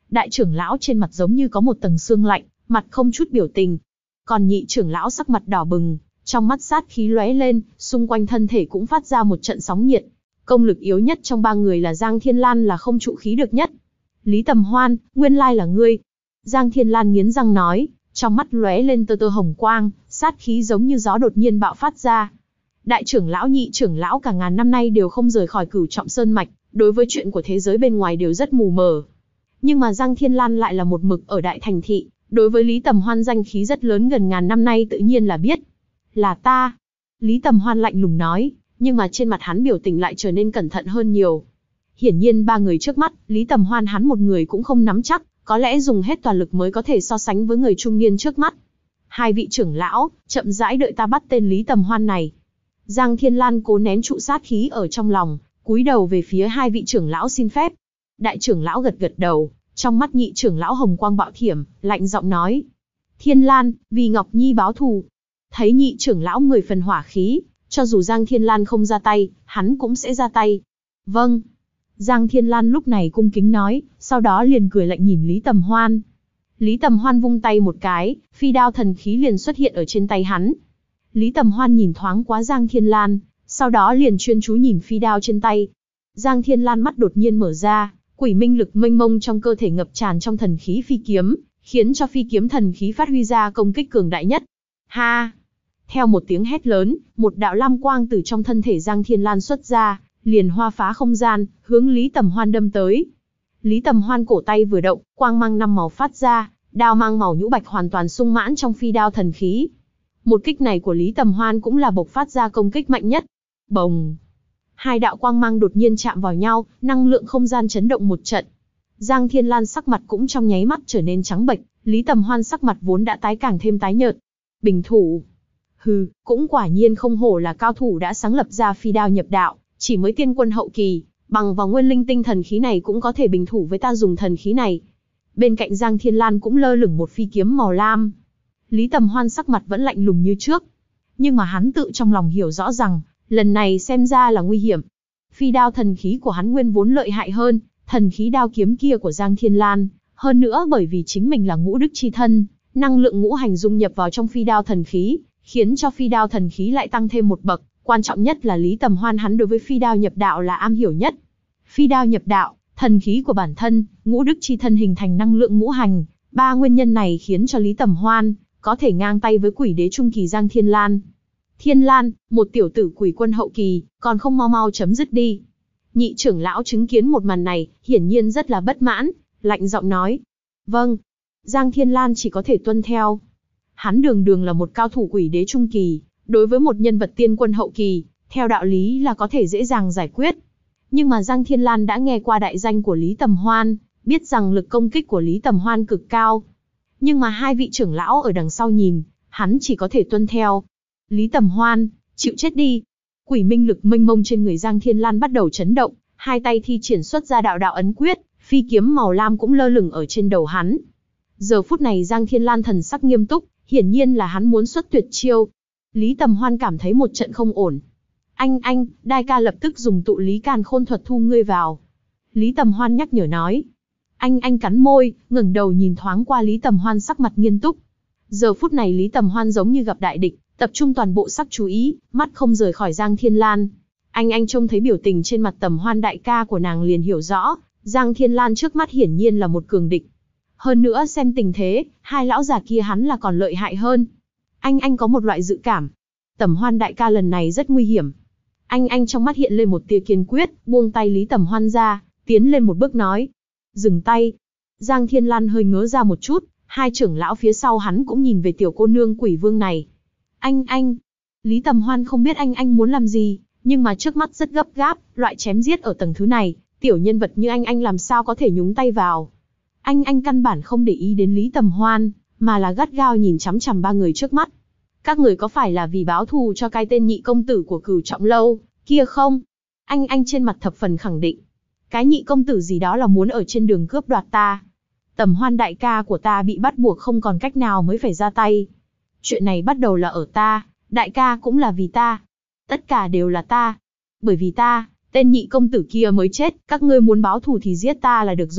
Đại trưởng lão trên mặt giống như có một tầng sương lạnh, mặt không chút biểu tình. Còn nhị trưởng lão sắc mặt đỏ bừng, trong mắt sát khí lóe lên, xung quanh thân thể cũng phát ra một trận sóng nhiệt. Công lực yếu nhất trong ba người là Giang Thiên Lan là không trụ khí được nhất. Lý Tầm Hoan, nguyên lai là ngươi. Giang Thiên Lan nghiến răng nói, trong mắt lóe lên tơ tơ hồng quang, sát khí giống như gió đột nhiên bạo phát ra. Đại trưởng lão nhị trưởng lão cả ngàn năm nay đều không rời khỏi Cửu Trọng Sơn mạch, đối với chuyện của thế giới bên ngoài đều rất mù mờ. Nhưng mà Giang Thiên Lan lại là một mực ở đại thành thị, đối với Lý Tầm Hoan danh khí rất lớn gần ngàn năm nay tự nhiên là biết. Là ta. Lý Tầm Hoan lạnh lùng nói, nhưng mà trên mặt hắn biểu tình lại trở nên cẩn thận hơn nhiều. Hiển nhiên ba người trước mắt, Lý Tầm Hoan hắn một người cũng không nắm chắc, có lẽ dùng hết toàn lực mới có thể so sánh với người trung niên trước mắt. Hai vị trưởng lão, chậm rãi đợi ta bắt tên Lý Tầm Hoan này. Giang Thiên Lan cố nén trụ sát khí ở trong lòng, cúi đầu về phía hai vị trưởng lão xin phép. Đại trưởng lão gật gật đầu, trong mắt nhị trưởng lão hồng quang bạo thiểm, lạnh giọng nói. Thiên Lan, vì Ngọc Nhi báo thù. Thấy nhị trưởng lão mười phần hỏa khí, cho dù Giang Thiên Lan không ra tay, hắn cũng sẽ ra tay. Vâng. Giang Thiên Lan lúc này cung kính nói, sau đó liền cười lạnh nhìn Lý Tầm Hoan. Lý Tầm Hoan vung tay một cái, phi đao thần khí liền xuất hiện ở trên tay hắn. Lý Tầm Hoan nhìn thoáng qua Giang Thiên Lan, sau đó liền chuyên chú nhìn phi đao trên tay. Giang Thiên Lan mắt đột nhiên mở ra, quỷ minh lực mênh mông trong cơ thể ngập tràn trong thần khí phi kiếm, khiến cho phi kiếm thần khí phát huy ra công kích cường đại nhất. Ha! Theo một tiếng hét lớn, một đạo lam quang từ trong thân thể Giang Thiên Lan xuất ra, liền hoa phá không gian, hướng Lý Tầm Hoan đâm tới. Lý Tầm Hoan cổ tay vừa động, quang mang năm màu phát ra, đao mang màu nhũ bạch hoàn toàn sung mãn trong phi đao thần khí. Một kích này của Lý Tầm Hoan cũng là bộc phát ra công kích mạnh nhất. Bồng! Hai đạo quang mang đột nhiên chạm vào nhau, năng lượng không gian chấn động một trận. Giang Thiên Lan sắc mặt cũng trong nháy mắt trở nên trắng bệch, Lý Tầm Hoan sắc mặt vốn đã tái càng thêm tái nhợt. Bình thủ! Hừ, cũng quả nhiên không hổ là cao thủ đã sáng lập ra phi đao nhập đạo, chỉ mới tiên quân hậu kỳ, bằng vào nguyên linh tinh thần khí này cũng có thể bình thủ với ta dùng thần khí này. Bên cạnh Giang Thiên Lan cũng lơ lửng một phi kiếm màu lam. Lý Tầm Hoan sắc mặt vẫn lạnh lùng như trước. Nhưng mà hắn tự trong lòng hiểu rõ rằng, lần này xem ra là nguy hiểm. Phi đao thần khí của hắn nguyên vốn lợi hại hơn, thần khí đao kiếm kia của Giang Thiên Lan. Hơn nữa bởi vì chính mình là ngũ đức chi thân, năng lượng ngũ hành dung nhập vào trong phi đao thần khí, khiến cho phi đao thần khí lại tăng thêm một bậc. Quan trọng nhất là Lý Tầm Hoan hắn đối với phi đao nhập đạo là am hiểu nhất. Phi đao nhập đạo, thần khí của bản thân, ngũ đức chi thân hình thành năng lượng ngũ hành. Ba nguyên nhân này khiến cho Lý Tầm Hoan có thể ngang tay với quỷ đế trung kỳ Giang Thiên Lan. Thiên Lan, một tiểu tử quỷ quân hậu kỳ, còn không mau mau chấm dứt đi. Nhị trưởng lão chứng kiến một màn này, hiển nhiên rất là bất mãn, lạnh giọng nói. Vâng. Giang Thiên Lan chỉ có thể tuân theo. Hắn đường đường là một cao thủ quỷ đế trung kỳ, đối với một nhân vật tiên quân hậu kỳ, theo đạo lý là có thể dễ dàng giải quyết. Nhưng mà Giang Thiên Lan đã nghe qua đại danh của Lý Tầm Hoan, biết rằng lực công kích của Lý Tầm Hoan cực cao. Nhưng mà hai vị trưởng lão ở đằng sau nhìn, hắn chỉ có thể tuân theo. Lý Tầm Hoan, chịu chết đi. Quỷ minh lực mênh mông trên người Giang Thiên Lan bắt đầu chấn động, hai tay thi triển xuất ra đạo đạo ấn quyết, phi kiếm màu lam cũng lơ lửng ở trên đầu hắn. Giờ phút này Giang Thiên Lan thần sắc nghiêm túc, hiển nhiên là hắn muốn xuất tuyệt chiêu. Lý Tầm Hoan cảm thấy một trận không ổn. Anh anh, Đai ca lập tức dùng tụ lý càn khôn thuật thu ngươi vào. Lý Tầm Hoan nhắc nhở nói. Anh anh cắn môi, ngẩng đầu nhìn thoáng qua Lý Tầm Hoan sắc mặt nghiêm túc. Giờ phút này Lý Tầm Hoan giống như gặp đại địch, tập trung toàn bộ sắc chú ý, mắt không rời khỏi Giang Thiên Lan. Anh anh trông thấy biểu tình trên mặt Tầm Hoan đại ca của nàng liền hiểu rõ, Giang Thiên Lan trước mắt hiển nhiên là một cường địch. Hơn nữa xem tình thế, hai lão già kia hắn là còn lợi hại hơn. Anh anh có một loại dự cảm. Tầm Hoan đại ca lần này rất nguy hiểm. Anh anh trong mắt hiện lên một tia kiên quyết, buông tay Lý Tầm Hoan ra, tiến lên một bước nói. Dừng tay. Giang Thiên Lan hơi ngớ ra một chút, hai trưởng lão phía sau hắn cũng nhìn về tiểu cô nương quỷ vương này. Anh anh. Lý Tầm Hoan không biết anh anh muốn làm gì, nhưng mà trước mắt rất gấp gáp, loại chém giết ở tầng thứ này, tiểu nhân vật như anh anh làm sao có thể nhúng tay vào. Anh anh căn bản không để ý đến Lý Tầm Hoan, mà là gắt gao nhìn chằm chằm ba người trước mắt. Các người có phải là vì báo thù cho cái tên nhị công tử của Cửu Trọng Lâu kia không? Anh anh trên mặt thập phần khẳng định. Cái nhị công tử gì đó là muốn ở trên đường cướp đoạt ta. Tầm Hoan đại ca của ta bị bắt buộc không còn cách nào mới phải ra tay. Chuyện này bắt đầu là ở ta, đại ca cũng là vì ta. Tất cả đều là ta. Bởi vì ta, tên nhị công tử kia mới chết, các ngươi muốn báo thù thì giết ta là được rồi.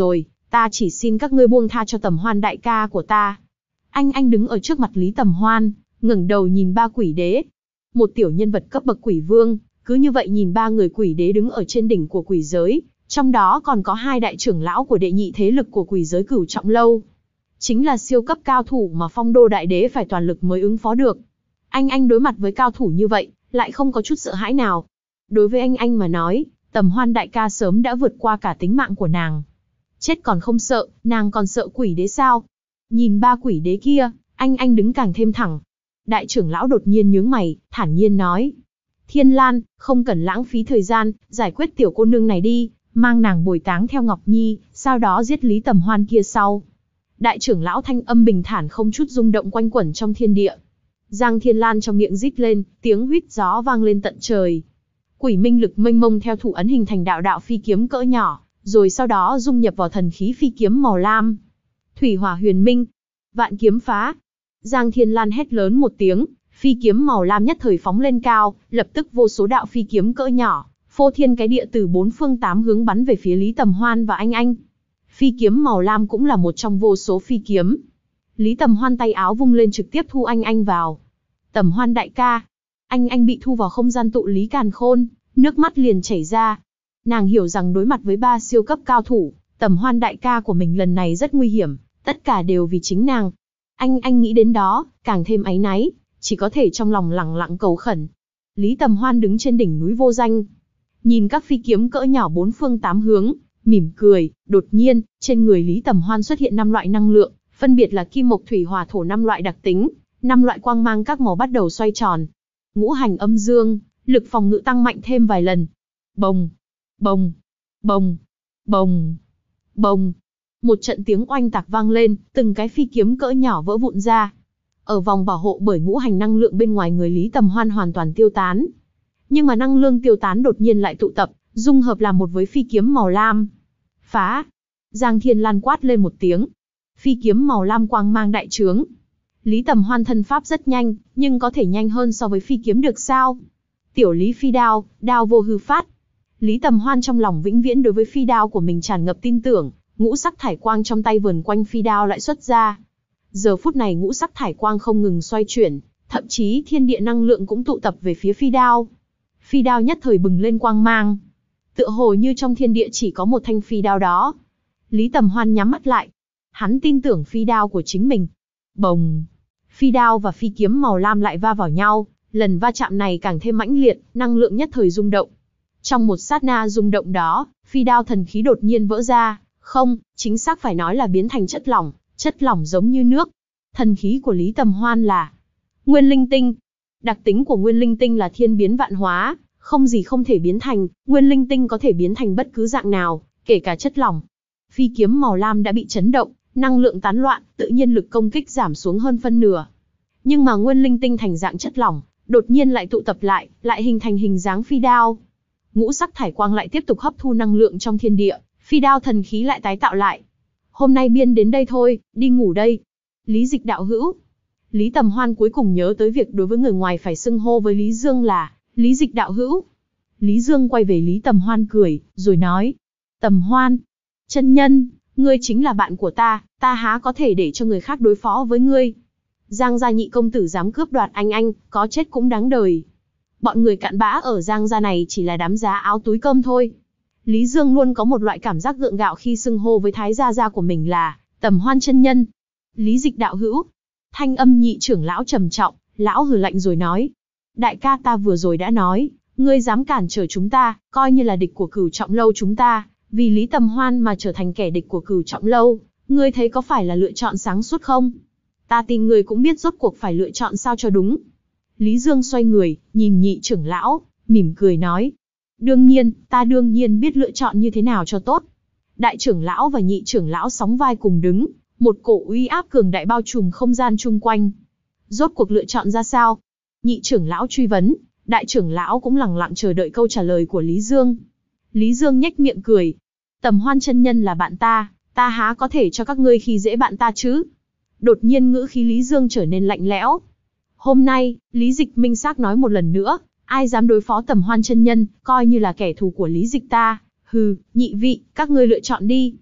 Ta chỉ xin các ngươi buông tha cho Tầm Hoan đại ca của ta. Anh anh đứng ở trước mặt Lý Tầm Hoan, ngẩng đầu nhìn ba quỷ đế. Một tiểu nhân vật cấp bậc quỷ vương, cứ như vậy nhìn ba người quỷ đế đứng ở trên đỉnh của quỷ giới, trong đó còn có hai đại trưởng lão của đệ nhị thế lực của quỷ giới Cửu Trọng Lâu. Chính là siêu cấp cao thủ mà Phong Đô đại đế phải toàn lực mới ứng phó được. Anh anh đối mặt với cao thủ như vậy, lại không có chút sợ hãi nào. Đối với anh anh mà nói, Tầm Hoan đại ca sớm đã vượt qua cả tính mạng của nàng. Chết còn không sợ, nàng còn sợ quỷ đế sao? Nhìn ba quỷ đế kia, anh anh đứng càng thêm thẳng. Đại trưởng lão đột nhiên nhướng mày, thản nhiên nói. Thiên Lan, không cần lãng phí thời gian, giải quyết tiểu cô nương này đi, mang nàng bồi táng theo Ngọc Nhi, sau đó giết Lý Tầm Hoan kia sau. Đại trưởng lão thanh âm bình thản không chút rung động quanh quẩn trong thiên địa. Giang Thiên Lan trong miệng rít lên, tiếng huýt gió vang lên tận trời. Quỷ minh lực mênh mông theo thủ ấn hình thành đạo đạo phi kiếm cỡ nhỏ, rồi sau đó dung nhập vào thần khí phi kiếm màu lam. Thủy hỏa huyền minh, vạn kiếm phá. Giang Thiên Lan hét lớn một tiếng, phi kiếm màu lam nhất thời phóng lên cao, lập tức vô số đạo phi kiếm cỡ nhỏ, phô thiên cái địa từ bốn phương tám hướng bắn về phía Lý Tầm Hoan và anh anh. Phi kiếm màu lam cũng là một trong vô số phi kiếm. Lý Tầm Hoan tay áo vung lên trực tiếp thu anh anh vào. Tầm Hoan đại ca. Anh anh bị thu vào không gian tụ lý càn khôn, nước mắt liền chảy ra. Nàng hiểu rằng đối mặt với ba siêu cấp cao thủ, Tầm Hoan đại ca của mình lần này rất nguy hiểm, tất cả đều vì chính nàng. Anh anh nghĩ đến đó, càng thêm áy náy, chỉ có thể trong lòng lẳng lặng cầu khẩn. Lý Tầm Hoan đứng trên đỉnh núi vô danh, nhìn các phi kiếm cỡ nhỏ bốn phương tám hướng, mỉm cười. Đột nhiên, trên người Lý Tầm Hoan xuất hiện năm loại năng lượng, phân biệt là kim mộc thủy hỏa thổ năm loại đặc tính, năm loại quang mang các màu bắt đầu xoay tròn. Ngũ hành âm dương, lực phòng ngự tăng mạnh thêm vài lần. Bồng, bồng, bồng, bồng, bồng. Một trận tiếng oanh tạc vang lên, từng cái phi kiếm cỡ nhỏ vỡ vụn ra. Ở vòng bảo hộ bởi ngũ hành năng lượng bên ngoài người Lý Tầm Hoan hoàn toàn tiêu tán. Nhưng mà năng lượng tiêu tán đột nhiên lại tụ tập, dung hợp làm một với phi kiếm màu lam. Phá! Giang Thiên Lan quát lên một tiếng. Phi kiếm màu lam quang mang đại trướng. Lý Tầm Hoan thân pháp rất nhanh, nhưng có thể nhanh hơn so với phi kiếm được sao? Tiểu Lý phi đao, đao vô hư phát. Lý Tầm Hoan trong lòng vĩnh viễn đối với phi đao của mình tràn ngập tin tưởng, ngũ sắc thải quang trong tay vờn quanh phi đao lại xuất ra. Giờ phút này ngũ sắc thải quang không ngừng xoay chuyển, thậm chí thiên địa năng lượng cũng tụ tập về phía phi đao. Phi đao nhất thời bừng lên quang mang. Tựa hồ như trong thiên địa chỉ có một thanh phi đao đó. Lý Tầm Hoan nhắm mắt lại. Hắn tin tưởng phi đao của chính mình. Bồng! Phi đao và phi kiếm màu lam lại va vào nhau, lần va chạm này càng thêm mãnh liệt, năng lượng nhất thời rung động. Trong một sát na rung động đó, phi đao thần khí đột nhiên vỡ ra, không, chính xác phải nói là biến thành chất lỏng, chất lỏng giống như nước. Thần khí của Lý Tầm Hoan là Nguyên Linh Tinh. Đặc tính của Nguyên Linh Tinh là thiên biến vạn hóa, không gì không thể biến thành, Nguyên Linh Tinh có thể biến thành bất cứ dạng nào, kể cả chất lỏng. Phi kiếm màu lam đã bị chấn động, năng lượng tán loạn, tự nhiên lực công kích giảm xuống hơn phân nửa. Nhưng mà Nguyên Linh Tinh thành dạng chất lỏng, đột nhiên lại tụ tập lại, lại hình thành hình dáng phi đao. Ngũ sắc thải quang lại tiếp tục hấp thu năng lượng trong thiên địa, phi đao thần khí lại tái tạo lại. Hôm nay biên đến đây thôi, đi ngủ đây. Lý Dịch đạo hữu. Lý Tầm Hoan cuối cùng nhớ tới việc đối với người ngoài phải xưng hô với Lý Dương là Lý Dịch đạo hữu. Lý Dương quay về Lý Tầm Hoan cười, rồi nói. Tầm Hoan, chân nhân, ngươi chính là bạn của ta, ta há có thể để cho người khác đối phó với ngươi. Giang gia nhị công tử dám cướp đoạt anh anh, có chết cũng đáng đời. Bọn người cặn bã ở Giang gia này chỉ là đám giá áo túi cơm thôi. Lý Dương luôn có một loại cảm giác gượng gạo khi xưng hô với thái gia gia của mình là Tầm Hoan chân nhân. Lý Dịch đạo hữu. Thanh âm nhị trưởng lão trầm trọng, lão hừ lạnh rồi nói. Đại ca ta vừa rồi đã nói, ngươi dám cản trở chúng ta, coi như là địch của Cửu Trọng Lâu chúng ta, vì Lý Tầm Hoan mà trở thành kẻ địch của Cửu Trọng Lâu, ngươi thấy có phải là lựa chọn sáng suốt không? Ta tin ngươi cũng biết rốt cuộc phải lựa chọn sao cho đúng. Lý Dương xoay người, nhìn nhị trưởng lão, mỉm cười nói. Đương nhiên, ta đương nhiên biết lựa chọn như thế nào cho tốt. Đại trưởng lão và nhị trưởng lão sóng vai cùng đứng, một cổ uy áp cường đại bao trùm không gian chung quanh. Rốt cuộc lựa chọn ra sao? Nhị trưởng lão truy vấn, đại trưởng lão cũng lẳng lặng chờ đợi câu trả lời của Lý Dương. Lý Dương nhếch miệng cười. Tầm Hoan chân nhân là bạn ta, ta há có thể cho các ngươi khi dễ bạn ta chứ? Đột nhiên ngữ khí Lý Dương trở nên lạnh lẽo. Hôm nay, Lý Dịch minh xác nói một lần nữa, ai dám đối phó Tầm Hoan chân nhân, coi như là kẻ thù của Lý Dịch ta. Hừ, nhị vị, các ngươi lựa chọn đi.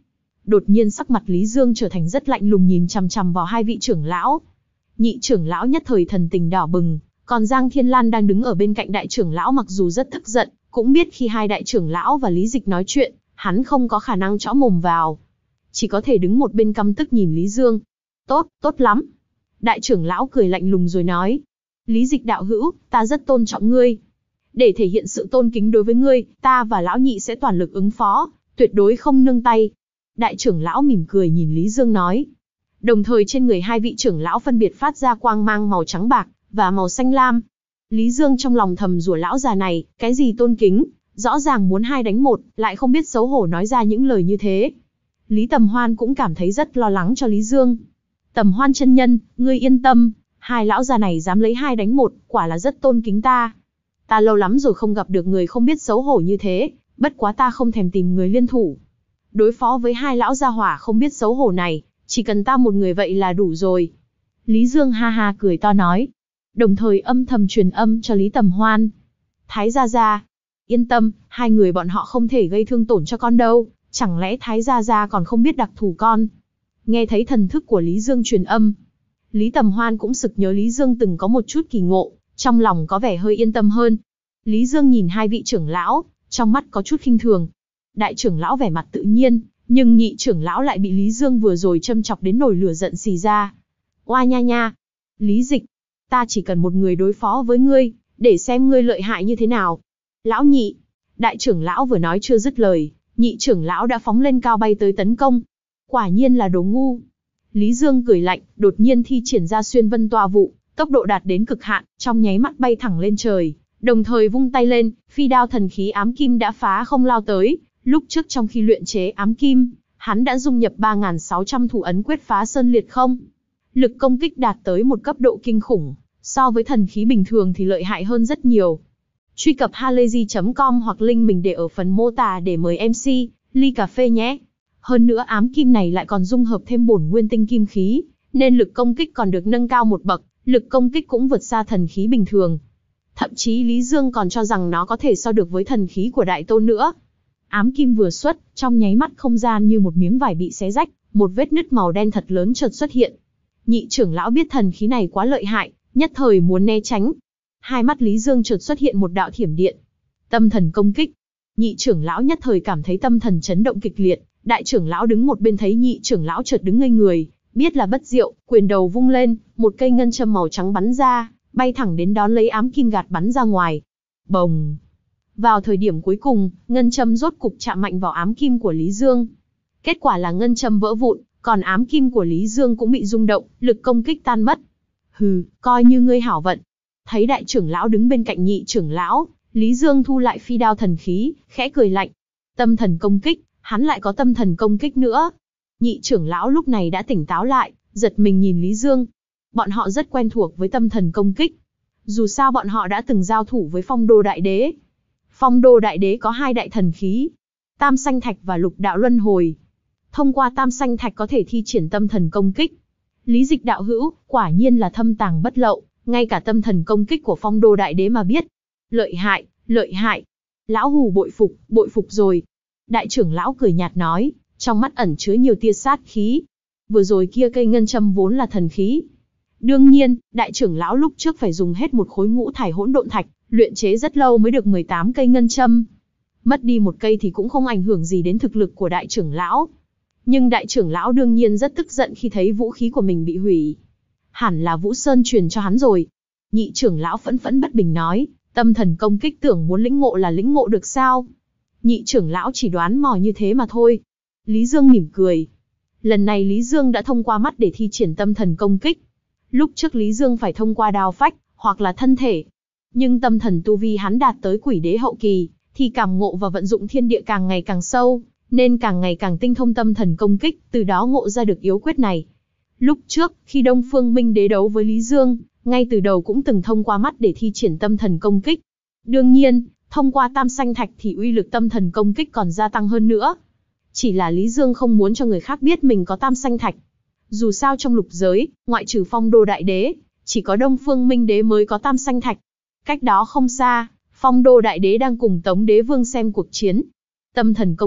Đột nhiên sắc mặt Lý Dương trở thành rất lạnh lùng nhìn chằm chằm vào hai vị trưởng lão. Nhị trưởng lão nhất thời thần tình đỏ bừng, còn Giang Thiên Lan đang đứng ở bên cạnh đại trưởng lão mặc dù rất tức giận, cũng biết khi hai đại trưởng lão và Lý Dịch nói chuyện, hắn không có khả năng chõ mồm vào. Chỉ có thể đứng một bên căm tức nhìn Lý Dương. Tốt, tốt lắm. Đại trưởng lão cười lạnh lùng rồi nói. Lý Dịch đạo hữu, ta rất tôn trọng ngươi. Để thể hiện sự tôn kính đối với ngươi, ta và lão nhị sẽ toàn lực ứng phó, tuyệt đối không nương tay. Đại trưởng lão mỉm cười nhìn Lý Dương nói. Đồng thời trên người hai vị trưởng lão phân biệt phát ra quang mang màu trắng bạc và màu xanh lam. Lý Dương trong lòng thầm rủa lão già này, cái gì tôn kính, rõ ràng muốn hai đánh một, lại không biết xấu hổ nói ra những lời như thế. Lý Tầm Hoan cũng cảm thấy rất lo lắng cho Lý Dương. Tầm Hoan chân nhân, ngươi yên tâm, hai lão già này dám lấy hai đánh một, quả là rất tôn kính ta. Ta lâu lắm rồi không gặp được người không biết xấu hổ như thế, bất quá ta không thèm tìm người liên thủ. Đối phó với hai lão gia hỏa không biết xấu hổ này, chỉ cần ta một người vậy là đủ rồi. Lý Dương ha ha cười to nói, đồng thời âm thầm truyền âm cho Lý Tầm Hoan. Thái gia gia, yên tâm, hai người bọn họ không thể gây thương tổn cho con đâu, chẳng lẽ Thái gia gia còn không biết đặc thù con. Nghe thấy thần thức của Lý Dương truyền âm, Lý Tầm Hoan cũng sực nhớ Lý Dương từng có một chút kỳ ngộ, trong lòng có vẻ hơi yên tâm hơn. Lý Dương nhìn hai vị trưởng lão, trong mắt có chút khinh thường. Đại trưởng lão vẻ mặt tự nhiên, nhưng nhị trưởng lão lại bị Lý Dương vừa rồi châm chọc đến nổi lửa giận xì ra. Oa nha nha, Lý Dịch, ta chỉ cần một người đối phó với ngươi, để xem ngươi lợi hại như thế nào. Lão nhị, đại trưởng lão vừa nói chưa dứt lời, nhị trưởng lão đã phóng lên cao bay tới tấn công. Quả nhiên là đồ ngu. Lý Dương cười lạnh, đột nhiên thi triển ra xuyên vân tòa vụ, tốc độ đạt đến cực hạn, trong nháy mắt bay thẳng lên trời, đồng thời vung tay lên, phi đao thần khí ám kim đã phá không lao tới. Lúc trước trong khi luyện chế ám kim, hắn đã dung nhập ba nghìn sáu trăm thủ ấn quyết phá sơn liệt không. Lực công kích đạt tới một cấp độ kinh khủng, so với thần khí bình thường thì lợi hại hơn rất nhiều. Truy cập halayzi chấm com hoặc link mình để ở phần mô tả để mời em xê, ly cà phê nhé. Hơn nữa ám kim này lại còn dung hợp thêm bổn nguyên tinh kim khí, nên lực công kích còn được nâng cao một bậc, lực công kích cũng vượt xa thần khí bình thường. Thậm chí Lý Dương còn cho rằng nó có thể so được với thần khí của Đại Tôn nữa. Ám kim vừa xuất, trong nháy mắt không gian như một miếng vải bị xé rách, một vết nứt màu đen thật lớn chợt xuất hiện. Nhị trưởng lão biết thần khí này quá lợi hại, nhất thời muốn né tránh. Hai mắt Lý Dương chợt xuất hiện một đạo thiểm điện. Tâm thần công kích. Nhị trưởng lão nhất thời cảm thấy tâm thần chấn động kịch liệt, đại trưởng lão đứng một bên thấy nhị trưởng lão chợt đứng ngây người, biết là bất diệu, quyền đầu vung lên, một cây ngân châm màu trắng bắn ra, bay thẳng đến đón lấy ám kim gạt bắn ra ngoài. Bồng! Vào thời điểm cuối cùng, ngân châm rốt cục chạm mạnh vào ám kim của Lý Dương. Kết quả là ngân châm vỡ vụn, còn ám kim của Lý Dương cũng bị rung động, lực công kích tan mất. Hừ, coi như ngươi hảo vận. Thấy đại trưởng lão đứng bên cạnh nhị trưởng lão, Lý Dương thu lại phi đao thần khí, khẽ cười lạnh. Tâm thần công kích, hắn lại có tâm thần công kích nữa. Nhị trưởng lão lúc này đã tỉnh táo lại, giật mình nhìn Lý Dương. Bọn họ rất quen thuộc với tâm thần công kích. Dù sao bọn họ đã từng giao thủ với Phong Đô Đại Đế. Phong Đô Đại Đế có hai đại thần khí, Tam Sanh Thạch và Lục Đạo Luân Hồi. Thông qua Tam Sanh Thạch có thể thi triển tâm thần công kích. Lý Dịch đạo hữu, quả nhiên là thâm tàng bất lậu, ngay cả tâm thần công kích của Phong Đô Đại Đế mà biết. Lợi hại, lợi hại. Lão hù bội phục, bội phục rồi. Đại trưởng lão cười nhạt nói, trong mắt ẩn chứa nhiều tia sát khí. Vừa rồi kia cây ngân châm vốn là thần khí. Đương nhiên, đại trưởng lão lúc trước phải dùng hết một khối ngũ thải hỗn độn thạch, luyện chế rất lâu mới được mười tám cây ngân châm. Mất đi một cây thì cũng không ảnh hưởng gì đến thực lực của đại trưởng lão. Nhưng đại trưởng lão đương nhiên rất tức giận khi thấy vũ khí của mình bị hủy. Hẳn là Vũ Sơn truyền cho hắn rồi. Nhị trưởng lão phẫn phẫn bất bình nói, tâm thần công kích tưởng muốn lĩnh ngộ là lĩnh ngộ được sao? Nhị trưởng lão chỉ đoán mò như thế mà thôi. Lý Dương mỉm cười. Lần này Lý Dương đã thông qua mắt để thi triển tâm thần công kích. Lúc trước Lý Dương phải thông qua đao phách, hoặc là thân thể. Nhưng tâm thần tu vi hắn đạt tới quỷ đế hậu kỳ, thì cảm ngộ và vận dụng thiên địa càng ngày càng sâu, nên càng ngày càng tinh thông tâm thần công kích, từ đó ngộ ra được yếu quyết này. Lúc trước, khi Đông Phương Minh Đế đấu với Lý Dương, ngay từ đầu cũng từng thông qua mắt để thi triển tâm thần công kích. Đương nhiên, thông qua Tam Sanh Thạch thì uy lực tâm thần công kích còn gia tăng hơn nữa. Chỉ là Lý Dương không muốn cho người khác biết mình có Tam Sanh Thạch. Dù sao trong lục giới, ngoại trừ Phong Đô Đại Đế, chỉ có Đông Phương Minh Đế mới có Tam Sanh Thạch. Cách đó không xa, Phong Đô Đại Đế đang cùng Tống Đế Vương xem cuộc chiến. Tâm thần công kích,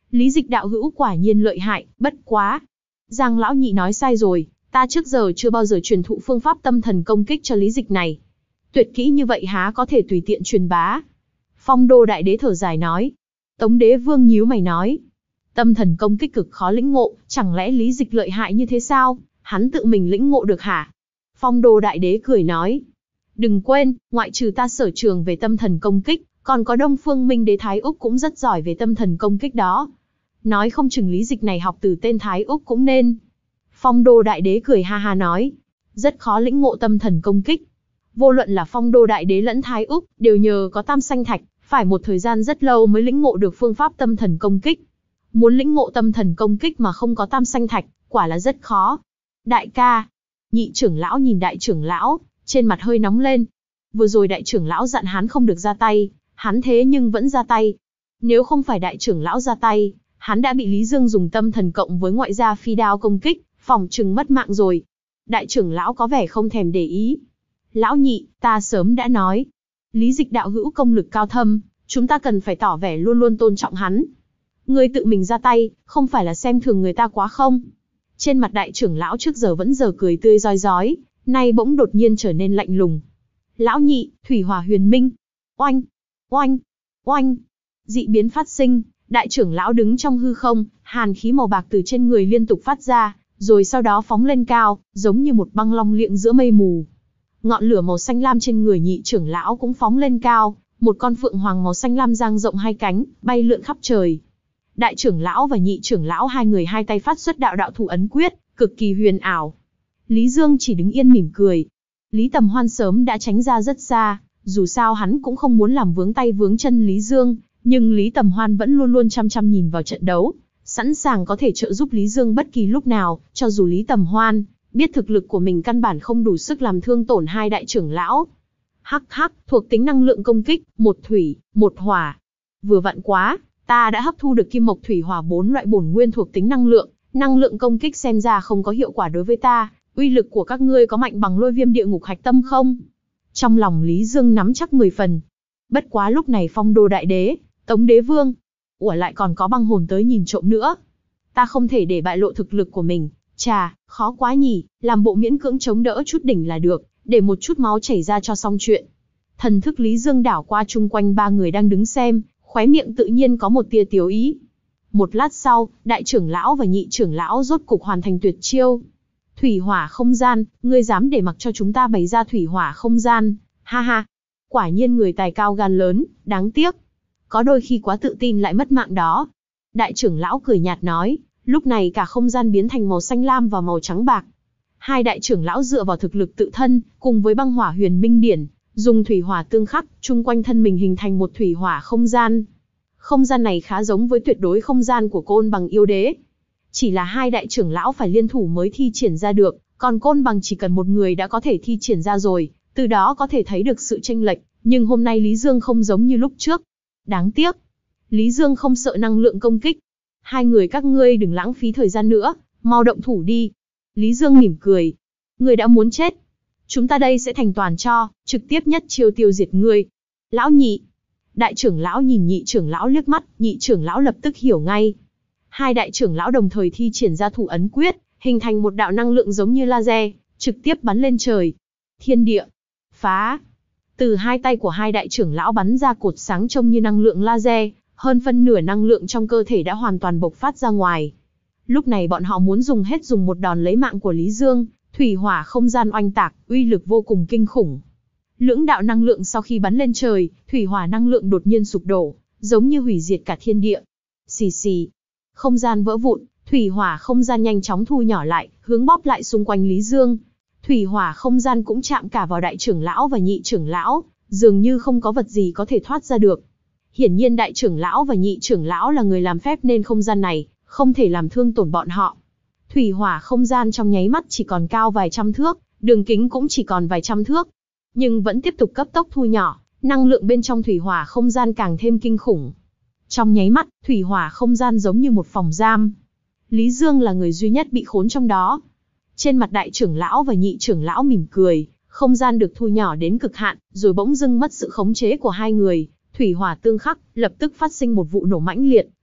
Lý Dịch đạo hữu quả nhiên lợi hại, bất quá. Giang lão nhị nói sai rồi, ta trước giờ chưa bao giờ truyền thụ phương pháp tâm thần công kích cho Lý Dịch này. Tuyệt kỹ như vậy há có thể tùy tiện truyền bá. Phong Đô đại đế thở dài nói. Tống Đế Vương nhíu mày nói. Tâm thần công kích cực khó lĩnh ngộ, chẳng lẽ Lý Dịch lợi hại như thế sao? Hắn tự mình lĩnh ngộ được hả? Phong Đô đại đế cười nói. Đừng quên, ngoại trừ ta sở trường về tâm thần công kích, còn có Đông Phương Minh Đế Thái Úc cũng rất giỏi về tâm thần công kích đó. Nói không chừng Lý Dịch này học từ tên Thái Úc cũng nên. Phong Đô đại đế cười ha ha nói. Rất khó lĩnh ngộ tâm thần công kích. Vô luận là Phong Đô đại đế lẫn Thái Úc, đều nhờ có tam sanh thạch, phải một thời gian rất lâu mới lĩnh ngộ được phương pháp tâm thần công kích. Muốn lĩnh ngộ tâm thần công kích mà không có tam sanh thạch, quả là rất khó. Đại ca, nhị trưởng lão nhìn đại trưởng lão, trên mặt hơi nóng lên. Vừa rồi đại trưởng lão dặn hắn không được ra tay, hắn thế nhưng vẫn ra tay. Nếu không phải đại trưởng lão ra tay, hắn đã bị Lý Dương dùng tâm thần cộng với ngoại gia phi đao công kích, phòng chừng mất mạng rồi. Đại trưởng lão có vẻ không thèm để ý. Lão nhị, ta sớm đã nói. Lý Dịch đạo hữu công lực cao thâm, chúng ta cần phải tỏ vẻ luôn luôn tôn trọng hắn. Ngươi tự mình ra tay, không phải là xem thường người ta quá không? Trên mặt đại trưởng lão trước giờ vẫn giờ cười tươi rói rói, nay bỗng đột nhiên trở nên lạnh lùng. Lão nhị, thủy hỏa huyền minh. Oanh, oanh, oanh. Dị biến phát sinh, đại trưởng lão đứng trong hư không, hàn khí màu bạc từ trên người liên tục phát ra, rồi sau đó phóng lên cao, giống như một băng long liệng giữa mây mù. Ngọn lửa màu xanh lam trên người nhị trưởng lão cũng phóng lên cao, một con phượng hoàng màu xanh lam dang rộng hai cánh, bay lượn khắp trời. Đại trưởng lão và nhị trưởng lão hai người hai tay phát xuất đạo đạo thủ ấn quyết, cực kỳ huyền ảo. Lý Dương chỉ đứng yên mỉm cười. Lý Tầm Hoan sớm đã tránh ra rất xa, dù sao hắn cũng không muốn làm vướng tay vướng chân Lý Dương, nhưng Lý Tầm Hoan vẫn luôn luôn chăm chăm nhìn vào trận đấu, sẵn sàng có thể trợ giúp Lý Dương bất kỳ lúc nào, cho dù Lý Tầm Hoan biết thực lực của mình căn bản không đủ sức làm thương tổn hai đại trưởng lão. Hắc hắc, thuộc tính năng lượng công kích, một thủy, một hỏa. Vừa vặn quá, ta đã hấp thu được kim mộc thủy hỏa bốn loại bổn nguyên thuộc tính năng lượng, năng lượng công kích xem ra không có hiệu quả đối với ta, uy lực của các ngươi có mạnh bằng lôi viêm địa ngục hạch tâm không? Trong lòng Lý Dương nắm chắc mười phần. Bất quá lúc này Phong Đô đại đế, Tống Đế Vương, ủa lại còn có băng hồn tới nhìn trộm nữa. Ta không thể để bại lộ thực lực của mình. Chà, khó quá nhỉ, làm bộ miễn cưỡng chống đỡ chút đỉnh là được, để một chút máu chảy ra cho xong chuyện. Thần thức Lý Dương đảo qua chung quanh ba người đang đứng xem, khóe miệng tự nhiên có một tia tiếu ý. Một lát sau, đại trưởng lão và nhị trưởng lão rốt cục hoàn thành tuyệt chiêu. Thủy hỏa không gian, ngươi dám để mặc cho chúng ta bày ra thủy hỏa không gian, ha ha. Quả nhiên người tài cao gan lớn, đáng tiếc. Có đôi khi quá tự tin lại mất mạng đó. Đại trưởng lão cười nhạt nói. Lúc này cả không gian biến thành màu xanh lam và màu trắng bạc. Hai đại trưởng lão dựa vào thực lực tự thân, cùng với băng hỏa huyền minh điển, dùng thủy hỏa tương khắc, chung quanh thân mình hình thành một thủy hỏa không gian. Không gian này khá giống với tuyệt đối không gian của Côn Bằng yêu đế. Chỉ là hai đại trưởng lão phải liên thủ mới thi triển ra được, còn Côn Bằng chỉ cần một người đã có thể thi triển ra rồi, từ đó có thể thấy được sự chênh lệch, nhưng hôm nay Lý Dương không giống như lúc trước. Đáng tiếc, Lý Dương không sợ năng lượng công kích. Hai người các ngươi đừng lãng phí thời gian nữa, mau động thủ đi. Lý Dương mỉm cười. Ngươi đã muốn chết. Chúng ta đây sẽ thành toàn cho, trực tiếp nhất chiêu tiêu diệt ngươi. Lão nhị. Đại trưởng lão nhìn nhị trưởng lão liếc mắt, nhị trưởng lão lập tức hiểu ngay. Hai đại trưởng lão đồng thời thi triển ra thủ ấn quyết, hình thành một đạo năng lượng giống như laser, trực tiếp bắn lên trời. Thiên địa. Phá. Từ hai tay của hai đại trưởng lão bắn ra cột sáng trông như năng lượng laser. Hơn phân nửa năng lượng trong cơ thể đã hoàn toàn bộc phát ra ngoài. Lúc này bọn họ muốn dùng hết dùng một đòn lấy mạng của Lý Dương, thủy hỏa không gian oanh tạc, uy lực vô cùng kinh khủng. Lưỡng đạo năng lượng sau khi bắn lên trời, thủy hỏa năng lượng đột nhiên sụp đổ, giống như hủy diệt cả thiên địa. Xì xì, không gian vỡ vụn, thủy hỏa không gian nhanh chóng thu nhỏ lại, hướng bóp lại xung quanh Lý Dương. Thủy hỏa không gian cũng chạm cả vào đại trưởng lão và nhị trưởng lão, dường như không có vật gì có thể thoát ra được. Hiển nhiên đại trưởng lão và nhị trưởng lão là người làm phép nên không gian này không thể làm thương tổn bọn họ. Thủy hỏa không gian trong nháy mắt chỉ còn cao vài trăm thước, đường kính cũng chỉ còn vài trăm thước, nhưng vẫn tiếp tục cấp tốc thu nhỏ, năng lượng bên trong thủy hỏa không gian càng thêm kinh khủng. Trong nháy mắt, thủy hỏa không gian giống như một phòng giam. Lý Dương là người duy nhất bị khốn trong đó. Trên mặt đại trưởng lão và nhị trưởng lão mỉm cười, không gian được thu nhỏ đến cực hạn, rồi bỗng dưng mất sự khống chế của hai người. Thủy hỏa tương khắc, lập tức phát sinh một vụ nổ mãnh liệt,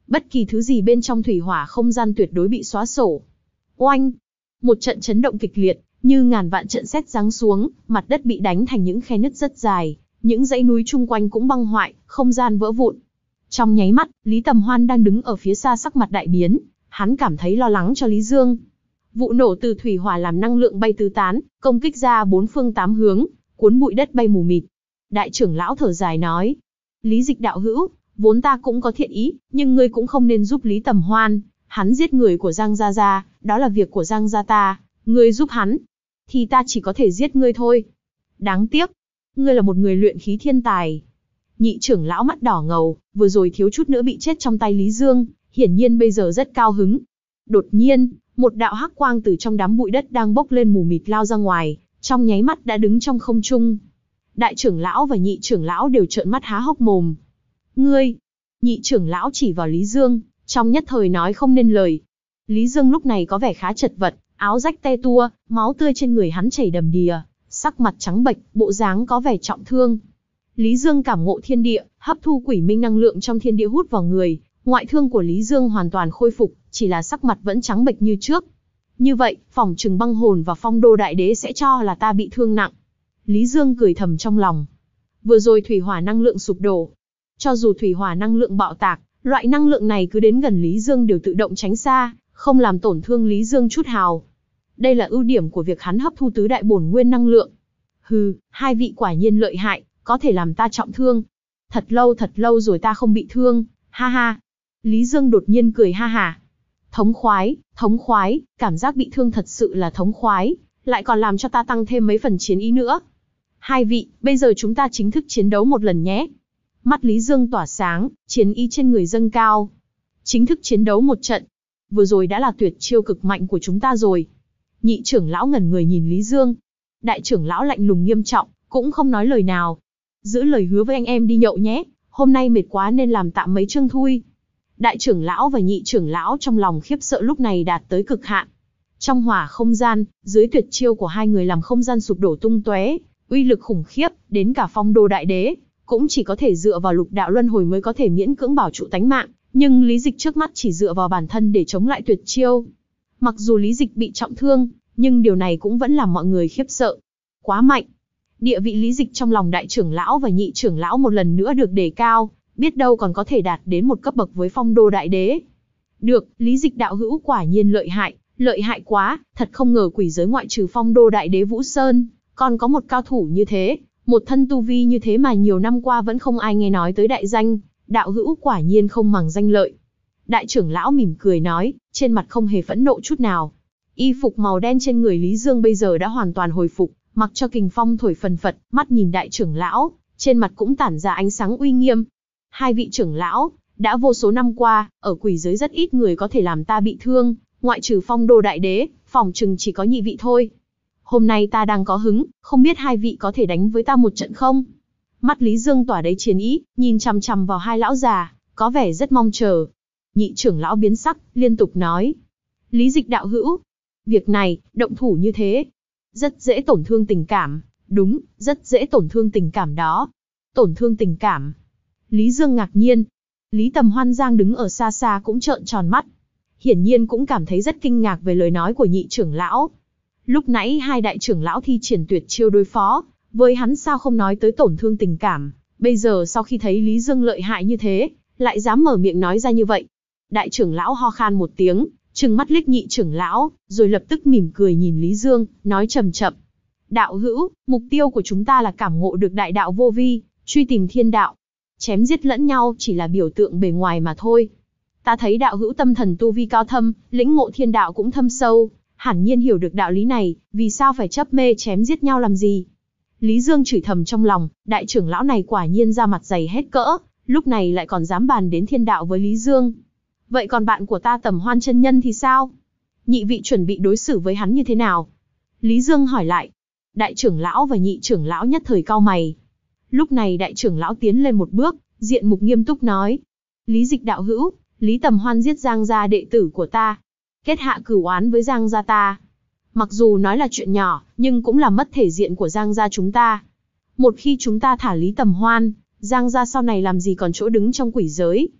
Bất kỳ thứ gì bên trong thủy hỏa không gian tuyệt đối bị xóa sổ. Oanh! Một trận chấn động kịch liệt, như ngàn vạn trận sét giáng xuống, mặt đất bị đánh thành những khe nứt rất dài, những dãy núi chung quanh cũng băng hoại, không gian vỡ vụn. Trong nháy mắt, Lý Tầm Hoan đang đứng ở phía xa sắc mặt đại biến, hắn cảm thấy lo lắng cho Lý Dương. Vụ nổ từ thủy hỏa làm năng lượng bay tứ tán, công kích ra bốn phương tám hướng, cuốn bụi đất bay mù mịt. Đại trưởng lão thở dài nói, Lý Dịch đạo hữu, vốn ta cũng có thiện ý, nhưng ngươi cũng không nên giúp Lý Tầm Hoan, hắn giết người của Giang Gia Gia, đó là việc của Giang Gia ta, ngươi giúp hắn, thì ta chỉ có thể giết ngươi thôi. Đáng tiếc, ngươi là một người luyện khí thiên tài. Nhị trưởng lão mắt đỏ ngầu, vừa rồi thiếu chút nữa bị chết trong tay Lý Dương, hiển nhiên bây giờ rất cao hứng. Đột nhiên, một đạo hắc quang từ trong đám bụi đất đang bốc lên mù mịt lao ra ngoài, trong nháy mắt đã đứng trong không trung. Đại trưởng lão và nhị trưởng lão đều trợn mắt há hốc mồm. Ngươi! Nhị trưởng lão chỉ vào Lý Dương, trong nhất thời nói không nên lời. Lý Dương lúc này có vẻ khá chật vật, áo rách te tua, máu tươi trên người hắn chảy đầm đìa, sắc mặt trắng bệch, bộ dáng có vẻ trọng thương. Lý Dương cảm ngộ thiên địa, hấp thu quỷ minh năng lượng trong thiên địa hút vào người, ngoại thương của Lý Dương hoàn toàn khôi phục, chỉ là sắc mặt vẫn trắng bệch như trước. Như vậy, phỏng chừng băng hồn và phong đô đại đế sẽ cho là ta bị thương nặng. Lý Dương cười thầm trong lòng. Vừa rồi thủy hỏa năng lượng sụp đổ. Cho dù thủy hỏa năng lượng bạo tạc, loại năng lượng này cứ đến gần Lý Dương đều tự động tránh xa, không làm tổn thương Lý Dương chút hào. Đây là ưu điểm của việc hắn hấp thu tứ đại bổn nguyên năng lượng. Hừ, hai vị quả nhiên lợi hại, có thể làm ta trọng thương. Thật lâu thật lâu rồi ta không bị thương, ha ha. Lý Dương đột nhiên cười ha ha. Thống khoái, thống khoái, cảm giác bị thương thật sự là thống khoái, lại còn làm cho ta tăng thêm mấy phần chiến ý nữa. Hai vị, bây giờ chúng ta chính thức chiến đấu một lần nhé. Mắt Lý Dương tỏa sáng, chiến ý trên người dâng cao. Chính thức chiến đấu một trận. Vừa rồi đã là tuyệt chiêu cực mạnh của chúng ta rồi. Nhị trưởng lão ngẩn người nhìn Lý Dương. Đại trưởng lão lạnh lùng nghiêm trọng, cũng không nói lời nào. Giữ lời hứa với anh em đi nhậu nhé, hôm nay mệt quá nên làm tạm mấy chương thui. Đại trưởng lão và nhị trưởng lão trong lòng khiếp sợ lúc này đạt tới cực hạn. Trong hỏa không gian, dưới tuyệt chiêu của hai người làm không gian sụp đổ tung tóe, uy lực khủng khiếp, đến cả phong đô đại đế, cũng chỉ có thể dựa vào lục đạo luân hồi mới có thể miễn cưỡng bảo trụ tánh mạng, nhưng Lý Dịch trước mắt chỉ dựa vào bản thân để chống lại tuyệt chiêu. Mặc dù Lý Dịch bị trọng thương, nhưng điều này cũng vẫn làm mọi người khiếp sợ. Quá mạnh. Địa vị Lý Dịch trong lòng đại trưởng lão và nhị trưởng lão một lần nữa được đề cao, biết đâu còn có thể đạt đến một cấp bậc với phong đô đại đế. Được, Lý Dịch đạo hữu quả nhiên lợi hại, lợi hại quá, thật không ngờ quỷ giới ngoại trừ phong đô đại đế Vũ Sơn, còn có một cao thủ như thế, một thân tu vi như thế mà nhiều năm qua vẫn không ai nghe nói tới đại danh, đạo hữu quả nhiên không màng danh lợi. Đại trưởng lão mỉm cười nói, trên mặt không hề phẫn nộ chút nào. Y phục màu đen trên người Lý Dương bây giờ đã hoàn toàn hồi phục, mặc cho kình phong thổi phần phật, mắt nhìn đại trưởng lão, trên mặt cũng tản ra ánh sáng uy nghiêm. Hai vị trưởng lão, đã vô số năm qua, ở quỷ giới rất ít người có thể làm ta bị thương, ngoại trừ phong đô đại đế, phỏng chừng chỉ có nhị vị thôi. Hôm nay ta đang có hứng, không biết hai vị có thể đánh với ta một trận không? Mắt Lý Dương tỏa đầy chiến ý, nhìn chằm chằm vào hai lão già, có vẻ rất mong chờ. Nhị trưởng lão biến sắc, liên tục nói. Lý Dịch đạo hữu, việc này, động thủ như thế, rất dễ tổn thương tình cảm. Đúng, rất dễ tổn thương tình cảm đó. Tổn thương tình cảm. Lý Dương ngạc nhiên. Lý Tầm Hoan Giang đứng ở xa xa cũng trợn tròn mắt. Hiển nhiên cũng cảm thấy rất kinh ngạc về lời nói của nhị trưởng lão. Lúc nãy hai đại trưởng lão thi triển tuyệt chiêu đối phó, với hắn sao không nói tới tổn thương tình cảm, bây giờ sau khi thấy Lý Dương lợi hại như thế, lại dám mở miệng nói ra như vậy. Đại trưởng lão ho khan một tiếng, trừng mắt liếc nhị trưởng lão, rồi lập tức mỉm cười nhìn Lý Dương, nói chậm chậm. Đạo hữu, mục tiêu của chúng ta là cảm ngộ được đại đạo vô vi, truy tìm thiên đạo. Chém giết lẫn nhau chỉ là biểu tượng bề ngoài mà thôi. Ta thấy đạo hữu tâm thần tu vi cao thâm, lĩnh ngộ thiên đạo cũng thâm sâu, hẳn nhiên hiểu được đạo lý này, vì sao phải chấp mê chém giết nhau làm gì? Lý Dương chửi thầm trong lòng, đại trưởng lão này quả nhiên ra mặt dày hết cỡ, lúc này lại còn dám bàn đến thiên đạo với Lý Dương. Vậy còn bạn của ta Tầm Hoan chân nhân thì sao? Nhị vị chuẩn bị đối xử với hắn như thế nào? Lý Dương hỏi lại. Đại trưởng lão và nhị trưởng lão nhất thời cau mày. Lúc này đại trưởng lão tiến lên một bước, diện mục nghiêm túc nói. Lý Dịch đạo hữu, Lý Tầm Hoan giết Giang gia đệ tử của ta, kết hạ cửu oán với Giang gia ta. Mặc dù nói là chuyện nhỏ, nhưng cũng là mất thể diện của Giang gia chúng ta. Một khi chúng ta thả Lý Tầm Hoan, Giang gia sau này làm gì còn chỗ đứng trong quỷ giới.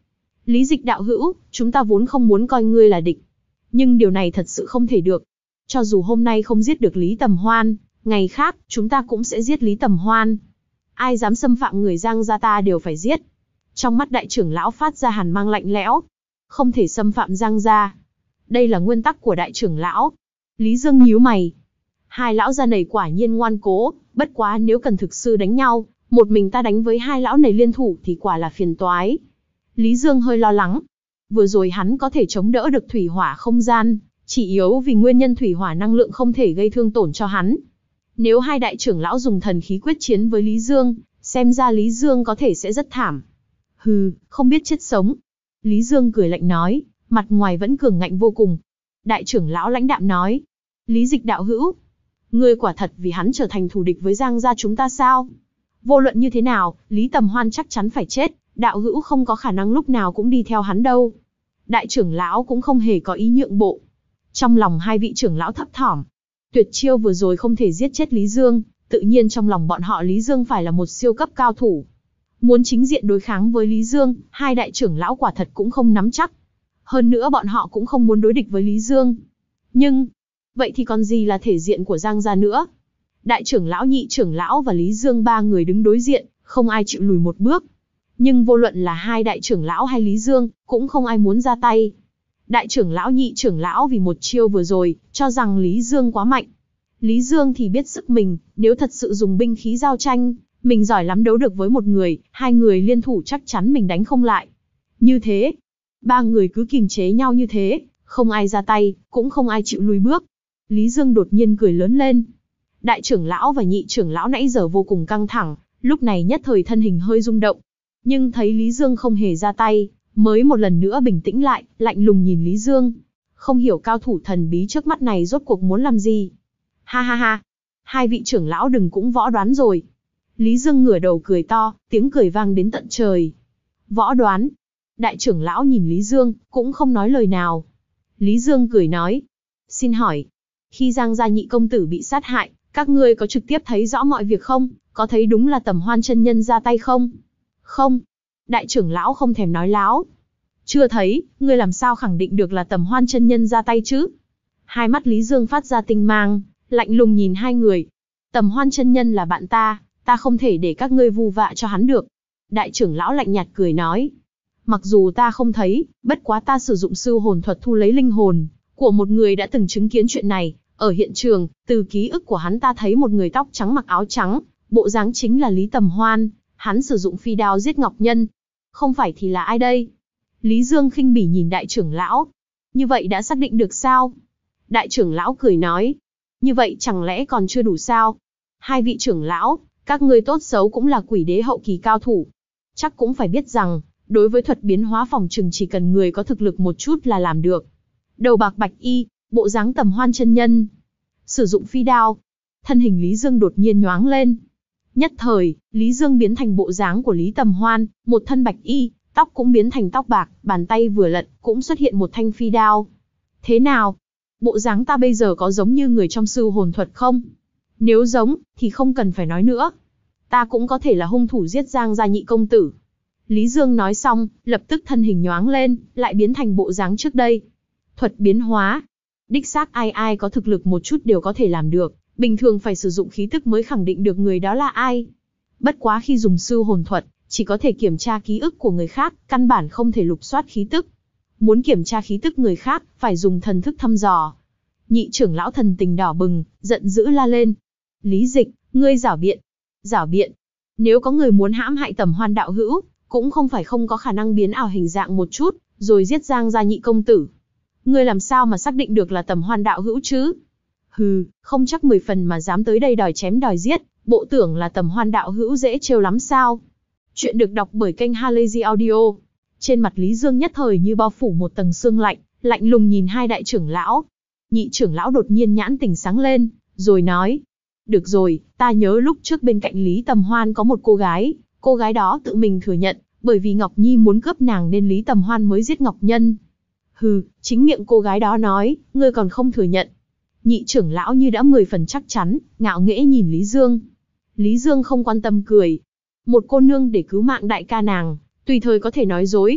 Lý Dịch đạo hữu, chúng ta vốn không muốn coi ngươi là địch. Nhưng điều này thật sự không thể được. Cho dù hôm nay không giết được Lý Tầm Hoan, ngày khác, chúng ta cũng sẽ giết Lý Tầm Hoan. Ai dám xâm phạm người Giang gia ta đều phải giết. Trong mắt đại trưởng lão phát ra hàn mang lạnh lẽo. Không thể xâm phạm Giang gia. Đây là nguyên tắc của đại trưởng lão. Lý Dương nhíu mày. Hai lão gia này quả nhiên ngoan cố, bất quá nếu cần thực sự đánh nhau, một mình ta đánh với hai lão này liên thủ thì quả là phiền toái. Lý Dương hơi lo lắng. Vừa rồi hắn có thể chống đỡ được thủy hỏa không gian, chỉ yếu vì nguyên nhân thủy hỏa năng lượng không thể gây thương tổn cho hắn. Nếu hai đại trưởng lão dùng thần khí quyết chiến với Lý Dương, xem ra Lý Dương có thể sẽ rất thảm. Hừ, không biết chết sống. Lý Dương cười lạnh nói, mặt ngoài vẫn cường ngạnh vô cùng. Đại trưởng lão lãnh đạm nói, Lý Dịch đạo hữu, ngươi quả thật vì hắn trở thành thù địch với Giang gia chúng ta sao? Vô luận như thế nào, Lý Tầm Hoan chắc chắn phải chết, đạo hữu không có khả năng lúc nào cũng đi theo hắn đâu. Đại trưởng lão cũng không hề có ý nhượng bộ. Trong lòng hai vị trưởng lão thấp thỏm. Tuyệt chiêu vừa rồi không thể giết chết Lý Dương, tự nhiên trong lòng bọn họ Lý Dương phải là một siêu cấp cao thủ. Muốn chính diện đối kháng với Lý Dương, hai đại trưởng lão quả thật cũng không nắm chắc. Hơn nữa bọn họ cũng không muốn đối địch với Lý Dương. Nhưng, vậy thì còn gì là thể diện của Giang gia nữa? Đại trưởng lão, nhị trưởng lão và Lý Dương ba người đứng đối diện, không ai chịu lùi một bước. Nhưng vô luận là hai đại trưởng lão hay Lý Dương, cũng không ai muốn ra tay. Đại trưởng lão, nhị trưởng lão vì một chiêu vừa rồi, cho rằng Lý Dương quá mạnh. Lý Dương thì biết sức mình, nếu thật sự dùng binh khí giao tranh, mình giỏi lắm đấu được với một người, hai người liên thủ chắc chắn mình đánh không lại. Như thế, ba người cứ kìm chế nhau như thế, không ai ra tay, cũng không ai chịu lùi bước. Lý Dương đột nhiên cười lớn lên. Đại trưởng lão và nhị trưởng lão nãy giờ vô cùng căng thẳng, lúc này nhất thời thân hình hơi rung động. Nhưng thấy Lý Dương không hề ra tay, mới một lần nữa bình tĩnh lại, lạnh lùng nhìn Lý Dương. Không hiểu cao thủ thần bí trước mắt này rốt cuộc muốn làm gì. Ha ha ha, hai vị trưởng lão đừng cũng võ đoán rồi. Lý Dương ngửa đầu cười to, tiếng cười vang đến tận trời. Võ đoán. Đại trưởng lão nhìn Lý Dương, cũng không nói lời nào. Lý Dương cười nói. Xin hỏi, khi Giang gia nhị công tử bị sát hại, các ngươi có trực tiếp thấy rõ mọi việc không? Có thấy đúng là Tầm Hoan chân nhân ra tay không? Không. Đại trưởng lão không thèm nói láo. Chưa thấy, ngươi làm sao khẳng định được là Tầm Hoan chân nhân ra tay chứ? Hai mắt Lý Dương phát ra tinh mang, lạnh lùng nhìn hai người. Tầm Hoan chân nhân là bạn ta, ta không thể để các ngươi vu vạ cho hắn được. Đại trưởng lão lạnh nhạt cười nói. Mặc dù ta không thấy, bất quá ta sử dụng sư hồn thuật thu lấy linh hồn của một người đã từng chứng kiến chuyện này. Ở hiện trường, từ ký ức của hắn ta thấy một người tóc trắng mặc áo trắng, bộ dáng chính là Lý Tầm Hoan. Hắn sử dụng phi đao giết Ngọc Nhân. Không phải thì là ai đây? Lý Dương khinh bỉ nhìn đại trưởng lão. Như vậy đã xác định được sao? Đại trưởng lão cười nói. Như vậy chẳng lẽ còn chưa đủ sao? Hai vị trưởng lão, các ngươi tốt xấu cũng là quỷ đế hậu kỳ cao thủ. Chắc cũng phải biết rằng, đối với thuật biến hóa phòng trừng chỉ cần người có thực lực một chút là làm được. Đầu bạc bạch y, bộ dáng Tầm Hoan chân nhân. Sử dụng phi đao. Thân hình Lý Dương đột nhiên nhoáng lên. Nhất thời, Lý Dương biến thành bộ dáng của Lý Tầm Hoan, một thân bạch y, tóc cũng biến thành tóc bạc, bàn tay vừa lật, cũng xuất hiện một thanh phi đao. Thế nào? Bộ dáng ta bây giờ có giống như người trong sư hồn thuật không? Nếu giống, thì không cần phải nói nữa. Ta cũng có thể là hung thủ giết Giang gia nhị công tử. Lý Dương nói xong, lập tức thân hình nhoáng lên, lại biến thành bộ dáng trước đây. Thuật biến hóa. Đích xác ai ai có thực lực một chút đều có thể làm được. Bình thường phải sử dụng khí tức mới khẳng định được người đó là ai. Bất quá khi dùng sư hồn thuật, chỉ có thể kiểm tra ký ức của người khác, căn bản không thể lục soát khí tức. Muốn kiểm tra khí tức người khác, phải dùng thần thức thăm dò. Nhị trưởng lão thần tình đỏ bừng, giận dữ la lên. Lý Dịch, ngươi giảo biện. Giảo biện. Nếu có người muốn hãm hại Tầm Hoan đạo hữu, cũng không phải không có khả năng biến ảo hình dạng một chút, rồi giết Giang gia nhị công tử. Ngươi làm sao mà xác định được là Tầm Hoan đạo hữu chứ? Hừ, không chắc mười phần mà dám tới đây đòi chém đòi giết, bộ tưởng là Tầm Hoan đạo hữu dễ trêu lắm sao? Chuyện được đọc bởi kênh Halazy Audio. Trên mặt Lý Dương nhất thời như bao phủ một tầng sương lạnh, lạnh lùng nhìn hai đại trưởng lão. Nhị trưởng lão đột nhiên nhãn tỉnh sáng lên, rồi nói. Được rồi, ta nhớ lúc trước bên cạnh Lý Tầm Hoan có một cô gái, cô gái đó tự mình thừa nhận, bởi vì Ngọc Nhi muốn cướp nàng nên Lý Tầm Hoan mới giết Ngọc Nhân. Hừ, chính miệng cô gái đó nói, ngươi còn không thừa nhận. Nhị trưởng lão như đã mười phần chắc chắn, ngạo nghễ nhìn Lý Dương. Lý Dương không quan tâm cười. Một cô nương để cứu mạng đại ca nàng, tùy thời có thể nói dối.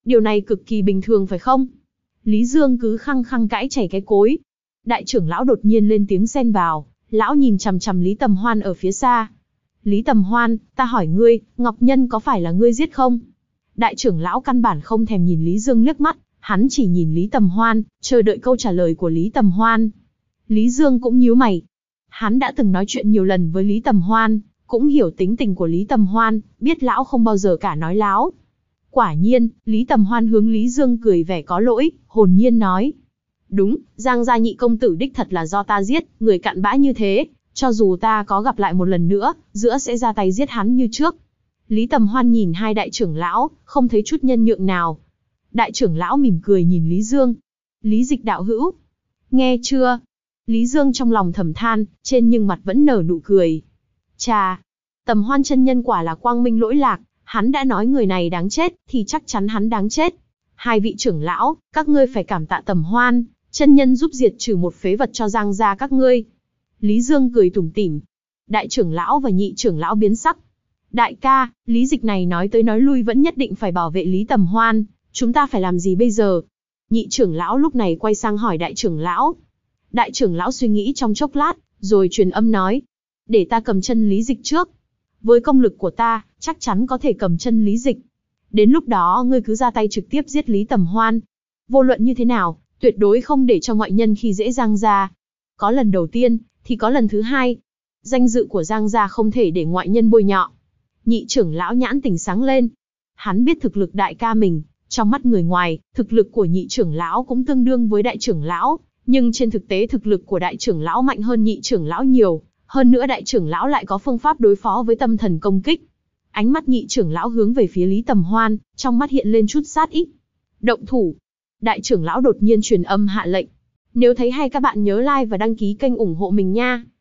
Điều này cực kỳ bình thường phải không? Lý Dương cứ khăng khăng cãi chảy cái cối. Đại trưởng lão đột nhiên lên tiếng xen vào, lão nhìn chằm chằm Lý Tầm Hoan ở phía xa. Lý Tầm Hoan, ta hỏi ngươi, Ngọc Nhân có phải là ngươi giết không? Đại trưởng lão căn bản không thèm nhìn Lý Dương liếc mắt, hắn chỉ nhìn Lý Tầm Hoan, chờ đợi câu trả lời của Lý Tầm Hoan. Lý Dương cũng nhíu mày. Hắn đã từng nói chuyện nhiều lần với Lý Tầm Hoan, cũng hiểu tính tình của Lý Tầm Hoan, biết lão không bao giờ cả nói láo. Quả nhiên, Lý Tầm Hoan hướng Lý Dương cười vẻ có lỗi, hồn nhiên nói. Đúng, Giang gia nhị công tử đích thật là do ta giết, người cặn bã như thế, cho dù ta có gặp lại một lần nữa, giữa sẽ ra tay giết hắn như trước. Lý Tầm Hoan nhìn hai đại trưởng lão, không thấy chút nhân nhượng nào. Đại trưởng lão mỉm cười nhìn Lý Dương. Lý Dịch đạo hữu. Nghe chưa? Lý Dương trong lòng thầm than, trên nhưng mặt vẫn nở nụ cười. Chà, Tầm Hoan chân nhân quả là quang minh lỗi lạc, hắn đã nói người này đáng chết, thì chắc chắn hắn đáng chết. Hai vị trưởng lão, các ngươi phải cảm tạ Tầm Hoan, chân nhân giúp diệt trừ một phế vật cho Giang gia các ngươi. Lý Dương cười tủm tỉm. Đại trưởng lão và nhị trưởng lão biến sắc. Đại ca, Lý Dịch này nói tới nói lui vẫn nhất định phải bảo vệ Lý Tầm Hoan, chúng ta phải làm gì bây giờ? Nhị trưởng lão lúc này quay sang hỏi đại trưởng lão. Đại trưởng lão suy nghĩ trong chốc lát, rồi truyền âm nói. Để ta cầm chân Lý Dịch trước. Với công lực của ta, chắc chắn có thể cầm chân Lý Dịch. Đến lúc đó ngươi cứ ra tay trực tiếp giết Lý Tầm Hoan. Vô luận như thế nào, tuyệt đối không để cho ngoại nhân khi dễ Giang gia. Có lần đầu tiên, thì có lần thứ hai. Danh dự của Giang gia không thể để ngoại nhân bôi nhọ. Nhị trưởng lão nhãn tỉnh sáng lên. Hắn biết thực lực đại ca mình, trong mắt người ngoài, thực lực của nhị trưởng lão cũng tương đương với đại trưởng lão, nhưng trên thực tế thực lực của đại trưởng lão mạnh hơn nhị trưởng lão nhiều, hơn nữa đại trưởng lão lại có phương pháp đối phó với tâm thần công kích. Ánh mắt nhị trưởng lão hướng về phía Lý Tầm Hoan, trong mắt hiện lên chút sát ý. Động thủ. Đại trưởng lão đột nhiên truyền âm hạ lệnh. Nếu thấy hay các bạn nhớ like và đăng ký kênh ủng hộ mình nha.